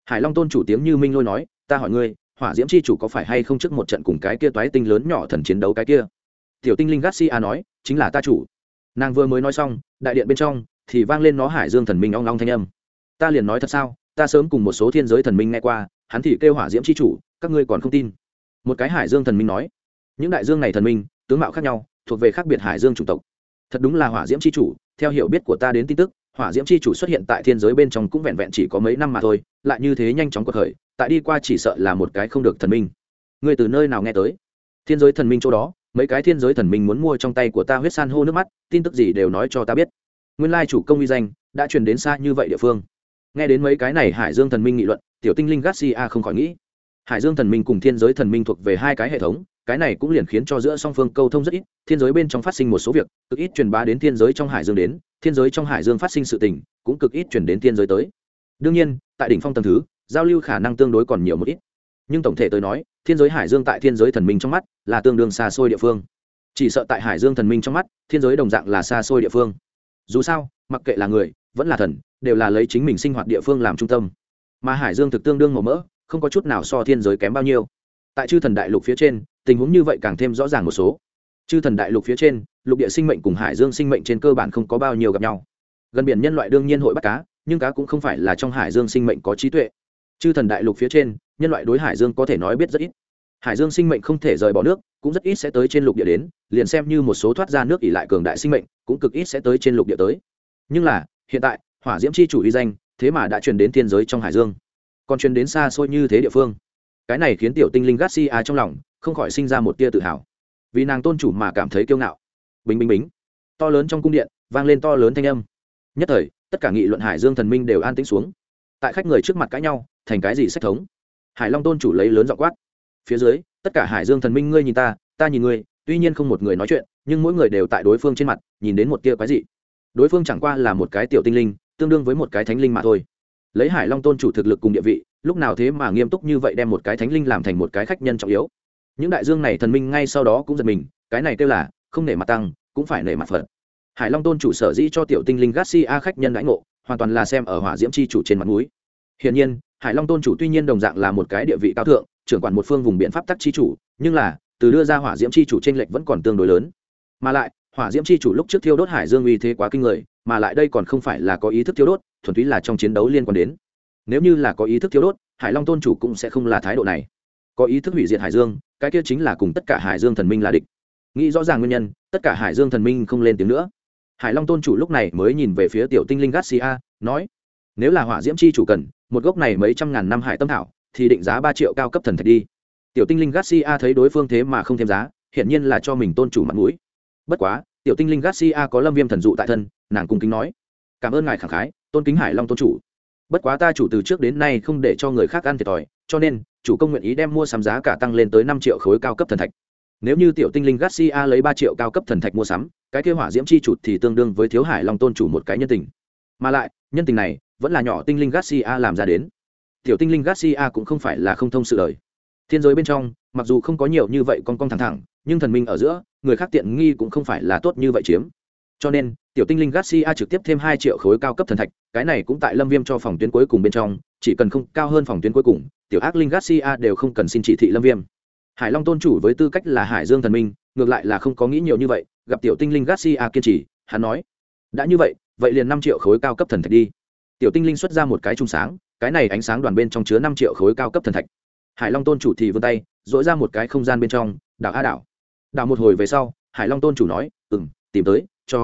Hải Long tôn chủ tiếng như minh lôi nói, ta hỏi ngươi, hỏa diễm chi chủ có phải hay không trước một trận cùng cái kia toái tinh lớn nhỏ thần chiến đấu cái kia? Tiểu tinh linh Garcia nói, chính là ta chủ. Nàng vừa mới nói xong, đại điện bên trong thì vang lên nó hải dương thần minh ong ong thanh âm. Ta liền nói thật sao, ta sớm cùng một số thiên giới thần minh nghe qua, hắn thì kêu hỏa diễm chi chủ, các ngươi còn không tin? Một cái hải dương thần minh nói, những đại dương này thần minh tướng mạo khác nhau, thuộc về khác biệt hải dương chủng tộc. Thật đúng là hỏa diễm chi chủ, theo hiểu biết của ta đến tin tức, hỏa diễm chi chủ xuất hiện tại thiên giới bên trong cũng vẹn vẹn chỉ có mấy năm mà thôi, lại như thế nhanh chóng cuộc khởi, tại đi qua chỉ sợ là một cái không được thần minh. Ngươi từ nơi nào nghe tới? Thiên giới thần minh chỗ đó, mấy cái thiên giới thần minh muốn mua trong tay của ta huyết san hô nước mắt, tin tức gì đều nói cho ta biết. Nguyên lai chủ công uy danh đã truyền đến xa như vậy địa phương. Nghe đến mấy cái này hải dương thần minh nghị luận, tiểu tinh linh Garcia không khỏi nghĩ, hải dương thần minh cùng thiên giới thần minh thuộc về hai cái hệ thống, cái này cũng liền khiến cho giữa song phương câu thông rất ít, thiên giới bên trong phát sinh một số việc cực ít truyền bá đến thiên giới trong hải dương đến, thiên giới trong hải dương phát sinh sự tình cũng cực ít truyền đến thiên giới tới. Đương nhiên tại đỉnh phong tầng thứ, giao lưu khả năng tương đối còn nhiều một ít, nhưng tổng thể tới nói, thiên giới hải dương tại thiên giới thần minh trong mắt là tương đương xa xôi địa phương. Chỉ sợ tại hải dương thần minh trong mắt, thiên giới đồng dạng là xa xôi địa phương. Dù sao, mặc kệ là người vẫn là thần, đều là lấy chính mình sinh hoạt địa phương làm trung tâm, mà hải dương thực tương đương màu mỡ, không có chút nào so thiên giới kém bao nhiêu. Tại chư thần đại lục phía trên, tình huống như vậy càng thêm rõ ràng một số. Chư thần đại lục phía trên, lục địa sinh mệnh cùng hải dương sinh mệnh trên cơ bản không có bao nhiêu gặp nhau. Gần biển nhân loại đương nhiên hội bắt cá, nhưng cá cũng không phải là trong hải dương sinh mệnh có trí tuệ. Chư thần đại lục phía trên, nhân loại đối hải dương có thể nói biết rất ít. Hải dương sinh mệnh không thể rời bỏ nước, cũng rất ít sẽ tới trên lục địa đến, liền xem như một số thoát ra nước ỉ lại cường đại sinh mệnh, cũng cực ít sẽ tới trên lục địa tới. Nhưng là, hiện tại, hỏa diễm chi chủ uy danh, thế mà đã truyền đến thiên giới trong hải dương, còn truyền đến xa xôi như thế địa phương. Cái này khiến tiểu tinh linh Garcia trong lòng không khỏi sinh ra một tia tự hào, vì nàng tôn chủ mà cảm thấy kiêu ngạo. Bính bính bính, to lớn trong cung điện vang lên to lớn thanh âm. Nhất thời, tất cả nghị luận hải dương thần minh đều an tĩnh xuống. Tại khách người trước mặt cãi nhau, thành cái gì sách thống? Hải Long tôn chủ lấy lớn giọng quát. Phía dưới, tất cả hải dương thần minh ngươi nhìn ta, ta nhìn ngươi, tuy nhiên không một người nói chuyện, nhưng mỗi người đều tại đối phương trên mặt nhìn đến một tia quái dị. Đối phương chẳng qua là một cái tiểu tinh linh, tương đương với một cái thánh linh mà thôi. Lấy Hải Long tôn chủ thực lực cùng địa vị, lúc nào thế mà nghiêm túc như vậy đem một cái thánh linh làm thành một cái khách nhân trọng yếu. Những đại dương này thần minh ngay sau đó cũng giật mình, cái này kêu là không nể mặt tăng, cũng phải nể mặt Phật. Hải Long tôn chủ sở dĩ cho tiểu tinh linh Garcia khách nhân đãi ngộ, hoàn toàn là xem ở hỏa diễm chi chủ trên mặt mũi. Hiển nhiên, Hải Long tôn chủ tuy nhiên đồng dạng là một cái địa vị cao thượng, trưởng quản một phương vùng biện pháp tắc chi chủ, nhưng là từ đưa ra hỏa diễm chi chủ trên lệch vẫn còn tương đối lớn. Mà lại, hỏa diễm chi chủ lúc trước thiêu đốt hải dương uy thế quá kinh người, mà lại đây còn không phải là có ý thức thiêu đốt, thuần túy là trong chiến đấu liên quan đến. Nếu như là có ý thức thiêu đốt, Hải Long tôn chủ cũng sẽ không là thái độ này. Có ý thức hủy diệt hải dương, cái kia chính là cùng tất cả hải dương thần minh là địch. Nghĩ rõ ràng nguyên nhân, tất cả hải dương thần minh không lên tiếng nữa. Hải Long tôn chủ lúc này mới nhìn về phía tiểu tinh linh Garcia, nói: nếu là hỏa diễm chi chủ cần một gốc này mấy trăm ngàn năm hải tâm thảo, thì định giá 3 triệu cao cấp thần thạch đi. Tiểu tinh linh Garcia thấy đối phương thế mà không thêm giá, hiển nhiên là cho mình tôn chủ mặt mũi. Bất quá, tiểu tinh linh Garcia có lâm viêm thần dụ tại thân, nàng cung kính nói: cảm ơn ngài khẳng khái, tôn kính Hải Long tôn chủ. Bất quá ta chủ từ trước đến nay không để cho người khác ăn thiệt thòi, cho nên chủ công nguyện ý đem mua sắm giá cả tăng lên tới 5 triệu khối cao cấp thần thạch. Nếu như tiểu tinh linh Garcia lấy 3 triệu cao cấp thần thạch mua sắm, cái kia hỏa diễm chi chủ thì tương đương với thiếu Hải Long tôn chủ một cái nhân tình. Mà lại, nhân tình này vẫn là nhỏ tinh linh Garcia làm ra đến. Tiểu tinh linh Garcia cũng không phải là không thông sự đời. Thiên giới bên trong, mặc dù không có nhiều như vậy con thẳng thẳng, nhưng thần minh ở giữa, người khác tiện nghi cũng không phải là tốt như vậy chiếm. Cho nên, tiểu tinh linh Garcia trực tiếp thêm 2 triệu khối cao cấp thần thạch, cái này cũng tại Lâm Viêm cho phòng tuyến cuối cùng bên trong, chỉ cần không cao hơn phòng tuyến cuối cùng, tiểu ác linh Garcia đều không cần xin chỉ thị Lâm Viêm. Hải Long tôn chủ với tư cách là Hải Dương thần minh, ngược lại là không có nghĩ nhiều như vậy, gặp tiểu tinh linh Garcia kiên trì, hắn nói: đã như vậy, vậy liền 5 triệu khối cao cấp thần thạch đi. Tiểu tinh linh xuất ra một cái trung sáng, cái này ánh sáng đoàn bên trong chứa 5 triệu khối cao cấp thần thạch. Hải Long tôn chủ thì vươn tay, dỗi ra một cái không gian bên trong, đảo a đảo. Đảo một hồi về sau, Hải Long tôn chủ nói: tìm tới,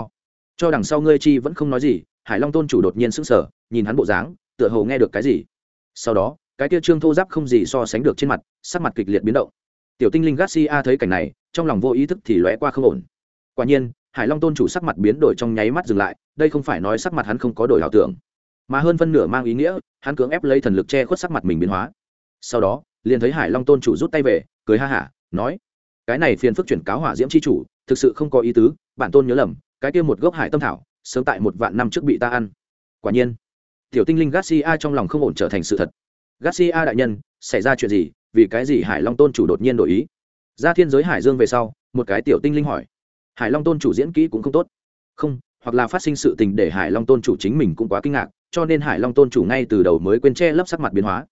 cho đằng sau ngươi chi vẫn không nói gì. Hải Long tôn chủ đột nhiên sững sờ, nhìn hắn bộ dáng, tựa hồ nghe được cái gì. Sau đó, cái kia trương thô giáp không gì so sánh được trên mặt, sắc mặt kịch liệt biến động. Tiểu tinh linh Garcia thấy cảnh này, trong lòng vô ý thức thì lóe qua không ổn. Quả nhiên, Hải Long tôn chủ sắc mặt biến đổi trong nháy mắt dừng lại, đây không phải nói sắc mặt hắn không có đổi ảo tưởng, mà hơn phân nửa mang ý nghĩa, hắn cưỡng ép lấy thần lực che khuất sắc mặt mình biến hóa. Sau đó, liền thấy Hải Long tôn chủ rút tay về, cười ha hả, nói: cái này phiền phức chuyển cáo hỏa diễm chi chủ, thực sự không có ý tứ, bản tôn nhớ lầm, cái kia một gốc hải tâm thảo, sớm tại 1 vạn năm trước bị ta ăn. Quả nhiên, tiểu tinh linh Garcia trong lòng không ổn trở thành sự thật. Garcia đại nhân, xảy ra chuyện gì, vì cái gì Hải Long tôn chủ đột nhiên đổi ý? Ra thiên giới hải dương về sau, một cái tiểu tinh linh hỏi. Hải Long tôn chủ diễn kỹ cũng không tốt. Không, hoặc là phát sinh sự tình để Hải Long tôn chủ chính mình cũng quá kinh ngạc, cho nên Hải Long tôn chủ ngay từ đầu mới quên che lấp sắc mặt biến hóa.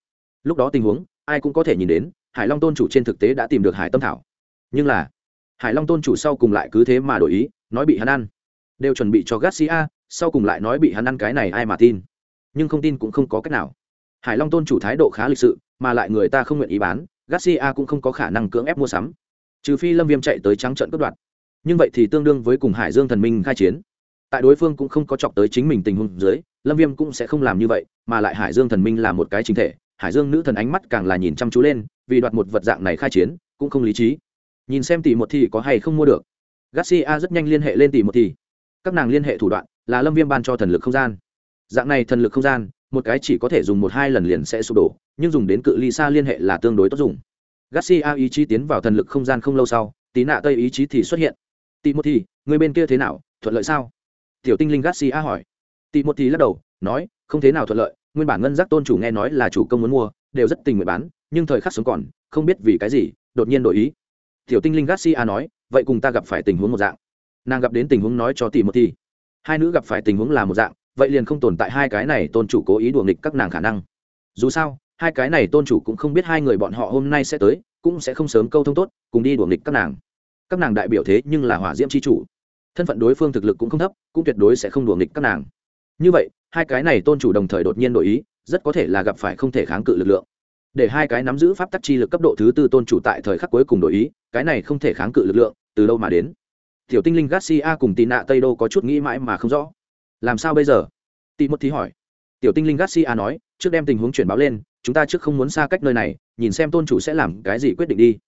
lúc đó tình huống ai cũng có thể nhìn đến, Hải Long tôn chủ trên thực tế đã tìm được hải tâm thảo, nhưng là Hải Long tôn chủ sau cùng lại cứ thế mà đổi ý, nói bị hắn ăn, đều chuẩn bị cho Garcia, sau cùng lại nói bị hắn ăn, cái này ai mà tin. Nhưng không tin cũng không có cách nào. Hải Long tôn chủ thái độ khá lịch sự, mà lại người ta không nguyện ý bán, Garcia cũng không có khả năng cưỡng ép mua sắm, trừ phi Lâm Viêm chạy tới trắng trợn cướp đoạt. Nhưng vậy thì tương đương với cùng Hải Dương thần minh khai chiến. Tại đối phương cũng không có chọc tới chính mình tình huống dưới, Lâm Viêm cũng sẽ không làm như vậy, mà lại Hải Dương thần minh là một cái chính thể, Hải Dương nữ thần ánh mắt càng là nhìn chăm chú lên, vì đoạt một vật dạng này khai chiến, cũng không lý trí. Nhìn xem tỷ một thì có hay không mua được. Garcia rất nhanh liên hệ lên tỷ một thì. Các nàng liên hệ thủ đoạn là Lâm Viêm ban cho thần lực không gian. Dạng này thần lực không gian, một cái chỉ có thể dùng 1-2 lần liền sẽ sụp đổ, nhưng dùng đến cự ly xa liên hệ là tương đối tốt dùng. Garcia ý chí tiến vào thần lực không gian không lâu sau, tí nạ Tây ý chí thì xuất hiện. Timothy, người bên kia thế nào, thuận lợi sao? Tiểu tinh linh Garcia hỏi. Timothy lắc đầu, nói, không thế nào thuận lợi, nguyên bản ngân giác tôn chủ nghe nói là chủ công muốn mua, đều rất tình nguyện bán, nhưng thời khắc sống còn, không biết vì cái gì, đột nhiên đổi ý. Tiểu tinh linh Garcia nói, vậy cùng ta gặp phải tình huống một dạng. Nàng gặp đến tình huống nói cho Timothy. Hai nữ gặp phải tình huống là một dạng, vậy liền không tồn tại hai cái này tôn chủ cố ý đùa nghịch các nàng khả năng. Dù sao, hai cái này tôn chủ cũng không biết hai người bọn họ hôm nay sẽ tới, cũng sẽ không sớm câu thông tốt, cùng đi đùa nghịch các nàng. Các nàng đại biểu thế nhưng là hỏa diễm chi chủ, thân phận đối phương thực lực cũng không thấp, cũng tuyệt đối sẽ không đùa nghịch các nàng. Như vậy, hai cái này tôn chủ đồng thời đột nhiên đổi ý, rất có thể là gặp phải không thể kháng cự lực lượng. Để hai cái nắm giữ pháp tắc chi lực cấp độ thứ tư tôn chủ tại thời khắc cuối cùng đổi ý, cái này không thể kháng cự lực lượng, từ đâu mà đến? Tiểu tinh linh Garcia cùng Tì Nạ Tây Đô có chút nghĩ mãi mà không rõ. Làm sao bây giờ? Timothy hỏi. Tiểu tinh linh Garcia nói, trước đem tình huống chuyển báo lên, chúng ta trước không muốn xa cách nơi này, nhìn xem tôn chủ sẽ làm cái gì quyết định đi.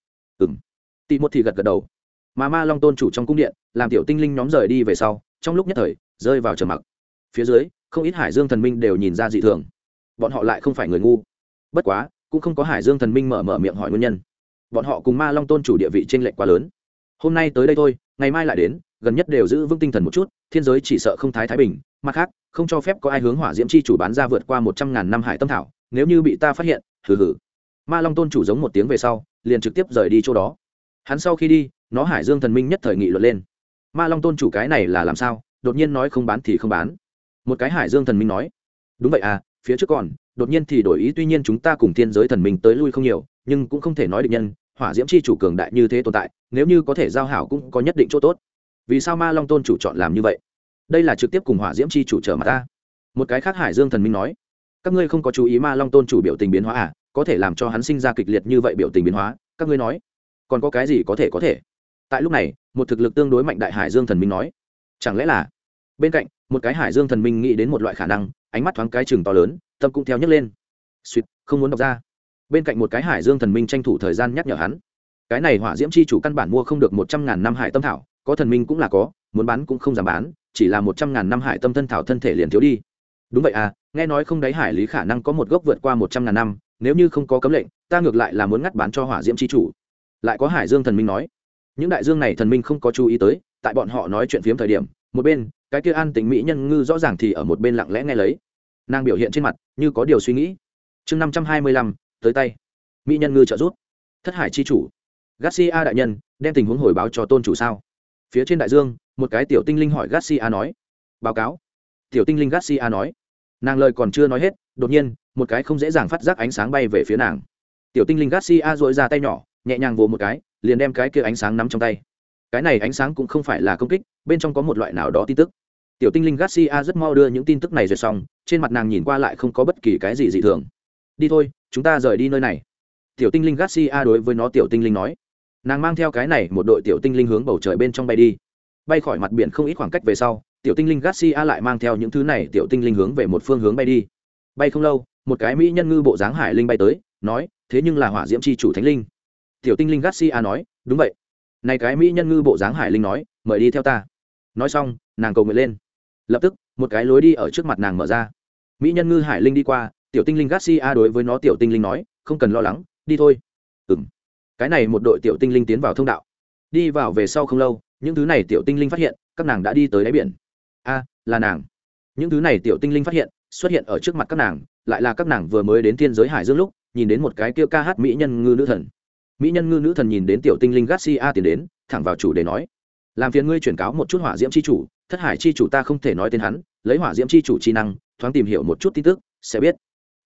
Timothy gật gật đầu. Mà Ma Long tôn chủ trong cung điện, làm tiểu tinh linh nhóm rời đi về sau, trong lúc nhất thời rơi vào trầm mặc. Phía dưới, không ít Hải Dương thần minh đều nhìn ra dị thường. Bọn họ lại không phải người ngu. Bất quá, cũng không có Hải Dương thần minh mở miệng hỏi nguyên nhân. Bọn họ cùng Ma Long tôn chủ địa vị chênh lệch quá lớn. Hôm nay tới đây thôi, ngày mai lại đến, gần nhất đều giữ vững tinh thần một chút, thiên giới chỉ sợ không thái bình, mặt khác, không cho phép có ai hướng hỏa diễm chi chủ bán ra vượt qua 100.000 năm hải tâm thảo, nếu như bị ta phát hiện, hừ hừ. Ma Long tôn chủ giống một tiếng về sau, liền trực tiếp rời đi chỗ đó. Hắn sau khi đi, nó Hải Dương thần minh nhất thời nghị luận lên. Ma Long tôn chủ cái này là làm sao, đột nhiên nói không bán thì không bán. Một cái Hải Dương thần minh nói, đúng vậy à, phía trước còn, đột nhiên thì đổi ý, tuy nhiên chúng ta cùng thiên giới thần minh tới lui không nhiều, nhưng cũng không thể nói địch nhân, hỏa diễm chi chủ cường đại như thế tồn tại, nếu như có thể giao hảo cũng có nhất định chỗ tốt. Vì sao Ma Long tôn chủ chọn làm như vậy? Đây là trực tiếp cùng hỏa diễm chi chủ trở mặt ta. Một cái khác Hải Dương thần minh nói, các ngươi không có chú ý Ma Long tôn chủ biểu tình biến hóa à, có thể làm cho hắn sinh ra kịch liệt như vậy biểu tình biến hóa, các ngươi nói còn có cái gì có thể. Tại lúc này, một thực lực tương đối mạnh đại Hải Dương thần minh nói, chẳng lẽ là bên cạnh một cái Hải Dương thần minh nghĩ đến một loại khả năng, ánh mắt thoáng cái chừng to lớn, tâm cũng theo nhấc lên. Suýt, không muốn đọc ra. Bên cạnh một cái Hải Dương thần minh tranh thủ thời gian nhắc nhở hắn, cái này hỏa diễm chi chủ căn bản mua không được 100.000 năm hải tâm thảo, có thần minh cũng là có, muốn bán cũng không dám bán, chỉ là 100.000 năm hải tâm thân thảo thân thể liền thiếu đi. Đúng vậy à, nghe nói không đáy hải lý khả năng có một gốc vượt qua 100.000 năm, nếu như không có cấm lệnh, ta ngược lại là muốn ngắt bán cho hỏa diễm chi chủ. Lại có Hải Dương thần minh nói, những đại dương này thần minh không có chú ý tới, tại bọn họ nói chuyện phiếm thời điểm, một bên cái kia an tính mỹ nhân ngư rõ ràng thì ở một bên lặng lẽ nghe lấy, nàng biểu hiện trên mặt như có điều suy nghĩ. Chương 525, tới tay. Mỹ nhân ngư trợ giúp. Thất hải chi chủ Garcia đại nhân, đem tình huống hồi báo cho tôn chủ sao? Phía trên đại dương, một cái tiểu tinh linh hỏi Garcia nói. Báo cáo. Tiểu tinh linh Garcia nói. Nàng lời còn chưa nói hết, đột nhiên một cái không dễ dàng phát giác ánh sáng bay về phía nàng. Tiểu tinh linh Garcia dội ra tay nhỏ, nhẹ nhàng vồ một cái, liền đem cái kia ánh sáng nắm trong tay. Cái này ánh sáng cũng không phải là công kích, bên trong có một loại nào đó tin tức. Tiểu tinh linh Garcia rất mau đưa những tin tức này rồi xong, trên mặt nàng nhìn qua lại không có bất kỳ cái gì dị thường. Đi thôi, chúng ta rời đi nơi này. Tiểu tinh linh Garcia đối với nó tiểu tinh linh nói. Nàng mang theo cái này một đội tiểu tinh linh hướng bầu trời bên trong bay đi. Bay khỏi mặt biển không ít khoảng cách về sau, tiểu tinh linh Garcia lại mang theo những thứ này tiểu tinh linh hướng về một phương hướng bay đi. Bay không lâu, một cái mỹ nhân ngư bộ dáng hải linh bay tới, nói, thế nhưng là hỏa diễm chi chủ thánh linh. Tiểu tinh linh Garcia nói, đúng vậy. Này cái mỹ nhân ngư bộ dáng hải linh nói, mời đi theo ta. Nói xong, nàng cầu nguyện lên. Lập tức, một cái lối đi ở trước mặt nàng mở ra. Mỹ nhân ngư hải linh đi qua, tiểu tinh linh Garcia đối với nó tiểu tinh linh nói, không cần lo lắng, đi thôi. Cái này một đội tiểu tinh linh tiến vào thông đạo. Đi vào về sau không lâu, những thứ này tiểu tinh linh phát hiện các nàng đã đi tới đáy biển. A, là nàng. Những thứ này tiểu tinh linh phát hiện xuất hiện ở trước mặt các nàng, lại là các nàng vừa mới đến thiên giới hải dương lúc nhìn đến một cái kia ca hát mỹ nhân ngư nữ thần. Mỹ nhân ngư nữ thần nhìn đến tiểu tinh linh Garcia tiến đến, thẳng vào chủ đề nói, làm phiền ngươi chuyển cáo một chút hỏa diễm chi chủ, thất hải chi chủ ta không thể nói tên hắn, lấy hỏa diễm chi chủ chi năng thoáng tìm hiểu một chút tin tức sẽ biết. Tóm lại,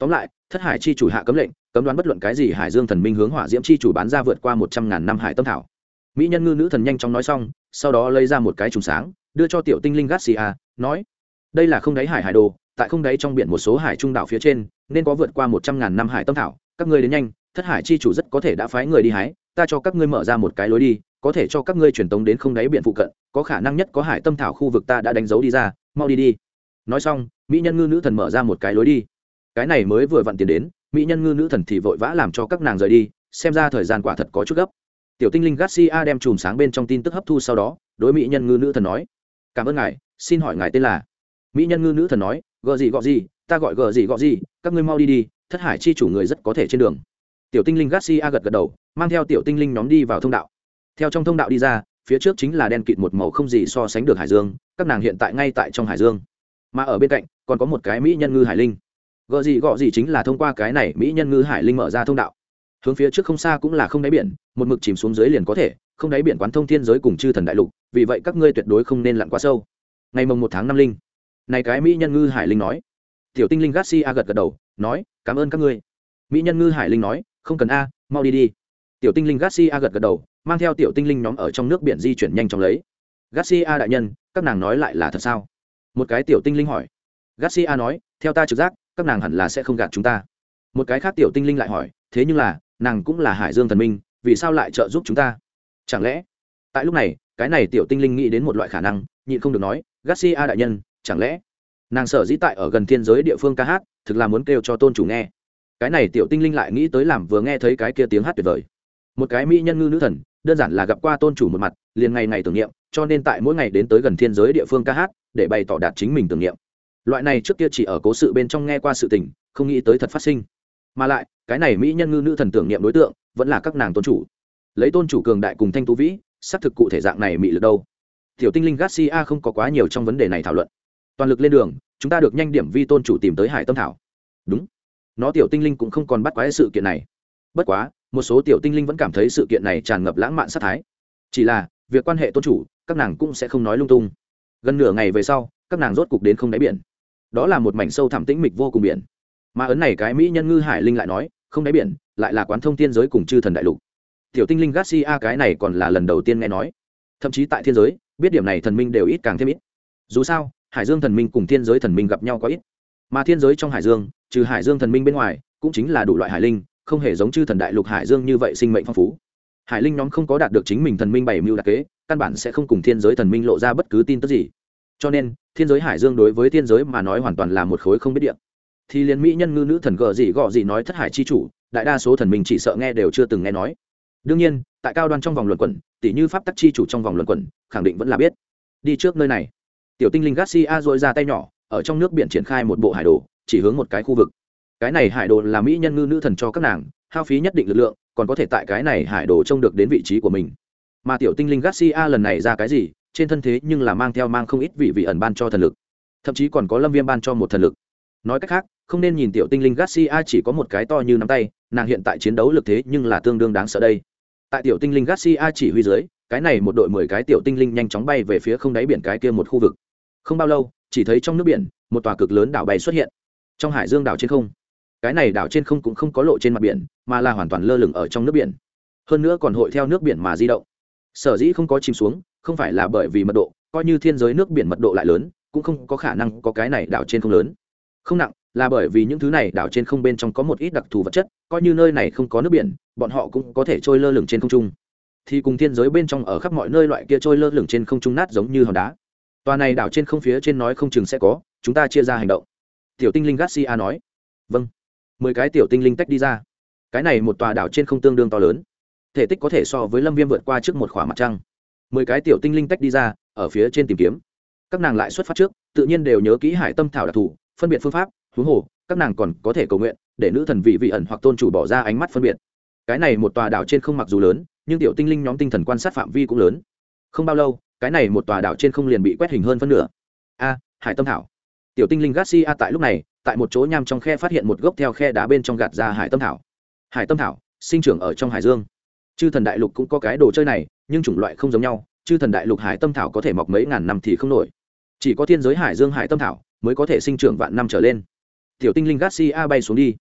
thất hải chi chủ hạ cấm lệnh cấm đoán bất luận cái gì hải dương thần minh hướng hỏa diễm chi chủ bán ra vượt qua 100.000 năm hải tâm thảo. Mỹ nhân ngư nữ thần nhanh chóng nói xong, sau đó lấy ra một cái trùng sáng đưa cho tiểu tinh linh Garcia, nói đây là không đáy hải hải đồ, tại không đáy trong biển một số hải trung đảo phía trên nên có vượt qua 100.000 năm hải tâm thảo, các ngươi đến nhanh, thất hải chi chủ rất có thể đã phái người đi hái, ta cho các ngươi mở ra một cái lối đi, có thể cho các ngươi truyền tống đến không đáy biển phụ cận, có khả năng nhất có hải tâm thảo khu vực ta đã đánh dấu đi ra, mau đi đi. Nói xong, mỹ nhân ngư nữ thần mở ra một cái lối đi. Cái này mới vừa vặn tiền đến, mỹ nhân ngư nữ thần thì vội vã làm cho các nàng rời đi, xem ra thời gian quả thật có chút gấp. Tiểu tinh linh Garcia đem chùm sáng bên trong tin tức hấp thu sau đó, đối mỹ nhân ngư nữ thần nói: cảm ơn ngài, xin hỏi ngài tên là? Mỹ nhân ngư nữ thần nói: gợ gì, ta gọi gợ gì, các ngươi mau đi đi, thất hải chi chủ người rất có thể trên đường. Tiểu tinh linh Garcia gật gật đầu, mang theo tiểu tinh linh nhóm đi vào thông đạo. Theo trong thông đạo đi ra, phía trước chính là đen kịt một màu không gì so sánh được hải dương, các nàng hiện tại ngay tại trong hải dương, mà ở bên cạnh còn có một cái mỹ nhân ngư hải linh. Gợ gì chính là thông qua cái này mỹ nhân ngư hải linh mở ra thông đạo. Hướng phía trước không xa cũng là không đáy biển, một mực chìm xuống dưới liền có thể, không đáy biển quán thông thiên giới cùng chư thần đại lục, vì vậy các ngươi tuyệt đối không nên lặn quá sâu. Ngày mồng 1 tháng 5 linh, này cái mỹ nhân ngư hải linh nói. Tiểu tinh linh Garcia gật gật đầu, nói: cảm ơn các ngươi. Mỹ nhân ngư hải linh nói: không cần a, mau đi đi. Tiểu tinh linh Garcia gật gật đầu, mang theo tiểu tinh linh nhóm ở trong nước biển di chuyển nhanh chóng lấy. Garcia đại nhân, các nàng nói lại là thật sao? Một cái tiểu tinh linh hỏi. Garcia nói: theo ta trực giác, các nàng hẳn là sẽ không gạt chúng ta. Một cái khác tiểu tinh linh lại hỏi: thế nhưng là nàng cũng là hải dương thần minh, vì sao lại trợ giúp chúng ta? Chẳng lẽ? Tại lúc này, cái này tiểu tinh linh nghĩ đến một loại khả năng, nhịn không được nói: Garcia đại nhân, chẳng lẽ nàng sở dĩ tại ở gần thiên giới địa phương ca hát, thực là muốn kêu cho tôn chủ nghe? Cái này tiểu tinh linh lại nghĩ tới làm vừa nghe thấy cái kia tiếng hát tuyệt vời. Một cái mỹ nhân ngư nữ thần, đơn giản là gặp qua tôn chủ một mặt, liền ngày ngày tưởng niệm, cho nên tại mỗi ngày đến tới gần thiên giới địa phương ca hát, để bày tỏ đạt chính mình tưởng niệm. Loại này trước kia chỉ ở cố sự bên trong nghe qua sự tình, không nghĩ tới thật phát sinh. Mà lại, cái này mỹ nhân ngư nữ thần tưởng niệm đối tượng vẫn là các nàng tôn chủ. Lấy tôn chủ cường đại cùng thanh tú vĩ, xác thực cụ thể dạng này mị lực đâu. Tiểu tinh linh Garcia không có quá nhiều trong vấn đề này thảo luận. Toàn lực lên đường, chúng ta được nhanh điểm vi tôn chủ tìm tới hải tâm thảo. Đúng, nó tiểu tinh linh cũng không còn bắt quái sự kiện này. Bất quá, một số tiểu tinh linh vẫn cảm thấy sự kiện này tràn ngập lãng mạn sát thái. Chỉ là việc quan hệ tôn chủ, các nàng cũng sẽ không nói lung tung. Gần nửa ngày về sau, các nàng rốt cục đến không đáy biển. Đó là một mảnh sâu thẳm tĩnh mịch vô cùng biển. Mà ấn này cái mỹ nhân ngư hải linh lại nói, không đáy biển lại là quán thông thiên giới cùng chư thần đại lục. Tiểu tinh linh Garcia cái này còn là lần đầu tiên nghe nói. Thậm chí tại thiên giới, biết điểm này thần minh đều ít càng thêm ít. Dù sao, hải dương thần minh cùng thiên giới thần minh gặp nhau quá ít. Mà thiên giới trong hải dương, trừ hải dương thần minh bên ngoài, cũng chính là đủ loại hải linh, không hề giống chư thần đại lục hải dương như vậy sinh mệnh phong phú. Hải linh nhóm không có đạt được chính mình thần minh bảy mưu đặc kế, căn bản sẽ không cùng thiên giới thần minh lộ ra bất cứ tin tức gì. Cho nên, thiên giới hải dương đối với thiên giới mà nói hoàn toàn là một khối không biết địa. Thì liên mỹ nhân ngư nữ thần gọ gì nói thất hải chi chủ, đại đa số thần minh chỉ sợ nghe đều chưa từng nghe nói. Đương nhiên, tại cao đoan trong vòng luận quẩn, tỷ như pháp tắc chi chủ trong vòng luận quẩn, khẳng định vẫn là biết. Đi trước nơi này. Tiểu tinh linh Garcia duỗi ra tay nhỏ, ở trong nước biển triển khai một bộ hải đồ, chỉ hướng một cái khu vực. Cái này hải đồ là mỹ nhân ngư nữ thần cho các nàng, hao phí nhất định lực lượng, còn có thể tại cái này hải đồ trông được đến vị trí của mình. Mà tiểu tinh linh Garcia lần này ra cái gì, trên thân thế nhưng là mang không ít vị ẩn ban cho thần lực, thậm chí còn có lâm viêm ban cho một thần lực. Nói cách khác, không nên nhìn tiểu tinh linh Garcia chỉ có một cái to như nắm tay, nàng hiện tại chiến đấu lực thế nhưng là tương đương đáng sợ đây. Tại tiểu tinh linh Garcia chỉ huy dưới, cái này một đội 10 cái tiểu tinh linh nhanh chóng bay về phía không đáy biển cái kia một khu vực. Không bao lâu, chỉ thấy trong nước biển, một tòa cực lớn đảo bay xuất hiện. Trong hải dương đảo trên không, cái này đảo trên không cũng không có lộ trên mặt biển, mà là hoàn toàn lơ lửng ở trong nước biển. Hơn nữa còn hội theo nước biển mà di động. Sở dĩ không có chìm xuống, không phải là bởi vì mật độ, coi như thiên giới nước biển mật độ lại lớn, cũng không có khả năng có cái này đảo trên không lớn. Không nặng, là bởi vì những thứ này đảo trên không bên trong có một ít đặc thù vật chất, coi như nơi này không có nước biển, bọn họ cũng có thể trôi lơ lửng trên không trung. Thì cùng thiên giới bên trong ở khắp mọi nơi loại kia trôi lơ lửng trên không trung nát giống như hòn đá. Tòa này đảo trên không phía trên nói không chừng sẽ có, chúng ta chia ra hành động. Tiểu tinh linh Garcia nói. Vâng. 10 cái tiểu tinh linh tách đi ra. Cái này một tòa đảo trên không tương đương to lớn, thể tích có thể so với lâm viêm vượt qua trước một khỏa mặt trăng. 10 cái tiểu tinh linh tách đi ra, ở phía trên tìm kiếm. Các nàng lại xuất phát trước, tự nhiên đều nhớ kỹ hải tâm thảo đặc thù, phân biệt phương pháp, huống hồ, các nàng còn có thể cầu nguyện, để nữ thần vị ẩn hoặc tôn chủ bỏ ra ánh mắt phân biệt. Cái này một tòa đảo trên không mặc dù lớn, nhưng tiểu tinh linh nhóm tinh thần quan sát phạm vi cũng lớn. Không bao lâu, cái này một tòa đảo trên không liền bị quét hình hơn phân nửa. Hải tâm thảo. Tiểu tinh linh Garcia tại lúc này, tại một chỗ nham trong khe phát hiện một gốc theo khe đá bên trong gạt ra hải tâm thảo. Hải tâm thảo sinh trưởng ở trong hải dương. Chư thần đại lục cũng có cái đồ chơi này, nhưng chủng loại không giống nhau. Chư thần đại lục hải tâm thảo có thể mọc mấy ngàn năm thì không nổi, chỉ có thiên giới hải dương hải tâm thảo mới có thể sinh trưởng vạn năm trở lên. Tiểu tinh linh Garcia bay xuống đi.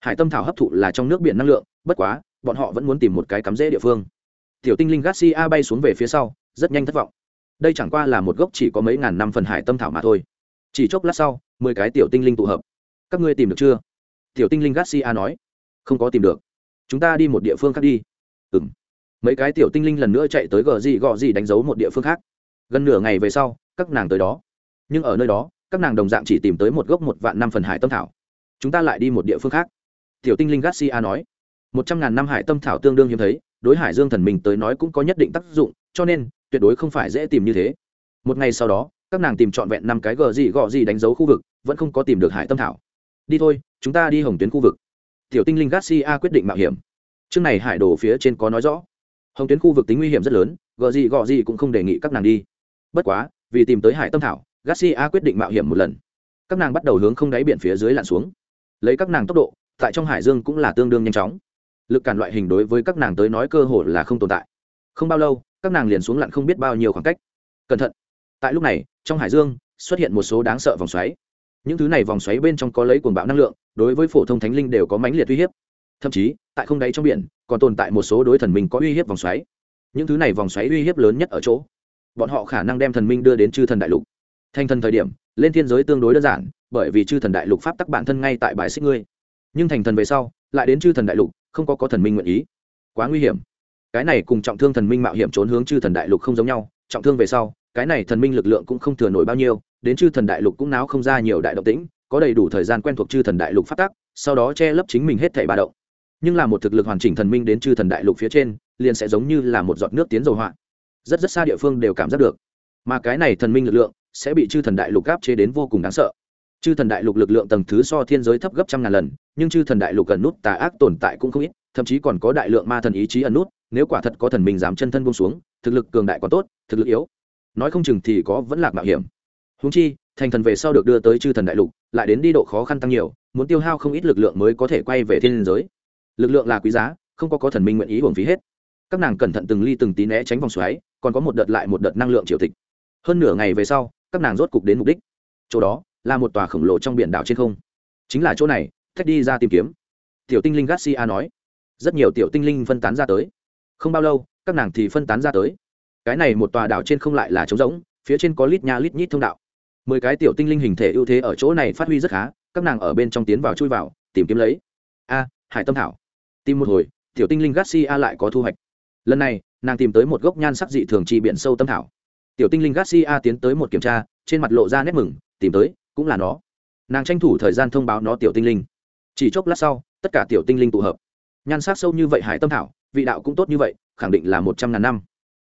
hải tâm thảo hấp thụ là trong nước biển năng lượng, bất quá bọn họ vẫn muốn tìm một cái cắm rễ địa phương. Tiểu tinh linh Garcia bay xuống về phía sau, rất nhanh thất vọng. Đây chẳng qua là một gốc chỉ có mấy ngàn năm phần hải tâm thảo mà thôi. Chỉ chốc lát sau, 10 cái tiểu tinh linh tụ hợp. Các ngươi tìm được chưa? Tiểu tinh linh Garcia nói. Không có tìm được. Chúng ta đi một địa phương khác đi. Ừm. Mấy cái tiểu tinh linh lần nữa chạy tới gò gì đánh dấu một địa phương khác. Gần nửa ngày về sau, các nàng tới đó. Nhưng ở nơi đó, các nàng đồng dạng chỉ tìm tới một gốc 1.000.000 phần hải tâm thảo. Chúng ta lại đi một địa phương khác. Tiểu tinh linh Garcia nói. 100.000 năm hải tâm thảo tương đương hiếm thấy, đối hải dương thần mình tới nói cũng có nhất định tác dụng, cho nên tuyệt đối không phải dễ tìm như thế. Một ngày sau đó, các nàng tìm trọn vẹn 5 cái gò gì đánh dấu khu vực, vẫn không có tìm được hải tâm thảo. Đi thôi, chúng ta đi hồng tuyến khu vực. Tiểu tinh linh Garcia quyết định mạo hiểm. Chương này hải đồ phía trên có nói rõ, hồng tuyến khu vực tính nguy hiểm rất lớn, gò gì cũng không đề nghị các nàng đi. Bất quá, vì tìm tới hải tâm thảo, Garcia quyết định mạo hiểm một lần. Các nàng bắt đầu hướng không đáy biển phía dưới lặn xuống. Lấy các nàng tốc độ, tại trong hải dương cũng là tương đương nhanh chóng. Lực cản loại hình đối với các nàng tới nói cơ hội là không tồn tại. Không bao lâu, các nàng liền xuống lặn không biết bao nhiêu khoảng cách. Cẩn thận. Tại lúc này, trong hải dương xuất hiện một số đáng sợ vòng xoáy. Những thứ này vòng xoáy bên trong có lấy cuồng bạo năng lượng, đối với phổ thông thánh linh đều có mãnh liệt uy hiếp. Thậm chí, tại không đáy trong biển, còn tồn tại một số đối thần minh có uy hiếp vòng xoáy. Những thứ này vòng xoáy uy hiếp lớn nhất ở chỗ, bọn họ khả năng đem thần minh đưa đến chư thần đại lục. Thành thần thời điểm, lên thiên giới tương đối đơn giản, bởi vì chư thần đại lục pháp tắc bản thân ngay tại bài xích ngươi. Nhưng thành thần về sau, lại đến chư thần đại lục, không có thần minh nguyện ý, quá nguy hiểm. Cái này cùng trọng thương thần minh mạo hiểm trốn hướng chư thần đại lục không giống nhau. Trọng thương về sau, cái này thần minh lực lượng cũng không thừa nổi bao nhiêu, đến chư thần đại lục cũng náo không ra nhiều đại động tĩnh, có đầy đủ thời gian quen thuộc chư thần đại lục pháp tắc, sau đó che lấp chính mình hết thảy ba động. Nhưng là một thực lực hoàn chỉnh thần minh đến chư thần đại lục phía trên, liền sẽ giống như là một giọt nước tiến dầu họa, rất rất xa địa phương đều cảm giác được. Mà cái này thần minh lực lượng sẽ bị chư thần đại lục áp chế đến vô cùng đáng sợ. Chư thần đại lục lực lượng tầng thứ so thiên giới thấp gấp trăm ngàn lần, nhưng chư thần đại lục cần nút tà ác tồn tại cũng không ít, thậm chí còn có đại lượng ma thần ý chí ẩn nút, nếu quả thật có thần minh dám chân thân buông xuống, thực lực cường đại còn tốt, thực lực yếu, nói không chừng thì có vẫn lạc mạo hiểm. Huống chi, thành thần về sau được đưa tới chư thần đại lục, lại đến đi độ khó khăn tăng nhiều, muốn tiêu hao không ít lực lượng mới có thể quay về thiên giới. Lực lượng là quý giá, không có thần minh nguyện ý uổng phí hết. Các nàng cẩn thận từng ly từng tí né tránh vòng xoáy, còn có một đợt lại một đợt năng lượng triều tịch. Hơn nửa ngày về sau, các nàng rốt cục đến mục đích. Chỗ đó là một tòa khổng lồ trong biển đảo trên không. Chính là chỗ này, thách đi ra tìm kiếm. Tiểu tinh linh Garcia nói. Rất nhiều tiểu tinh linh phân tán ra tới. Không bao lâu, các nàng thì phân tán ra tới. Cái này một tòa đảo trên không lại là trống rỗng, phía trên có lít nha lít nhít thông đạo. 10 cái tiểu tinh linh hình thể ưu thế ở chỗ này phát huy rất khá, các nàng ở bên trong tiến vào chui vào, tìm kiếm lấy. Hải tâm thảo. Tìm một hồi, tiểu tinh linh Garcia lại có thu hoạch. Lần này, nàng tìm tới một gốc nhan sắc dị thường chi biển sâu tâm thảo. Tiểu tinh linh Garcia tiến tới một kiểm tra, trên mặt lộ ra nét mừng, tìm tới, cũng là nó. Nàng tranh thủ thời gian thông báo nó tiểu tinh linh. Chỉ chốc lát sau, tất cả tiểu tinh linh tụ hợp. Nhan sắc sâu như vậy hải tâm thảo, vị đạo cũng tốt như vậy, khẳng định là 100.000 năm.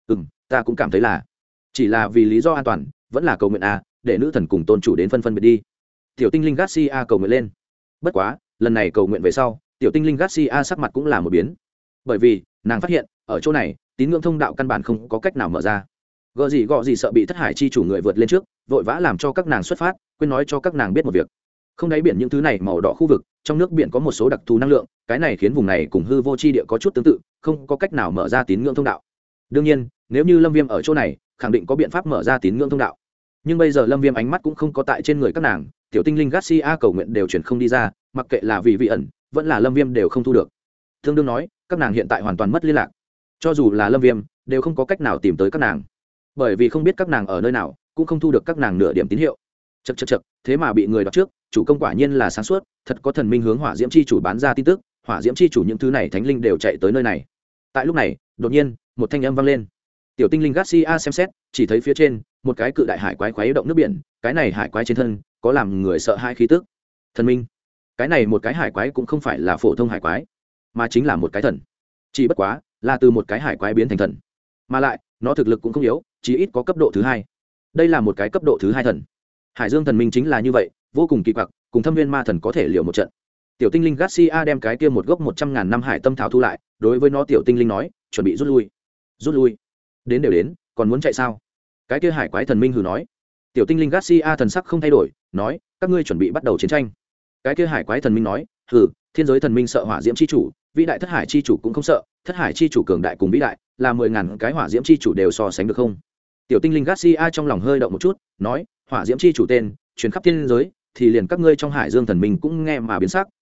Ta cũng cảm thấy là. Chỉ là vì lý do an toàn, vẫn là cầu nguyện để nữ thần cùng tôn chủ đến phân biệt đi. Tiểu tinh linh Garcia cầu nguyện lên. Bất quá, lần này cầu nguyện về sau, tiểu tinh linh Garcia sắc mặt cũng là một biến. Bởi vì, nàng phát hiện, ở chỗ này, tín ngưỡng thông đạo căn bản không có cách nào mở ra. Gọ gì sợ bị thất hải chi chủ người vượt lên trước, vội vã làm cho các nàng xuất phát, quên nói cho các nàng biết một việc. Không đáy biển những thứ này màu đỏ khu vực, trong nước biển có một số đặc thù năng lượng, cái này khiến vùng này cùng hư vô chi địa có chút tương tự, không có cách nào mở ra tín ngưỡng thông đạo. Đương nhiên, nếu như Lâm Viêm ở chỗ này, khẳng định có biện pháp mở ra tín ngưỡng thông đạo. Nhưng bây giờ Lâm Viêm ánh mắt cũng không có tại trên người các nàng, tiểu tinh linh Garcia cầu nguyện đều chuyển không đi ra, mặc kệ là vì vị ẩn, vẫn là Lâm Viêm đều không thu được. Tương đương nói, các nàng hiện tại hoàn toàn mất liên lạc. Cho dù là Lâm Viêm, đều không có cách nào tìm tới các nàng. Bởi vì không biết các nàng ở nơi nào, cũng không thu được các nàng nửa điểm tín hiệu. Chậc, thế mà bị người đoạt trước, chủ công quả nhiên là sáng suốt, thật có thần minh hướng Hỏa Diễm chi chủ bán ra tin tức, Hỏa Diễm chi chủ những thứ này thánh linh đều chạy tới nơi này. Tại lúc này, đột nhiên, một thanh âm vang lên. Tiểu tinh linh Garcia xem xét, chỉ thấy phía trên, một cái cự đại hải quái khuấy động nước biển, cái này hải quái trên thân có làm người sợ hãi khí tức. Thần minh. Cái này một cái hải quái cũng không phải là phổ thông hải quái, mà chính là một cái thần. Chỉ bất quá, là từ một cái hải quái biến thành thần. Mà lại, nó thực lực cũng không yếu, chí ít có cấp độ thứ 2. Đây là một cái cấp độ thứ 2 thần. Hải Dương thần minh chính là như vậy, vô cùng kỳ quặc, cùng Thâm Nguyên ma thần có thể liều một trận. Tiểu tinh linh Garcia đem cái kia một gốc 100.000 năm hải tâm thảo thu lại, đối với nó tiểu tinh linh nói, chuẩn bị rút lui. Rút lui? Đến đều đến, còn muốn chạy sao? Cái kia hải quái thần minh hừ nói. Tiểu tinh linh Garcia thần sắc không thay đổi, nói, các ngươi chuẩn bị bắt đầu chiến tranh. Cái kia hải quái thần minh nói, hừ, thiên giới thần minh sợ Hỏa Diễm chi chủ, vĩ đại thất hải chi chủ cũng không sợ, thất hải chi chủ cường đại cùng vĩ đại, là 10.000 cái Hỏa Diễm chi chủ đều so sánh được không? Tiểu tinh linh Garcia trong lòng hơi động một chút, nói, Hỏa Diễm chi chủ tên truyền khắp thiên giới, thì liền các ngươi trong Hải Dương thần minh cũng nghe mà biến sắc,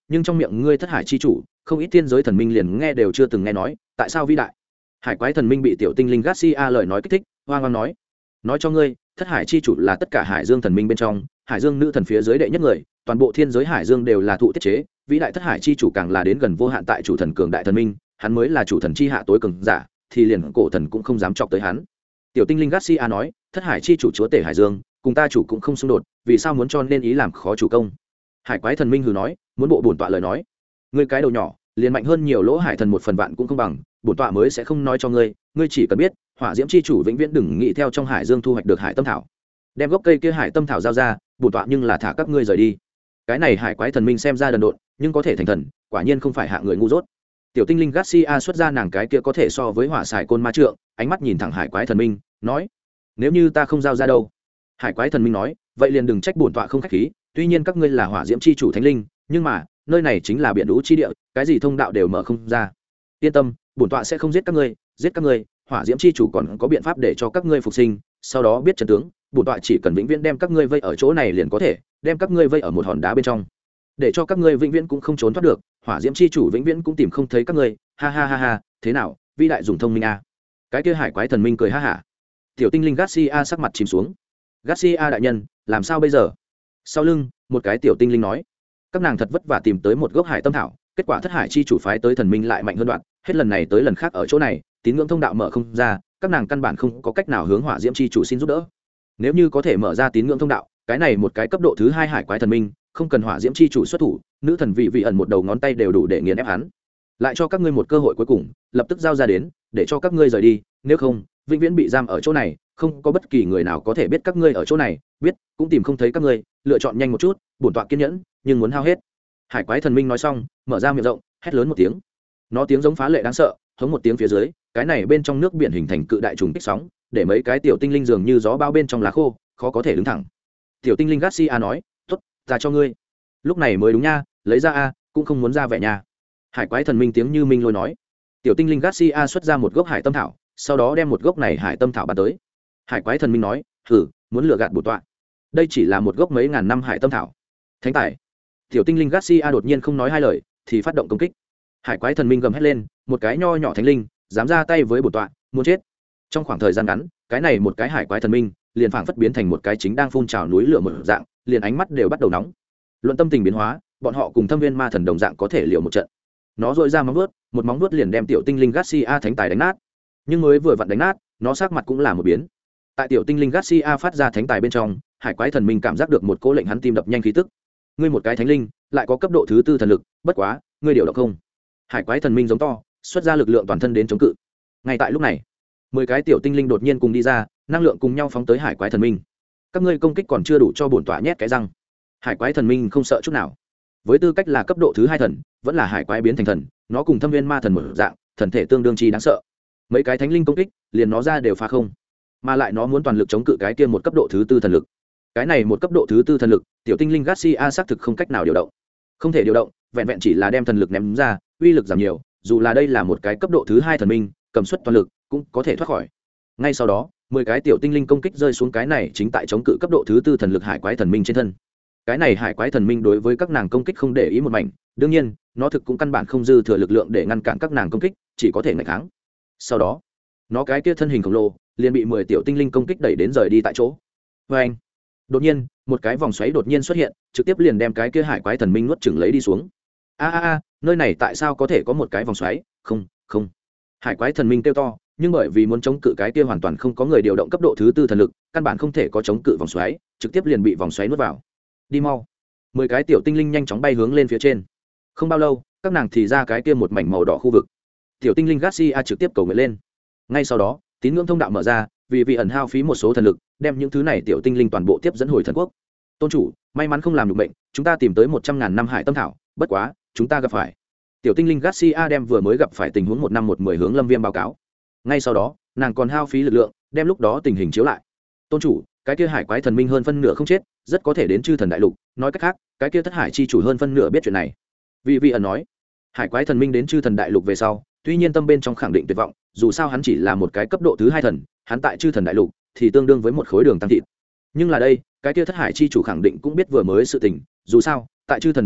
nhưng trong miệng ngươi thất hải chi chủ không ít thiên giới thần minh liền nghe đều chưa từng nghe nói, tại sao vĩ đại? Hải quái thần minh bị tiểu tinh linh Garcia lời nói kích thích, hoang hoang nói cho ngươi, thất hải chi chủ là tất cả hải dương thần minh bên trong hải dương nữ thần phía dưới đệ nhất người, toàn bộ thiên giới hải dương đều là thụ tiết chế, vĩ đại thất hải chi chủ càng là đến gần vô hạn tại chủ thần cường đại thần minh, hắn mới là chủ thần chi hạ tối cường giả, thì liền cổ thần cũng không dám chọc tới hắn. Tiểu tinh linh Garcia nói, thất hải chi chủ chúa tể hải dương cùng ta chủ cũng không xung đột, vì sao muốn cho nên ý làm khó chủ công? Hải quái thần minh hừ nói, muốn bộ bổn tọa lời nói, ngươi cái đầu nhỏ liền mạnh hơn nhiều lỗ hải thần một phần vạn cũng không bằng, bổn tọa mới sẽ không nói cho ngươi, ngươi chỉ cần biết hỏa diễm chi chủ vĩnh viễn đừng nghĩ theo trong hải dương thu hoạch được hải tâm thảo, đem gốc cây kia hải tâm thảo giao ra, bổn tọa nhưng là thả các ngươi rời đi. Cái này hải quái thần minh xem ra đần độn, nhưng có thể thành thần, quả nhiên không phải hạ người ngu dốt. Tiểu tinh linh Garcia xuất ra nàng cái kia có thể so với hỏa xài côn ma trượng, ánh mắt nhìn thẳng hải quái thần minh, nói: nếu như ta không giao ra đâu? Hải quái thần minh nói: vậy liền đừng trách bổn tọa không khách khí, tuy nhiên các ngươi là hỏa diễm chi chủ thánh linh, nhưng mà nơi này chính là biển lũ chi địa, cái gì thông đạo đều mở không ra. Yên tâm, bổn tọa sẽ không giết các ngươi, hỏa diễm chi chủ còn có biện pháp để cho các ngươi phục sinh, sau đó biết chân tướng, bổn tọa chỉ cần vĩnh viễn đem các ngươi vây ở chỗ này liền có thể, đem các ngươi vây ở một hòn đá bên trong, để cho các ngươi vĩnh viễn cũng không trốn thoát được, hỏa diễm chi chủ vĩnh viễn cũng tìm không thấy các ngươi. Ha ha ha ha, thế nào, vĩ đại dùng thông minh à? Cái kia hải quái thần minh cười ha hả. Tiểu tinh linh Garcia sắc mặt chìm xuống. Garcia đại nhân, làm sao bây giờ? Sau lưng một cái tiểu tinh linh nói, các nàng thật vất vả tìm tới một gốc hải tâm thảo, kết quả thất hải chi chủ phái tới thần minh lại mạnh hơn đoạn, hết lần này tới lần khác ở chỗ này tín ngưỡng thông đạo mở không ra, các nàng căn bản không có cách nào hướng hỏa diễm chi chủ xin giúp đỡ. Nếu như có thể mở ra tín ngưỡng thông đạo, cái này một cái cấp độ thứ 2 hải quái thần minh không cần hỏa diễm chi chủ xuất thủ, nữ thần vị ẩn một đầu ngón tay đều đủ để nghiền ép hắn. Lại cho các ngươi một cơ hội cuối cùng, lập tức giao ra đến, để cho các ngươi rời đi, nếu không vĩnh viễn bị giam ở chỗ này, không có bất kỳ người nào có thể biết các ngươi ở chỗ này, biết cũng tìm không thấy các ngươi, lựa chọn nhanh một chút, bổn tọa kiên nhẫn nhưng muốn hao hết. Hải quái thần minh nói xong, mở ra miệng rộng, hét lớn một tiếng. Nó tiếng giống phá lệ đáng sợ, hống một tiếng phía dưới, cái này bên trong nước biển hình thành cự đại trùng kích sóng, để mấy cái tiểu tinh linh dường như gió bao bên trong lá khô, khó có thể đứng thẳng. Tiểu tinh linh Garcia nói, "Tốt, ta cho ngươi." Lúc này mới đúng nha, lấy ra a, cũng không muốn ra vẻ nha. Hải quái thần minh tiếng như minh lôi nói. Tiểu tinh linh Garcia xuất ra một gốc hải tâm thảo, sau đó đem một gốc này hải tâm thảo bán tới. Hải quái thần minh nói, "Hử, muốn lừa gạt bổn tọa? Đây chỉ là một gốc mấy ngàn năm hải tâm thảo." Thánh tài. Tiểu tinh linh Garcia đột nhiên không nói hai lời, thì phát động công kích. Hải quái thần minh gầm hét lên, một cái nho nhỏ thánh linh dám ra tay với bổn tọa, muốn chết. Trong khoảng thời gian ngắn, cái này một cái hải quái thần minh liền phảng phất biến thành một cái chính đang phun trào núi lửa một dạng, liền ánh mắt đều bắt đầu nóng. Luận tâm tình biến hóa, bọn họ cùng Thâm Viên Ma Thần đồng dạng có thể liều một trận. Nó dội ra móng vuốt, một móng vuốt liền đem tiểu tinh linh Garcia thánh tài đánh nát. Nhưng mới vừa vặn đánh nát, nó sắc mặt cũng là một biến. Tại tiểu tinh linh Garcia phát ra thánh tài bên trong, hải quái thần minh cảm giác được một cỗ lệnh hắn tim đập nhanh khí tức. Ngươi một cái thánh linh, lại có cấp độ thứ 4 thần lực, bất quá, ngươi điều động không? Hải quái thần minh giống to, xuất ra lực lượng toàn thân đến chống cự. Ngay tại lúc này, 10 cái tiểu tinh linh đột nhiên cùng đi ra, năng lượng cùng nhau phóng tới hải quái thần minh. Các ngươi công kích còn chưa đủ cho bổn tọa nhét cái răng. Hải quái thần minh không sợ chút nào. Với tư cách là cấp độ thứ 2 thần, vẫn là hải quái biến thành thần, nó cùng Thâm Viên Ma Thần một dạng, thần thể tương đương chi đáng sợ. Mấy cái thánh linh công kích, liền nó ra đều phá không. Mà lại nó muốn toàn lực chống cự cái kia một cấp độ thứ 4 thần lực. Cái này một cấp độ thứ 4 thần lực, tiểu tinh linh Garcia xác thực không cách nào điều động. Không thể điều động, vẹn vẹn chỉ là đem thần lực ném ra, uy lực giảm nhiều, dù là đây là một cái cấp độ thứ 2 thần minh, cầm suất toàn lực cũng có thể thoát khỏi. Ngay sau đó, 10 cái tiểu tinh linh công kích rơi xuống cái này chính tại chống cự cấp độ thứ 4 thần lực hải quái thần minh trên thân. Cái này hải quái thần minh đối với các nàng công kích không để ý một mảnh, đương nhiên, nó thực cũng căn bản không dư thừa lực lượng để ngăn cản các nàng công kích, chỉ có thể nghịch kháng. Sau đó, nó cái kia thân hình khổng lồ liền bị 10 tiểu tinh linh công kích đẩy đến rời đi tại chỗ. Oeng! Đột nhiên, một cái vòng xoáy đột nhiên xuất hiện, trực tiếp liền đem cái kia hải quái thần minh nuốt chửng lấy đi xuống. A, nơi này tại sao có thể có một cái vòng xoáy? Không. Hải quái thần minh kêu to, nhưng bởi vì muốn chống cự cái kia hoàn toàn không có người điều động cấp độ thứ 4 thần lực, căn bản không thể có chống cự vòng xoáy, trực tiếp liền bị vòng xoáy nuốt vào. Đi mau. 10 cái tiểu tinh linh nhanh chóng bay hướng lên phía trên. Không bao lâu, các nàng thì ra cái kia một mảnh màu đỏ khu vực. Tiểu tinh linh Garcia trực tiếp cầu nguyện lên. Ngay sau đó, tín ngưỡng thông đạo mở ra, vì ẩn hao phí một số thần lực, đem những thứ này tiểu tinh linh toàn bộ tiếp dẫn hồi thần quốc. Tôn chủ, may mắn không làm được bệnh, chúng ta tìm tới 100.000 năm hải tâm thảo, bất quá, chúng ta gặp phải. Tiểu tinh linh Garcia đem vừa mới gặp phải tình huống 1 năm 10 hướng Lâm Viêm báo cáo. Ngay sau đó, nàng còn hao phí lực lượng, đem lúc đó tình hình chiếu lại. Tôn chủ, cái kia hải quái thần minh hơn phân nửa không chết, rất có thể đến chư thần đại lục, nói cách khác, cái kia thất hải chi chủ hơn phân nửa biết chuyện này. Vì ẩn nói, hải quái thần minh đến chư thần đại lục về sau, tuy nhiên tâm bên trong khẳng định tuyệt vọng, dù sao hắn chỉ là một cái cấp độ thứ 2 thần, hắn tại chư thần đại lục thì tương đương với một khối đường tăng thịt. Nhưng là đây, cái kia thất hải chi chủ khẳng định cũng biết vừa mới sự tình, dù sao, tại chư thần đại lục,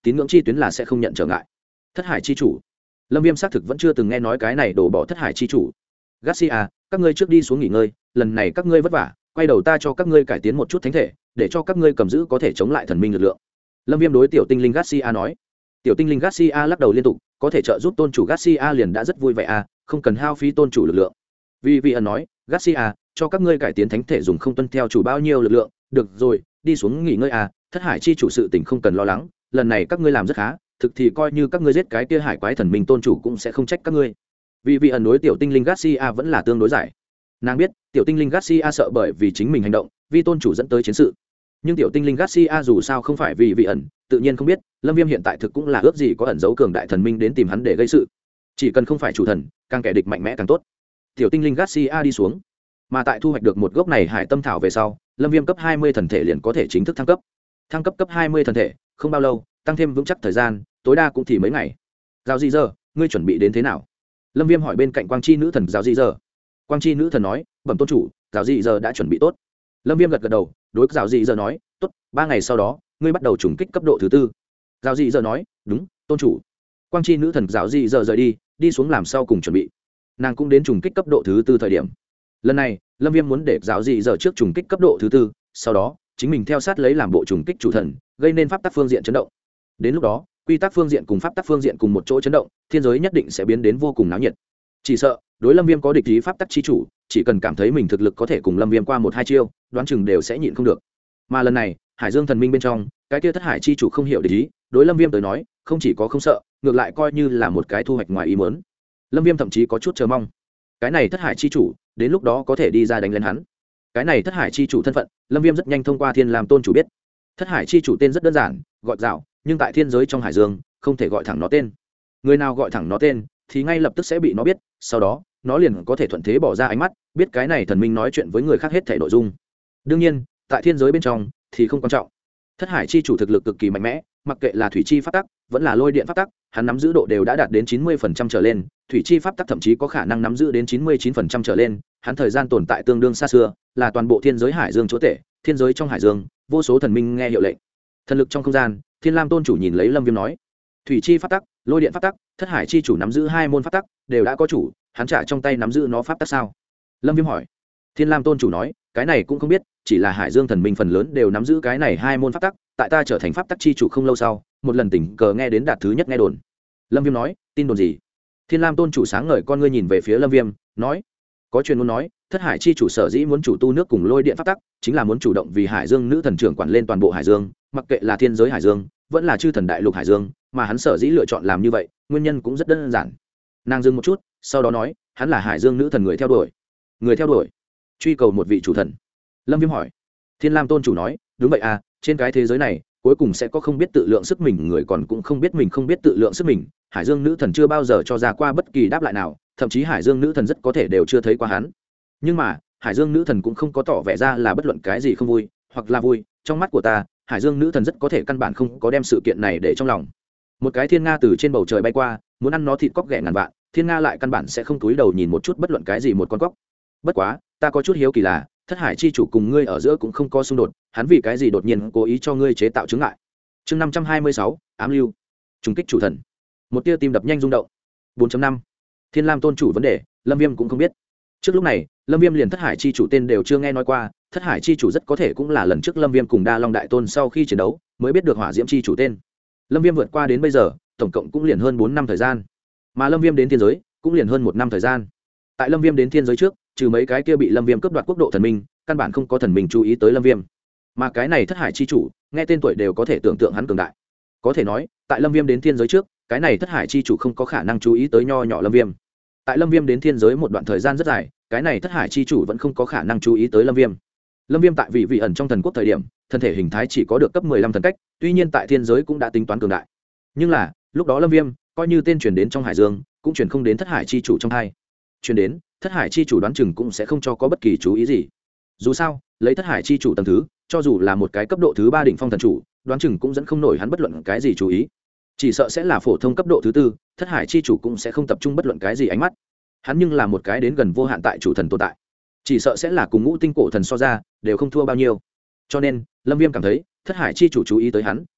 tín ngưỡng chi tuyến là sẽ không nhận trở ngại. Thất hải chi chủ, lâm viêm xác thực vẫn chưa từng nghe nói cái này đổ bỏ thất hải chi chủ. Garcia, các ngươi trước đi xuống nghỉ ngơi, lần này các ngươi vất vả, quay đầu ta cho các ngươi cải tiến một chút thánh thể, để cho các ngươi cầm giữ có thể chống lại thần minh lực lượng. Lâm viêm đối tiểu tinh linh Garcia nói. Tiểu tinh linh Garcia lắc đầu liên tục, có thể trợ giúp tôn chủ Garcia liền đã rất vui vẻ à, không cần hao phí tôn chủ lực lượng. Vì vị ẩn nói, Garcia, cho các ngươi cải tiến thánh thể dùng không tuân theo chủ bao nhiêu lực lượng, được rồi, đi xuống nghỉ ngơi à, thất hải chi chủ sự tình không cần lo lắng, lần này các ngươi làm rất khá, thực thì coi như các ngươi giết cái kia hải quái thần minh tôn chủ cũng sẽ không trách các ngươi. Vì vị ẩn đối tiểu tinh linh Garcia vẫn là tương đối giải. Nàng biết, tiểu tinh linh Garcia sợ bởi vì chính mình hành động, vì tôn chủ dẫn tới chiến sự. Nhưng tiểu tinh linh Garcia dù sao không phải vì vị ẩn, tự nhiên không biết, Lâm Viêm hiện tại thực cũng là ước gì có ẩn dấu cường đại thần minh đến tìm hắn để gây sự. Chỉ cần không phải chủ thần, càng kẻ địch mạnh mẽ càng tốt. Tiểu tinh linh Garcia đi xuống. Mà tại thu hoạch được một gốc này hải tâm thảo về sau, Lâm Viêm cấp 20 thần thể liền có thể chính thức thăng cấp. Thăng cấp cấp 20 thần thể, không bao lâu, tăng thêm vững chắc thời gian, tối đa cũng thì mấy ngày. Giáo gì giờ, ngươi chuẩn bị đến thế nào? Lâm Viêm hỏi bên cạnh Quang Chi nữ thần Giáo gì giờ. Quang Chi nữ thần nói, bẩm tôn chủ, Giáo gì giờ đã chuẩn bị tốt. Lâm Viêm gật gật đầu, đối Giáo gì giờ nói, tốt, 3 ngày sau đó, ngươi bắt đầu trùng kích cấp độ thứ 4. Giáo gì giờ nói, đúng, tôn chủ. Quang Chi nữ thần Giáo gì giờ rời đi xuống làm sau cùng chuẩn bị. Nàng cũng đến trùng kích cấp độ thứ 4 thời điểm. Lần này, Lâm Viêm muốn để Giáo gì giờ trước trùng kích cấp độ thứ 4, sau đó, chính mình theo sát lấy làm bộ trùng kích chủ thần, gây nên pháp tắc phương diện chấn động. Đến lúc đó, quy tắc phương diện cùng pháp tắc phương diện cùng một chỗ chấn động, thiên giới nhất định sẽ biến đến vô cùng náo nhiệt. Chỉ sợ, đối Lâm Viêm có địch ý pháp tắc chi chủ, chỉ cần cảm thấy mình thực lực có thể cùng Lâm Viêm qua 1-2 chiêu, đoán chừng đều sẽ nhịn không được. Mà lần này, Hải Dương thần minh bên trong, cái kia thất hải chi chủ không hiểu địch ý, đối Lâm Viêm tới nói, không chỉ có không sợ, ngược lại coi như là một cái thu hoạch ngoài ý muốn. Lâm Viêm thậm chí có chút chờ mong. Cái này thất hải chi chủ, đến lúc đó có thể đi ra đánh lên hắn. Cái này thất hải chi chủ thân phận, Lâm Viêm rất nhanh thông qua Thiên Lam tôn chủ biết. Thất hải chi chủ tên rất đơn giản, gọi dạo, nhưng tại thiên giới trong hải dương, không thể gọi thẳng nó tên. Người nào gọi thẳng nó tên, thì ngay lập tức sẽ bị nó biết, sau đó, nó liền có thể thuận thế bỏ ra ánh mắt, biết cái này thần minh nói chuyện với người khác hết thảy nội dung. Đương nhiên, tại thiên giới bên trong thì không quan trọng. Thất hải chi chủ thực lực cực kỳ mạnh mẽ, mặc kệ là thủy chi pháp tắc, vẫn là lôi điện pháp tắc, hắn nắm giữ độ đều đã đạt đến 90% trở lên, thủy chi pháp tắc thậm chí có khả năng nắm giữ đến 99% trở lên, hắn thời gian tồn tại tương đương xa xưa, là toàn bộ thiên giới hải dương chúa tể, thiên giới trong hải dương, vô số thần minh nghe hiệu lệnh. Thần lực trong không gian, Thiên Lam tôn chủ nhìn lấy Lâm Viêm nói: "Thủy chi pháp tắc, lôi điện pháp tắc, thất hải chi chủ nắm giữ 2 môn pháp tắc, đều đã có chủ, hắn trả trong tay nắm giữ nó pháp tắc sao?" Lâm Viêm hỏi. Thiên Lam tôn chủ nói: "Cái này cũng không biết, chỉ là hải dương thần minh phần lớn đều nắm giữ cái này 2 môn pháp tắc, tại ta trở thành pháp tắc chi chủ không lâu sau, một lần tình cờ nghe đến đạt thứ nhất nghe đồn." Lâm Viêm nói: "Tin đồn gì?" Thiên Lam tôn chủ sáng ngời con ngươi nhìn về phía Lâm Viêm, nói: "Có truyền ngôn nói, thất hải chi chủ sở dĩ muốn chủ tu nước cùng lôi điện pháp tắc, chính là muốn chủ động vì hải dương nữ thần trưởng quản lên toàn bộ hải dương, mặc kệ là thiên giới hải dương, vẫn là chư thần đại lục hải dương, mà hắn sở dĩ lựa chọn làm như vậy, nguyên nhân cũng rất đơn giản." Nàng dừng một chút, sau đó nói: "Hắn là hải dương nữ thần người theo đuổi." "Người theo đuổi? Truy cầu một vị chủ thần?" Lâm Viêm hỏi. Thiên Lam tôn chủ nói: "Đúng vậy à, trên cái thế giới này, cuối cùng sẽ có không biết tự lượng sức mình người còn cũng không biết mình không biết tự lượng sức mình, hải dương nữ thần chưa bao giờ cho ra qua bất kỳ đáp lại nào, thậm chí hải dương nữ thần rất có thể đều chưa thấy qua hắn. Nhưng mà, hải dương nữ thần cũng không có tỏ vẻ ra là bất luận cái gì không vui, hoặc là vui, trong mắt của ta, hải dương nữ thần rất có thể căn bản không có đem sự kiện này để trong lòng. Một cái thiên nga từ trên bầu trời bay qua, muốn ăn nó thịt cóc ghẻ ngàn vạn, thiên nga lại căn bản sẽ không túi đầu nhìn một chút bất luận cái gì một con cóc. Bất quá, ta có chút hiếu kỳ là, thất hải chi chủ cùng ngươi ở giữa cũng không có xung đột, hắn vì cái gì đột nhiên cố ý cho ngươi chế tạo chứng ngại?" Chương 526, ám lưu. Trùng kích chủ thần. Một tia tim đập nhanh rung động. 4.5. Thiên Lam tôn chủ vấn đề, Lâm Viêm cũng không biết. Trước lúc này, Lâm Viêm liền thất hải chi chủ tên đều chưa nghe nói qua, thất hải chi chủ rất có thể cũng là lần trước Lâm Viêm cùng Đa Long đại tôn sau khi chiến đấu, mới biết được hỏa diễm chi chủ tên. Lâm Viêm vượt qua đến bây giờ, tổng cộng cũng liền hơn 4 năm thời gian. Mà Lâm Viêm đến thiên giới, cũng liền hơn 1 năm thời gian. Tại Lâm Viêm đến thiên giới trước, trừ mấy cái kia bị Lâm Viêm cướp đoạt quốc độ thần minh, căn bản không có thần minh chú ý tới Lâm Viêm. Mà cái này thất hải chi chủ, nghe tên tuổi đều có thể tưởng tượng hắn cường đại. Có thể nói, tại Lâm Viêm đến thiên giới trước, cái này thất hải chi chủ không có khả năng chú ý tới nho nhỏ Lâm Viêm. Tại Lâm Viêm đến thiên giới một đoạn thời gian rất dài, cái này thất hải chi chủ vẫn không có khả năng chú ý tới Lâm Viêm. Lâm Viêm tại vị ẩn trong thần quốc thời điểm, thân thể hình thái chỉ có được cấp 15 thần cách, tuy nhiên tại thiên giới cũng đã tính toán cường đại. Nhưng là, lúc đó Lâm Viêm, coi như tên truyền đến trong hải dương, cũng truyền không đến thất hải chi chủ trong tai. Truyền đến, thất hải chi chủ đoán chừng cũng sẽ không cho có bất kỳ chú ý gì. Dù sao, lấy thất hải chi chủ tầng thứ, cho dù là một cái cấp độ thứ 3 đỉnh phong thần chủ, đoán chừng cũng dẫn không nổi hắn bất luận cái gì chú ý. Chỉ sợ sẽ là phổ thông cấp độ thứ 4, thất hải chi chủ cũng sẽ không tập trung bất luận cái gì ánh mắt. Hắn nhưng là một cái đến gần vô hạn tại chủ thần tồn tại, chỉ sợ sẽ là cùng ngũ tinh cổ thần so ra, đều không thua bao nhiêu. Cho nên, Lâm Viêm cảm thấy, thất hải chi chủ chú ý tới hắn,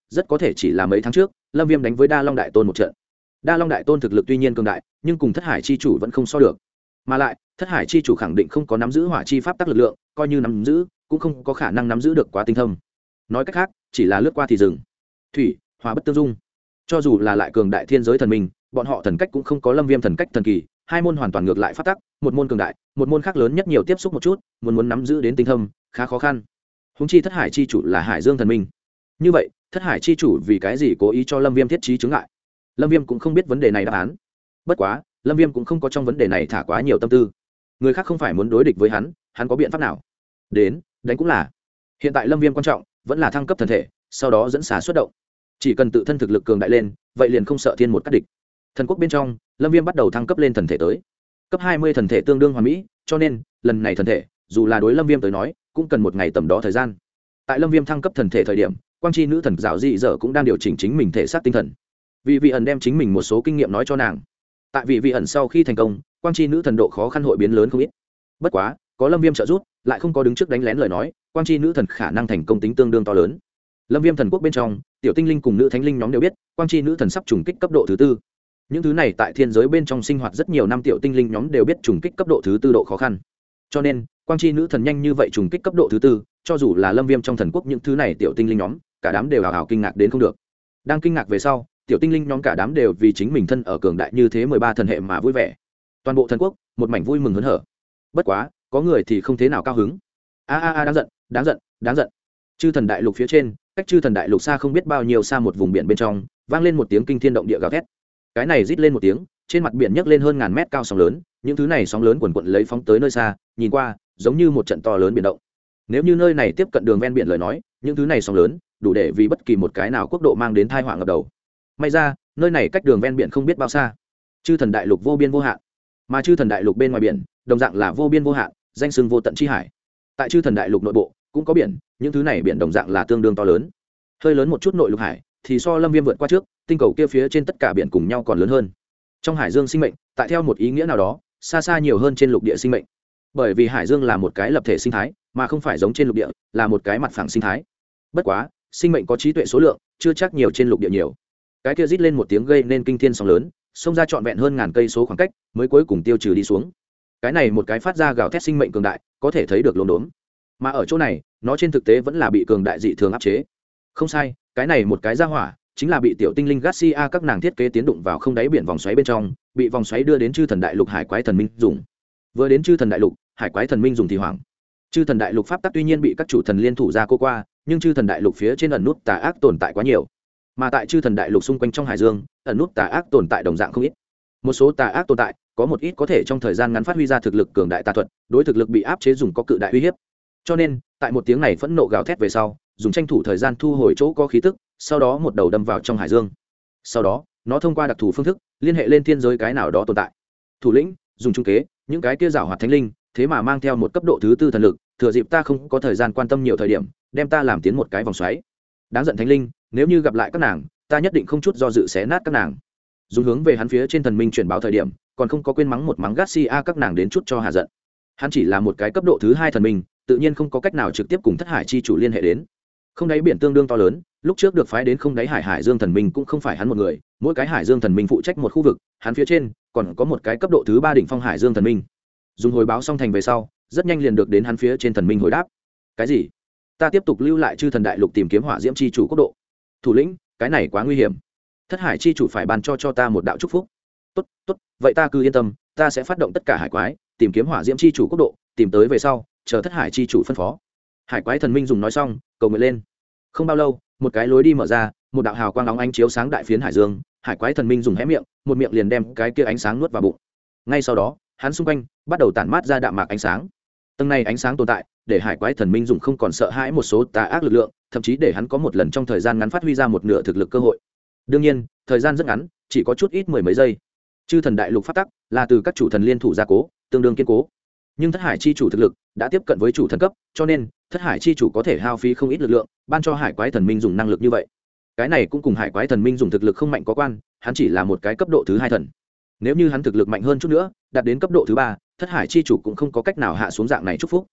rất có thể chỉ là mấy tháng trước lâm viêm đánh với đa long đại tôn một trận. Đa long đại tôn thực lực tuy nhiên cường đại, nhưng cùng thất hải chi chủ vẫn không so được, mà lại thất hải chi chủ khẳng định không có nắm giữ hỏa chi pháp tắc lực lượng, coi như nắm giữ cũng không có khả năng nắm giữ được quá tinh thâm. Nói cách khác, chỉ là lướt qua thì dừng. Thủy hỏa bất tương dung, cho dù là lại cường đại thiên giới thần minh, bọn họ thần cách cũng không có lâm viêm thần cách thần kỳ, hai môn hoàn toàn ngược lại pháp tắc, một môn cường đại, một môn khác lớn nhất nhiều tiếp xúc một chút, muốn nắm giữ đến tinh thâm khá khó khăn. Huống chi thất hải chi chủ là hải dương thần minh, như vậy thất hải chi chủ vì cái gì cố ý cho lâm viêm thiết trí chứng ngại? Lâm viêm cũng không biết vấn đề này đáp án. Bất quá lâm viêm cũng không có trong vấn đề này thả quá nhiều tâm tư. Người khác không phải muốn đối địch với hắn có biện pháp nào? Đến đánh cũng là. Hiện tại lâm viêm quan trọng vẫn là thăng cấp thần thể, sau đó dẫn xả xuất động. Chỉ cần tự thân thực lực cường đại lên, vậy liền không sợ thiên một cắt địch. Thần quốc bên trong, lâm viêm bắt đầu thăng cấp lên thần thể tới cấp 20 thần thể tương đương hoàn mỹ, cho nên lần này thần thể dù là đối lâm viêm tới nói cũng cần một ngày tầm đó thời gian. Tại lâm viêm thăng cấp thần thể thời điểm, quang chi nữ thần dạo dị dở cũng đang điều chỉnh chính mình thể xác tinh thần. Vì vị ẩn đem chính mình một số kinh nghiệm nói cho nàng. Tại vì vị ẩn sau khi thành công, quang chi nữ thần độ khó khăn hội biến lớn không ít. Bất quá có lâm viêm trợ giúp, lại không có đứng trước đánh lén lời nói, quang chi nữ thần khả năng thành công tính tương đương to lớn. Lâm viêm thần quốc bên trong, tiểu tinh linh cùng nữ thánh linh nhóm đều biết quang chi nữ thần sắp trùng kích cấp độ thứ 4. Những thứ này tại thiên giới bên trong sinh hoạt rất nhiều năm tiểu tinh linh nhóm đều biết trùng kích cấp độ thứ 4 độ khó khăn. Cho nên quang chi nữ thần nhanh như vậy trùng kích cấp độ thứ 4, cho dù là lâm viêm trong thần quốc những thứ này tiểu tinh linh nhóm cả đám đều hào hào kinh ngạc đến không được. Đang kinh ngạc về sau, tiểu tinh linh nhóm cả đám đều vì chính mình thân ở cường đại như thế 13 thần hệ mà vui vẻ. Toàn bộ thần quốc một mảnh vui mừng hớn hở. Bất quá có người thì không thế nào cao hứng. Đáng giận, đáng giận, đáng giận. Chư thần đại lục phía trên, cách chư thần đại lục xa không biết bao nhiêu xa một vùng biển bên trong, vang lên một tiếng kinh thiên động địa gào thét. Cái này rít lên một tiếng, trên mặt biển nhấc lên hơn ngàn mét cao sóng lớn, những thứ này sóng lớn quần quật lấy phóng tới nơi xa, nhìn qua giống như một trận to lớn biển động. Nếu như nơi này tiếp cận đường ven biển lời nói, những thứ này sóng lớn đủ để vì bất kỳ một cái nào quốc độ mang đến tai họa ngập đầu. May ra nơi này cách đường ven biển không biết bao xa. Chư thần đại lục vô biên vô hạn, mà chư thần đại lục bên ngoài biển đồng dạng là vô biên vô hạn, danh xưng vô tận chi hải. Tại chư thần đại lục nội bộ cũng có biển, những thứ này biển đồng dạng là tương đương to lớn. Hơi lớn một chút nội lục hải thì so lâm viêm vượt qua trước, tinh cầu kia phía trên tất cả biển cùng nhau còn lớn hơn. Trong hải dương sinh mệnh, tại theo một ý nghĩa nào đó xa xa nhiều hơn trên lục địa sinh mệnh, bởi vì hải dương là một cái lập thể sinh thái, mà không phải giống trên lục địa là một cái mặt phẳng sinh thái. Bất quá sinh mệnh có trí tuệ số lượng chưa chắc nhiều trên lục địa nhiều. Cái kia rít lên một tiếng gây nên kinh thiên sóng lớn, xông ra trọn vẹn hơn ngàn cây số khoảng cách mới cuối cùng tiêu trừ đi xuống. Cái này một cái phát ra gào thét sinh mệnh cường đại, có thể thấy được lốm đốm. Mà ở chỗ này nó trên thực tế vẫn là bị cường đại dị thường áp chế. Không sai, cái này một cái ra hỏa chính là bị tiểu tinh linh Garcia các nàng thiết kế tiến đụng vào không đáy biển vòng xoáy bên trong, bị vòng xoáy đưa đến chư thần đại lục hải quái thần minh dùng. Vừa đến chư thần đại lục, hải quái thần minh dùng thì hoảng. Chư thần đại lục pháp tắc tuy nhiên bị các chủ thần liên thủ ra cô qua, nhưng chư thần đại lục phía trên ẩn nút tà ác tồn tại quá nhiều. Mà tại chư thần đại lục xung quanh trong hải dương, ẩn nút tà ác tồn tại đồng dạng không ít. Một số tà ác tồn tại, có một ít có thể trong thời gian ngắn phát huy ra thực lực cường đại tà thuật, đối thực lực bị áp chế dùng có cự đại uy hiếp. Cho nên, tại một tiếng này phẫn nộ gào thét về sau, dùng tranh thủ thời gian thu hồi chỗ có khí tức, sau đó một đầu đâm vào trong hải dương. Sau đó nó thông qua đặc thù phương thức liên hệ lên thiên giới cái nào đó tồn tại. Thủ lĩnh dùng trung kế, những cái kia giảo hoạt thánh linh thế mà mang theo một cấp độ thứ 4 thần lực, thừa dịp ta không có thời gian quan tâm nhiều thời điểm, đem ta làm tiến một cái vòng xoáy. Đáng giận thánh linh, nếu như gặp lại các nàng, ta nhất định không chút do dự xé nát các nàng. Dùng hướng về hắn phía trên thần minh chuyển báo thời điểm, còn không có quên mắng một mắng Garcia các nàng đến chút cho hạ giận. Hắn chỉ là một cái cấp độ thứ 2 thần minh, tự nhiên không có cách nào trực tiếp cùng thất hải chi chủ liên hệ đến. Không đáy biển tương đương to lớn, lúc trước được phái đến không đáy hải dương thần minh cũng không phải hắn một người, mỗi cái hải dương thần minh phụ trách một khu vực, hắn phía trên còn có một cái cấp độ thứ 3 đỉnh phong hải dương thần minh. Dùng hồi báo xong thành về sau, rất nhanh liền được đến hắn phía trên thần minh hồi đáp. Cái gì? Ta tiếp tục lưu lại chư thần đại lục tìm kiếm hỏa diễm chi chủ quốc độ. Thủ lĩnh, cái này quá nguy hiểm. Thất hải chi chủ phải ban cho ta một đạo chúc phúc. Tốt, vậy ta cứ yên tâm, ta sẽ phát động tất cả hải quái, tìm kiếm hỏa diễm chi chủ quốc độ, tìm tới về sau, chờ thất hải chi chủ phân phó. Hải quái thần minh dùng nói xong, cầu nguyện lên. Không bao lâu, một cái lối đi mở ra, một đạo hào quang óng ánh chiếu sáng đại phiến hải dương. Hải quái thần minh dùng hé miệng, một miệng liền đem cái kia ánh sáng nuốt vào bụng. Ngay sau đó, hắn xung quanh bắt đầu tản mát ra đạm mạc ánh sáng. Tầng này ánh sáng tồn tại, để hải quái thần minh dùng không còn sợ hãi một số tà ác lực lượng, thậm chí để hắn có một lần trong thời gian ngắn phát huy ra một nửa thực lực cơ hội. Đương nhiên, thời gian rất ngắn, chỉ có chút ít mười mấy giây. Chư thần đại lục phát tắc là từ các chủ thần liên thủ gia cố, tương đương kiên cố. Nhưng thất hải chi chủ thực lực đã tiếp cận với chủ thần cấp, cho nên thất hải chi chủ có thể hao phí không ít lực lượng, ban cho hải quái thần minh dùng năng lực như vậy. Cái này cũng cùng hải quái thần minh dùng thực lực không mạnh có quan, hắn chỉ là một cái cấp độ thứ 2 thần. Nếu như hắn thực lực mạnh hơn chút nữa, đạt đến cấp độ thứ 3, thất hải chi chủ cũng không có cách nào hạ xuống dạng này chúc phúc.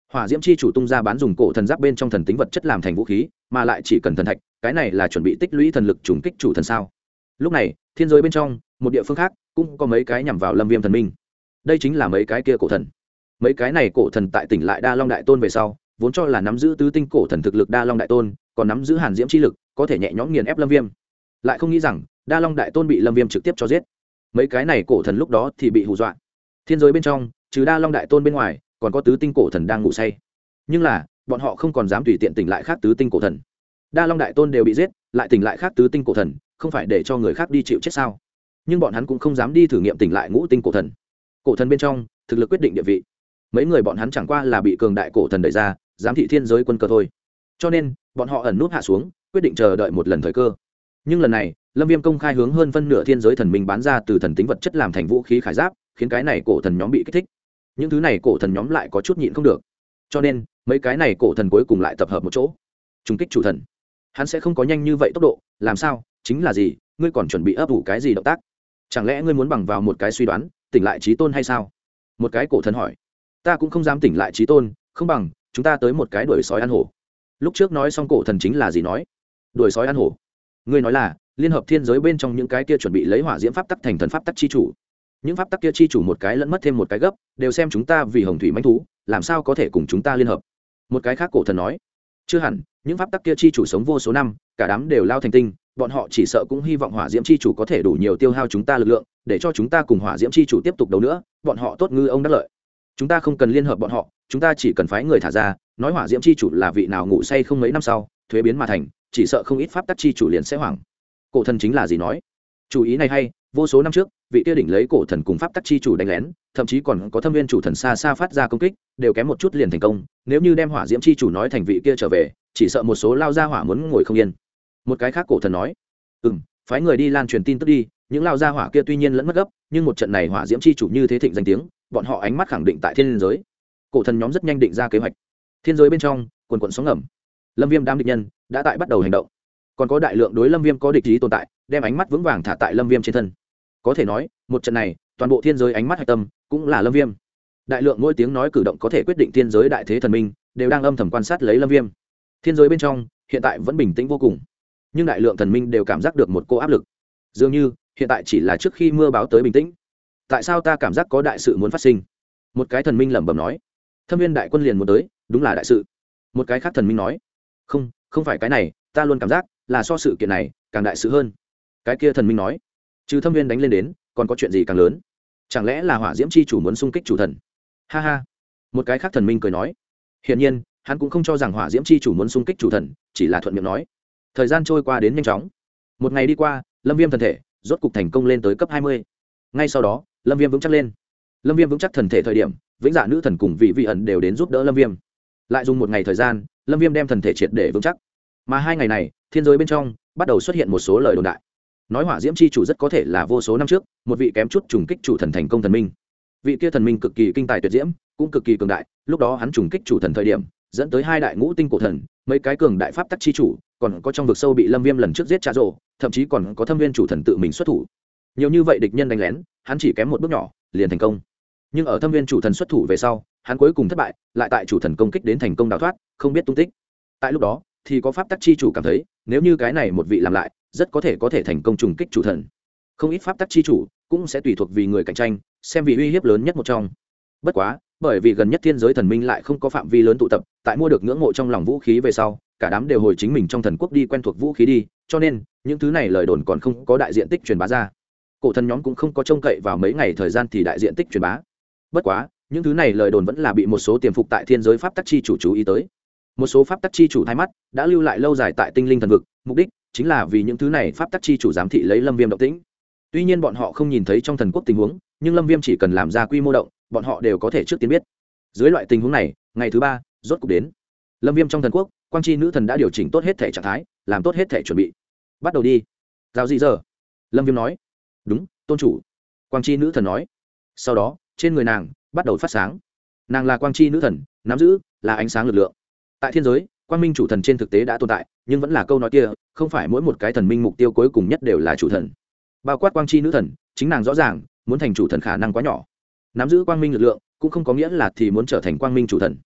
hỏa diễm chi chủ tung ra bán dùng cổ thần giáp bên trong thần tính vật chất làm thành vũ khí, mà lại chỉ cần thần thạch, cái này là chuẩn bị tích lũy thần lực trùng kích chủ thần sao? Lúc này thiên giới bên trong một địa phương khác cũng có mấy cái nhằm vào Lâm Viêm thần minh. Đây chính là mấy cái kia cổ thần. Mấy cái này cổ thần tại tỉnh lại Đa Long Đại Tôn về sau, vốn cho là nắm giữ tứ tinh cổ thần thực lực Đa Long Đại Tôn, còn nắm giữ hàn diễm chi lực, có thể nhẹ nhõm nghiền ép Lâm Viêm. Lại không nghĩ rằng Đa Long Đại Tôn bị Lâm Viêm trực tiếp cho giết. Mấy cái này cổ thần lúc đó thì bị hù dọa. Thiên giới bên trong trừ Đa Long Đại Tôn bên ngoài, còn có tứ tinh cổ thần đang ngủ say. Nhưng là bọn họ không còn dám tùy tiện tỉnh lại khác tứ tinh cổ thần. Đa Long Đại Tôn đều bị giết, lại tỉnh lại khác tứ tinh cổ thần, không phải để cho người khác đi chịu chết sao? Nhưng bọn hắn cũng không dám đi thử nghiệm tỉnh lại ngũ tinh cổ thần. Cổ thần bên trong thực lực quyết định địa vị. Mấy người bọn hắn chẳng qua là bị cường đại cổ thần đẩy ra, giám thị thiên giới quân cơ thôi. Cho nên bọn họ ẩn núp hạ xuống, quyết định chờ đợi một lần thời cơ. Nhưng lần này Lâm Viêm công khai hướng hơn phân nửa thiên giới thần minh bán ra từ thần tính vật chất làm thành vũ khí khải giáp, khiến cái này cổ thần nhóm bị kích thích. Những thứ này cổ thần nhóm lại có chút nhịn không được, cho nên mấy cái này cổ thần cuối cùng lại tập hợp một chỗ trùng kích chủ thần. Hắn sẽ không có nhanh như vậy tốc độ, làm sao? Chính là gì? Ngươi còn chuẩn bị ấp ủ cái gì động tác? Chẳng lẽ ngươi muốn bằng vào một cái suy đoán tỉnh lại chí tôn hay sao? Một cái cổ thần hỏi. Ta cũng không dám tỉnh lại chí tôn, không bằng chúng ta tới một cái đuổi sói ăn hổ. Lúc trước nói xong cổ thần chính là gì nói? Đuổi sói ăn hổ. Ngươi nói là liên hợp thiên giới bên trong những cái kia chuẩn bị lấy hỏa diễm pháp tắc thành thần pháp tắc chi chủ. Những pháp tắc kia chi chủ một cái lẫn mất thêm một cái gấp, đều xem chúng ta vì hồng thủy mãnh thú, làm sao có thể cùng chúng ta liên hợp? Một cái khác cổ thần nói. Chưa hẳn, những pháp tắc kia chi chủ sống vô số năm, cả đám đều lao thành tinh, bọn họ chỉ sợ cũng hy vọng hỏa diễm chi chủ có thể đủ nhiều tiêu hao chúng ta lực lượng, để cho chúng ta cùng hỏa diễm chi chủ tiếp tục đấu nữa, bọn họ tốt ngư ông đắc lợi. Chúng ta không cần liên hợp bọn họ, chúng ta chỉ cần phái người thả ra, nói hỏa diễm chi chủ là vị nào ngủ say không mấy năm sau thuế biến mà thành, chỉ sợ không ít pháp tắc chi chủ liền sẽ hoảng. Cổ thần chính là gì nói? Chủ ý này hay, vô số năm trước vị kia đỉnh lấy cổ thần cùng pháp tắc chi chủ đánh lén, thậm chí còn có thâm viên chủ thần xa xa phát ra công kích, đều kém một chút liền thành công. Nếu như đem hỏa diễm chi chủ nói thành vị kia trở về, chỉ sợ một số lao ra hỏa muốn ngồi không yên. Một cái khác cổ thần nói, phái người đi lan truyền tin tức đi, những lao ra hỏa kia tuy nhiên lẫn mất gấp, nhưng một trận này hỏa diễm chi chủ như thế thịnh danh tiếng, bọn họ ánh mắt khẳng định tại thiên giới. Cổ thần nhóm rất nhanh định ra kế hoạch. Thiên giới bên trong quần quần sóng ngầm, Lâm Viêm đám địch nhân đã tại bắt đầu hành động, còn có đại lượng đối Lâm Viêm có địch ý tồn tại, đem ánh mắt vững vàng thả tại Lâm Viêm trên thân. Có thể nói một trận này toàn bộ thiên giới ánh mắt hạch tâm cũng là Lâm Viêm. Đại lượng mỗi tiếng nói cử động có thể quyết định thiên giới đại thế thần minh đều đang âm thầm quan sát lấy Lâm Viêm. Thiên giới bên trong hiện tại vẫn bình tĩnh vô cùng, nhưng đại lượng thần minh đều cảm giác được một cô áp lực, dường như hiện tại chỉ là trước khi mưa báo tới bình tĩnh. Tại sao ta cảm giác có đại sự muốn phát sinh? Một cái thần minh lẩm bẩm nói. Thâm viên đại quân liền muốn tới, đúng là đại sự. Một cái khác thần minh nói. Không phải cái này, ta luôn cảm giác là so sự kiện này càng đại sự hơn. Cái kia thần minh nói. Trừ thâm viên đánh lên đến, còn có chuyện gì càng lớn? Chẳng lẽ là hỏa diễm chi chủ muốn xung kích chủ thần? Ha ha. Một cái khác thần minh cười nói. Hiển nhiên hắn cũng không cho rằng hỏa diễm chi chủ muốn xung kích chủ thần, chỉ là thuận miệng nói. Thời gian trôi qua đến nhanh chóng. Một ngày đi qua, Lâm Viêm thần thể rốt cục thành công lên tới cấp 20. Ngay sau đó Lâm Viêm vững chắc lên. Lâm Viêm vững chắc thần thể thời điểm, vĩnh dạ nữ thần cùng vị ẩn đều đến giúp đỡ Lâm Viêm. Lại dùng một ngày thời gian, Lâm Viêm đem thần thể triệt để vững chắc. Mà hai ngày này thiên giới bên trong bắt đầu xuất hiện một số lời đồn đại, nói hỏa diễm chi chủ rất có thể là vô số năm trước một vị kém chút trùng kích chủ thần thành công thần minh. Vị kia thần minh cực kỳ kinh tài tuyệt diễm, cũng cực kỳ cường đại, lúc đó hắn trùng kích chủ thần thời điểm dẫn tới hai đại ngũ tinh cổ thần, mấy cái cường đại pháp tắc chi chủ, còn có trong vực sâu bị Lâm Viêm lần trước giết trả rồ, thậm chí còn có thâm viên chủ thần tự mình xuất thủ. Nhiều như vậy địch nhân đánh lén, hắn chỉ kém một bước nhỏ liền thành công. Nhưng ở thâm viên chủ thần xuất thủ về sau, hắn cuối cùng thất bại, lại tại chủ thần công kích đến thành công đào thoát, không biết tung tích. Tại lúc đó thì có pháp tắc chi chủ cảm thấy, nếu như cái này một vị làm lại, rất có thể thành công trùng kích chủ thần. Không ít pháp tắc chi chủ cũng sẽ tùy thuộc vì người cạnh tranh, xem vì uy hiếp lớn nhất một trong. Bất quá, bởi vì gần nhất thiên giới thần minh lại không có phạm vi lớn tụ tập, tại mua được ngưỡng mộ trong lòng vũ khí về sau, cả đám đều hồi chính mình trong thần quốc đi quen thuộc vũ khí đi, cho nên những thứ này lời đồn còn không có đại diện tích truyền bá ra. Cổ thần nhóm cũng không có trông cậy vào mấy ngày thời gian thì đại diện tích truyền bá. Bất quá, những thứ này lời đồn vẫn là bị một số tiềm phục tại thiên giới pháp tắc chi chủ chú ý tới. Một số pháp tắc chi chủ thay mắt đã lưu lại lâu dài tại tinh linh thần vực, mục đích chính là vì những thứ này pháp tắc chi chủ giám thị lấy Lâm Viêm động tĩnh. Tuy nhiên bọn họ không nhìn thấy trong thần quốc tình huống, nhưng Lâm Viêm chỉ cần làm ra quy mô động, bọn họ đều có thể trước tiên biết. Dưới loại tình huống này, ngày thứ 3 rốt cục đến. Lâm Viêm trong thần quốc, Quang Chi nữ thần đã điều chỉnh tốt hết thể trạng thái, làm tốt hết thể chuẩn bị. Bắt đầu đi. Giao gì giờ? Lâm Viêm nói. Đúng, tôn chủ. Quang Chi nữ thần nói. Sau đó trên người nàng bắt đầu phát sáng. Nàng là Quang Chi nữ thần, nắm giữ là ánh sáng lực lượng. Tại thiên giới, quang minh chủ thần trên thực tế đã tồn tại, nhưng vẫn là câu nói kia, không phải mỗi một cái thần minh mục tiêu cuối cùng nhất đều là chủ thần. Bao quát Quang Chi nữ thần, chính nàng rõ ràng muốn thành chủ thần khả năng quá nhỏ. Nắm giữ quang minh lực lượng cũng không có nghĩa là thì muốn trở thành quang minh chủ thần.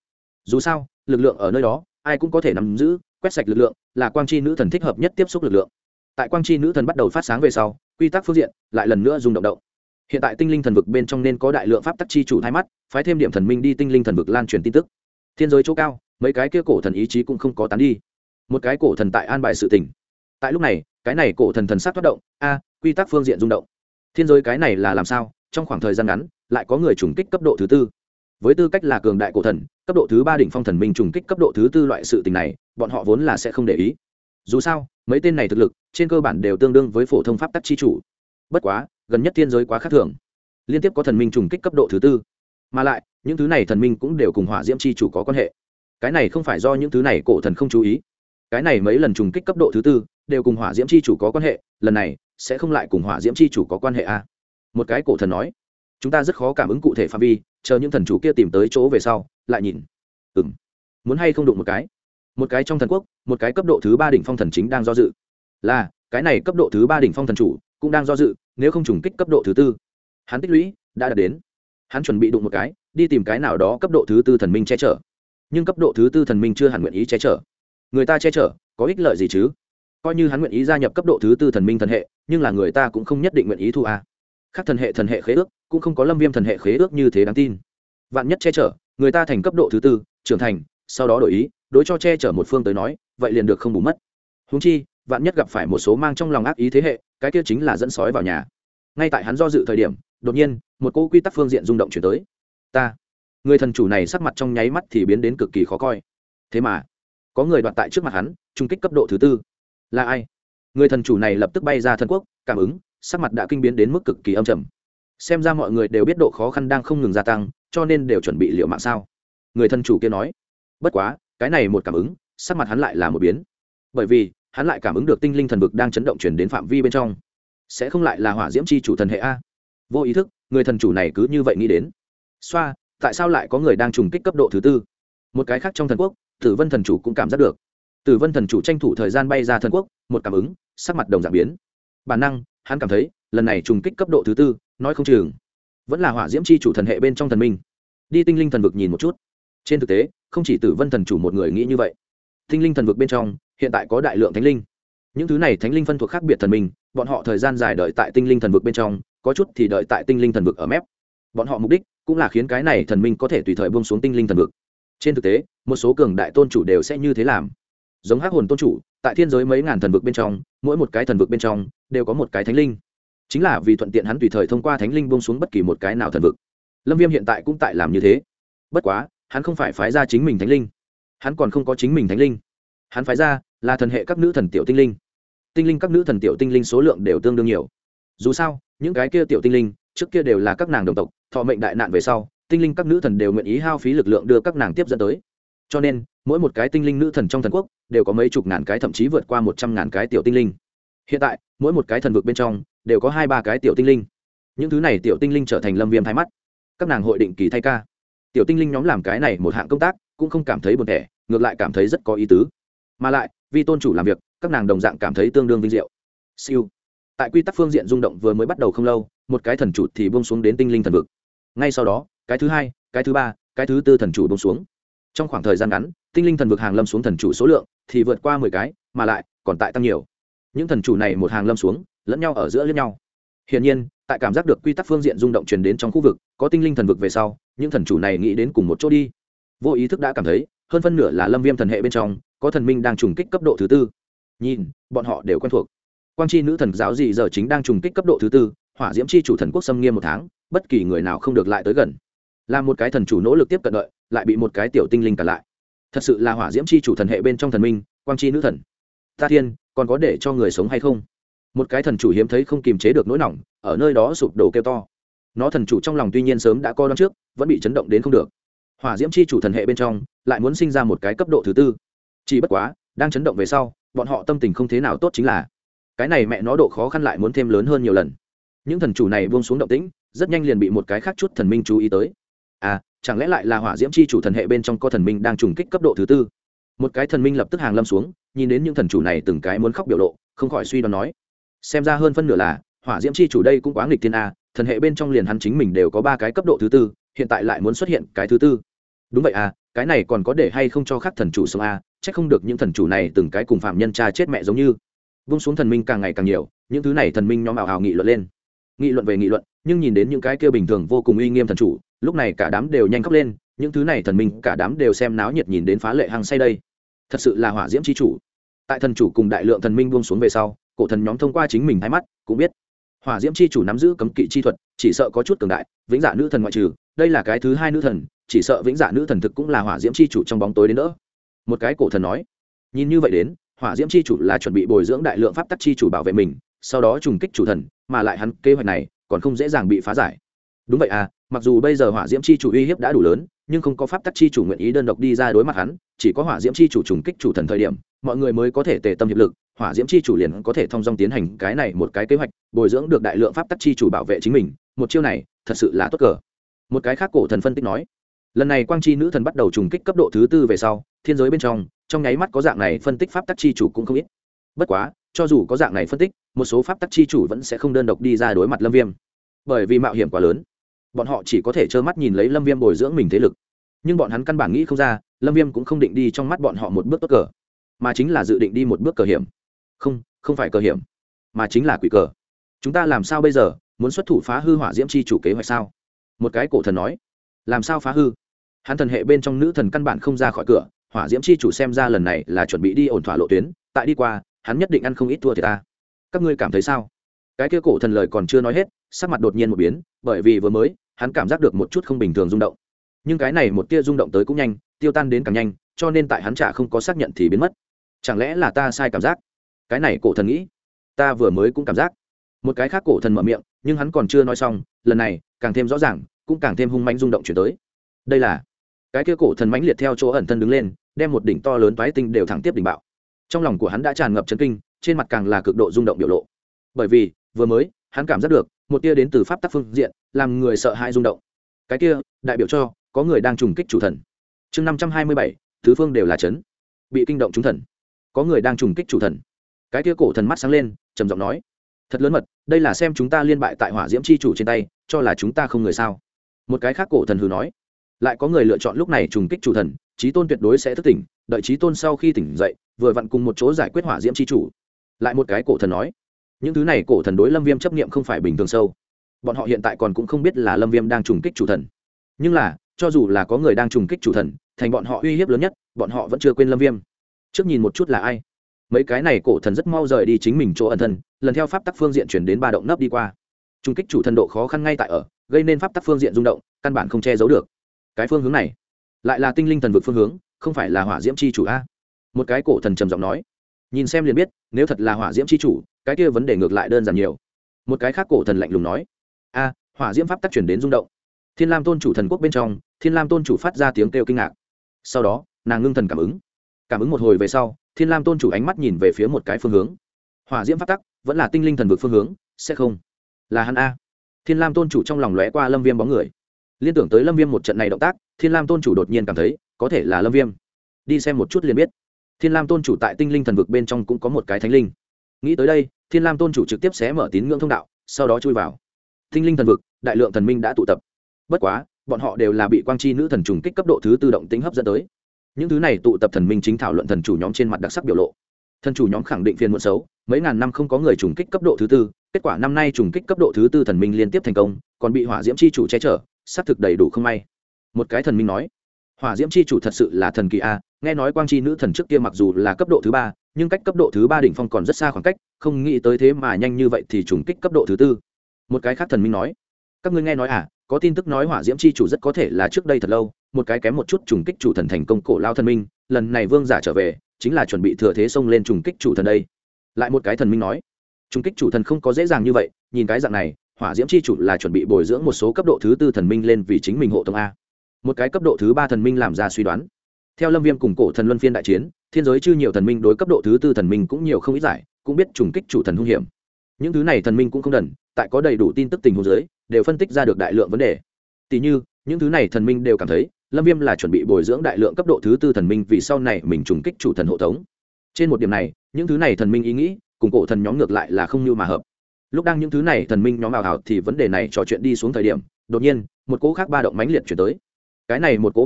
dù sao lực lượng ở nơi đó ai cũng có thể nắm giữ, quét sạch lực lượng là quang chi nữ thần thích hợp nhất tiếp xúc lực lượng. Tại quang chi nữ thần bắt đầu phát sáng về sau, quy tắc phương diện lại lần nữa rung động. Hiện tại tinh linh thần vực bên trong nên có đại lượng pháp tắc chi chủ thay mắt, phái thêm điểm thần minh đi tinh linh thần vực lan truyền tin tức. Thiên giới chỗ cao, mấy cái kia cổ thần ý chí cũng không có tán đi. Một cái cổ thần tại an bài sự tình. Tại lúc này, cái này cổ thần thần sắc thoát động, quy tắc phương diện rung động. Thiên giới cái này là làm sao? Trong khoảng thời gian ngắn, lại có người trùng kích cấp độ thứ tư. Với tư cách là cường đại cổ thần, cấp độ thứ 3 đỉnh phong thần minh trùng kích cấp độ thứ 4 loại sự tình này, bọn họ vốn là sẽ không để ý. Dù sao, mấy tên này thực lực trên cơ bản đều tương đương với phổ thông pháp tắc chi chủ. Bất quá, gần nhất thiên giới quá khác thường, liên tiếp có thần minh trùng kích cấp độ thứ 4, mà lại những thứ này thần minh cũng đều cùng hỏa diễm chi chủ có quan hệ. Cái này không phải do những thứ này cổ thần không chú ý, cái này mấy lần trùng kích cấp độ thứ 4 đều cùng hỏa diễm chi chủ có quan hệ, lần này sẽ không lại cùng hỏa diễm chi chủ có quan hệ à? Một cái cổ thần nói, chúng ta rất khó cảm ứng cụ thể phạm vi, chờ những thần chủ kia tìm tới chỗ về sau lại nhìn. Muốn hay không đụng một cái trong thần quốc, một cái cấp độ thứ 3 đỉnh phong thần chính đang do dự, là cái này cấp độ thứ 3 đỉnh phong thần chủ cũng đang do dự, nếu không trùng kích cấp độ thứ 4, hắn tích lũy đã đạt đến, hắn chuẩn bị đụng một cái đi tìm cái nào đó cấp độ thứ 4 thần minh che chở, nhưng cấp độ thứ 4 thần minh chưa hẳn nguyện ý che chở. Người ta che chở có ích lợi gì chứ? Coi như hắn nguyện ý gia nhập cấp độ thứ 4 thần minh thần hệ, nhưng là người ta cũng không nhất định nguyện ý thu a. Khác thần hệ khế ước cũng không có Lâm Viêm thần hệ khế ước như thế đáng tin. Vạn nhất che chở, người ta thành cấp độ thứ 4 trưởng thành, sau đó đổi ý, đối cho che chở một phương tới nói, vậy liền được không bù mất. Huống chi, vạn nhất gặp phải một số mang trong lòng ác ý thế hệ, cái kia chính là dẫn sói vào nhà. Ngay tại hắn do dự thời điểm, đột nhiên, một cỗ quy tắc phương diện rung động chuyển tới. Người thần chủ này sắc mặt trong nháy mắt thì biến đến cực kỳ khó coi. Thế mà, có người đoạt tại trước mặt hắn, trung kích cấp độ thứ 4. Là ai? Người thần chủ này lập tức bay ra thần quốc, cảm ứng, sắc mặt đã kinh biến đến mức cực kỳ âm trầm. Xem ra mọi người đều biết độ khó khăn đang không ngừng gia tăng, cho nên đều chuẩn bị liều mạng sao? Người thần chủ kia nói. Bất quá, cái này một cảm ứng, sắc mặt hắn lại là một biến. Bởi vì, hắn lại cảm ứng được tinh linh thần vực đang chấn động chuyển đến phạm vi bên trong. Sẽ không lại là hỏa diễm chi chủ thần hệ a? Vô ý thức, người thần chủ này cứ như vậy nghĩ đến. Tại sao lại có người đang trùng kích cấp độ thứ 4? Một cái khác trong thần quốc, Tử Vân thần chủ cũng cảm giác được. Tử Vân thần chủ tranh thủ thời gian bay ra thần quốc, một cảm ứng, sắc mặt đồng dạng biến. Bản năng, hắn cảm thấy, lần này trùng kích cấp độ thứ 4, nói không chừng vẫn là hỏa diễm chi chủ thần hệ bên trong thần minh. Đi tinh linh thần vực nhìn một chút. Trên thực tế, không chỉ Tử Vân thần chủ một người nghĩ như vậy. Tinh linh thần vực bên trong, hiện tại có đại lượng thánh linh. Những thứ này thánh linh phân thuộc khác biệt thần minh, bọn họ thời gian dài đợi tại tinh linh thần vực bên trong, có chút thì đợi tại tinh linh thần vực ở mép. Bọn họ mục đích cũng là khiến cái này thần minh có thể tùy thời buông xuống tinh linh thần vực. Trên thực tế, một số cường đại tôn chủ đều sẽ như thế làm. Giống Hắc Hồn tôn chủ, tại thiên giới mấy ngàn thần vực bên trong, mỗi một cái thần vực bên trong đều có một cái thánh linh. Chính là vì thuận tiện hắn tùy thời thông qua thánh linh buông xuống bất kỳ một cái nào thần vực. Lâm Viêm hiện tại cũng tại làm như thế. Bất quá, hắn không phải phái ra chính mình thánh linh, hắn còn không có chính mình thánh linh. Hắn phái ra là thần hệ các nữ thần tiểu tinh linh. Tinh linh các nữ thần tiểu tinh linh số lượng đều tương đương nhiều. Dù sao, những cái kia tiểu tinh linh trước kia đều là các nàng đồng tộc, thọ mệnh đại nạn về sau, tinh linh các nữ thần đều nguyện ý hao phí lực lượng đưa các nàng tiếp dẫn tới. Cho nên, mỗi một cái tinh linh nữ thần trong thần quốc đều có mấy chục ngàn cái, thậm chí vượt qua 100.000 cái tiểu tinh linh. Hiện tại, mỗi một cái thần vực bên trong đều có 2-3 cái tiểu tinh linh. Những thứ này tiểu tinh linh trở thành Lâm Viêm thái mắt. Các nàng hội định kỳ thay ca. Tiểu tinh linh nhóm làm cái này một hạng công tác, cũng không cảm thấy buồn tẻ, ngược lại cảm thấy rất có ý tứ. Mà lại, vì tôn chủ làm việc, các nàng đồng dạng cảm thấy tương đương vinh diệu. Siêu. Tại quy tắc phương diện rung động vừa mới bắt đầu không lâu, một cái thần chủ thì buông xuống đến tinh linh thần vực. Ngay sau đó, cái thứ 2, cái thứ 3, cái thứ 4 thần chủ buông xuống. Trong khoảng thời gian ngắn, tinh linh thần vực hàng lâm xuống thần chủ số lượng thì vượt qua 10 cái, mà lại còn tại tăng nhiều. Những thần chủ này một hàng lâm xuống, lẫn nhau ở giữa lẫn nhau. Hiển nhiên, tại cảm giác được quy tắc phương diện rung động truyền đến trong khu vực, có tinh linh thần vực về sau, những thần chủ này nghĩ đến cùng một chỗ đi. Vô ý thức đã cảm thấy, hơn phân nửa là Lâm Viêm thần hệ bên trong, có thần minh đang trùng kích cấp độ thứ 4. Nhìn, bọn họ đều quen thuộc. Quang chi nữ thần giáo gì giờ chính đang trùng kích cấp độ thứ 4, hỏa diễm chi chủ thần quốc xâm nghiêm 1 tháng, bất kỳ người nào không được lại tới gần. Làm một cái thần chủ nỗ lực tiếp cận đợi, lại bị một cái tiểu tinh linh cản lại. Thật sự là hỏa diễm chi chủ thần hệ bên trong thần minh, quang chi nữ thần. Ta thiên, còn có để cho người sống hay không? Một cái thần chủ hiếm thấy không kiềm chế được nỗi lòng, ở nơi đó sụp đổ kêu to. Nó thần chủ trong lòng tuy nhiên sớm đã coi đoán trước, vẫn bị chấn động đến không được. Hỏa diễm chi chủ thần hệ bên trong, lại muốn sinh ra một cái cấp độ thứ 4. Chỉ bất quá, đang chấn động về sau, bọn họ tâm tình không thế nào tốt, chính là cái này mẹ nó độ khó khăn lại muốn thêm lớn hơn nhiều lần. Những thần chủ này buông xuống động tĩnh, rất nhanh liền bị một cái khác chút thần minh chú ý tới. Chẳng lẽ lại là hỏa diễm chi chủ thần hệ bên trong có thần minh đang trùng kích cấp độ thứ 4? Một cái thần minh lập tức hàng lâm xuống, nhìn đến những thần chủ này từng cái muốn khóc biểu lộ, không khỏi suy đoán nói, xem ra hơn phân nửa là hỏa diễm chi chủ đây cũng quá nghịch thiên a, thần hệ bên trong liền hắn chính mình đều có 3 cái cấp độ thứ 4, hiện tại lại muốn xuất hiện cái thứ 4. đúng vậy à, cái này còn có để hay không cho khác thần chủ sống à, chắc không được những thần chủ này từng cái cùng phạm nhân cha chết mẹ giống như. Vung xuống thần minh càng ngày càng nhiều, những thứ này thần minh nhóm ảo ảo nghị luận lên, nghị luận về nghị luận, nhưng nhìn đến những cái kia bình thường vô cùng uy nghiêm thần chủ, lúc này cả đám đều nhanh khóc lên, những thứ này thần minh cả đám đều xem náo nhiệt nhìn đến phá lệ hăng say đây. Thật sự là hỏa diễm chi chủ. Tại thần chủ cùng đại lượng thần minh buông xuống về sau, cổ thần nhóm thông qua chính mình hai mắt cũng biết hỏa diễm chi chủ nắm giữ cấm kỵ chi thuật, chỉ sợ có chút cường đại, vĩnh dạ nữ thần ngoại trừ, đây là cái thứ hai nữ thần, chỉ sợ vĩnh dạ nữ thần thực cũng là hỏa diễm chi chủ trong bóng tối đến nữa. Một cái cổ thần nói, nhìn như vậy đến, hỏa diễm chi chủ là chuẩn bị bồi dưỡng đại lượng pháp tắc chi chủ bảo vệ mình, sau đó trùng kích chủ thần, mà lại hắn kế hoạch này còn không dễ dàng bị phá giải. Đúng vậy à, mặc dù bây giờ hỏa diễm chi chủ uy hiếp đã đủ lớn, nhưng không có pháp tắc chi chủ nguyện ý đơn độc đi ra đối mặt hắn, chỉ có hỏa diễm chi chủ trùng kích chủ thần thời điểm, mọi người mới có thể tề tâm hiệp lực, hỏa diễm chi chủ liền có thể thông dong tiến hành cái này một cái kế hoạch, bồi dưỡng được đại lượng pháp tắc chi chủ bảo vệ chính mình, một chiêu này thật sự là tốt cờ. Một cái khác cổ thần phân tích nói, lần này quang chi nữ thần bắt đầu trùng kích cấp độ thứ tư về sau, thiên giới bên trong nháy mắt có dạng này phân tích pháp tắc chi chủ cũng không ít. Bất quá, cho dù có dạng này phân tích, một số pháp tắc chi chủ vẫn sẽ không đơn độc đi ra đối mặt Lâm Viêm, bởi vì mạo hiểm quá lớn, bọn họ chỉ có thể trơ mắt nhìn lấy Lâm Viêm bồi dưỡng mình thế lực, nhưng bọn hắn căn bản nghĩ không ra, Lâm Viêm cũng không định đi trong mắt bọn họ một bước tốt cờ, mà chính là dự định đi một bước cờ hiểm. Không phải cờ hiểm, mà chính là quỷ cờ. Chúng ta làm sao bây giờ, muốn xuất thủ phá hư hỏa diễm chi chủ kế hoạch sao? Một cái cổ thần nói, làm sao phá hư? Hắn thần hệ bên trong nữ thần căn bản không ra khỏi cửa, hỏa diễm chi chủ xem ra lần này là chuẩn bị đi ổn thỏa lộ tuyến, tại đi qua, hắn nhất định ăn không ít thua thiệt ta. Các ngươi cảm thấy sao? Cái kia cổ thần lời còn chưa nói hết, sắc mặt đột nhiên một biến, bởi vì vừa mới, hắn cảm giác được một chút không bình thường rung động. Nhưng cái này một tia rung động tới cũng nhanh, tiêu tan đến càng nhanh, cho nên tại hắn chả không có xác nhận thì biến mất. Chẳng lẽ là ta sai cảm giác? Cái này cổ thần nghĩ, ta vừa mới cũng cảm giác. Một cái khác cổ thần mở miệng, nhưng hắn còn chưa nói xong, lần này càng thêm rõ ràng, cũng càng thêm hung mãnh rung động chuyển tới. Đây là cái kia cổ thần mãnh liệt theo chỗ ẩn thân đứng lên, đem một đỉnh to lớn toái tinh đều thẳng tiếp đỉnh bạo. Trong lòng của hắn đã tràn ngập chấn kinh, trên mặt càng là cực độ rung động biểu lộ. Bởi vì vừa mới hắn cảm giác được một tia đến từ pháp tắc phương diện, làm người sợ hãi rung động. Cái kia đại biểu cho có người đang trùng kích chủ thần. Chương 527, tứ phương đều là chấn. Bị kinh động chúng thần. Có người đang trùng kích chủ thần. Cái kia cổ thần mắt sáng lên, trầm giọng nói, thật lớn mật, đây là xem chúng ta liên bại tại hỏa diễm chi chủ trên tay, cho là chúng ta không người sao? Một cái khác cổ thần hừ nói, lại có người lựa chọn lúc này trùng kích chủ thần, chí tôn tuyệt đối sẽ thức tỉnh, đợi chí tôn sau khi tỉnh dậy, vừa vặn cùng một chỗ giải quyết hỏa diễm chi chủ. Lại một cái cổ thần nói, những thứ này cổ thần đối Lâm Viêm chấp niệm không phải bình thường sâu. Bọn họ hiện tại còn cũng không biết là Lâm Viêm đang trùng kích chủ thần. Nhưng là, cho dù là có người đang trùng kích chủ thần, thành bọn họ uy hiếp lớn nhất, bọn họ vẫn chưa quên Lâm Viêm. Trước nhìn một chút là ai? Mấy cái này cổ thần rất mau rời đi chính mình chỗ ẩn thân, lần theo pháp tắc phương diện chuyển đến ba động nấp đi qua. Trùng kích chủ thần độ khó khăn ngay tại ở, gây nên pháp tắc phương diện rung động, căn bản không che giấu được. Cái phương hướng này, lại là tinh linh thần vực phương hướng, không phải là hỏa diễm chi chủ a? Một cái cổ thần trầm giọng nói, nhìn xem liền biết, nếu thật là hỏa diễm chi chủ, cái kia vấn đề ngược lại đơn giản nhiều. Một cái khác cổ thần lạnh lùng nói, a, hỏa diễm pháp tắc chuyển đến rung động. Thiên Lam tôn chủ thần quốc bên trong, Thiên Lam tôn chủ phát ra tiếng kêu kinh ngạc. Sau đó, nàng ngưng thần cảm ứng một hồi về sau, Thiên Lam tôn chủ ánh mắt nhìn về phía một cái phương hướng. Hỏa diễm pháp tắc vẫn là tinh linh thần vực phương hướng, sẽ không là hắn a? Thiên Lam tôn chủ trong lòng lóe qua Lâm Viêm bóng người, liên tưởng tới Lâm Viêm một trận này động tác, Thiên Lam tôn chủ đột nhiên cảm thấy có thể là Lâm Viêm. Đi xem một chút liền biết. Thiên Lam tôn chủ tại tinh linh thần vực bên trong cũng có một cái thánh linh. Nghĩ tới đây, Thiên Lam tôn chủ trực tiếp xé mở tín ngưỡng thông đạo, sau đó chui vào tinh linh thần vực. Đại lượng thần minh đã tụ tập, bất quá bọn họ đều là bị quang chi nữ thần trùng kích cấp độ thứ tư động tính hấp dẫn tới. Những thứ này tụ tập thần minh chính thảo luận thần chủ nhóm trên mặt đặc sắc biểu lộ. Thần chủ nhóm khẳng định phiền muộn xấu, mấy ngàn năm không có người trùng kích cấp độ thứ tư, kết quả năm nay trùng kích cấp độ thứ tư thần minh liên tiếp thành công, còn bị hỏa diễm chi chủ che chở, xác thực đầy đủ không may. Một cái thần minh nói, hỏa diễm chi chủ thật sự là thần kỳ a, nghe nói quang chi nữ thần trước kia mặc dù là cấp độ thứ ba, nhưng cách cấp độ thứ ba đỉnh phong còn rất xa khoảng cách, không nghĩ tới thế mà nhanh như vậy thì trùng kích cấp độ thứ tư. Một cái khác thần minh nói, các ngươi nghe nói à, có tin tức nói hỏa diễm chi chủ rất có thể là trước đây thật lâu một cái kém một chút trùng kích chủ thần thành công cổ lao thần minh, lần này vương giả trở về chính là chuẩn bị thừa thế xông lên trùng kích chủ thần đây. Lại một cái thần minh nói, trùng kích chủ thần không có dễ dàng như vậy, nhìn cái dạng này hỏa diễm chi chủ là chuẩn bị bồi dưỡng một số cấp độ thứ tư thần minh lên vì chính mình hộ tông a. Một cái cấp độ thứ ba thần minh làm ra suy đoán, theo Lâm Viêm cùng cổ thần luân phiên đại chiến, thiên giới chư nhiều thần minh đối cấp độ thứ tư thần minh cũng nhiều không ít giải, cũng biết trùng kích chủ thần hung hiểm. Những thứ này thần minh cũng không đần, tại có đầy đủ tin tức tình huống dưới, đều phân tích ra được đại lượng vấn đề. Tỷ như, những thứ này thần minh đều cảm thấy, Lâm Viêm là chuẩn bị bồi dưỡng đại lượng cấp độ thứ tư thần minh vì sau này mình trùng kích chủ thần hộ tống. Trên một điểm này, những thứ này thần minh ý nghĩ, cùng cổ thần nhóm ngược lại là không như mà hợp. Lúc đang những thứ này thần minh nhóm ảo thì vấn đề này trò chuyện đi xuống thời điểm, đột nhiên, một cỗ khác ba động mãnh liệt chuyển tới. Cái này một cỗ ba động,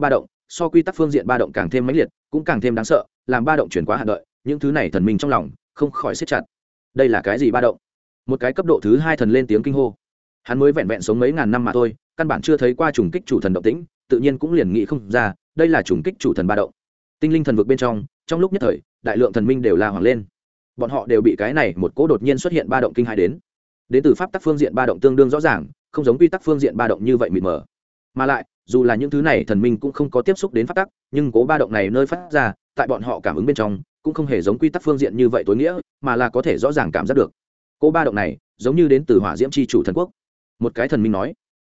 so quy tắc phương diện ba động càng thêm mãnh liệt cũng càng thêm đáng sợ, làm ba động chuyển quá hạn đợi những thứ này thần minh trong lòng không khỏi siết chặt. Đây là cái gì ba động? Một cái cấp độ thứ 2 thần lên tiếng kinh hô. Hắn mới vẹn vẹn sống mấy ngàn năm mà thôi, căn bản chưa thấy qua trùng kích chủ thần động tĩnh, tự nhiên cũng liền nghĩ không ra đây là trùng kích chủ thần ba động. Tinh linh thần vực bên trong lúc nhất thời đại lượng thần minh đều la hoảng lên. Bọn họ đều bị cái này một cỗ đột nhiên xuất hiện ba động kinh hãi đến từ pháp tắc phương diện ba động tương đương rõ ràng, không giống quy tắc phương diện ba động như vậy mịt mờ. Mà lại dù là những thứ này thần minh cũng không có tiếp xúc đến pháp tắc, nhưng cố ba động này nơi phát ra tại bọn họ cảm ứng bên trong cũng không hề giống quy tắc phương diện như vậy tối nghĩa, mà là có thể rõ ràng cảm giác được cố ba động này giống như đến từ hỏa diễm chi chủ thần quốc. Một cái thần minh nói,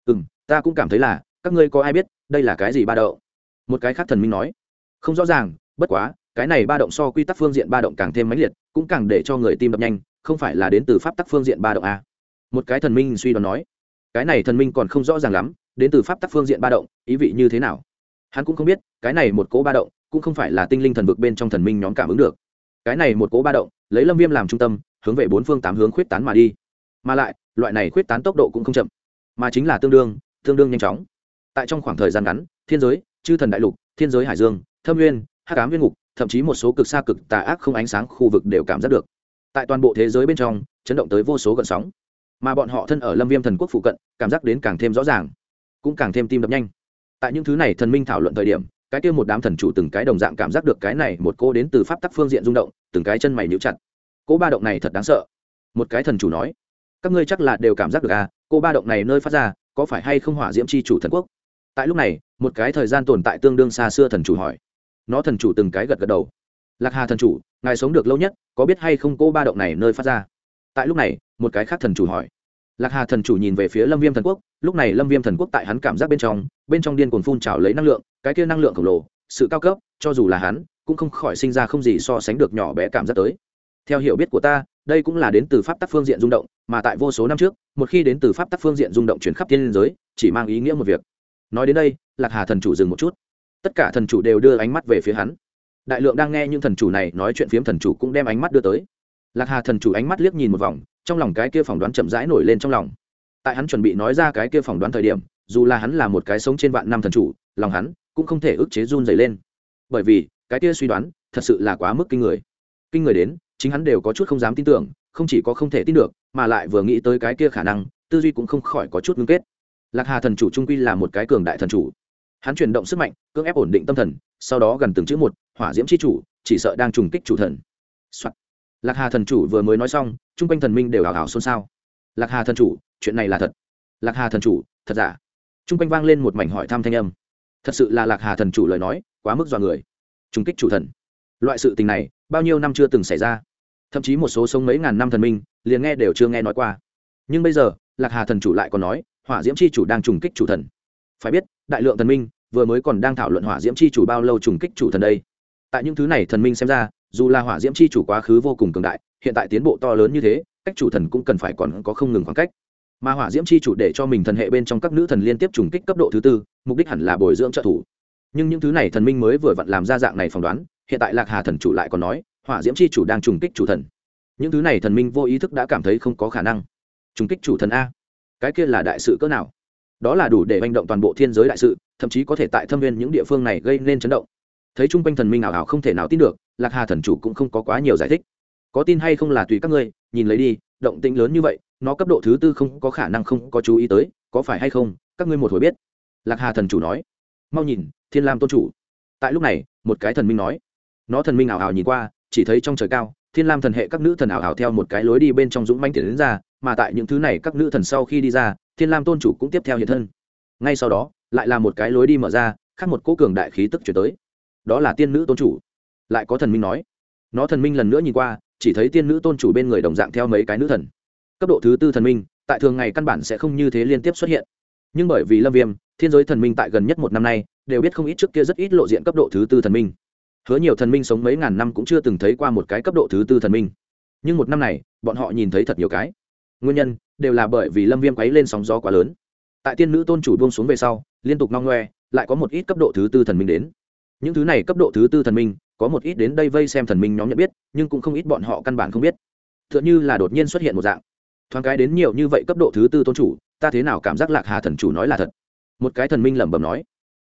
ta cũng cảm thấy là, các ngươi có ai biết đây là cái gì ba động? Một cái khác thần minh nói, không rõ ràng, bất quá cái này ba động so quy tắc phương diện ba động càng thêm mãnh liệt, cũng càng để cho người tim đập nhanh, không phải là đến từ pháp tắc phương diện ba động à? Một cái thần minh suy đoán nói, cái này thần minh còn không rõ ràng lắm đến từ pháp tắc phương diện ba động ý vị như thế nào. Hắn cũng không biết cái này một cỗ ba động cũng không phải là tinh linh thần vực bên trong thần minh nhóm cảm ứng được. Cái này một cỗ ba động lấy Lâm Viêm làm trung tâm, hướng về bốn phương tám hướng khuyết tán mà đi, mà lại loại này khuyết tán tốc độ cũng không chậm, mà chính là tương đương nhanh chóng. Tại trong khoảng thời gian ngắn, thiên giới, chư thần đại lục, thiên giới hải dương, thâm nguyên, hắc ám nguyên ngục, thậm chí một số cực xa cực tà ác không ánh sáng khu vực đều cảm giác được. Tại toàn bộ thế giới bên trong chấn động tới vô số gợn sóng, mà bọn họ thân ở Lâm Viêm thần quốc phụ cận cảm giác đến càng thêm rõ ràng, cũng càng thêm tim đập nhanh. Tại những thứ này thần minh thảo luận thời điểm, cái kia một đám thần chủ từng cái đồng dạng cảm giác được cái này một cô đến từ pháp tắc phương diện rung động, từng cái chân mày nhíu chặt. Cô ba động này thật đáng sợ. Một cái thần chủ nói, các ngươi chắc là đều cảm giác được à, cô ba động này nơi phát ra có phải hay không hỏa diễm chi chủ thần quốc? Tại lúc này, một cái thời gian tồn tại tương đương xa xưa thần chủ hỏi. Nó thần chủ từng cái gật gật đầu. Lạc Hà thần chủ, ngài sống được lâu nhất, có biết hay không cô ba động này nơi phát ra? Tại lúc này, một cái khác thần chủ hỏi. Lạc Hà thần chủ nhìn về phía Lâm Viêm thần quốc, lúc này Lâm Viêm thần quốc tại hắn cảm giác bên trong điên cuồng phun trào lấy năng lượng, cái kia năng lượng khổng lồ, sự cao cấp, cho dù là hắn cũng không khỏi sinh ra không gì so sánh được nhỏ bé cảm giác tới. Theo hiểu biết của ta, đây cũng là đến từ pháp tắc phương diện rung động, mà tại vô số năm trước, một khi đến từ pháp tắc phương diện rung động chuyển khắp thiên giới, chỉ mang ý nghĩa một việc. Nói đến đây, Lạc Hà thần chủ dừng một chút. Tất cả thần chủ đều đưa ánh mắt về phía hắn. Đại lượng đang nghe những thần chủ này nói chuyện phiếm thần chủ cũng đem ánh mắt đưa tới. Lạc Hà thần chủ ánh mắt liếc nhìn một vòng, trong lòng cái kia phỏng đoán chậm rãi nổi lên trong lòng. Tại hắn chuẩn bị nói ra cái kia phỏng đoán thời điểm, dù là hắn là một cái sống trên vạn năm thần chủ, lòng hắn cũng không thể ức chế run rẩy lên. Bởi vì, cái kia suy đoán thật sự là quá mức kinh người. Kinh người đến, chính hắn đều có chút không dám tin tưởng, không chỉ có không thể tin được, mà lại vừa nghĩ tới cái kia khả năng, tư duy cũng không khỏi có chút ngưng kết. Lạc Hà thần chủ trung quy là một cái cường đại thần chủ. Hắn chuyển động sức mạnh, cưỡng ép ổn định tâm thần, sau đó gần từng chữ một, hỏa diễm chi chủ, chỉ sợ đang trùng kích chủ thần. Soạn. Lạc Hà thần chủ vừa mới nói xong, chung quanh thần minh đều hào hào xôn xao. Lạc Hà thần chủ, chuyện này là thật? Lạc Hà thần chủ, thật giả? Chung quanh vang lên một mảnh hỏi thăm thanh âm. Thật sự là Lạc Hà thần chủ lời nói, quá mức dọa người. Trùng kích chủ thần, loại sự tình này, bao nhiêu năm chưa từng xảy ra. Thậm chí một số sống mấy ngàn năm thần minh, liền nghe đều chưa nghe nói qua. Nhưng bây giờ, Lạc Hà thần chủ lại còn nói, hỏa diễm chi chủ đang trùng kích chủ thần. Phải biết, đại lượng thần minh vừa mới còn đang thảo luận hỏa diễm chi chủ bao lâu trùng kích chủ thần đây. Tại những thứ này thần minh xem ra, dù là hỏa diễm chi chủ quá khứ vô cùng cường đại, hiện tại tiến bộ to lớn như thế, cách chủ thần cũng cần phải còn có không ngừng khoảng cách. Mà hỏa diễm chi chủ để cho mình thần hệ bên trong các nữ thần liên tiếp trùng kích cấp độ thứ tư, mục đích hẳn là bồi dưỡng trợ thủ. Nhưng những thứ này thần minh mới vừa vặn làm ra dạng này phỏng đoán, hiện tại Lạc Hà thần chủ lại còn nói, hỏa diễm chi chủ đang trùng kích chủ thần. Những thứ này thần minh vô ý thức đã cảm thấy không có khả năng. Trùng kích chủ thần a? Cái kia là đại sự cỡ nào? Đó là đủ để hành động toàn bộ thiên giới đại sự, thậm chí có thể tại thâm viên những địa phương này gây nên chấn động. Thấy chung quanh thần minh ảo ảo không thể nào tin được, Lạc Hà thần chủ cũng không có quá nhiều giải thích. Có tin hay không là tùy các ngươi, nhìn lấy đi, động tĩnh lớn như vậy, nó cấp độ thứ tư không có khả năng không có chú ý tới, có phải hay không, các ngươi một hồi biết. Lạc Hà thần chủ nói. Mau nhìn, Thiên Lam tôn chủ. Tại lúc này, một cái thần minh nói. Nó thần minh ảo ảo nhìn qua, chỉ thấy trong trời cao, Thiên Lam thần hệ các nữ thần ảo ảo theo một cái lối đi bên trong dũng mãnh tiến đến ra, mà tại những thứ này các nữ thần sau khi đi ra, Thiên Lam tôn chủ cũng tiếp theo hiện thân. Ngay sau đó, lại là một cái lối đi mở ra, khác một cỗ cường đại khí tức chuyển tới. Đó là tiên nữ tôn chủ. Lại có thần minh nói. Nó thần minh lần nữa nhìn qua, chỉ thấy tiên nữ tôn chủ bên người đồng dạng theo mấy cái nữ thần. Cấp độ thứ tư thần minh, tại thường ngày căn bản sẽ không như thế liên tiếp xuất hiện. Nhưng bởi vì Lâm Viêm, thiên giới thần minh tại gần nhất một năm nay, đều biết không ít trước kia rất ít lộ diện cấp độ thứ tư thần minh. Hứa nhiều thần minh sống mấy ngàn năm cũng chưa từng thấy qua một cái cấp độ thứ tư thần minh. Nhưng một năm này, bọn họ nhìn thấy thật nhiều cái. Nguyên nhân đều là bởi vì Lâm Viêm quấy lên sóng gió quá lớn. Tại tiên nữ tôn chủ buông xuống về sau, liên tục ngong ngoe, lại có một ít cấp độ thứ tư thần minh đến. Những thứ này cấp độ thứ tư thần minh, có một ít đến đây vây xem thần minh nhóm nhận biết, nhưng cũng không ít bọn họ căn bản không biết. Tựa như là đột nhiên xuất hiện một dạng. Thoáng cái đến nhiều như vậy cấp độ thứ tư tôn chủ, ta thế nào cảm giác Lạc Hà thần chủ nói là thật. Một cái thần minh lẩm bẩm nói.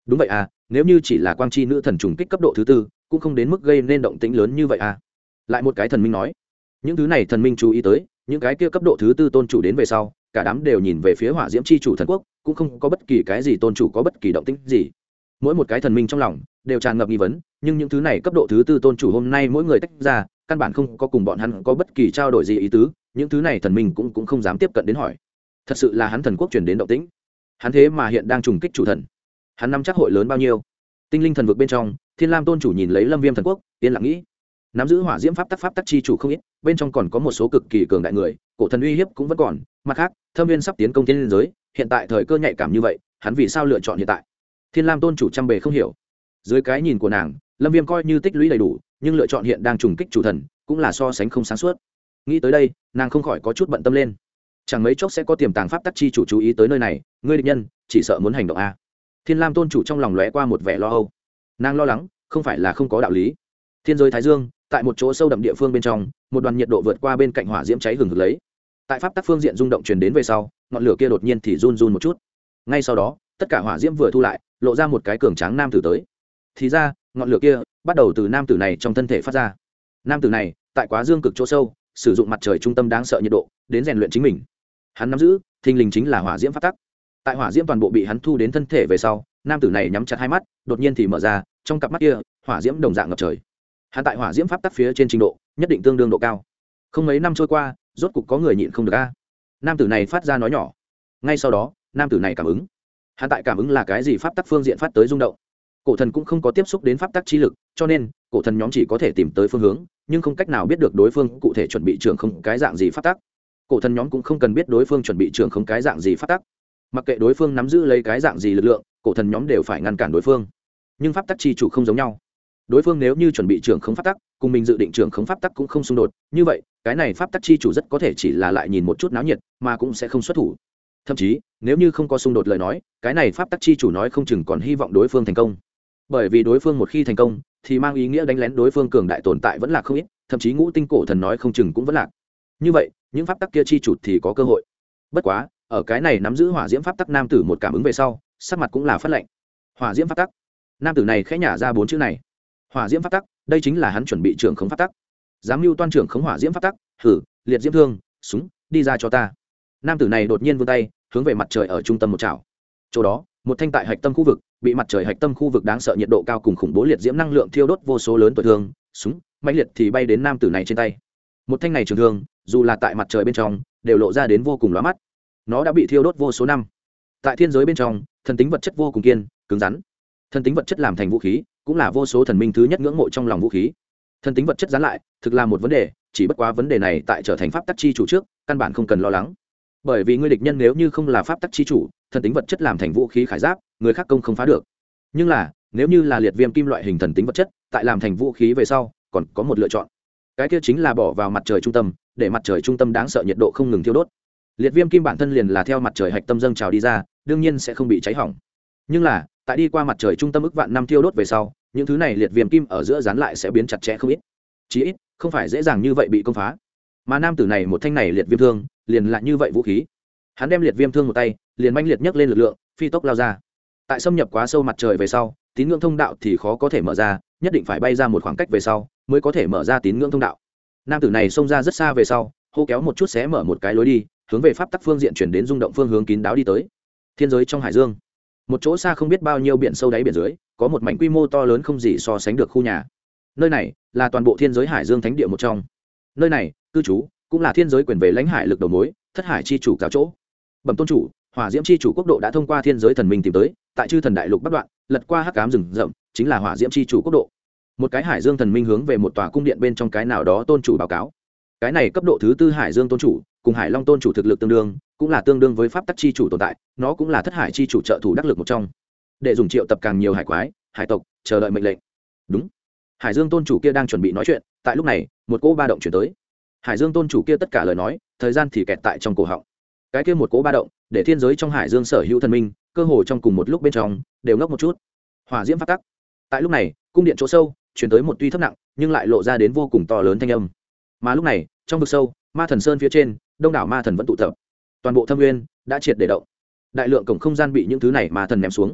đúng vậy à, nếu như chỉ là quang chi nữ thần trùng kích cấp độ thứ tư cũng không đến mức gây nên động tĩnh lớn như vậy à. Lại một cái thần minh nói, những thứ này thần minh chú ý tới những cái kia cấp độ thứ tư tôn chủ đến về sau, cả đám đều nhìn về phía hỏa diễm chi chủ thần quốc, cũng không có bất kỳ cái gì tôn chủ có bất kỳ động tĩnh gì. Mỗi một cái thần minh trong lòng đều tràn ngập nghi vấn, nhưng những thứ này cấp độ thứ tư tôn chủ hôm nay mỗi người tách ra, căn bản không có cùng bọn hắn có bất kỳ trao đổi gì ý tứ, những thứ này thần minh cũng không dám tiếp cận đến hỏi. Thật sự là hắn thần quốc truyền đến động tĩnh, hắn thế mà hiện đang trùng kích chủ thần, hắn nắm chắc hội lớn bao nhiêu. Tinh linh thần vực bên trong, Thiên Lam tôn chủ nhìn lấy Lâm Viêm thần quốc, yên lặng nghĩ, nắm giữ hỏa diễm pháp tắc chi chủ không ít, bên trong còn có một số cực kỳ cường đại người, cổ thần uy hiếp cũng vẫn còn, mặt khác Thâm Viên sắp tiến công thiên giới, hiện tại thời cơ nhạy cảm như vậy, hắn vì sao lựa chọn hiện tại? Thiên Lam tôn chủ trăm bề không hiểu. Dưới cái nhìn của nàng, Lâm Viêm coi như tích lũy đầy đủ, nhưng lựa chọn hiện đang trùng kích chủ thần, cũng là so sánh không sáng suốt. Nghĩ tới đây, nàng không khỏi có chút bận tâm lên. Chẳng mấy chốc sẽ có tiềm tàng pháp tắc chi chủ chú ý tới nơi này, ngươi địch nhân chỉ sợ muốn hành động a. Thiên Lam tôn chủ trong lòng lóe qua một vẻ lo âu. Nàng lo lắng, không phải là không có đạo lý. Thiên giới Thái Dương, tại một chỗ sâu đậm địa phương bên trong, một đoàn nhiệt độ vượt qua bên cạnh hỏa diễm cháy hừng hực lấy. Tại pháp tắc phương diện rung động truyền đến về sau, ngọn lửa kia đột nhiên thì run run một chút. Ngay sau đó, tất cả hỏa diễm vừa thu lại, lộ ra một cái cường tráng nam tử tới. Thì ra, ngọn lửa kia bắt đầu từ nam tử này trong thân thể phát ra. Nam tử này, tại quá dương cực chỗ sâu, sử dụng mặt trời trung tâm đáng sợ nhiệt độ, đến rèn luyện chính mình. Hắn nắm giữ, thình lình chính là hỏa diễm pháp tắc. Tại hỏa diễm toàn bộ bị hắn thu đến thân thể về sau, nam tử này nhắm chặt hai mắt, đột nhiên thì mở ra, trong cặp mắt kia, hỏa diễm đồng dạng ngập trời. Hắn tại hỏa diễm pháp tắc phía trên trình độ, nhất định tương đương độ cao. Không mấy năm trôi qua, rốt cục có người nhịn không được a. Nam tử này phát ra nói nhỏ. Ngay sau đó, nam tử này cảm ứng. Hắn tại cảm ứng là cái gì pháp tắc phương diện phát tới rung động. Cổ thần cũng không có tiếp xúc đến pháp tắc chi lực, cho nên cổ thần nhóm chỉ có thể tìm tới phương hướng, nhưng không cách nào biết được đối phương cụ thể chuẩn bị trưởng không cái dạng gì pháp tắc. Cổ thần nhóm cũng không cần biết đối phương chuẩn bị trưởng không cái dạng gì pháp tắc. Mặc kệ đối phương nắm giữ lấy cái dạng gì lực lượng, cổ thần nhóm đều phải ngăn cản đối phương. Nhưng pháp tắc chi chủ không giống nhau. Đối phương nếu như chuẩn bị trưởng không pháp tắc, cùng mình dự định trưởng không pháp tắc cũng không xung đột, như vậy cái này pháp tắc chi chủ rất có thể chỉ là lại nhìn một chút náo nhiệt, mà cũng sẽ không xuất thủ. Thậm chí nếu như không có xung đột lời nói, cái này pháp tắc chi chủ nói không chừng còn hy vọng đối phương thành công, bởi vì đối phương một khi thành công thì mang ý nghĩa đánh lén đối phương cường đại tồn tại vẫn là không ít, thậm chí ngũ tinh cổ thần nói không chừng cũng vẫn lạc. Như vậy những pháp tắc kia chi chủ thì có cơ hội. Bất quá ở cái này nắm giữ hỏa diễm pháp tắc nam tử một cảm ứng về sau, sắc mặt cũng là phát lạnh. Hỏa diễm pháp tắc, nam tử này khẽ nhả ra bốn chữ này. Hỏa diễm pháp tắc, đây chính là hắn chuẩn bị trưởng khống pháp tắc. Dám mưu toan trưởng khống hỏa diễm pháp tắc, hử, liệt diễm thương, súng, đi ra cho ta. Nam tử này đột nhiên vươn tay, hướng về mặt trời ở trung tâm một chảo. Chỗ đó, một thanh tại hạch tâm khu vực, bị mặt trời hạch tâm khu vực đáng sợ nhiệt độ cao cùng khủng bố liệt diễm năng lượng thiêu đốt vô số lớn tổn thương, súng, mãnh liệt thì bay đến nam tử này trên tay. Một thanh này trường thương, dù là tại mặt trời bên trong, đều lộ ra đến vô cùng lóa mắt. Nó đã bị thiêu đốt vô số năm. Tại thiên giới bên trong, thần tính vật chất vô cùng kiên, cứng rắn. Thần tính vật chất làm thành vũ khí, cũng là vô số thần minh thứ nhất ngưỡng mộ trong lòng vũ khí. Thần tính vật chất dán lại, thực là một vấn đề, chỉ bất quá vấn đề này tại trở thành pháp tắc chi chủ trước, căn bản không cần lo lắng. Bởi vì ngươi địch nhân nếu như không là pháp tắc chi chủ, thần tính vật chất làm thành vũ khí khải giáp, người khác công không phá được. Nhưng là, nếu như là liệt viêm kim loại hình thần tính vật chất, tại làm thành vũ khí về sau, còn có một lựa chọn. Cái kia chính là bỏ vào mặt trời trung tâm, để mặt trời trung tâm đáng sợ nhiệt độ không ngừng thiêu đốt. Liệt viêm kim bản thân liền là theo mặt trời hạch tâm dâng trào đi ra, đương nhiên sẽ không bị cháy hỏng. Nhưng là, tại đi qua mặt trời trung tâm ức vạn năm thiêu đốt về sau, những thứ này liệt viêm kim ở giữa dán lại sẽ biến chặt chẽ không ít. Chí ít, không phải dễ dàng như vậy bị công phá. Mà nam tử này một thanh này liệt viêm thương, liền là như vậy vũ khí. Hắn đem liệt viêm thương một tay, liền manh liệt nhấc lên lực lượng, phi tốc lao ra. Tại xâm nhập quá sâu mặt trời về sau, tín ngưỡng thông đạo thì khó có thể mở ra, nhất định phải bay ra một khoảng cách về sau, mới có thể mở ra tín ngưỡng thông đạo. Nam tử này xông ra rất xa về sau, hô kéo một chút xé mở một cái lối đi, hướng về pháp tắc phương diện chuyển đến rung động phương hướng kín đáo đi tới. Thiên giới trong hải dương, một chỗ xa không biết bao nhiêu biển sâu đáy biển dưới, có một mảnh quy mô to lớn không gì so sánh được khu nhà. Nơi này là toàn bộ thiên giới hải dương thánh địa một trong. Nơi này cư trú cũng là thiên giới quyền về lãnh hải lực đầu mối, thất hải chi chủ giáo chỗ. Bẩm tôn chủ, hỏa diễm chi chủ quốc độ đã thông qua thiên giới thần minh tìm tới, tại chư thần đại lục bắc đoạn, lật qua hắc ám rừng rậm, chính là hỏa diễm chi chủ quốc độ. Một cái hải dương thần minh hướng về một tòa cung điện bên trong cái nào đó tôn chủ báo cáo. Cái này cấp độ thứ tư hải dương tôn chủ, cùng hải long tôn chủ thực lực tương đương, cũng là tương đương với pháp tắc chi chủ tồn tại, nó cũng là thất hải chi chủ trợ thủ đắc lực một trong. Để dùng triệu tập càng nhiều hải quái, hải tộc, chờ đợi mệnh lệnh. Đúng. Hải dương tôn chủ kia đang chuẩn bị nói chuyện, tại lúc này, một cỗ ba động chuyển tới. Hải dương tôn chủ kia tất cả lời nói, thời gian thì kẹt tại trong cổ họng. Cái kia một cỗ ba động, để thiên giới trong hải dương sở hữu thần minh, cơ hồ trong cùng một lúc bên trong, đều ngốc một chút. Hỏa diễm pháp tắc. Tại lúc này, cung điện chỗ sâu, chuyển tới một tuy thấp nặng, nhưng lại lộ ra đến vô cùng to lớn thanh âm. Mà lúc này, trong vực sâu, ma thần sơn phía trên, đông đảo ma thần vẫn tụ tập. Toàn bộ thâm nguyên đã triệt để động. Đại lượng cổng không gian bị những thứ này ma thần ném xuống.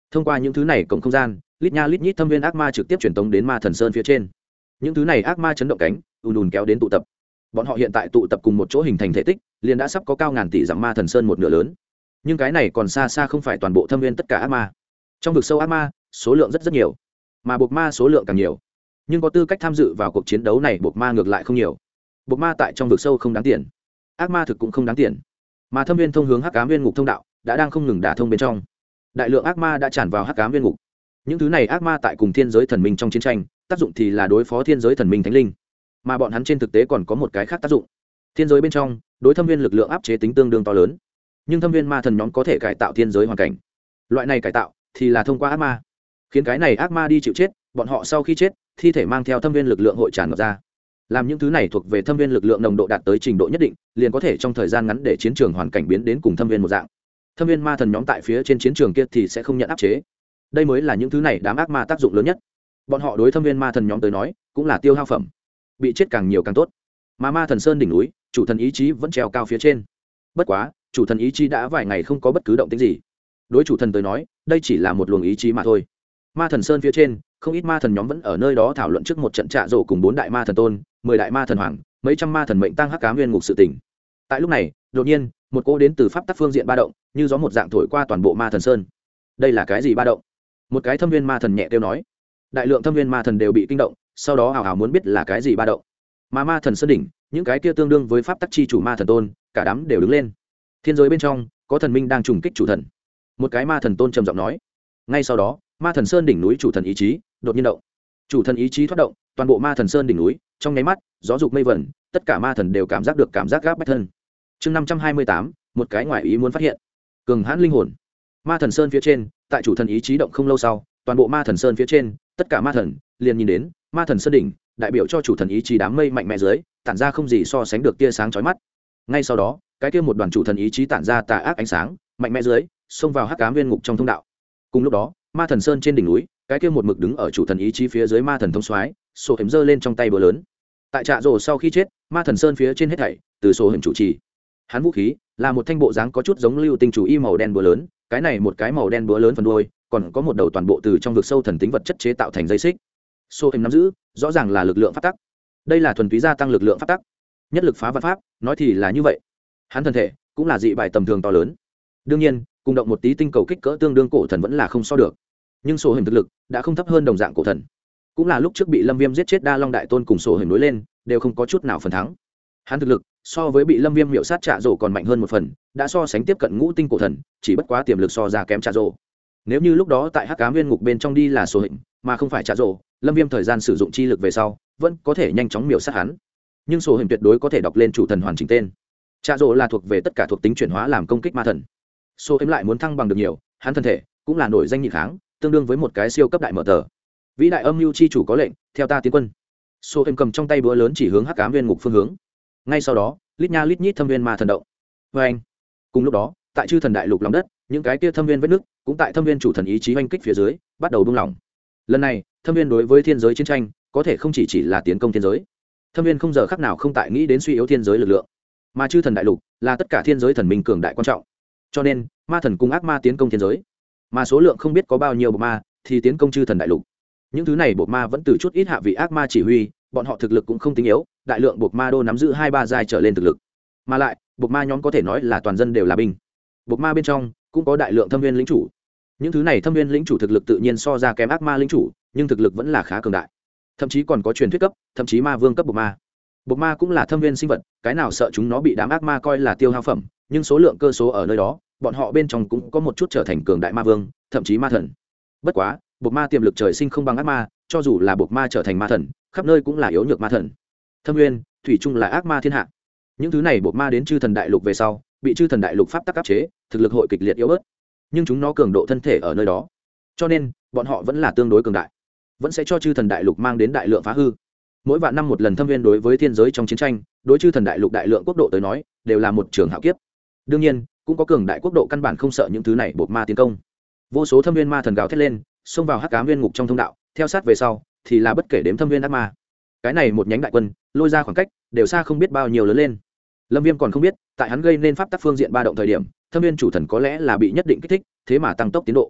thông qua những thứ này cộng không gian, lít nha lít nhít thâm viên ác ma trực tiếp truyền tống đến ma thần sơn phía trên. Những thứ này ác ma chấn động cánh ùn ùn kéo đến tụ tập. Bọn họ hiện tại tụ tập cùng một chỗ hình thành thể tích liền đã sắp có cao ngàn tỷ dặm ma thần sơn một nửa lớn. Nhưng cái này còn xa xa không phải toàn bộ thâm viên tất cả ác ma. Trong vực sâu ác ma số lượng rất nhiều, mà buộc ma số lượng càng nhiều. Nhưng có tư cách tham dự vào cuộc chiến đấu này buộc ma ngược lại không nhiều. Buộc ma tại trong vực sâu không đáng tiền, ác ma thực cũng không đáng tiền, mà thâm viên thông hướng hắc ám viên ngục thông đạo đã đang không ngừng đả thông bên trong. Đại lượng ác ma đã tràn vào hắc ám viên ngục. Những thứ này ác ma tại cùng thiên giới thần minh trong chiến tranh tác dụng thì là đối phó thiên giới thần minh thánh linh, mà bọn hắn trên thực tế còn có một cái khác tác dụng. Thiên giới bên trong đối thâm viên lực lượng áp chế tính tương đương to lớn, nhưng thâm viên ma thần nhóm có thể cải tạo thiên giới hoàn cảnh. Loại này cải tạo thì là thông qua ác ma, khiến cái này ác ma đi chịu chết. Bọn họ sau khi chết, thi thể mang theo thâm viên lực lượng hội tràn ngập ra. Làm những thứ này thuộc về thâm viên lực lượng nồng độ đạt tới trình độ nhất định, liền có thể trong thời gian ngắn để chiến trường hoàn cảnh biến đến cùng thâm viên một dạng. Thâm viên ma thần nhóm tại phía trên chiến trường kia thì sẽ không nhận áp chế. Đây mới là những thứ này đám ác ma tác dụng lớn nhất. Bọn họ đối thâm viên ma thần nhóm tới nói cũng là tiêu hao phẩm, bị chết càng nhiều càng tốt. Mà ma thần sơn đỉnh núi, chủ thần ý chí vẫn treo cao phía trên. Bất quá chủ thần ý chí đã vài ngày không có bất cứ động tĩnh gì. Đối chủ thần tới nói đây chỉ là một luồng ý chí mà thôi. Ma thần sơn phía trên không ít ma thần nhóm vẫn ở nơi đó thảo luận trước một trận trạ rổ cùng 4 đại ma thần tôn, 10 đại ma thần hoàng, mấy trăm ma thần mệnh tăng hắc ám nguyên ngục sự tình. Tại lúc này đột nhiên một cỗ đến từ pháp tắc phương diện ba động như gió một dạng thổi qua toàn bộ ma thần sơn. Đây là cái gì ba động? Một cái thâm viên ma thần nhẹ kêu nói. Đại lượng thâm viên ma thần đều bị kinh động, sau đó hào hào muốn biết là cái gì ba động. Mà ma thần sơn đỉnh những cái kia tương đương với pháp tắc chi chủ ma thần tôn cả đám đều đứng lên. Thiên giới bên trong có thần minh đang trùng kích chủ thần. Một cái ma thần tôn trầm giọng nói. Ngay sau đó ma thần sơn đỉnh núi chủ thần ý chí đột nhiên động. Chủ thần ý chí thoát động, toàn bộ ma thần sơn đỉnh núi trong nháy mắt gió dục mây vẩn, tất cả ma thần đều cảm giác được cảm giác gáp bách thân. Chương 528, một cái ngoại ý muốn phát hiện. Cường hãn linh hồn. Ma thần sơn phía trên, tại chủ thần ý chí động không lâu sau, toàn bộ ma thần sơn phía trên, tất cả ma thần liền nhìn đến ma thần sơn đỉnh, đại biểu cho chủ thần ý chí đám mây mạnh mẽ dưới, tản ra không gì so sánh được tia sáng chói mắt. Ngay sau đó, cái kia một đoàn chủ thần ý chí tản ra tà ác ánh sáng, mạnh mẽ dưới, xông vào hắc ám viên ngục trong thông đạo. Cùng lúc đó, ma thần sơn trên đỉnh núi, cái kia một mực đứng ở chủ thần ý chí phía dưới ma thần thông soái, sổ hiểm giơ lên trong tay búa lớn. Tại trạ rồ sau khi chết, ma thần sơn phía trên hết thảy từ sổ hiểm chủ trì. Hắn vũ khí là một thanh bộ dáng có chút giống lưu tinh chủ y màu đen búa lớn, cái này một cái màu đen búa lớn phần đuôi, còn có một đầu toàn bộ từ trong vực sâu thần tính vật chất chế tạo thành dây xích. Sổ hiểm nắm giữ, rõ ràng là lực lượng pháp tắc. Đây là thuần túy gia tăng lực lượng pháp tắc. Nhất lực phá vạn pháp, nói thì là như vậy. Hắn thân thể cũng là dị bài tầm thường to lớn. Đương nhiên, cùng động một tí tinh cầu kích cỡ tương đương cổ thần vẫn là không so được. Nhưng sổ hiểm thực lực đã không thấp hơn đồng dạng cổ thần. Cũng là lúc trước bị Lâm Viêm giết chết Đa Long đại tôn cùng sổ hiểm nối lên, đều không có chút nào phần thắng. Hắn thực lực so với bị Lâm Viêm miểu sát Trạ Rổ còn mạnh hơn một phần, đã so sánh tiếp cận ngũ tinh cổ thần, chỉ bất quá tiềm lực so ra kém Trạ Rổ. Nếu như lúc đó tại Hắc Ám Viên ngục bên trong đi là sổ hiểm, mà không phải Trạ Rổ, Lâm Viêm thời gian sử dụng chi lực về sau, vẫn có thể nhanh chóng miểu sát hắn. Nhưng sổ hiểm tuyệt đối có thể đọc lên chủ thần hoàn chỉnh tên. Trạ Rổ là thuộc về tất cả thuộc tính chuyển hóa làm công kích ma thần. Sổ hiểm lại muốn thăng bằng được nhiều, hắn thân thể cũng là nổi danh nhị kháng, tương đương với một cái siêu cấp đại mở tờ. Vĩ đại âm mưu chi chủ có lệnh, theo ta tiến quân. Sô em cầm trong tay búa lớn chỉ hướng hắc ám viên ngục phương hướng. Ngay sau đó, lít nha lít nhít thâm viên ma thần động. Và anh. Cùng lúc đó, tại chư thần đại lục lòng đất, những cái kia thâm viên vết nước cũng tại thâm viên chủ thần ý chí oanh kích phía dưới, bắt đầu buông lỏng. Lần này, thâm viên đối với thiên giới chiến tranh, có thể không chỉ là tiến công thiên giới. Thâm viên không giờ khắc nào không tại nghĩ đến suy yếu thiên giới lực lượng, mà chư thần đại lục là tất cả thiên giới thần minh cường đại quan trọng. Cho nên, ma thần cùng ác ma tiến công thiên giới, mà số lượng không biết có bao nhiêu bộ ma thì tiến công chư thần đại lục. Những thứ này buộc ma vẫn từ chút ít hạ vị ác ma chỉ huy, bọn họ thực lực cũng không tính yếu, đại lượng buộc ma đô nắm giữ 2-3 giai trở lên thực lực. Mà lại, buộc ma nhóm có thể nói là toàn dân đều là binh. Buộc ma bên trong cũng có đại lượng thâm viên lĩnh chủ. Những thứ này thâm viên lĩnh chủ thực lực tự nhiên so ra kém ác ma lĩnh chủ, nhưng thực lực vẫn là khá cường đại. Thậm chí còn có truyền thuyết cấp, thậm chí ma vương cấp buộc ma. Buộc ma cũng là thâm viên sinh vật, cái nào sợ chúng nó bị đám ác ma coi là tiêu hao phẩm, nhưng số lượng cơ số ở nơi đó, bọn họ bên trong cũng có một chút trở thành cường đại ma vương, thậm chí ma thần. Bất quá, buộc ma tiềm lực trời sinh không bằng ác ma, cho dù là buộc ma trở thành ma thần, khắp nơi cũng là yếu nhược ma thần. Thâm nguyên thủy chung là ác ma thiên hạ. Những thứ này buộc ma đến chư thần đại lục về sau, bị chư thần đại lục pháp tắc áp chế, thực lực hội kịch liệt yếu bớt. Nhưng chúng nó cường độ thân thể ở nơi đó, cho nên bọn họ vẫn là tương đối cường đại, vẫn sẽ cho chư thần đại lục mang đến đại lượng phá hư. Mỗi vạn năm một lần thâm viên đối với thiên giới trong chiến tranh, đối chư thần đại lục đại lượng quốc độ tới nói, đều là một trường hạo kiếp. Đương nhiên, cũng có cường đại quốc độ căn bản không sợ những thứ này buộc ma tiến công. Vô số thâm viên ma thần gào thét lên, xông vào hắc ám viên ngục trong thông đạo, theo sát về sau thì là bất kể đếm thâm viên ác ma. Cái này một nhánh đại quân lôi ra khoảng cách đều xa không biết bao nhiêu lớn lên. Lâm Viêm còn không biết, tại hắn gây nên pháp tắc phương diện ba động thời điểm, thâm viên chủ thần có lẽ là bị nhất định kích thích, thế mà tăng tốc tiến độ.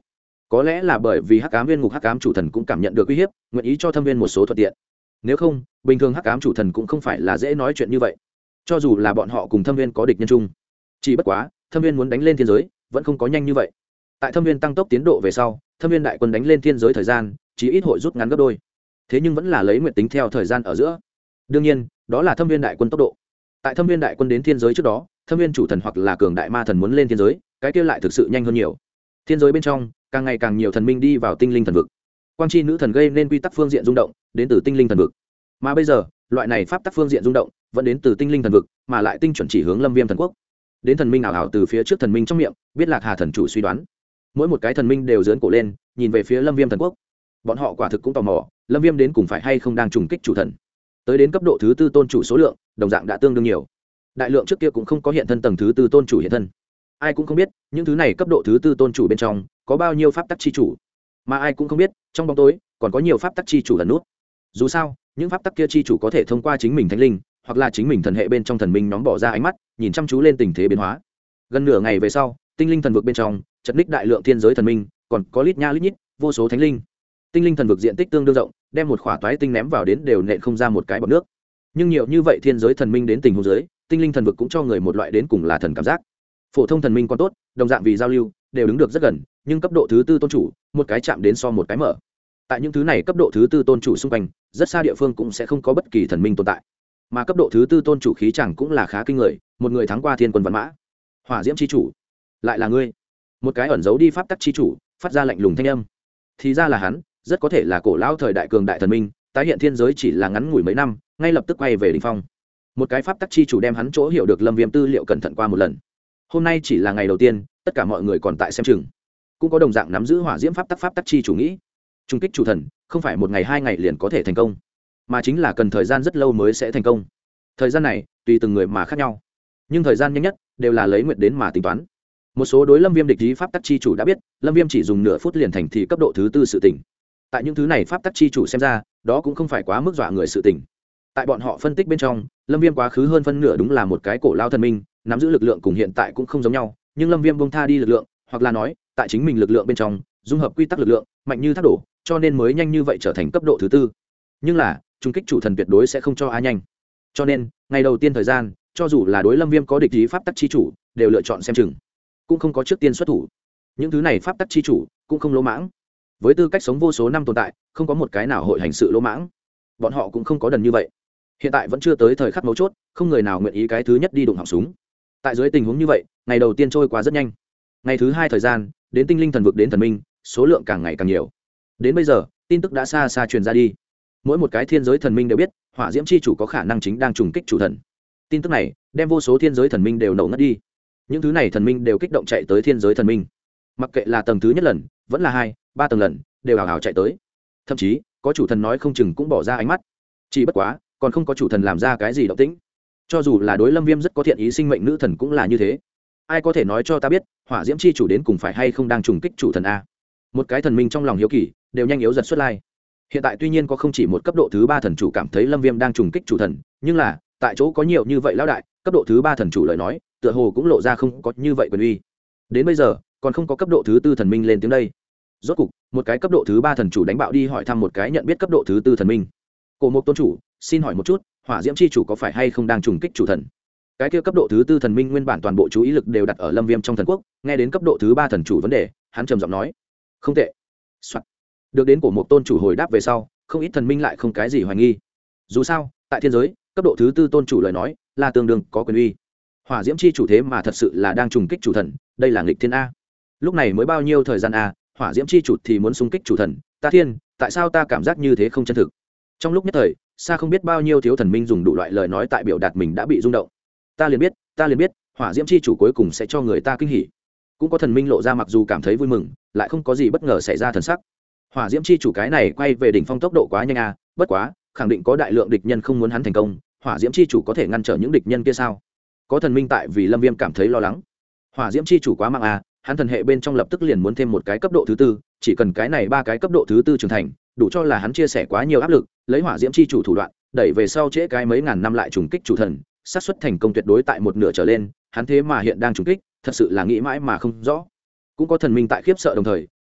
có lẽ là bởi vì hắc ám viên ngục hắc ám chủ thần cũng cảm nhận được uy hiếp, nguyện ý cho thâm viên một số thuận tiện. Nếu không, bình thường hắc ám chủ thần cũng không phải là dễ nói chuyện như vậy. Cho dù là bọn họ cùng thâm viên có địch nhân chung, chỉ bất quá thâm viên muốn đánh lên thiên giới vẫn không có nhanh như vậy. Tại thâm viên tăng tốc tiến độ về sau, thâm viên đại quân đánh lên thiên giới thời gian chỉ ít hội rút ngắn gấp đôi. Thế nhưng vẫn là lấy nguyện tính theo thời gian ở giữa. Đương nhiên, đó là thâm viên đại quân tốc độ. Tại thâm viên đại quân đến thiên giới trước đó, thâm viên chủ thần hoặc là cường đại ma thần muốn lên thiên giới, cái kia lại thực sự nhanh hơn nhiều. Thiên giới bên trong càng ngày càng nhiều thần minh đi vào tinh linh thần vực. Quang chi nữ thần gây nên quy tắc phương diện rung động đến từ tinh linh thần vực, mà bây giờ loại này pháp tắc phương diện rung động vẫn đến từ tinh linh thần vực, mà lại tinh chuẩn chỉ hướng Lâm Viêm thần quốc. Đến thần minh ảo ảo từ phía trước thần minh trong miệng biết Lạc Hà thần chủ suy đoán, mỗi một cái thần minh đều giương cổ lên nhìn về phía Lâm Viêm thần quốc. Bọn họ quả thực cũng tò mò Lâm Viêm đến cùng phải hay không đang trùng kích chủ thần. Tới đến cấp độ thứ tư tôn chủ số lượng đồng dạng đã tương đương nhiều, đại lượng trước kia cũng không có hiện thân tầng thứ tư tôn chủ hiện thân. Ai cũng không biết những thứ này cấp độ thứ tư tôn chủ bên trong có bao nhiêu pháp tắc chi chủ, mà ai cũng không biết trong bóng tối còn có nhiều pháp tắc chi chủ ẩn nút. Dù sao những pháp tắc kia chi chủ có thể thông qua chính mình thánh linh hoặc là chính mình thần hệ bên trong thần minh nhóm bỏ ra ánh mắt nhìn chăm chú lên tình thế biến hóa. Gần nửa ngày về sau, tinh linh thần vực bên trong chật ních đại lượng thiên giới thần minh, còn có lít nha lít nhít vô số thánh linh. Tinh linh thần vực diện tích tương đương rộng, đem một khỏa toái tinh ném vào đến đều nện không ra một cái bọt nước. Nhưng nhiều như vậy thiên giới thần minh đến tình huống dưới, tinh linh thần vực cũng cho người một loại đến cùng là thần cảm giác. Phổ thông thần minh còn tốt, đồng dạng vì giao lưu đều đứng được rất gần, nhưng cấp độ thứ tư tôn chủ một cái chạm đến so một cái mở. Tại những thứ này cấp độ thứ tư tôn chủ xung quanh rất xa địa phương cũng sẽ không có bất kỳ thần minh tồn tại, mà cấp độ thứ tư tôn chủ khí chẳng cũng là khá kinh người, một người thắng qua thiên quân văn mã. Hỏa diễm chi chủ lại là ngươi. Một cái ẩn giấu đi pháp tắc chi chủ phát ra lạnh lùng thanh âm. Thì ra là hắn, rất có thể là cổ lão thời đại cường đại thần minh, tái hiện thiên giới chỉ là ngắn ngủi mấy năm ngay lập tức quay về đỉnh phong. Một cái pháp tắc chi chủ đem hắn chỗ hiểu được Lâm Viêm tư liệu cẩn thận qua một lần. Hôm nay chỉ là ngày đầu tiên, tất cả mọi người còn tại xem chừng, cũng có đồng dạng nắm giữ hỏa diễm pháp tắc chi chủ nghĩ trung kích chủ thần không phải một ngày hai ngày liền có thể thành công, mà chính là cần thời gian rất lâu mới sẽ thành công. Thời gian này tùy từng người mà khác nhau, nhưng thời gian nhanh nhất đều là lấy nguyện đến mà tính toán. Một số đối Lâm Viêm địch ý pháp tắc chi chủ đã biết Lâm Viêm chỉ dùng nửa phút liền thành thì cấp độ thứ tư sự tỉnh. Tại những thứ này pháp tắc chi chủ xem ra, đó cũng không phải quá mức dọa người sự tỉnh. Tại bọn họ phân tích bên trong, Lâm Viêm quá khứ hơn phân nửa đúng là một cái cổ lao thần minh, nắm giữ lực lượng cùng hiện tại cũng không giống nhau, nhưng Lâm Viêm bông tha đi lực lượng, hoặc là nói tại chính mình lực lượng bên trong dung hợp quy tắc lực lượng mạnh như thác đổ, cho nên mới nhanh như vậy trở thành cấp độ thứ tư. Nhưng là trung kích chủ thần tuyệt đối sẽ không cho ai nhanh, cho nên ngày đầu tiên thời gian, cho dù là đối Lâm Viêm có địch ý pháp tắc chi chủ đều lựa chọn xem chừng, cũng không có trước tiên xuất thủ. Những thứ này pháp tắc chi chủ cũng không lỗ mãng, với tư cách sống vô số năm tồn tại, không có một cái nào hội hành sự lỗ mãng. Bọn họ cũng không có đần như vậy. Hiện tại vẫn chưa tới thời khắc mấu chốt, không người nào nguyện ý cái thứ nhất đi đụng họng súng. Tại dưới tình huống như vậy, ngày đầu tiên trôi qua rất nhanh. Ngày thứ hai thời gian, đến tinh linh thần vực đến thần minh, số lượng càng ngày càng nhiều. Đến bây giờ, tin tức đã xa xa truyền ra đi. Mỗi một cái thiên giới thần minh đều biết, hỏa diễm chi chủ có khả năng chính đang trùng kích chủ thần. Tin tức này đem vô số thiên giới thần minh đều nổ ngất đi. Những thứ này thần minh đều kích động chạy tới thiên giới thần minh. Mặc kệ là tầng thứ nhất lần, vẫn là 2, 3 tầng lần, đều hào hào chạy tới. Thậm chí, có chủ thần nói không chừng cũng bỏ ra ánh mắt. Chỉ bất quá, còn không có chủ thần làm ra cái gì động tĩnh. Cho dù là đối Lâm Viêm rất có thiện ý sinh mệnh nữ thần cũng là như thế. Ai có thể nói cho ta biết, hỏa diễm chi chủ đến cùng phải hay không đang trùng kích chủ thần a? Một cái thần minh trong lòng hiếu kỳ, đều nhanh yếu giật xuất lai. Hiện tại tuy nhiên có không chỉ một cấp độ thứ 3 thần chủ cảm thấy Lâm Viêm đang trùng kích chủ thần, nhưng là, tại chỗ có nhiều như vậy lão đại, cấp độ thứ 3 thần chủ lời nói, tựa hồ cũng lộ ra không có như vậy quyền uy. Đến bây giờ, còn không có cấp độ thứ 4 thần minh lên tiếng đây. Rốt cục, một cái cấp độ thứ 3 thần chủ đánh bạo đi hỏi thăm một cái nhận biết cấp độ thứ 4 thần minh. Cổ Mộc tôn chủ, xin hỏi một chút, hỏa diễm chi chủ có phải hay không đang trùng kích chủ thần? Cái kia cấp độ thứ 4 thần minh nguyên bản toàn bộ chú ý lực đều đặt ở Lâm Viêm trong thần quốc, nghe đến cấp độ thứ 3 thần chủ vấn đề, hắn trầm giọng nói: "Không tệ." Soạn. Được đến Cổ Mộc tôn chủ hồi đáp về sau, không ít thần minh lại không cái gì hoài nghi. Dù sao, tại thiên giới, cấp độ thứ 4 tôn chủ lời nói là tương đương có quyền uy. Hỏa diễm chi chủ thế mà thật sự là đang trùng kích chủ thần, đây là nghịch thiên a. Lúc này mới bao nhiêu thời gian a, hỏa diễm chi chủ thì muốn xung kích chủ thần, ta thiên, tại sao ta cảm giác như thế không chân thực? Trong lúc nhất thời, xa không biết bao nhiêu thiếu thần minh dùng đủ loại lời nói tại biểu đạt mình đã bị rung động. Ta liền biết, hỏa diễm chi chủ cuối cùng sẽ cho người ta kinh hỉ. Cũng có thần minh lộ ra mặc dù cảm thấy vui mừng, lại không có gì bất ngờ xảy ra thần sắc. Hỏa diễm chi chủ cái này quay về đỉnh phong tốc độ quá nhanh a, bất quá, khẳng định có đại lượng địch nhân không muốn hắn thành công, hỏa diễm chi chủ có thể ngăn trở những địch nhân kia sao? Có thần minh tại vì Lâm Viêm cảm thấy lo lắng. Hỏa diễm chi chủ quá mạnh a, hắn thần hệ bên trong lập tức liền muốn thêm một cái cấp độ thứ 4, chỉ cần cái này 3 cái cấp độ thứ 4 trưởng thành, đủ cho là hắn chia sẻ quá nhiều áp lực, lấy hỏa diễm chi chủ thủ đoạn, đẩy về sau trễ cái mấy ngàn năm lại trùng kích chủ thần, xác suất thành công tuyệt đối tại một nửa trở lên, hắn thế mà hiện đang trùng kích, thật sự là nghĩ mãi mà không rõ. Cũng có thần minh tại khiếp sợ đồng thời,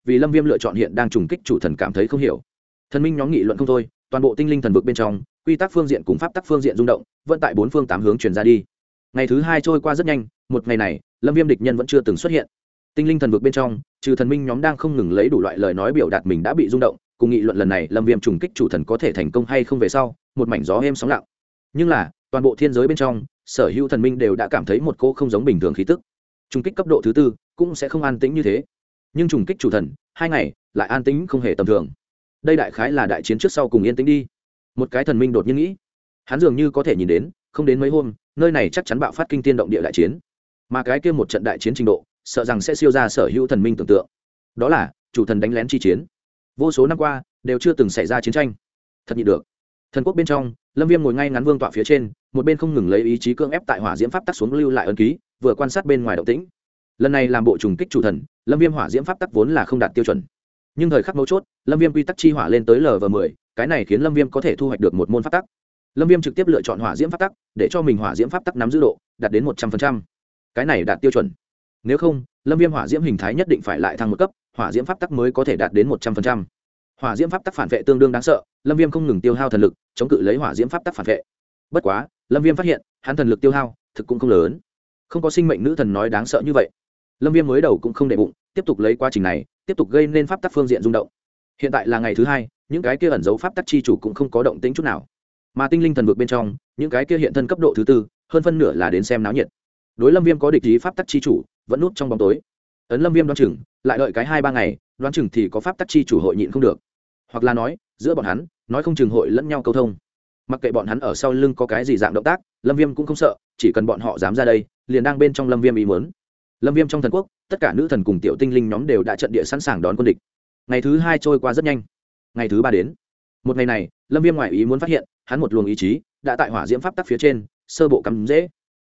vì lâm viêm lựa chọn hiện đang trùng kích chủ thần cảm thấy không hiểu. Thần minh nhóm nghị luận không thôi, toàn bộ tinh linh thần vực bên trong quy tắc phương diện cùng pháp tắc phương diện rung động vẫn tại bốn phương tám hướng truyền ra đi. Ngày thứ hai trôi qua rất nhanh, một ngày này lâm viêm địch nhân vẫn chưa từng xuất hiện. Tinh linh thần vực bên trong trừ thần minh nhóm đang không ngừng lấy đủ loại lời nói biểu đạt mình đã bị rung động, cùng nghị luận lần này lâm viêm trùng kích chủ thần có thể thành công hay không về sau, một mảnh gió êm sóng lặng. Nhưng là toàn bộ thiên giới bên trong sở hữu thần minh đều đã cảm thấy một cô không giống bình thường khí tức. Trùng kích cấp độ thứ tư cũng sẽ không an tĩnh như thế, nhưng trùng kích chủ thần 2 ngày lại an tĩnh không hề tầm thường. Đây đại khái là đại chiến trước sau cùng yên tĩnh đi. Một cái thần minh đột nhiên nghĩ, hắn dường như có thể nhìn đến không đến mấy hôm nơi này chắc chắn bạo phát kinh thiên động địa đại chiến, mà cái kia một trận đại chiến trình độ sợ rằng sẽ siêu ra sở hữu thần minh tưởng tượng. Đó là chủ thần đánh lén chi chiến. Vô số năm qua đều chưa từng xảy ra chiến tranh, thật nhịn được. Thần quốc bên trong lâm viêm ngồi ngay ngắn vương tọa phía trên, một bên không ngừng lấy ý chí cưỡng ép tại hỏa diễm pháp tắc xuống lưu lại ấn ký, vừa quan sát bên ngoài động tĩnh. Lần này làm bộ trùng kích chủ thần, lâm viêm hỏa diễm pháp tắc vốn là không đạt tiêu chuẩn, nhưng thời khắc mấu chốt lâm viêm quy tắc chi hỏa lên tới lv10, cái này khiến lâm viêm có thể thu hoạch được một môn pháp tắc. Lâm viêm trực tiếp lựa chọn hỏa diễm pháp tắc để cho mình hỏa diễm pháp tắc nắm giữ độ đạt đến 100%. Cái này đạt tiêu chuẩn, nếu không lâm viêm hỏa diễm hình thái nhất định phải lại thăng một cấp, hỏa diễm pháp tắc mới có thể đạt đến 100%. Hỏa diễm pháp tắc phản vệ tương đương đáng sợ, lâm viêm không ngừng tiêu hao thần lực chống cự lấy hỏa diễm pháp tắc phản vệ. Bất quá lâm viêm phát hiện hắn thần lực tiêu hao thực cũng không lớn, không có sinh mệnh nữ thần nói đáng sợ như vậy. Lâm viêm mới đầu cũng không để bụng, tiếp tục lấy quá trình này tiếp tục gây nên pháp tắc phương diện rung động. Hiện tại là ngày thứ hai, những cái kia ẩn dấu pháp tắc chi chủ cũng không có động tĩnh chút nào, mà tinh linh thần vực bên trong những cái kia hiện thân cấp độ thứ tư hơn phân nửa là đến xem náo nhiệt. Đối lâm viêm có địch ý pháp tắc chi chủ vẫn núp trong bóng tối. Ấn lâm viêm đoán chừng lại đợi cái 2-3 ngày, đoán chừng thì có pháp tắc chi chủ hội nhịn không được, hoặc là nói giữa bọn hắn nói không chừng hội lẫn nhau câu thông. Mặc kệ bọn hắn ở sau lưng có cái gì dạng động tác, lâm viêm cũng không sợ, chỉ cần bọn họ dám ra đây liền đang bên trong lâm viêm ý muốn. Lâm viêm trong thần quốc tất cả nữ thần cùng tiểu tinh linh nhóm đều đã trận địa sẵn sàng đón quân địch. Ngày thứ hai trôi qua rất nhanh, ngày thứ ba đến. Một ngày này lâm viêm ngoại ý muốn phát hiện hắn một luồng ý chí đã tại hỏa diễm pháp tắc phía trên sơ bộ cắm dễ.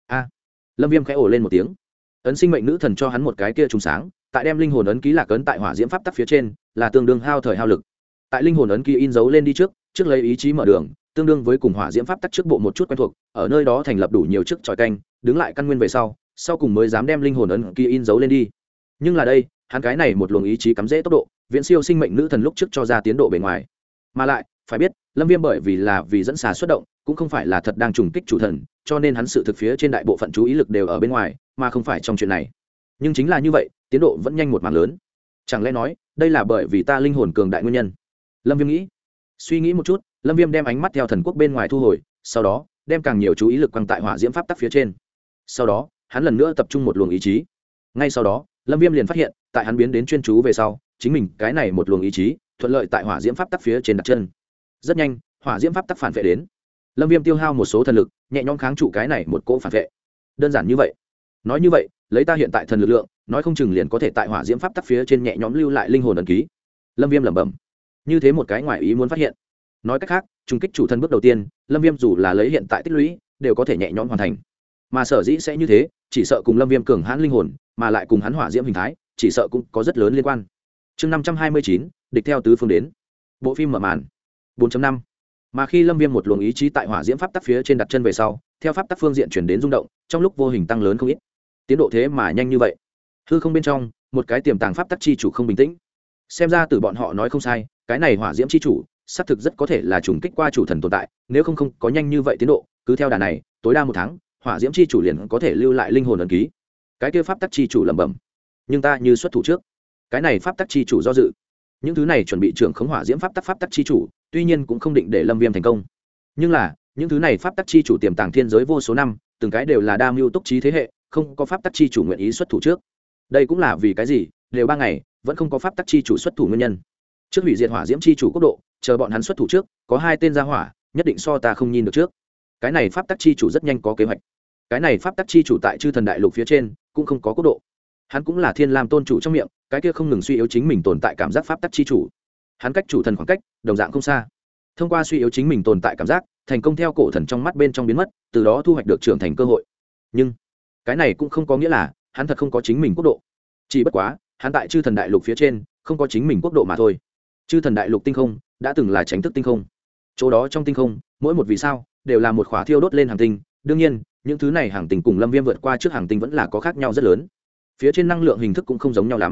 Lâm viêm khẽ ồ lên một tiếng. Ấn sinh mệnh nữ thần cho hắn một cái kia trùng sáng, tại đem linh hồn ấn ký lạc ấn tại hỏa diễm pháp tắc phía trên là tương đương hao thời hao lực. Tại linh hồn ấn ký in dấu lên đi trước lấy ý chí mở đường, tương đương với cùng hỏa diễm pháp tắc trước bộ một chút quen thuộc, ở nơi đó thành lập đủ nhiều chiếc tròi canh, đứng lại căn nguyên về sau cùng mới dám đem linh hồn ấn ký in dấu lên đi. Nhưng là đây hắn cái này một luồng ý chí cắm dễ tốc độ viễn siêu sinh mệnh nữ thần lúc trước cho ra tiến độ bề ngoài. Mà lại phải biết lâm viêm bởi vì dẫn xà xuất động, cũng không phải là thật đang trùng kích chủ thần, cho nên hắn sự thực phía trên đại bộ phận chú ý lực đều ở bên ngoài mà không phải trong chuyện này. Nhưng chính là như vậy tiến độ vẫn nhanh một mảng lớn. Chẳng lẽ nói đây là bởi vì ta linh hồn cường đại nguyên nhân? Lâm viêm nghĩ. Suy nghĩ một chút, lâm viêm đem ánh mắt theo thần quốc bên ngoài thu hồi, sau đó đem càng nhiều chú ý lực quăng tại hỏa diễm pháp tắc phía trên. Sau đó hắn lần nữa tập trung một luồng ý chí. Ngay sau đó lâm viêm liền phát hiện tại hắn biến đến chuyên chú về sau, chính mình cái này một luồng ý chí thuận lợi tại hỏa diễm pháp tắc phía trên đặt chân. Rất nhanh hỏa diễm pháp tắc phản vệ đến, lâm viêm tiêu hao một số thần lực nhẹ nhõm kháng trụ cái này một cỗ phản vệ. Đơn giản như vậy. Nói như vậy lấy ta hiện tại thần lực lượng, nói không chừng liền có thể tại hỏa diễm pháp tắc phía trên nhẹ nhõm lưu lại linh hồn ấn ký. Lâm viêm lẩm bẩm. Như thế một cái ngoài ý muốn phát hiện. Nói cách khác trùng kích chủ thần bước đầu tiên lâm viêm dù là lấy hiện tại tích lũy đều có thể nhẹ nhõm hoàn thành. Mà sở dĩ sẽ như thế, chỉ sợ cùng lâm viêm cường hãn linh hồn mà lại cùng hắn hỏa diễm hình thái chỉ sợ cũng có rất lớn liên quan. Chương 529, địch theo tứ phương đến. Bộ phim mở màn. 4.5. Mà khi lâm viêm một luồng ý chí tại hỏa diễm pháp tắc phía trên đặt chân về sau, theo pháp tắc phương diện chuyển đến rung động, trong lúc vô hình tăng lớn không ít. Tiến độ thế mà nhanh như vậy. Hư không bên trong một cái tiềm tàng pháp tắc chi chủ không bình tĩnh. Xem ra từ bọn họ nói không sai, cái này hỏa diễm chi chủ xác thực rất có thể là trùng kích qua chủ thần tồn tại, nếu không có nhanh như vậy tiến độ, cứ theo đà này tối đa 1 tháng hỏa diễm chi chủ liền có thể lưu lại linh hồn ấn ký. Cái kia pháp tắc chi chủ lẩm bẩm. Nhưng ta như xuất thủ trước. Cái này pháp tắc chi chủ do dự. Những thứ này chuẩn bị trưởng khống hỏa diễm pháp tắc chi chủ tuy nhiên cũng không định để lâm viêm thành công, nhưng là những thứ này pháp tắc chi chủ tiềm tàng thiên giới vô số năm, từng cái đều là đa mưu túc trí thế hệ, không có pháp tắc chi chủ nguyện ý xuất thủ trước. Đây cũng là vì cái gì đều 3 ngày vẫn không có pháp tắc chi chủ xuất thủ nguyên nhân. Trước hủy diệt hỏa diễm chi chủ quốc độ, chờ bọn hắn xuất thủ trước, có 2 tên ra hỏa nhất định so ta không nhìn được trước. Cái này pháp tắc chi chủ rất nhanh có kế hoạch. Cái này pháp tắc chi chủ tại chư thần đại lục phía trên cũng không có quốc độ, hắn cũng là thiên lam tôn chủ trong miệng cái kia không ngừng suy yếu chính mình tồn tại cảm giác pháp tắc chi chủ. Hắn cách chủ thần khoảng cách đồng dạng không xa, thông qua suy yếu chính mình tồn tại cảm giác thành công theo cổ thần trong mắt bên trong biến mất, từ đó thu hoạch được trưởng thành cơ hội. Nhưng cái này cũng không có nghĩa là hắn thật không có chính mình quốc độ, chỉ bất quá hắn tại chư thần đại lục phía trên không có chính mình quốc độ mà thôi. Chư thần đại lục tinh không đã từng là tránh thức tinh không, chỗ đó trong tinh không mỗi một vì sao đều là một khỏa thiêu đốt lên hành tinh. Đương nhiên những thứ này hành tinh cùng lâm viêm vượt qua trước hành tinh vẫn là có khác nhau rất lớn, phía trên năng lượng hình thức cũng không giống nhau lắm.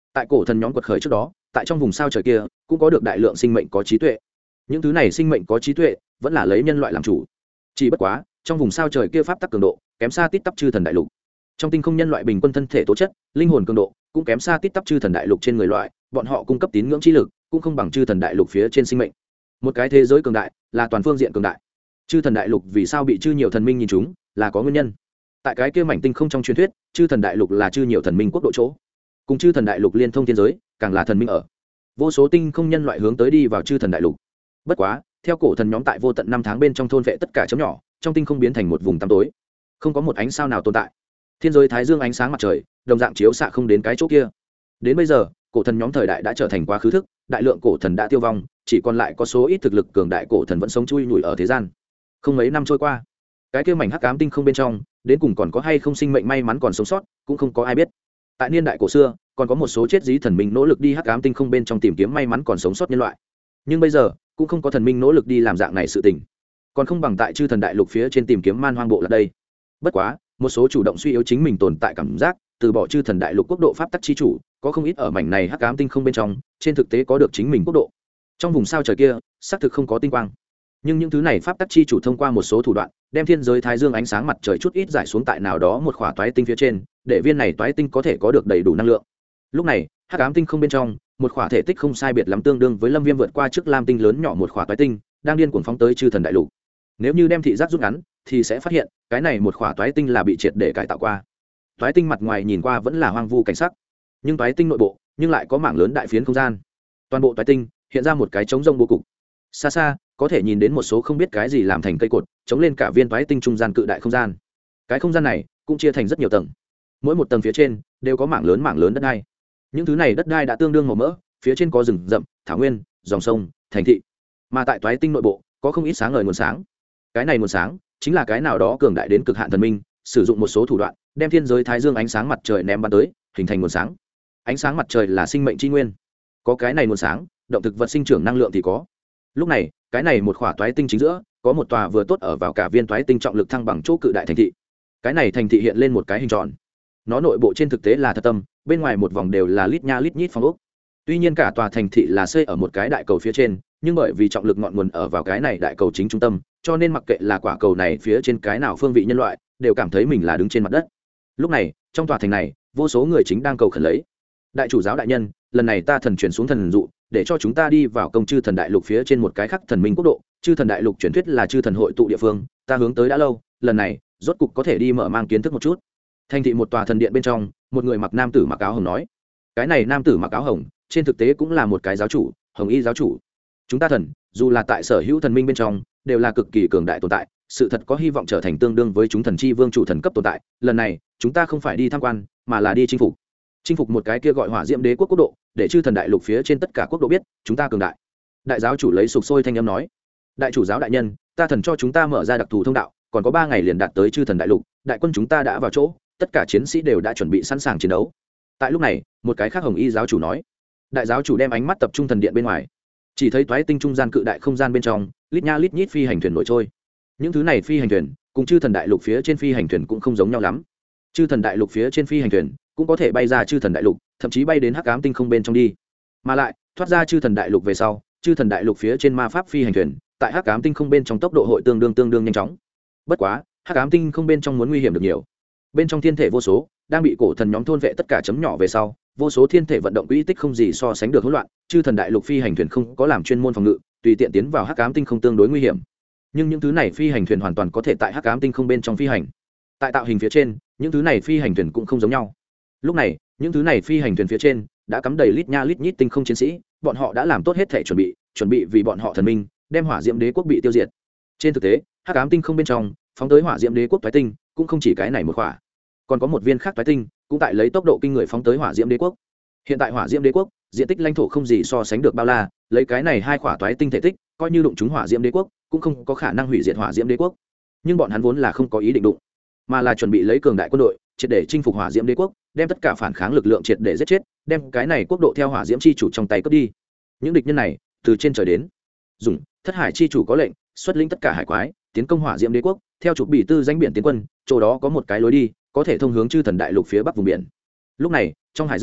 tại cổ thần nhóm quật khởi trước đó, tại trong vùng sao trời kia cũng có được đại lượng sinh mệnh có trí tuệ. Những thứ này sinh mệnh có trí tuệ vẫn là lấy nhân loại làm chủ, chỉ bất quá trong vùng sao trời kia pháp tắc cường độ kém xa tít tắp chư thần đại lục. Trong tinh không nhân loại bình quân thân thể tố chất, linh hồn cường độ cũng kém xa tít tắp chư thần đại lục trên người loại, bọn họ cung cấp tín ngưỡng trí lực cũng không bằng chư thần đại lục phía trên sinh mệnh. Một cái thế giới cường đại là toàn phương diện cường đại. Chư thần đại lục vì sao bị chư nhiều thần minh nhìn chúng là có nguyên nhân. Tại cái kia mảnh tinh không trong truyền thuyết, chư thần đại lục là chư nhiều thần minh quốc độ chỗ, cùng chư thần đại lục liên thông thiên giới, càng là thần minh ở. Vô số tinh không nhân loại hướng tới đi vào chư thần đại lục. Bất quá, theo cổ thần nhóm tại vô tận năm tháng bên trong thôn vệ tất cả chấm nhỏ, trong tinh không biến thành một vùng tăm tối, không có một ánh sao nào tồn tại. Thiên giới thái dương ánh sáng mặt trời đồng dạng chiếu xạ không đến cái chỗ kia. Đến bây giờ, cổ thần nhóm thời đại đã trở thành quá khứ thức, đại lượng cổ thần đã tiêu vong, chỉ còn lại có số ít thực lực cường đại cổ thần vẫn sống chui nhủi ở thế gian. Không mấy năm trôi qua, cái kia mảnh hắc ám tinh không bên trong, đến cùng còn có hay không sinh mệnh may mắn còn sống sót, cũng không có ai biết. Tại niên đại cổ xưa, còn có một số chết dí thần minh nỗ lực đi hắc ám tinh không bên trong tìm kiếm may mắn còn sống sót nhân loại. Nhưng bây giờ, cũng không có thần minh nỗ lực đi làm dạng này sự tình, còn không bằng tại chư thần đại lục phía trên tìm kiếm man hoang bộ là đây. Bất quá, một số chủ động suy yếu chính mình tồn tại cảm giác, từ bỏ chư thần đại lục quốc độ pháp tắc chi chủ, có không ít ở mảnh này hắc ám tinh không bên trong, trên thực tế có được chính mình quốc độ. Trong vùng sao trời kia, xác thực không có tinh quang, nhưng những thứ này pháp tắc chi chủ thông qua một số thủ đoạn, đem thiên giới thái dương ánh sáng mặt trời chút ít giải xuống tại nào đó một khỏa toái tinh phía trên, để viên này toái tinh có thể có được đầy đủ năng lượng. Lúc này, hắc ám tinh không bên trong, một khỏa thể tích không sai biệt lắm tương đương với Lâm Viêm vượt qua trước lam tinh lớn nhỏ một khỏa toái tinh, đang điên cuồng phóng tới chư thần đại lục. Nếu như đem thị giác rút ngắn, thì sẽ phát hiện, cái này một khỏa toái tinh là bị triệt để cải tạo qua. Toái tinh mặt ngoài nhìn qua vẫn là hoang vu cảnh sắc, nhưng toái tinh nội bộ, nhưng lại có mảng lớn đại phiến không gian. Toàn bộ toái tinh hiện ra một cái trống rông bố cục. Xa xa, có thể nhìn đến một số không biết cái gì làm thành cây cột, chống lên cả viên toái tinh trung gian cự đại không gian. Cái không gian này cũng chia thành rất nhiều tầng. Mỗi một tầng phía trên đều có mảng lớn đất đai. Những thứ này đất đai đã tương đương màu mỡ, phía trên có rừng rậm, thảo nguyên, dòng sông, thành thị. Mà tại toái tinh nội bộ, có không ít sáng ngời nguồn sáng. Cái này nguồn sáng chính là cái nào đó cường đại đến cực hạn thần minh, sử dụng một số thủ đoạn, đem thiên giới thái dương ánh sáng mặt trời ném bắn tới, hình thành nguồn sáng. Ánh sáng mặt trời là sinh mệnh chi nguyên. Có cái này nguồn sáng, động thực vật sinh trưởng năng lượng thì có. Lúc này, cái này một khỏa toái tinh chính giữa, có một tòa vừa tốt ở vào cả viên toái tinh trọng lực thăng bằng chỗ cự đại thành thị. Cái này thành thị hiện lên một cái hình tròn. Nó nội bộ trên thực tế là thật tâm, bên ngoài một vòng đều là lít nha lít nhít phòng ốc. Tuy nhiên cả tòa thành thị là xây ở một cái đại cầu phía trên, nhưng bởi vì trọng lực ngọn nguồn ở vào cái này đại cầu chính trung tâm, cho nên mặc kệ là quả cầu này phía trên cái nào phương vị nhân loại, đều cảm thấy mình là đứng trên mặt đất. Lúc này, trong tòa thành này, vô số người chính đang cầu khẩn lấy. Đại chủ giáo đại nhân, lần này ta thần chuyển xuống thần dụ, để cho chúng ta đi vào công chư thần đại lục phía trên một cái khác thần minh quốc độ. Chư thần đại lục truyền thuyết là chư thần hội tụ địa phương, ta hướng tới đã lâu, lần này rốt cục có thể đi mở mang kiến thức một chút. Thành thị một tòa thần điện bên trong, một người mặc nam tử mặc áo hồng nói. Cái này nam tử mặc áo hồng, trên thực tế cũng là một cái giáo chủ, hồng y giáo chủ. Chúng ta thần, dù là tại sở hữu thần minh bên trong, đều là cực kỳ cường đại tồn tại, sự thật có hy vọng trở thành tương đương với chúng thần chi vương chủ thần cấp tồn tại. Lần này, chúng ta không phải đi tham quan, mà là đi chinh phục một cái kia gọi hỏa diễm đế quốc quốc độ, để chư thần đại lục phía trên tất cả quốc độ biết chúng ta cường đại. Đại giáo chủ lấy sục sôi thanh âm nói. Đại chủ giáo đại nhân, ta thần cho chúng ta mở ra đặc thù thông đạo, còn có 3 ngày liền đạt tới chư thần đại lục, đại quân chúng ta đã vào chỗ, tất cả chiến sĩ đều đã chuẩn bị sẵn sàng chiến đấu. Tại lúc này, một cái khác hồng y giáo chủ nói. Đại giáo chủ đem ánh mắt tập trung thần điện bên ngoài, chỉ thấy toái tinh trung gian cự đại không gian bên trong, lít nha lít nhít phi hành thuyền nổi trôi. Những thứ này phi hành thuyền cùng chư thần đại lục phía trên phi hành thuyền cũng không giống nhau lắm. Chư thần đại lục phía trên phi hành thuyền cũng có thể bay ra chư thần đại lục, thậm chí bay đến hắc ám tinh không bên trong đi. Mà lại, thoát ra chư thần đại lục về sau, chư thần đại lục phía trên ma pháp phi hành thuyền, tại hắc ám tinh không bên trong tốc độ hội tương đương nhanh chóng. Bất quá, hắc ám tinh không bên trong muốn nguy hiểm được nhiều. Bên trong thiên thể vô số đang bị cổ thần nhóm thôn vệ tất cả chấm nhỏ về sau, vô số thiên thể vận động quỹ tích không gì so sánh được hỗn loạn, chư thần đại lục phi hành thuyền không có làm chuyên môn phòng ngự, tùy tiện tiến vào hắc ám tinh không tương đối nguy hiểm. Nhưng những thứ này phi hành thuyền hoàn toàn có thể tại hắc ám tinh không bên trong phi hành. Tại tạo hình phía trên, những thứ này phi hành thuyền cũng không giống nhau. Lúc này, những thứ này phi hành thuyền phía trên đã cắm đầy lít nha lít nhít tinh không chiến sĩ, bọn họ đã làm tốt hết thể chuẩn bị vì bọn họ thần minh đem hỏa diễm đế quốc bị tiêu diệt. Trên thực tế, hắc ám tinh không bên trong phóng tới hỏa diễm đế quốc toái tinh cũng không chỉ cái này một khỏa, còn có một viên khác toái tinh cũng tại lấy tốc độ kinh người phóng tới hỏa diễm đế quốc. Hiện tại hỏa diễm đế quốc diện tích lãnh thổ không gì so sánh được bao la, lấy cái này 2 khỏa toái tinh thể tích, coi như đụng chúng hỏa diễm đế quốc cũng không có khả năng hủy diệt hỏa diễm đế quốc. Nhưng bọn hắn vốn là không có ý định đụng, mà là chuẩn bị lấy cường đại quân đội triệt để chinh phục hỏa diễm đế quốc, đem tất cả phản kháng lực lượng triệt để giết chết, đem cái này quốc độ theo hỏa diễm chi chủ trong tay cướp đi. Những địch nhân này từ trên trời đến, dùng thất hải chi chủ có lệnh xuất lĩnh tất cả hải quái tiến công hỏa diễm đế quốc, theo trục bỉ tư danh biển tiến quân, chỗ đó có một cái lối đi có thể thông hướng chư thần đại lục phía bắc vùng biển. Lúc này trong hải dương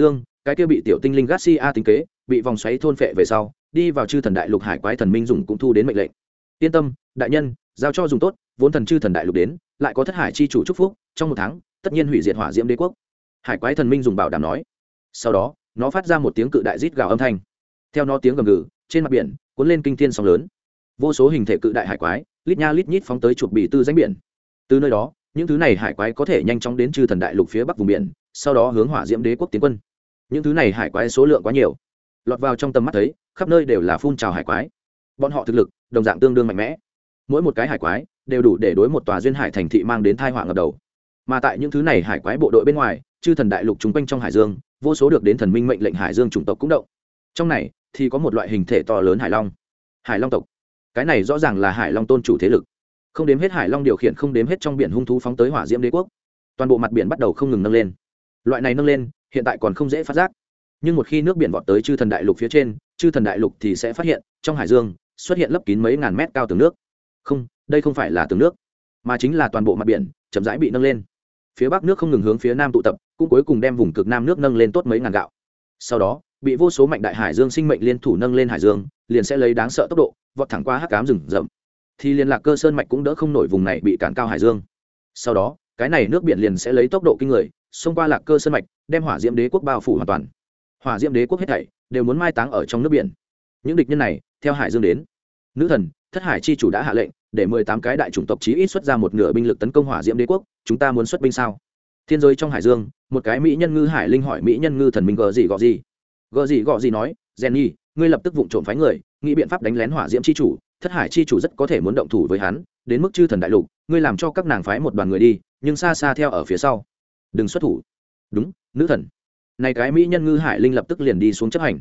cái kia bị tiểu tinh linh Garcia tính kế bị vòng xoáy thôn phệ về sau đi vào chư thần đại lục hải quái thần minh dùng cũng thu đến mệnh lệnh. Yên tâm đại nhân, giao cho dùng tốt, vốn thần chư thần đại lục đến lại có thất hải chi chủ chúc phúc, trong 1 tháng tất nhiên hủy diệt hỏa diễm đế quốc. Hải quái thần minh dùng bảo đảm nói. Sau đó nó phát ra một tiếng cự đại rít gào âm thanh, theo nó tiếng gầm gừ trên mặt biển cuốn lên kinh thiên sóng lớn, vô số hình thể cự đại hải quái lít nha lít nhít phóng tới chuột bì tư danh biển. Từ nơi đó những thứ này hải quái có thể nhanh chóng đến chư thần đại lục phía bắc vùng biển, sau đó hướng hỏa diễm đế quốc tiến quân. Những thứ này hải quái số lượng quá nhiều, lọt vào trong tầm mắt thấy khắp nơi đều là phun trào hải quái. Bọn họ thực lực đồng dạng tương đương mạnh mẽ, mỗi một cái hải quái đều đủ để đối một tòa duyên hải thành thị mang đến tai họa ngập đầu. Mà tại những thứ này hải quái bộ đội bên ngoài, chư thần đại lục chúng quanh trong hải dương, vô số được đến thần minh mệnh lệnh hải dương chủng tộc cũng động. Trong này thì có một loại hình thể to lớn hải long, hải long tộc. Cái này rõ ràng là hải long tôn chủ thế lực, không đếm hết hải long điều khiển không đếm hết trong biển hung thú phóng tới hỏa diễm đế quốc. Toàn bộ mặt biển bắt đầu không ngừng nâng lên. Loại này nâng lên hiện tại còn không dễ phát giác, nhưng một khi nước biển vọt tới chư thần đại lục phía trên, chư thần đại lục thì sẽ phát hiện trong hải dương xuất hiện lấp kín mấy ngàn mét cao tường nước. Không, đây không phải là tường nước, mà chính là toàn bộ mặt biển chậm rãi bị nâng lên. Phía bắc nước không ngừng hướng phía nam tụ tập, cũng cuối cùng đem vùng cực nam nước nâng lên tốt mấy ngàn gạo. Sau đó bị vô số mạnh đại hải dương sinh mệnh liên thủ nâng lên hải dương, liền sẽ lấy đáng sợ tốc độ vọt thẳng qua hắc ám rừng rậm, thì liên lạc cơ sơn mạch cũng đỡ không nổi vùng này bị cản cao hải dương. Sau đó cái này nước biển liền sẽ lấy tốc độ kinh người xông qua lạc cơ sơn mạch, đem hỏa diễm đế quốc bao phủ hoàn toàn. Hỏa diễm đế quốc hết thảy đều muốn mai táng ở trong nước biển. Những địch nhân này theo hải dương đến, nữ thần thất hải chi chủ đã hạ lệnh để 18 cái đại chủng tộc chí ít xuất ra một nửa binh lực tấn công hỏa diễm đế quốc. Chúng ta muốn xuất binh sao? Thiên giới trong hải dương, một cái mỹ nhân ngư hải linh hỏi mỹ nhân ngư thần minh gờ gì gọ gì nói, Jenny, ngươi lập tức vụng trộm phái người nghĩ biện pháp đánh lén hỏa diễm chi chủ. Thất hải chi chủ rất có thể muốn động thủ với hắn, đến mức chư thần đại lục, ngươi làm cho các nàng phái một đoàn người đi, nhưng xa xa theo ở phía sau, đừng xuất thủ. Đúng, nữ thần. Này cái mỹ nhân ngư hải linh lập tức liền đi xuống chấp hành.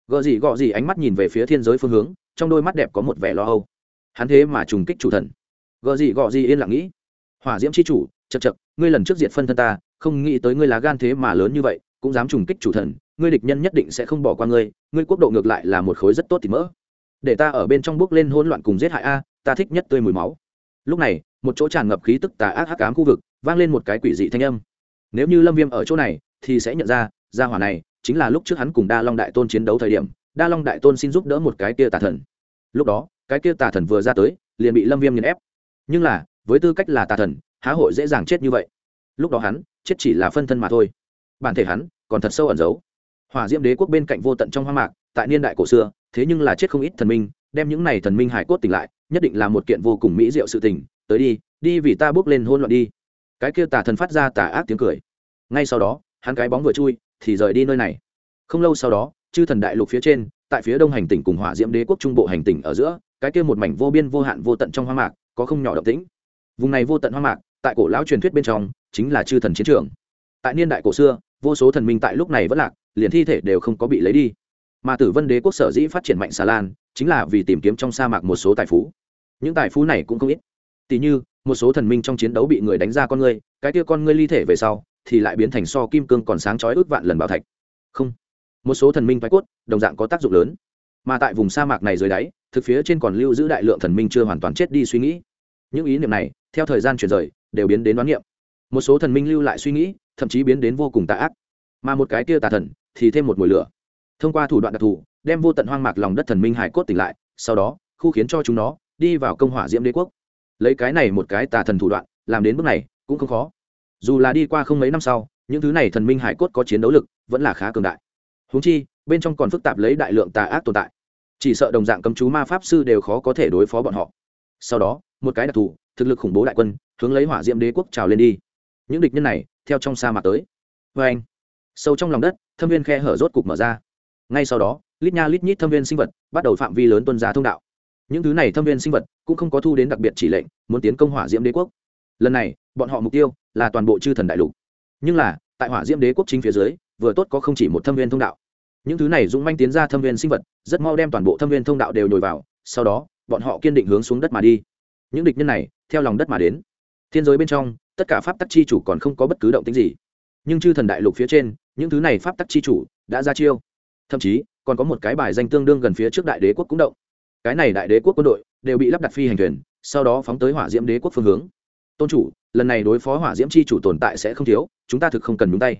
Gọ gì ánh mắt nhìn về phía thiên giới phương hướng, trong đôi mắt đẹp có một vẻ lo âu. Hắn thế mà trùng kích chủ thần. Gọ gì yên lặng nghĩ, hỏa diễm chi chủ, chậc, ngươi lần trước diệt phân thân ta, không nghĩ tới ngươi lá gan thế mà lớn như vậy, cũng dám trùng kích chủ thần, ngươi địch nhân nhất định sẽ không bỏ qua ngươi, ngươi quốc độ ngược lại là một khối rất tốt thịt mỡ. Để ta ở bên trong bước lên hỗn loạn cùng giết hại a, ta thích nhất tươi mùi máu. Lúc này, một chỗ tràn ngập khí tức tà ác hắc ám khu vực, vang lên một cái quỷ dị thanh âm. Nếu như Lâm Viêm ở chỗ này, thì sẽ nhận ra, gia hỏa này chính là lúc trước hắn cùng Đa Long Đại Tôn chiến đấu thời điểm, Đa Long Đại Tôn xin giúp đỡ một cái kia tà thần. Lúc đó, cái kia tà thần vừa ra tới, liền bị Lâm Viêm nghiền ép. Nhưng là, với tư cách là tà thần, há hội dễ dàng chết như vậy. Lúc đó hắn chết chỉ là phân thân mà thôi, bản thể hắn còn thật sâu ẩn giấu. Hỏa diễm đế quốc bên cạnh vô tận trong hoang mạc, tại niên đại cổ xưa, thế nhưng là chết không ít thần minh, đem những này thần minh hải cốt tỉnh lại, nhất định là một kiện vô cùng mỹ diệu sự tình. Tới đi vì ta bước lên hôn loạn đi. Cái kia tà thần phát ra tà ác tiếng cười. Ngay sau đó, hắn cái bóng vừa chui thì rời đi nơi này. Không lâu sau đó, chư thần đại lục phía trên, tại phía đông hành tinh cùng hỏa diễm đế quốc trung bộ hành tinh ở giữa, cái kia một mảnh vô biên vô hạn vô tận trong hoang mạc, có không nhỏ động tĩnh. Vùng này vô tận hoang mạc, tại cổ lão truyền thuyết bên trong, chính là chư thần chiến trường. Tại niên đại cổ xưa, vô số thần minh tại lúc này vẫn lạc, liền thi thể đều không có bị lấy đi. Mà Tử Vân Đế quốc sở dĩ phát triển mạnh xà lan, chính là vì tìm kiếm trong sa mạc một số tài phú. Những tài phú này cũng không ít. Tỷ như, một số thần minh trong chiến đấu bị người đánh ra con ngươi, cái kia con ngươi ly thể về sau, thì lại biến thành so kim cương còn sáng chói ước vạn lần bảo thạch. Không, một số thần minh phái cốt, đồng dạng có tác dụng lớn. Mà tại vùng sa mạc này dưới đáy, thực phía trên còn lưu giữ đại lượng thần minh chưa hoàn toàn chết đi suy nghĩ. Những ý niệm này, theo thời gian chuyển rời, đều biến đến đoán niệm. Một số thần minh lưu lại suy nghĩ, thậm chí biến đến vô cùng tà ác. Mà một cái kia tà thần thì thêm một mùi lửa, thông qua thủ đoạn đặc thù đem vô tận hoang mạc lòng đất thần minh hải cốt tỉnh lại, sau đó khu khiến cho chúng nó đi vào công hỏa diễm đế quốc. Lấy cái này một cái tà thần thủ đoạn làm đến bước này cũng không khó. Dù là đi qua không mấy năm sau, những thứ này thần minh hải cốt có chiến đấu lực vẫn là khá cường đại. Huống chi bên trong còn phức tạp lấy đại lượng tà ác tồn tại, chỉ sợ đồng dạng cấm chú ma pháp sư đều khó có thể đối phó bọn họ. Sau đó một cái đặc thù thực lực khủng bố đại quân hướng lấy hỏa diễm đế quốc trào lên đi. Những địch nhân này theo trong sa mạc tới. Vê anh, sâu trong lòng đất, thâm viên khe hở rốt cục mở ra. Ngay sau đó, lít nha lít nhít thâm viên sinh vật bắt đầu phạm vi lớn tuân ra thông đạo. Những thứ này thâm viên sinh vật cũng không có thu đến đặc biệt chỉ lệnh muốn tiến công hỏa diễm đế quốc. Lần này bọn họ mục tiêu là toàn bộ chư thần đại lục. Nhưng là tại hỏa diễm đế quốc chính phía dưới, vừa tốt có không chỉ một thâm viên thông đạo. Những thứ này dũng manh tiến ra thâm viên sinh vật rất mau đem toàn bộ thâm viên thông đạo đều nhồi vào. Sau đó bọn họ kiên định hướng xuống đất mà đi. Những địch nhân này theo lòng đất mà đến. Thiên giới bên trong, tất cả pháp tắc chi chủ còn không có bất cứ động tĩnh gì, nhưng chư thần đại lục phía trên, những thứ này pháp tắc chi chủ đã ra chiêu. Thậm chí còn có một cái bài danh tương đương gần phía trước đại đế quốc cũng động. Cái này đại đế quốc quân đội đều bị lắp đặt phi hành thuyền, sau đó phóng tới hỏa diễm đế quốc phương hướng. Tôn chủ, lần này đối phó hỏa diễm chi chủ tồn tại sẽ không thiếu, chúng ta thực không cần nhúng tay.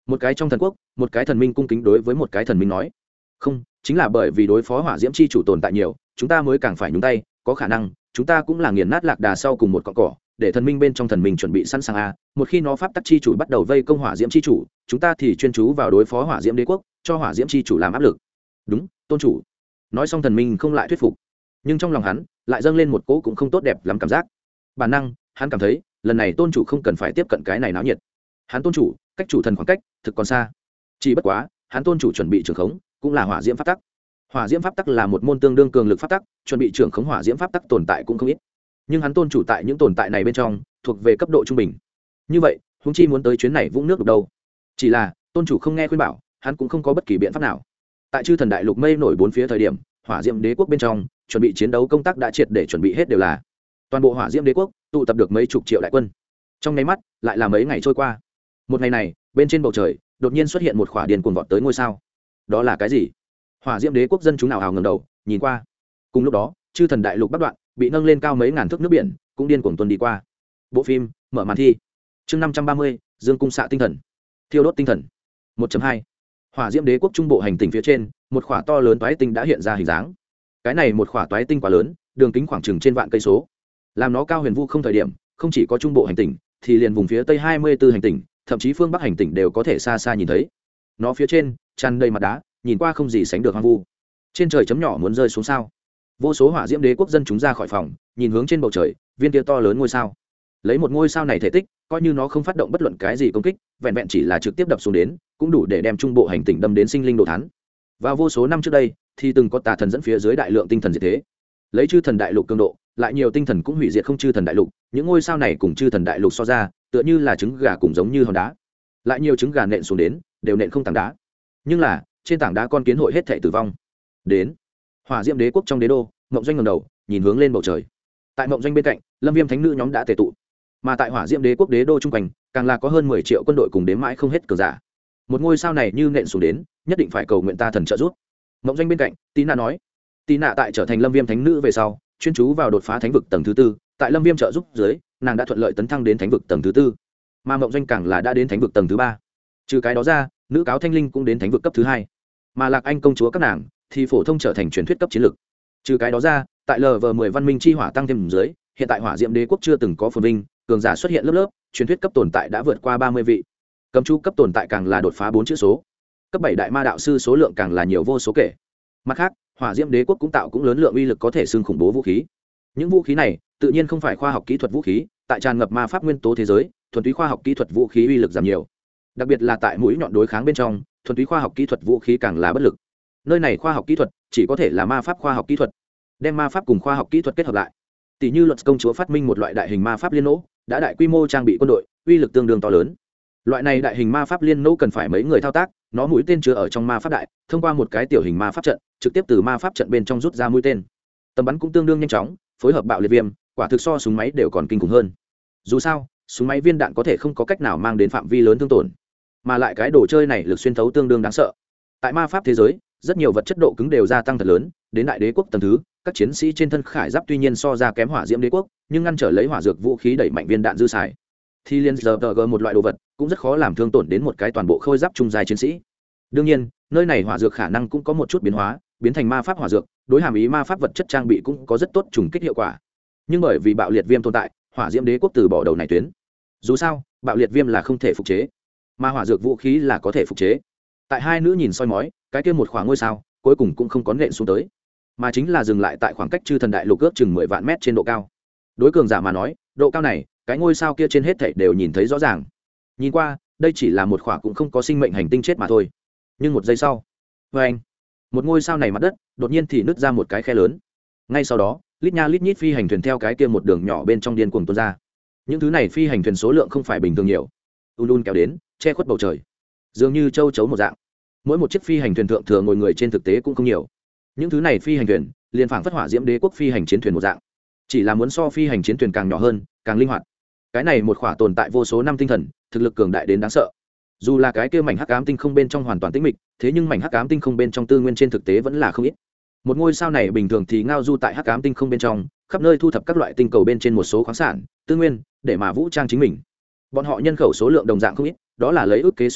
một cái trong thần quốc một cái thần minh cung kính đối với một cái thần minh nói. Không, chính là bởi vì đối phó hỏa diễm chi chủ tồn tại nhiều, chúng ta mới càng phải nhúng tay, có khả năng chúng ta cũng là nghiền nát lạc đà sau cùng một cọn cỏ, để thần minh bên trong thần minh chuẩn bị sẵn sàng a, một khi nó pháp tắc chi chủ bắt đầu vây công hỏa diễm chi chủ, chúng ta thì chuyên chú vào đối phó hỏa diễm đế quốc, cho hỏa diễm chi chủ làm áp lực. Đúng, tôn chủ. Nói xong thần minh không lại thuyết phục, nhưng trong lòng hắn lại dâng lên một cỗ cũng không tốt đẹp lắm cảm giác. Bản năng hắn cảm thấy lần này tôn chủ không cần phải tiếp cận cái này náo nhiệt. Hắn tôn chủ cách chủ thần khoảng cách thực còn xa, chỉ bất quá hắn tôn chủ chuẩn bị trường khống cũng là hỏa diễm pháp tắc. Hỏa diễm pháp tắc là một môn tương đương cường lực pháp tắc, chuẩn bị trưởng khống hỏa diễm pháp tắc tồn tại cũng không ít, nhưng hắn tôn chủ tại những tồn tại này bên trong thuộc về cấp độ trung bình. Như vậy huống chi muốn tới chuyến này vũng nước được đâu. Chỉ là tôn chủ không nghe khuyên bảo, hắn cũng không có bất kỳ biện pháp nào. Tại chư thần đại lục mây nổi bốn phía thời điểm, hỏa diễm đế quốc bên trong chuẩn bị chiến đấu công tác đã triệt để chuẩn bị hết đều là. Toàn bộ hỏa diễm đế quốc tụ tập được mấy chục triệu đại quân. Trong nháy mắt lại là mấy ngày trôi qua. Một ngày này bên trên bầu trời đột nhiên xuất hiện một khỏa điền cuồng vọt tới ngôi sao. Đó là cái gì? Hỏa diễm đế quốc dân chúng nào hào ngẩng đầu nhìn qua. Cùng lúc đó chư thần đại lục bắc đoạn bị nâng lên cao mấy ngàn thước nước biển cũng điên cuồng tuần đi qua. Bộ phim mở màn thi. Chương 530, Dương cung xạ tinh thần. Thiêu đốt tinh thần. 1.2. Hỏa diễm đế quốc trung bộ hành tinh phía trên, một khỏa to lớn toái tinh đã hiện ra hình dáng. Cái này một khỏa toái tinh quá lớn, đường kính khoảng chừng trên vạn cây số. Làm nó cao huyền vu không thời điểm, không chỉ có trung bộ hành tinh, thì liền vùng phía tây 24 hành tinh, thậm chí phương bắc hành tinh đều có thể xa xa nhìn thấy. Nó phía trên tràn đầy mặt đá, nhìn qua không gì sánh được hoang vu. Trên trời chấm nhỏ muốn rơi xuống sao. Vô số hỏa diễm đế quốc dân chúng ra khỏi phòng, nhìn hướng trên bầu trời, viên kia to lớn ngôi sao. Lấy một ngôi sao này thể tích, coi như nó không phát động bất luận cái gì công kích, vẹn vẹn chỉ là trực tiếp đập xuống đến, cũng đủ để đem trung bộ hành tinh đâm đến sinh linh đồ thán. Vào vô số năm trước đây, thì từng có tà thần dẫn phía dưới đại lượng tinh thần diệt thế. Lấy chư thần đại lục cường độ, lại nhiều tinh thần cũng hủy diệt không chư thần đại lục, những ngôi sao này cùng chư thần đại lục so ra, tựa như là trứng gà cùng giống như hòn đá. Lại nhiều trứng gà nện xuống đến, đều nện không tảng đá. Nhưng là, trên tảng đá con kiến hội hết thảy tử vong. Đến, hỏa diễm đế quốc trong đế đô, Mộng Doanh ngẩng đầu, nhìn hướng lên bầu trời. Tại Mộng Doanh bên cạnh, Lâm Viêm thánh nữ nhóm đã tề tụ. Mà tại hỏa diễm đế quốc đế đô trung quanh, càng là có hơn 10 triệu quân đội cùng đếm mãi không hết cường giả. Một ngôi sao này như nện xuống đến, nhất định phải cầu nguyện ta thần trợ giúp. Mộng Doanh bên cạnh, Tina nói. Tina tại trở thành Lâm Viêm thánh nữ về sau, chuyên chú vào đột phá thánh vực tầng thứ 4, tại Lâm Viêm trợ giúp dưới, nàng đã thuận lợi tấn thăng đến thánh vực tầng thứ 4. Mà Mộng Doanh càng là đã đến thánh vực tầng thứ 3. Trừ cái đó ra, nữ cáo Thanh Linh cũng đến thánh vực cấp thứ 2. Mà Lạc Anh công chúa các nàng thì phổ thông trở thành truyền thuyết cấp chiến lực. Trừ cái đó ra, tại LV10 văn minh chi hỏa tăng thêm dưới, hiện tại hỏa diễm đế quốc chưa từng có phồn vinh, cường giả xuất hiện lớp lớp, truyền thuyết cấp tồn tại đã vượt qua 30 vị. Cấm chú cấp tồn tại càng là đột phá 4 chữ số. Cấp 7 đại ma đạo sư số lượng càng là nhiều vô số kể. Mặt khác, hỏa diễm đế quốc cũng tạo cũng lớn lượng uy lực có thể xưng khủng bố vũ khí. Những vũ khí này, tự nhiên không phải khoa học kỹ thuật vũ khí, tại tràn ngập ma pháp nguyên tố thế giới, thuần túy khoa học kỹ thuật vũ khí uy lực giảm nhiều. Đặc biệt là tại mũi nhọn đối kháng bên trong, thuần túy khoa học kỹ thuật vũ khí càng là bất lực. Nơi này khoa học kỹ thuật chỉ có thể là ma pháp khoa học kỹ thuật, đem ma pháp cùng khoa học kỹ thuật kết hợp lại. Tỷ như luật công chúa phát minh một loại đại hình ma pháp liên nỗ, đã đại quy mô trang bị quân đội, uy lực tương đương to lớn. Loại này đại hình ma pháp liên nỗ cần phải mấy người thao tác, nó mũi tên chứa ở trong ma pháp đại, thông qua một cái tiểu hình ma pháp trận, trực tiếp từ ma pháp trận bên trong rút ra mũi tên. Tầm bắn cũng tương đương nhanh chóng, phối hợp bạo liệt viêm, quả thực so súng máy đều còn kinh khủng hơn. Dù sao, súng máy viên đạn có thể không có cách nào mang đến phạm vi lớn thương tổn, mà lại cái đồ chơi này lực xuyên thấu tương đương đáng sợ. Tại ma pháp thế giới, rất nhiều vật chất độ cứng đều gia tăng thật lớn, đến đại đế quốc tầng thứ, các chiến sĩ trên thân khải giáp tuy nhiên so ra kém hỏa diễm đế quốc, nhưng ngăn trở lấy hỏa dược vũ khí đẩy mạnh viên đạn dư xài. Thì liên giờ một loại đồ vật cũng rất khó làm thương tổn đến một cái toàn bộ khôi giáp trung dài chiến sĩ. Đương nhiên, nơi này hỏa dược khả năng cũng có một chút biến hóa, biến thành ma pháp hỏa dược, đối hàm ý ma pháp vật chất trang bị cũng có rất tốt trùng kích hiệu quả. Nhưng bởi vì bạo liệt viêm tồn tại, hỏa diễm đế quốc từ bỏ đầu này tuyến. Dù sao, bạo liệt viêm là không thể phục chế, mà hỏa dược vũ khí là có thể phục chế. Tại hai nữ nhìn soi mói, cái kia một khoảng ngôi sao cuối cùng cũng không có nện xuống tới, mà chính là dừng lại tại khoảng cách chư thần đại lục ước chừng 10 vạn mét trên độ cao. Đối cường giả mà nói, độ cao này, cái ngôi sao kia trên hết thảy đều nhìn thấy rõ ràng. Nhìn qua, đây chỉ là một khoảng cũng không có sinh mệnh hành tinh chết mà thôi. Nhưng một giây sau, anh, một ngôi sao này mặt đất đột nhiên thì nứt ra một cái khe lớn. Ngay sau đó, lít nha lít nhít phi hành thuyền theo cái kia một đường nhỏ bên trong điên cuồng tuôn ra. Những thứ này phi hành thuyền số lượng không phải bình thường nhiều, kéo đến, che khuất bầu trời, dường như châu chấu một dạng. Mỗi một chiếc phi hành thuyền thượng thừa ngồi người trên thực tế cũng không nhiều. Những thứ này phi hành thuyền liền phảng phất hỏa diễm đế quốc phi hành chiến thuyền một dạng, chỉ là muốn so phi hành chiến thuyền càng nhỏ hơn, càng linh hoạt. Cái này một khỏa tồn tại vô số năm tinh thần, thực lực cường đại đến đáng sợ. Dù là cái kia mảnh hắc ám tinh không bên trong hoàn toàn tĩnh mịch, thế nhưng mảnh hắc ám tinh không bên trong tư nguyên trên thực tế vẫn là không ít. Một ngôi sao này bình thường thì ngao du tại hắc ám tinh không bên trong, khắp nơi thu thập các loại tinh cầu bên trên một số khoáng sản, tư nguyên, để mà vũ trang chính mình. Bọn họ nhân khẩu số lượng đồng dạng không ít, đó là lấy ước kế số lượng,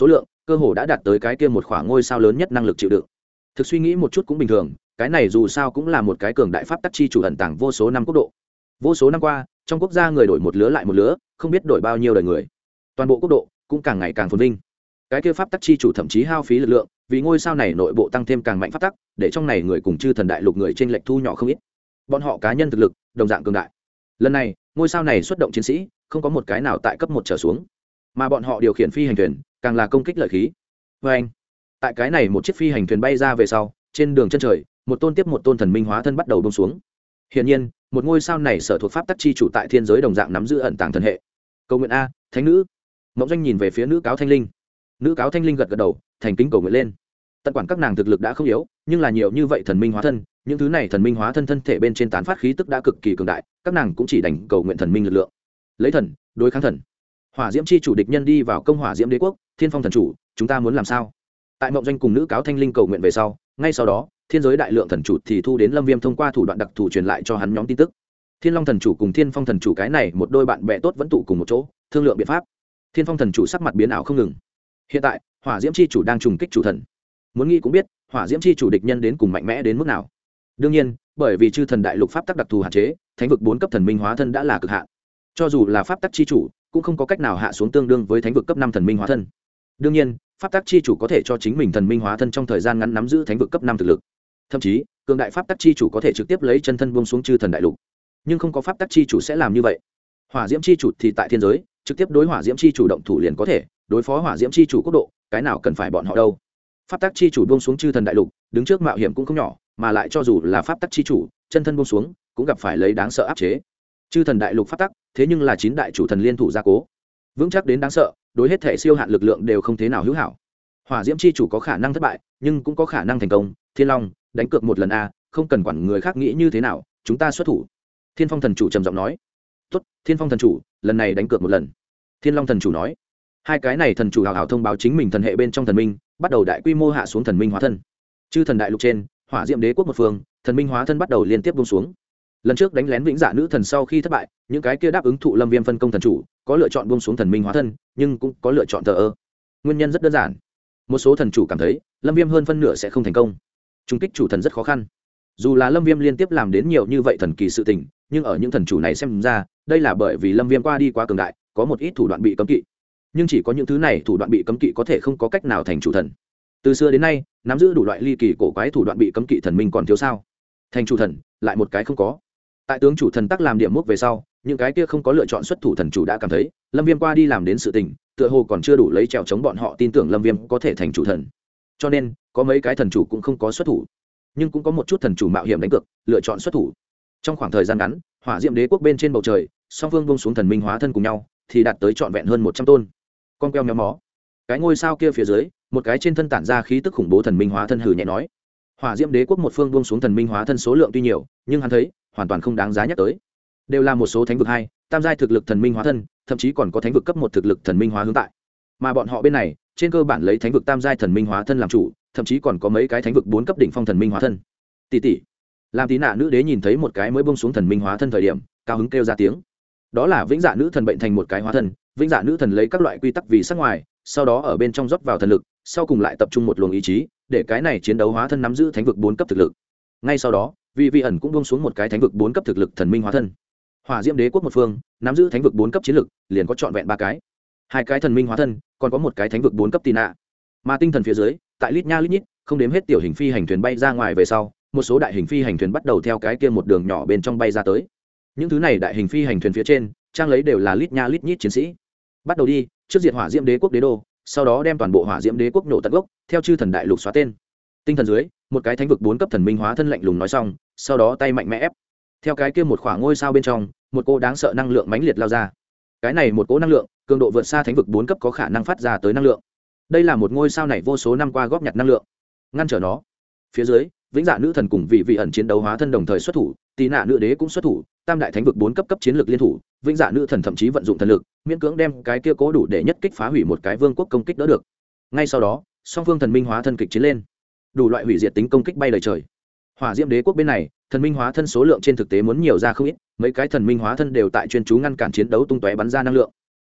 cơ hồ đã đạt tới cái kia một khoảng ngôi sao lớn nhất năng lực chịu đựng. Thực suy nghĩ một chút cũng bình thường, cái này dù sao cũng là một cái cường đại pháp tắc chi chủ ẩn tàng vô số năm quốc độ. Vô số năm qua, trong quốc gia người đổi một lứa lại một lứa, không biết đổi bao nhiêu đời người. Toàn bộ quốc độ cũng càng ngày càng phồn vinh. Cái kia pháp tắc chi chủ thậm chí hao phí lực lượng, vì ngôi sao này nội bộ tăng thêm càng mạnh pháp tắc, để trong này người cùng chư thần đại lục người trên lệch thu nhỏ không ít. Bọn họ cá nhân thực lực đồng dạng cường đại. Lần này, ngôi sao này xuất động chiến sĩ, không có một cái nào tại cấp 1 trở xuống, mà bọn họ điều khiển phi hành thuyền, càng là công kích lợi khí. Và anh, tại cái này một chiếc phi hành thuyền bay ra về sau, trên đường chân trời, một tôn tiếp một tôn thần minh hóa thân bắt đầu buông xuống. Hiển nhiên, một ngôi sao này sở thuộc pháp tắc chi chủ tại thiên giới đồng dạng nắm giữ ẩn tàng thần hệ. Cầu nguyện a, thánh nữ. Mộng Doanh nhìn về phía nữ cáo thanh linh. Nữ cáo thanh linh gật gật đầu, thành kính cầu nguyện lên. Tận quản các nàng thực lực đã không yếu, nhưng là nhiều như vậy thần minh hóa thân, những thứ này thần minh hóa thân thân thể bên trên tán phát khí tức đã cực kỳ cường đại, các nàng cũng chỉ đành cầu nguyện thần minh lực lượng. Lấy thần đối kháng thần. Hỏa diễm chi chủ địch nhân đi vào công hỏa diễm đế quốc, Thiên Phong thần chủ, chúng ta muốn làm sao? Tại Mộng Doanh cùng nữ cáo thanh linh cầu nguyện về sau, ngay sau đó, thiên giới đại lượng thần chủ thì thu đến Lâm Viêm thông qua thủ đoạn đặc thù truyền lại cho hắn nhóm tin tức. Thiên Long thần chủ cùng Thiên Phong thần chủ cái này một đôi bạn bè tốt vẫn tụ cùng một chỗ, thương lượng biện pháp. Thiên Phong thần chủ sắc mặt biến ảo không ngừng. Hiện tại, Hỏa Diễm chi chủ đang trùng kích chủ thần. Muốn nghĩ cũng biết, Hỏa Diễm chi chủ địch nhân đến cùng mạnh mẽ đến mức nào. Đương nhiên, bởi vì chư thần đại lục pháp tắc đặc thù hạn chế, thánh vực 4 cấp thần minh hóa thân đã là cực hạn. Cho dù là pháp tắc chi chủ, cũng không có cách nào hạ xuống tương đương với thánh vực cấp 5 thần minh hóa thân. Đương nhiên, pháp tắc chi chủ có thể cho chính mình thần minh hóa thân trong thời gian ngắn nắm giữ thánh vực cấp 5 thực lực. Thậm chí, cường đại pháp tắc chi chủ có thể trực tiếp lấy chân thân buông xuống chư thần đại lục. Nhưng không có pháp tắc chi chủ sẽ làm như vậy. Hỏa Diễm chi chủ thì tại thiên giới, trực tiếp đối Hỏa Diễm chi chủ động thủ liền có thể, đối phó Hỏa Diễm chi chủ quốc độ, cái nào cần phải bọn họ đâu. Pháp tắc chi chủ buông xuống chư thần đại lục, đứng trước mạo hiểm cũng không nhỏ, mà lại cho dù là pháp tắc chi chủ, chân thân buông xuống, cũng gặp phải lấy đáng sợ áp chế. Chư thần đại lục pháp tắc, thế nhưng là 9 đại chủ thần liên thủ gia cố, vững chắc đến đáng sợ, đối hết thể siêu hạn lực lượng đều không thế nào hữu hảo. Hỏa Diễm chi chủ có khả năng thất bại, nhưng cũng có khả năng thành công. Thiên Long, đánh cược một lần a, không cần quản người khác nghĩ như thế nào, chúng ta xuất thủ. Thiên Phong thần chủ trầm giọng nói. Tốt, Thiên Phong thần chủ, lần này đánh cược một lần. Thiên Long thần chủ nói. Hai cái này thần chủ hào hào thông báo chính mình thần hệ bên trong thần minh, bắt đầu đại quy mô hạ xuống thần minh hóa thân. Chư thần đại lục trên, Hỏa Diễm đế quốc một phương, thần minh hóa thân bắt đầu liên tiếp buông xuống. Lần trước đánh lén vĩnh dạ nữ thần sau khi thất bại, những cái kia đáp ứng thụ Lâm Viêm phân công thần chủ, có lựa chọn buông xuống thần minh hóa thân, nhưng cũng có lựa chọn thờ ơ. Nguyên nhân rất đơn giản. Một số thần chủ cảm thấy, Lâm Viêm hơn phân nửa sẽ không thành công. Trung kích chủ thần rất khó khăn. Dù là Lâm Viêm liên tiếp làm đến nhiều như vậy thần kỳ sự tình, nhưng ở những thần chủ này xem ra, đây là bởi vì Lâm Viêm qua đi quá cường đại, có một ít thủ đoạn bị cấm kỵ. Nhưng chỉ có những thứ này thủ đoạn bị cấm kỵ có thể không có cách nào thành chủ thần. Từ xưa đến nay, nắm giữ đủ loại ly kỳ cổ quái thủ đoạn bị cấm kỵ thần minh còn thiếu sao? Thành chủ thần, lại một cái không có. Tại tướng chủ thần tắc làm điểm mốc về sau, những cái kia không có lựa chọn xuất thủ thần chủ đã cảm thấy, Lâm Viêm qua đi làm đến sự tình, tựa hồ còn chưa đủ lấy trèo chống bọn họ tin tưởng Lâm Viêm có thể thành chủ thần. Cho nên, có mấy cái thần chủ cũng không có xuất thủ, nhưng cũng có một chút thần chủ mạo hiểm đánh cược, lựa chọn xuất thủ. Trong khoảng thời gian ngắn, Hỏa Diễm đế quốc bên trên bầu trời, song phương buông xuống thần minh hóa thân cùng nhau, thì đạt tới trọn vẹn hơn 100 tôn. Con keo méo mó. Cái ngôi sao kia phía dưới, một cái trên thân tản ra khí tức khủng bố thần minh hóa thân hừ nhẹ nói. Hỏa Diễm đế quốc một phương buông xuống thần minh hóa thân số lượng tuy nhiều, nhưng hắn thấy, hoàn toàn không đáng giá nhắc tới. Đều là một số thánh vực 2, tam giai thực lực thần minh hóa thân, thậm chí còn có thánh vực cấp 1 thực lực thần minh hóa hướng tại. Mà bọn họ bên này, trên cơ bản lấy thánh vực tam giai thần minh hóa thân làm chủ, thậm chí còn có mấy cái thánh vực 4 cấp đỉnh phong thần minh hóa thân. Tỷ tỷ, làm tí nạ nữ đế nhìn thấy một cái mới buông xuống thần minh hóa thân thời điểm, cao hứng kêu ra tiếng. Đó là vĩnh dạ nữ thần bệnh thành một cái hóa thân, vĩnh dạ nữ thần lấy các loại quy tắc vì sắc ngoài, sau đó ở bên trong rót vào thần lực, sau cùng lại tập trung một luồng ý chí, để cái này chiến đấu hóa thân nắm giữ thánh vực 4 cấp thực lực. Ngay sau đó, vị ẩn cũng buông xuống một cái thánh vực 4 cấp thực lực thần minh hóa thân. Hỏa Diễm đế quốc một phương, nắm giữ thánh vực 4 cấp chiến lực, liền có trọn vẹn 3 cái. 2 cái thần minh hóa thân, còn có một cái thánh vực 4 cấp tì nạ. Mà tinh thần phía dưới, tại lít nha lít nhít, không đếm hết tiểu hình phi hành thuyền bay ra ngoài về sau, một số đại hình phi hành thuyền bắt đầu theo cái kia một đường nhỏ bên trong bay ra tới. Những thứ này đại hình phi hành thuyền phía trên, trang lấy đều là lít nha lít nhít chiến sĩ. Bắt đầu đi, trước diệt Hỏa Diễm đế quốc đế đô, sau đó đem toàn bộ Hỏa Diễm đế quốc nổ tận gốc, theo chư thần đại lục xóa tên. Tinh thần dưới, một cái thánh vực 4 cấp thần minh hóa thân lạnh lùng nói xong, sau đó tay mạnh mẽ ép. Theo cái kia một khoảng ngôi sao bên trong, một cô đáng sợ năng lượng mãnh liệt lao ra. Cái này một cỗ năng lượng, cường độ vượt xa thánh vực 4 cấp có khả năng phát ra tới năng lượng. Đây là một ngôi sao này vô số năm qua góp nhặt năng lượng, ngăn trở nó. Phía dưới, vĩnh dạ nữ thần cùng vị ẩn chiến đấu hóa thân đồng thời xuất thủ, tì nạ nữ đế cũng xuất thủ, tam đại thánh vực 4 cấp chiến lược liên thủ, vĩnh dạ nữ thần thậm chí vận dụng thần lực, miễn cưỡng đem cái kia cố đủ để nhất kích phá hủy một cái vương quốc công kích đỡ được. Ngay sau đó, song phương thần minh hóa thân kịch chiến lên, đủ loại hủy diệt tính công kích bay lời trời. Hỏa Diễm đế quốc bên này, thần minh hóa thân số lượng trên thực tế muốn nhiều ra không ít, mấy cái thần minh hóa thân đều tại chuyên chú ngăn cản chiến đấu tung tóe bắn ra năng lượng.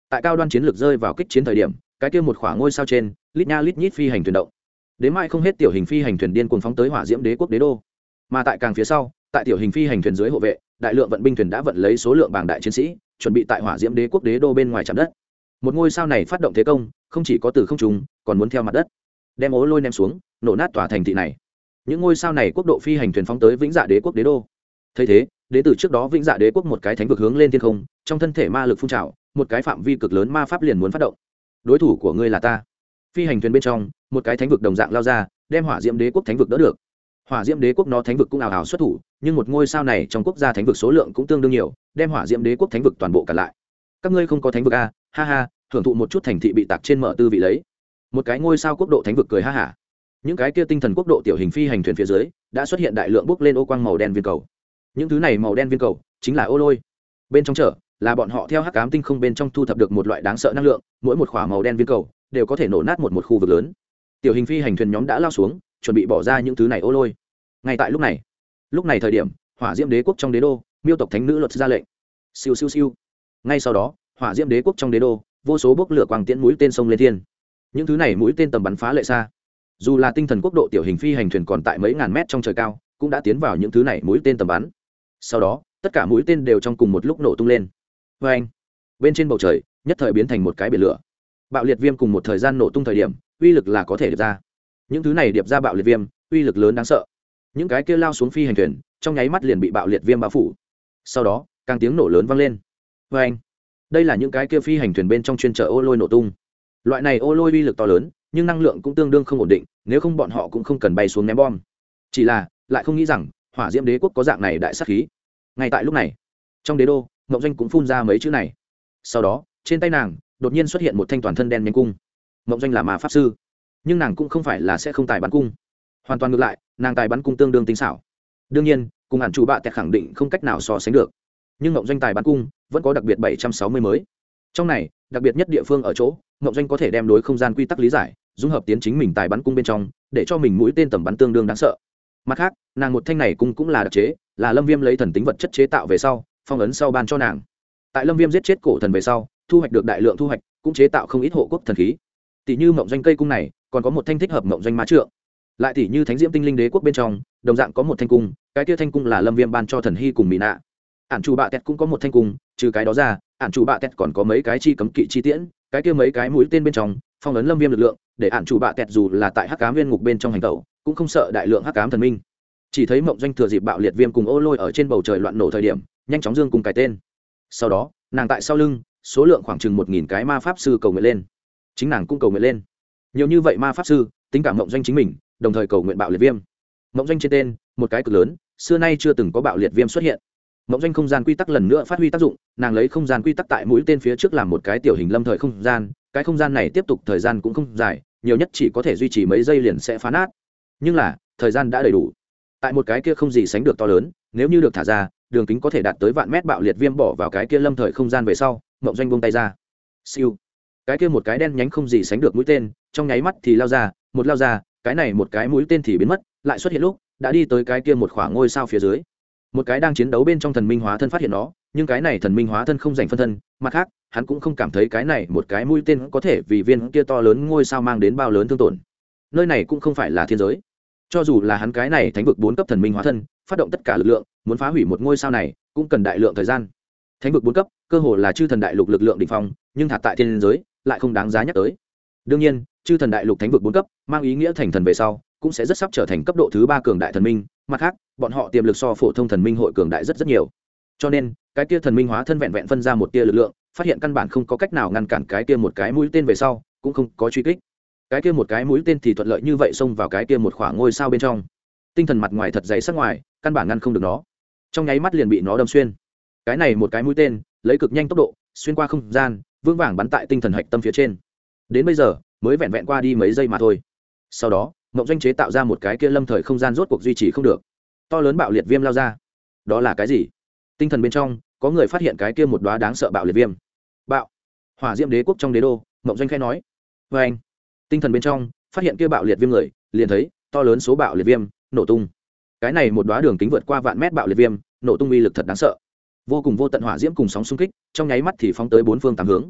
tại cao đoan chiến lược rơi vào kích chiến thời điểm, cái kia một khoảng ngôi sao trên lít nha lít nhít phi hành thuyền động, đến mai không hết tiểu hình phi hành thuyền điên cuồng phóng tới hỏa diễm đế quốc đế đô. Mà tại càng phía sau, tại tiểu hình phi hành thuyền dưới hộ vệ, đại lượng vận binh thuyền đã vận lấy số lượng bảng đại chiến sĩ, chuẩn bị tại hỏa diễm đế quốc đế đô bên ngoài chạm đất. Một ngôi sao này phát động thế công, không chỉ có từ không trung, còn muốn theo mặt đất, đem ố lôi ném xuống, nổ nát tòa thành thị này. Những ngôi sao này quốc độ phi hành thuyền phóng tới vĩnh dạ đế quốc đế đô. Thấy thế, đến từ trước đó vĩnh dạ đế quốc một cái thánh vực hướng lên thiên không, trong thân thể ma lực phun trào, một cái phạm vi cực lớn ma pháp liền muốn phát động. Đối thủ của ngươi là ta. Phi hành thuyền bên trong, một cái thánh vực đồng dạng lao ra, đem hỏa diễm đế quốc thánh vực đỡ được. Hỏa diễm đế quốc nó thánh vực cũng ào ào xuất thủ, nhưng một ngôi sao này trong quốc gia thánh vực số lượng cũng tương đương nhiều, đem hỏa diễm đế quốc thánh vực toàn bộ cả lại. Các ngươi không có thánh vực a, ha ha, thưởng thụ một chút thành thị bị tạc trên mở tư vị lấy. Một cái ngôi sao quốc độ thánh vực cười ha hả. Những cái kia tinh thần quốc độ tiểu hình phi hành thuyền phía dưới đã xuất hiện đại lượng bốc lên ô quang màu đen viên cầu. Những thứ này màu đen viên cầu chính là ô lôi. Bên trong chở là bọn họ theo hắc ám tinh không bên trong thu thập được một loại đáng sợ năng lượng, mỗi một quả màu đen viên cầu đều có thể nổ nát một khu vực lớn. Tiểu hình phi hành thuyền nhóm đã lao xuống, chuẩn bị bỏ ra những thứ này ô lôi. Ngay tại lúc này thời điểm, hỏa diễm đế quốc trong đế đô, miêu tộc thánh nữ luật ra lệnh. Siêu siêu siêu. Ngay sau đó, hỏa diễm đế quốc trong đế đô, vô số bốc lửa quang tiễn mũi tên sông lên thiên. Những thứ này mũi tên tầm bắn phá lệ xa. Dù là tinh thần quốc độ tiểu hình phi hành thuyền còn tại mấy ngàn mét trong trời cao, cũng đã tiến vào những thứ này mũi tên tầm bắn. Sau đó, tất cả mũi tên đều trong cùng một lúc nổ tung lên. Và anh, bên trên bầu trời nhất thời biến thành một cái biển lửa. Bạo liệt viêm cùng một thời gian nổ tung thời điểm, uy lực là có thể điệp ra. Những thứ này điệp ra bạo liệt viêm, uy lực lớn đáng sợ. Những cái kia lao xuống phi hành thuyền, trong nháy mắt liền bị bạo liệt viêm bao phủ. Sau đó, càng tiếng nổ lớn vang lên. Và anh, đây là những cái kia phi hành thuyền bên trong chuyên chở ô lôi nổ tung. Loại này ô lôi uy lực to lớn, nhưng năng lượng cũng tương đương không ổn định, nếu không bọn họ cũng không cần bay xuống ném bom. Chỉ là lại không nghĩ rằng hỏa diễm đế quốc có dạng này đại sát khí. Ngay tại lúc này, trong đế đô, Mộng Doanh cũng phun ra mấy chữ này. Sau đó, trên tay nàng đột nhiên xuất hiện một thanh toàn thân đen nhánh cung. Mộng Doanh là ma pháp sư, nhưng nàng cũng không phải là sẽ không tài bắn cung. Hoàn toàn ngược lại, nàng tài bắn cung tương đương tinh xảo. Đương nhiên, cùng hẳn chủ bạ tẹt khẳng định không cách nào so sánh được. Nhưng Mộng Doanh tài bắn cung vẫn có đặc biệt 760 mới. Trong này, đặc biệt nhất địa phương ở chỗ, Mộng Doanh có thể đem đối không gian quy tắc lý giải, dung hợp tiến chính mình tài bắn cung bên trong, để cho mình mũi tên tầm bắn tương đương đáng sợ. Mặt khác, nàng một thanh này cung cũng là đặc chế, là Lâm Viêm lấy thần tính vật chất chế tạo về sau, phong ấn sau ban cho nàng. Tại Lâm Viêm giết chết cổ thần về sau, thu hoạch được đại lượng thu hoạch, cũng chế tạo không ít hộ quốc thần khí. Tỷ như Mộng Doanh cây cung này, còn có một thanh thích hợp Mộng Doanh ma trượng. Lại tỷ như Thánh Diễm Tinh Linh Đế quốc bên trong, đồng dạng có một thanh cung, cái kia thanh cung là Lâm Viêm ban cho thần hy cùng Mỹ Nạ. Ản chủ bạ tẹt cũng có một thanh cung, trừ cái đó ra, Ản chủ bạ tẹt còn có mấy cái chi cấm kỵ chi tiễn, cái kia mấy cái mũi tên bên trong, phong ấn Lâm Viêm lực lượng, để Ản chủ bạ tẹt dù là tại Hắc Ám Viên ngục bên trong hành tẩu, cũng không sợ đại lượng Hắc Ám thần minh. Chỉ thấy Mộng Doanh thừa dịp bạo liệt viêm cùng ô lôi ở trên bầu trời loạn nổ thời điểm, nhanh chóng dương cùng cái tên. Sau đó, nàng tại sau lưng, số lượng khoảng chừng 1000 cái ma pháp sư cầu nguyện lên. Chính nàng cũng cầu nguyện lên. Nhiều như vậy ma pháp sư, tính cả Mộng Doanh chính mình, đồng thời cầu nguyện bạo liệt viêm. Mộng Doanh trên tên, một cái cực lớn, xưa nay chưa từng có bạo liệt viêm xuất hiện. Mộng Doanh không gian quy tắc lần nữa phát huy tác dụng, nàng lấy không gian quy tắc tại mũi tên phía trước làm một cái tiểu hình lâm thời không gian, cái không gian này tiếp tục thời gian cũng không dài, nhiều nhất chỉ có thể duy trì mấy giây liền sẽ phá nát. Nhưng là, thời gian đã đầy đủ. Tại một cái kia không gì sánh được to lớn, nếu như được thả ra, đường kính có thể đạt tới vạn mét bạo liệt viêm bỏ vào cái kia lâm thời không gian về sau, Mộng Doanh buông tay ra. Siêu. Cái kia một cái đen nhánh không gì sánh được mũi tên, trong nháy mắt thì lao ra, cái này một cái mũi tên thì biến mất, lại xuất hiện lúc đã đi tới cái kia một khoảng ngôi sao phía dưới. Một cái đang chiến đấu bên trong thần minh hóa thân phát hiện nó, nhưng cái này thần minh hóa thân không giành phân thân, mặt khác, hắn cũng không cảm thấy cái này một cái mũi tên có thể vì viên kia to lớn ngôi sao mang đến bao lớn thương tổn. Nơi này cũng không phải là thiên giới. Cho dù là hắn cái này thánh vực 4 cấp thần minh hóa thân, phát động tất cả lực lượng, muốn phá hủy một ngôi sao này, cũng cần đại lượng thời gian. Thánh vực 4 cấp, cơ hồ là chư thần đại lục lực lượng đỉnh phong, nhưng thả tại thiên giới, lại không đáng giá nhắc tới. Đương nhiên, chư thần đại lục thánh vực 4 cấp, mang ý nghĩa thành thần về sau, cũng sẽ rất sắp trở thành cấp độ thứ 3 cường đại thần minh, mặt khác, bọn họ tiềm lực so phổ thông thần minh hội cường đại rất rất nhiều. Cho nên, cái kia thần minh hóa thân vẹn vẹn phân ra một tia lực lượng, phát hiện căn bản không có cách nào ngăn cản cái kia một cái mũi tên về sau, cũng không có truy kích. Cái kia một cái mũi tên thì thuận lợi như vậy xông vào cái kia một khoảng ngôi sao bên trong. Tinh thần mặt ngoài thật dày sắc ngoài, căn bản ngăn không được nó. Trong nháy mắt liền bị nó đâm xuyên. Cái này một cái mũi tên, lấy cực nhanh tốc độ, xuyên qua không gian, vững vàng bắn tại tinh thần hạch tâm phía trên. Đến bây giờ, mới vẹn vẹn qua đi mấy giây mà thôi. Sau đó, Mộng Doanh chế tạo ra một cái kia lâm thời không gian rốt cuộc duy trì không được. To lớn bạo liệt viêm lao ra. Đó là cái gì? Tinh thần bên trong, có người phát hiện cái kia một đóa đáng sợ bạo liệt viêm. Bạo. Hỏa Diễm Đế quốc trong đế đô, Mộng Doanh khẽ nói. Và anh. Tinh thần bên trong, phát hiện kia bạo liệt viêm người, liền thấy to lớn số bạo liệt viêm nổ tung. Cái này một đóa đường kính vượt qua vạn mét bạo liệt viêm, nổ tung uy lực thật đáng sợ. Vô cùng vô tận hỏa diễm cùng sóng xung kích, trong nháy mắt thì phóng tới bốn phương tám hướng.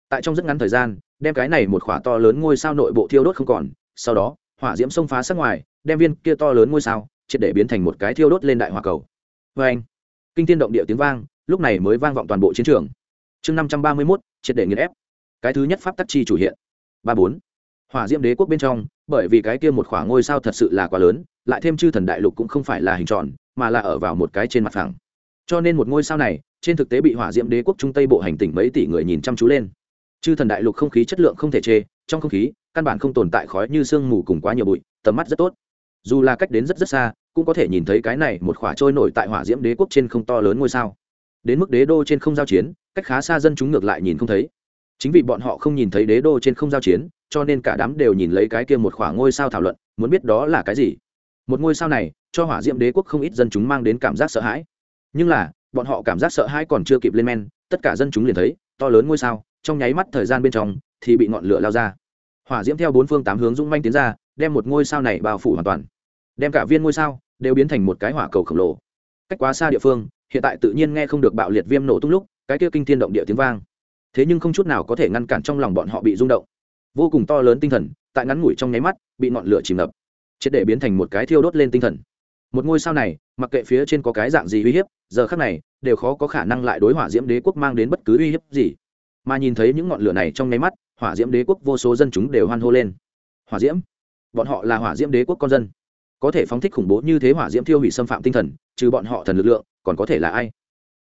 tại trong rất ngắn thời gian đem cái này một khỏa to lớn ngôi sao nội bộ thiêu đốt không còn, sau đó hỏa diễm xông phá sát ngoài, đem viên kia to lớn ngôi sao triệt để biến thành một cái thiêu đốt lên đại hỏa cầu. Vê anh, kinh thiên động địa tiếng vang lúc này mới vang vọng toàn bộ chiến trường. Chương 531, triệt để nghiền ép. Cái thứ nhất pháp tắc chi chủ hiện. 34. Hỏa diễm đế quốc bên trong, bởi vì cái kia một khỏa ngôi sao thật sự là quá lớn, lại thêm chư thần đại lục cũng không phải là hình tròn, mà là ở vào một cái trên mặt phẳng. Cho nên một ngôi sao này, trên thực tế bị hỏa diễm đế quốc trung tây bộ hành tinh mấy tỷ người nhìn chăm chú lên. Chư thần đại lục không khí chất lượng không thể chê, trong không khí căn bản không tồn tại khói như sương mù cùng quá nhiều bụi, tầm mắt rất tốt. Dù là cách đến rất rất xa, cũng có thể nhìn thấy cái này một khỏa trôi nổi tại hỏa diễm đế quốc trên không to lớn ngôi sao. Đến mức đế đô trên không giao chiến, cách khá xa dân chúng ngược lại nhìn không thấy. Chính vì bọn họ không nhìn thấy đế đô trên không giao chiến, cho nên cả đám đều nhìn lấy cái kia một khỏa ngôi sao thảo luận, muốn biết đó là cái gì. Một ngôi sao này cho hỏa diễm đế quốc không ít dân chúng mang đến cảm giác sợ hãi. Nhưng là bọn họ cảm giác sợ hãi còn chưa kịp lên men, tất cả dân chúng liền thấy to lớn ngôi sao trong nháy mắt thời gian bên trong thì bị ngọn lửa lao ra. Hỏa diễm theo bốn phương tám hướng dũng manh tiến ra, đem một ngôi sao này bao phủ hoàn toàn, đem cả viên ngôi sao đều biến thành một cái hỏa cầu khổng lồ. Cách quá xa địa phương, hiện tại tự nhiên nghe không được bạo liệt viêm nổ tung lúc cái kia kinh thiên động địa tiếng vang, thế nhưng không chút nào có thể ngăn cản trong lòng bọn họ bị rung động. Vô cùng to lớn tinh thần tại ngắn ngủi trong nháy mắt bị ngọn lửa chìm ngập, triệt để biến thành một cái thiêu đốt lên tinh thần. Một ngôi sao này mặc kệ phía trên có cái dạng gì uy hiếp, giờ khắc này đều khó có khả năng lại đối hỏa diễm đế quốc mang đến bất cứ uy hiếp gì. Mà nhìn thấy những ngọn lửa này trong nháy mắt, hỏa diễm đế quốc vô số dân chúng đều hoan hô lên. Hỏa diễm, bọn họ là hỏa diễm đế quốc con dân, có thể phóng thích khủng bố như thế hỏa diễm thiêu hủy xâm phạm tinh thần, trừ bọn họ thần lực lượng còn có thể là ai?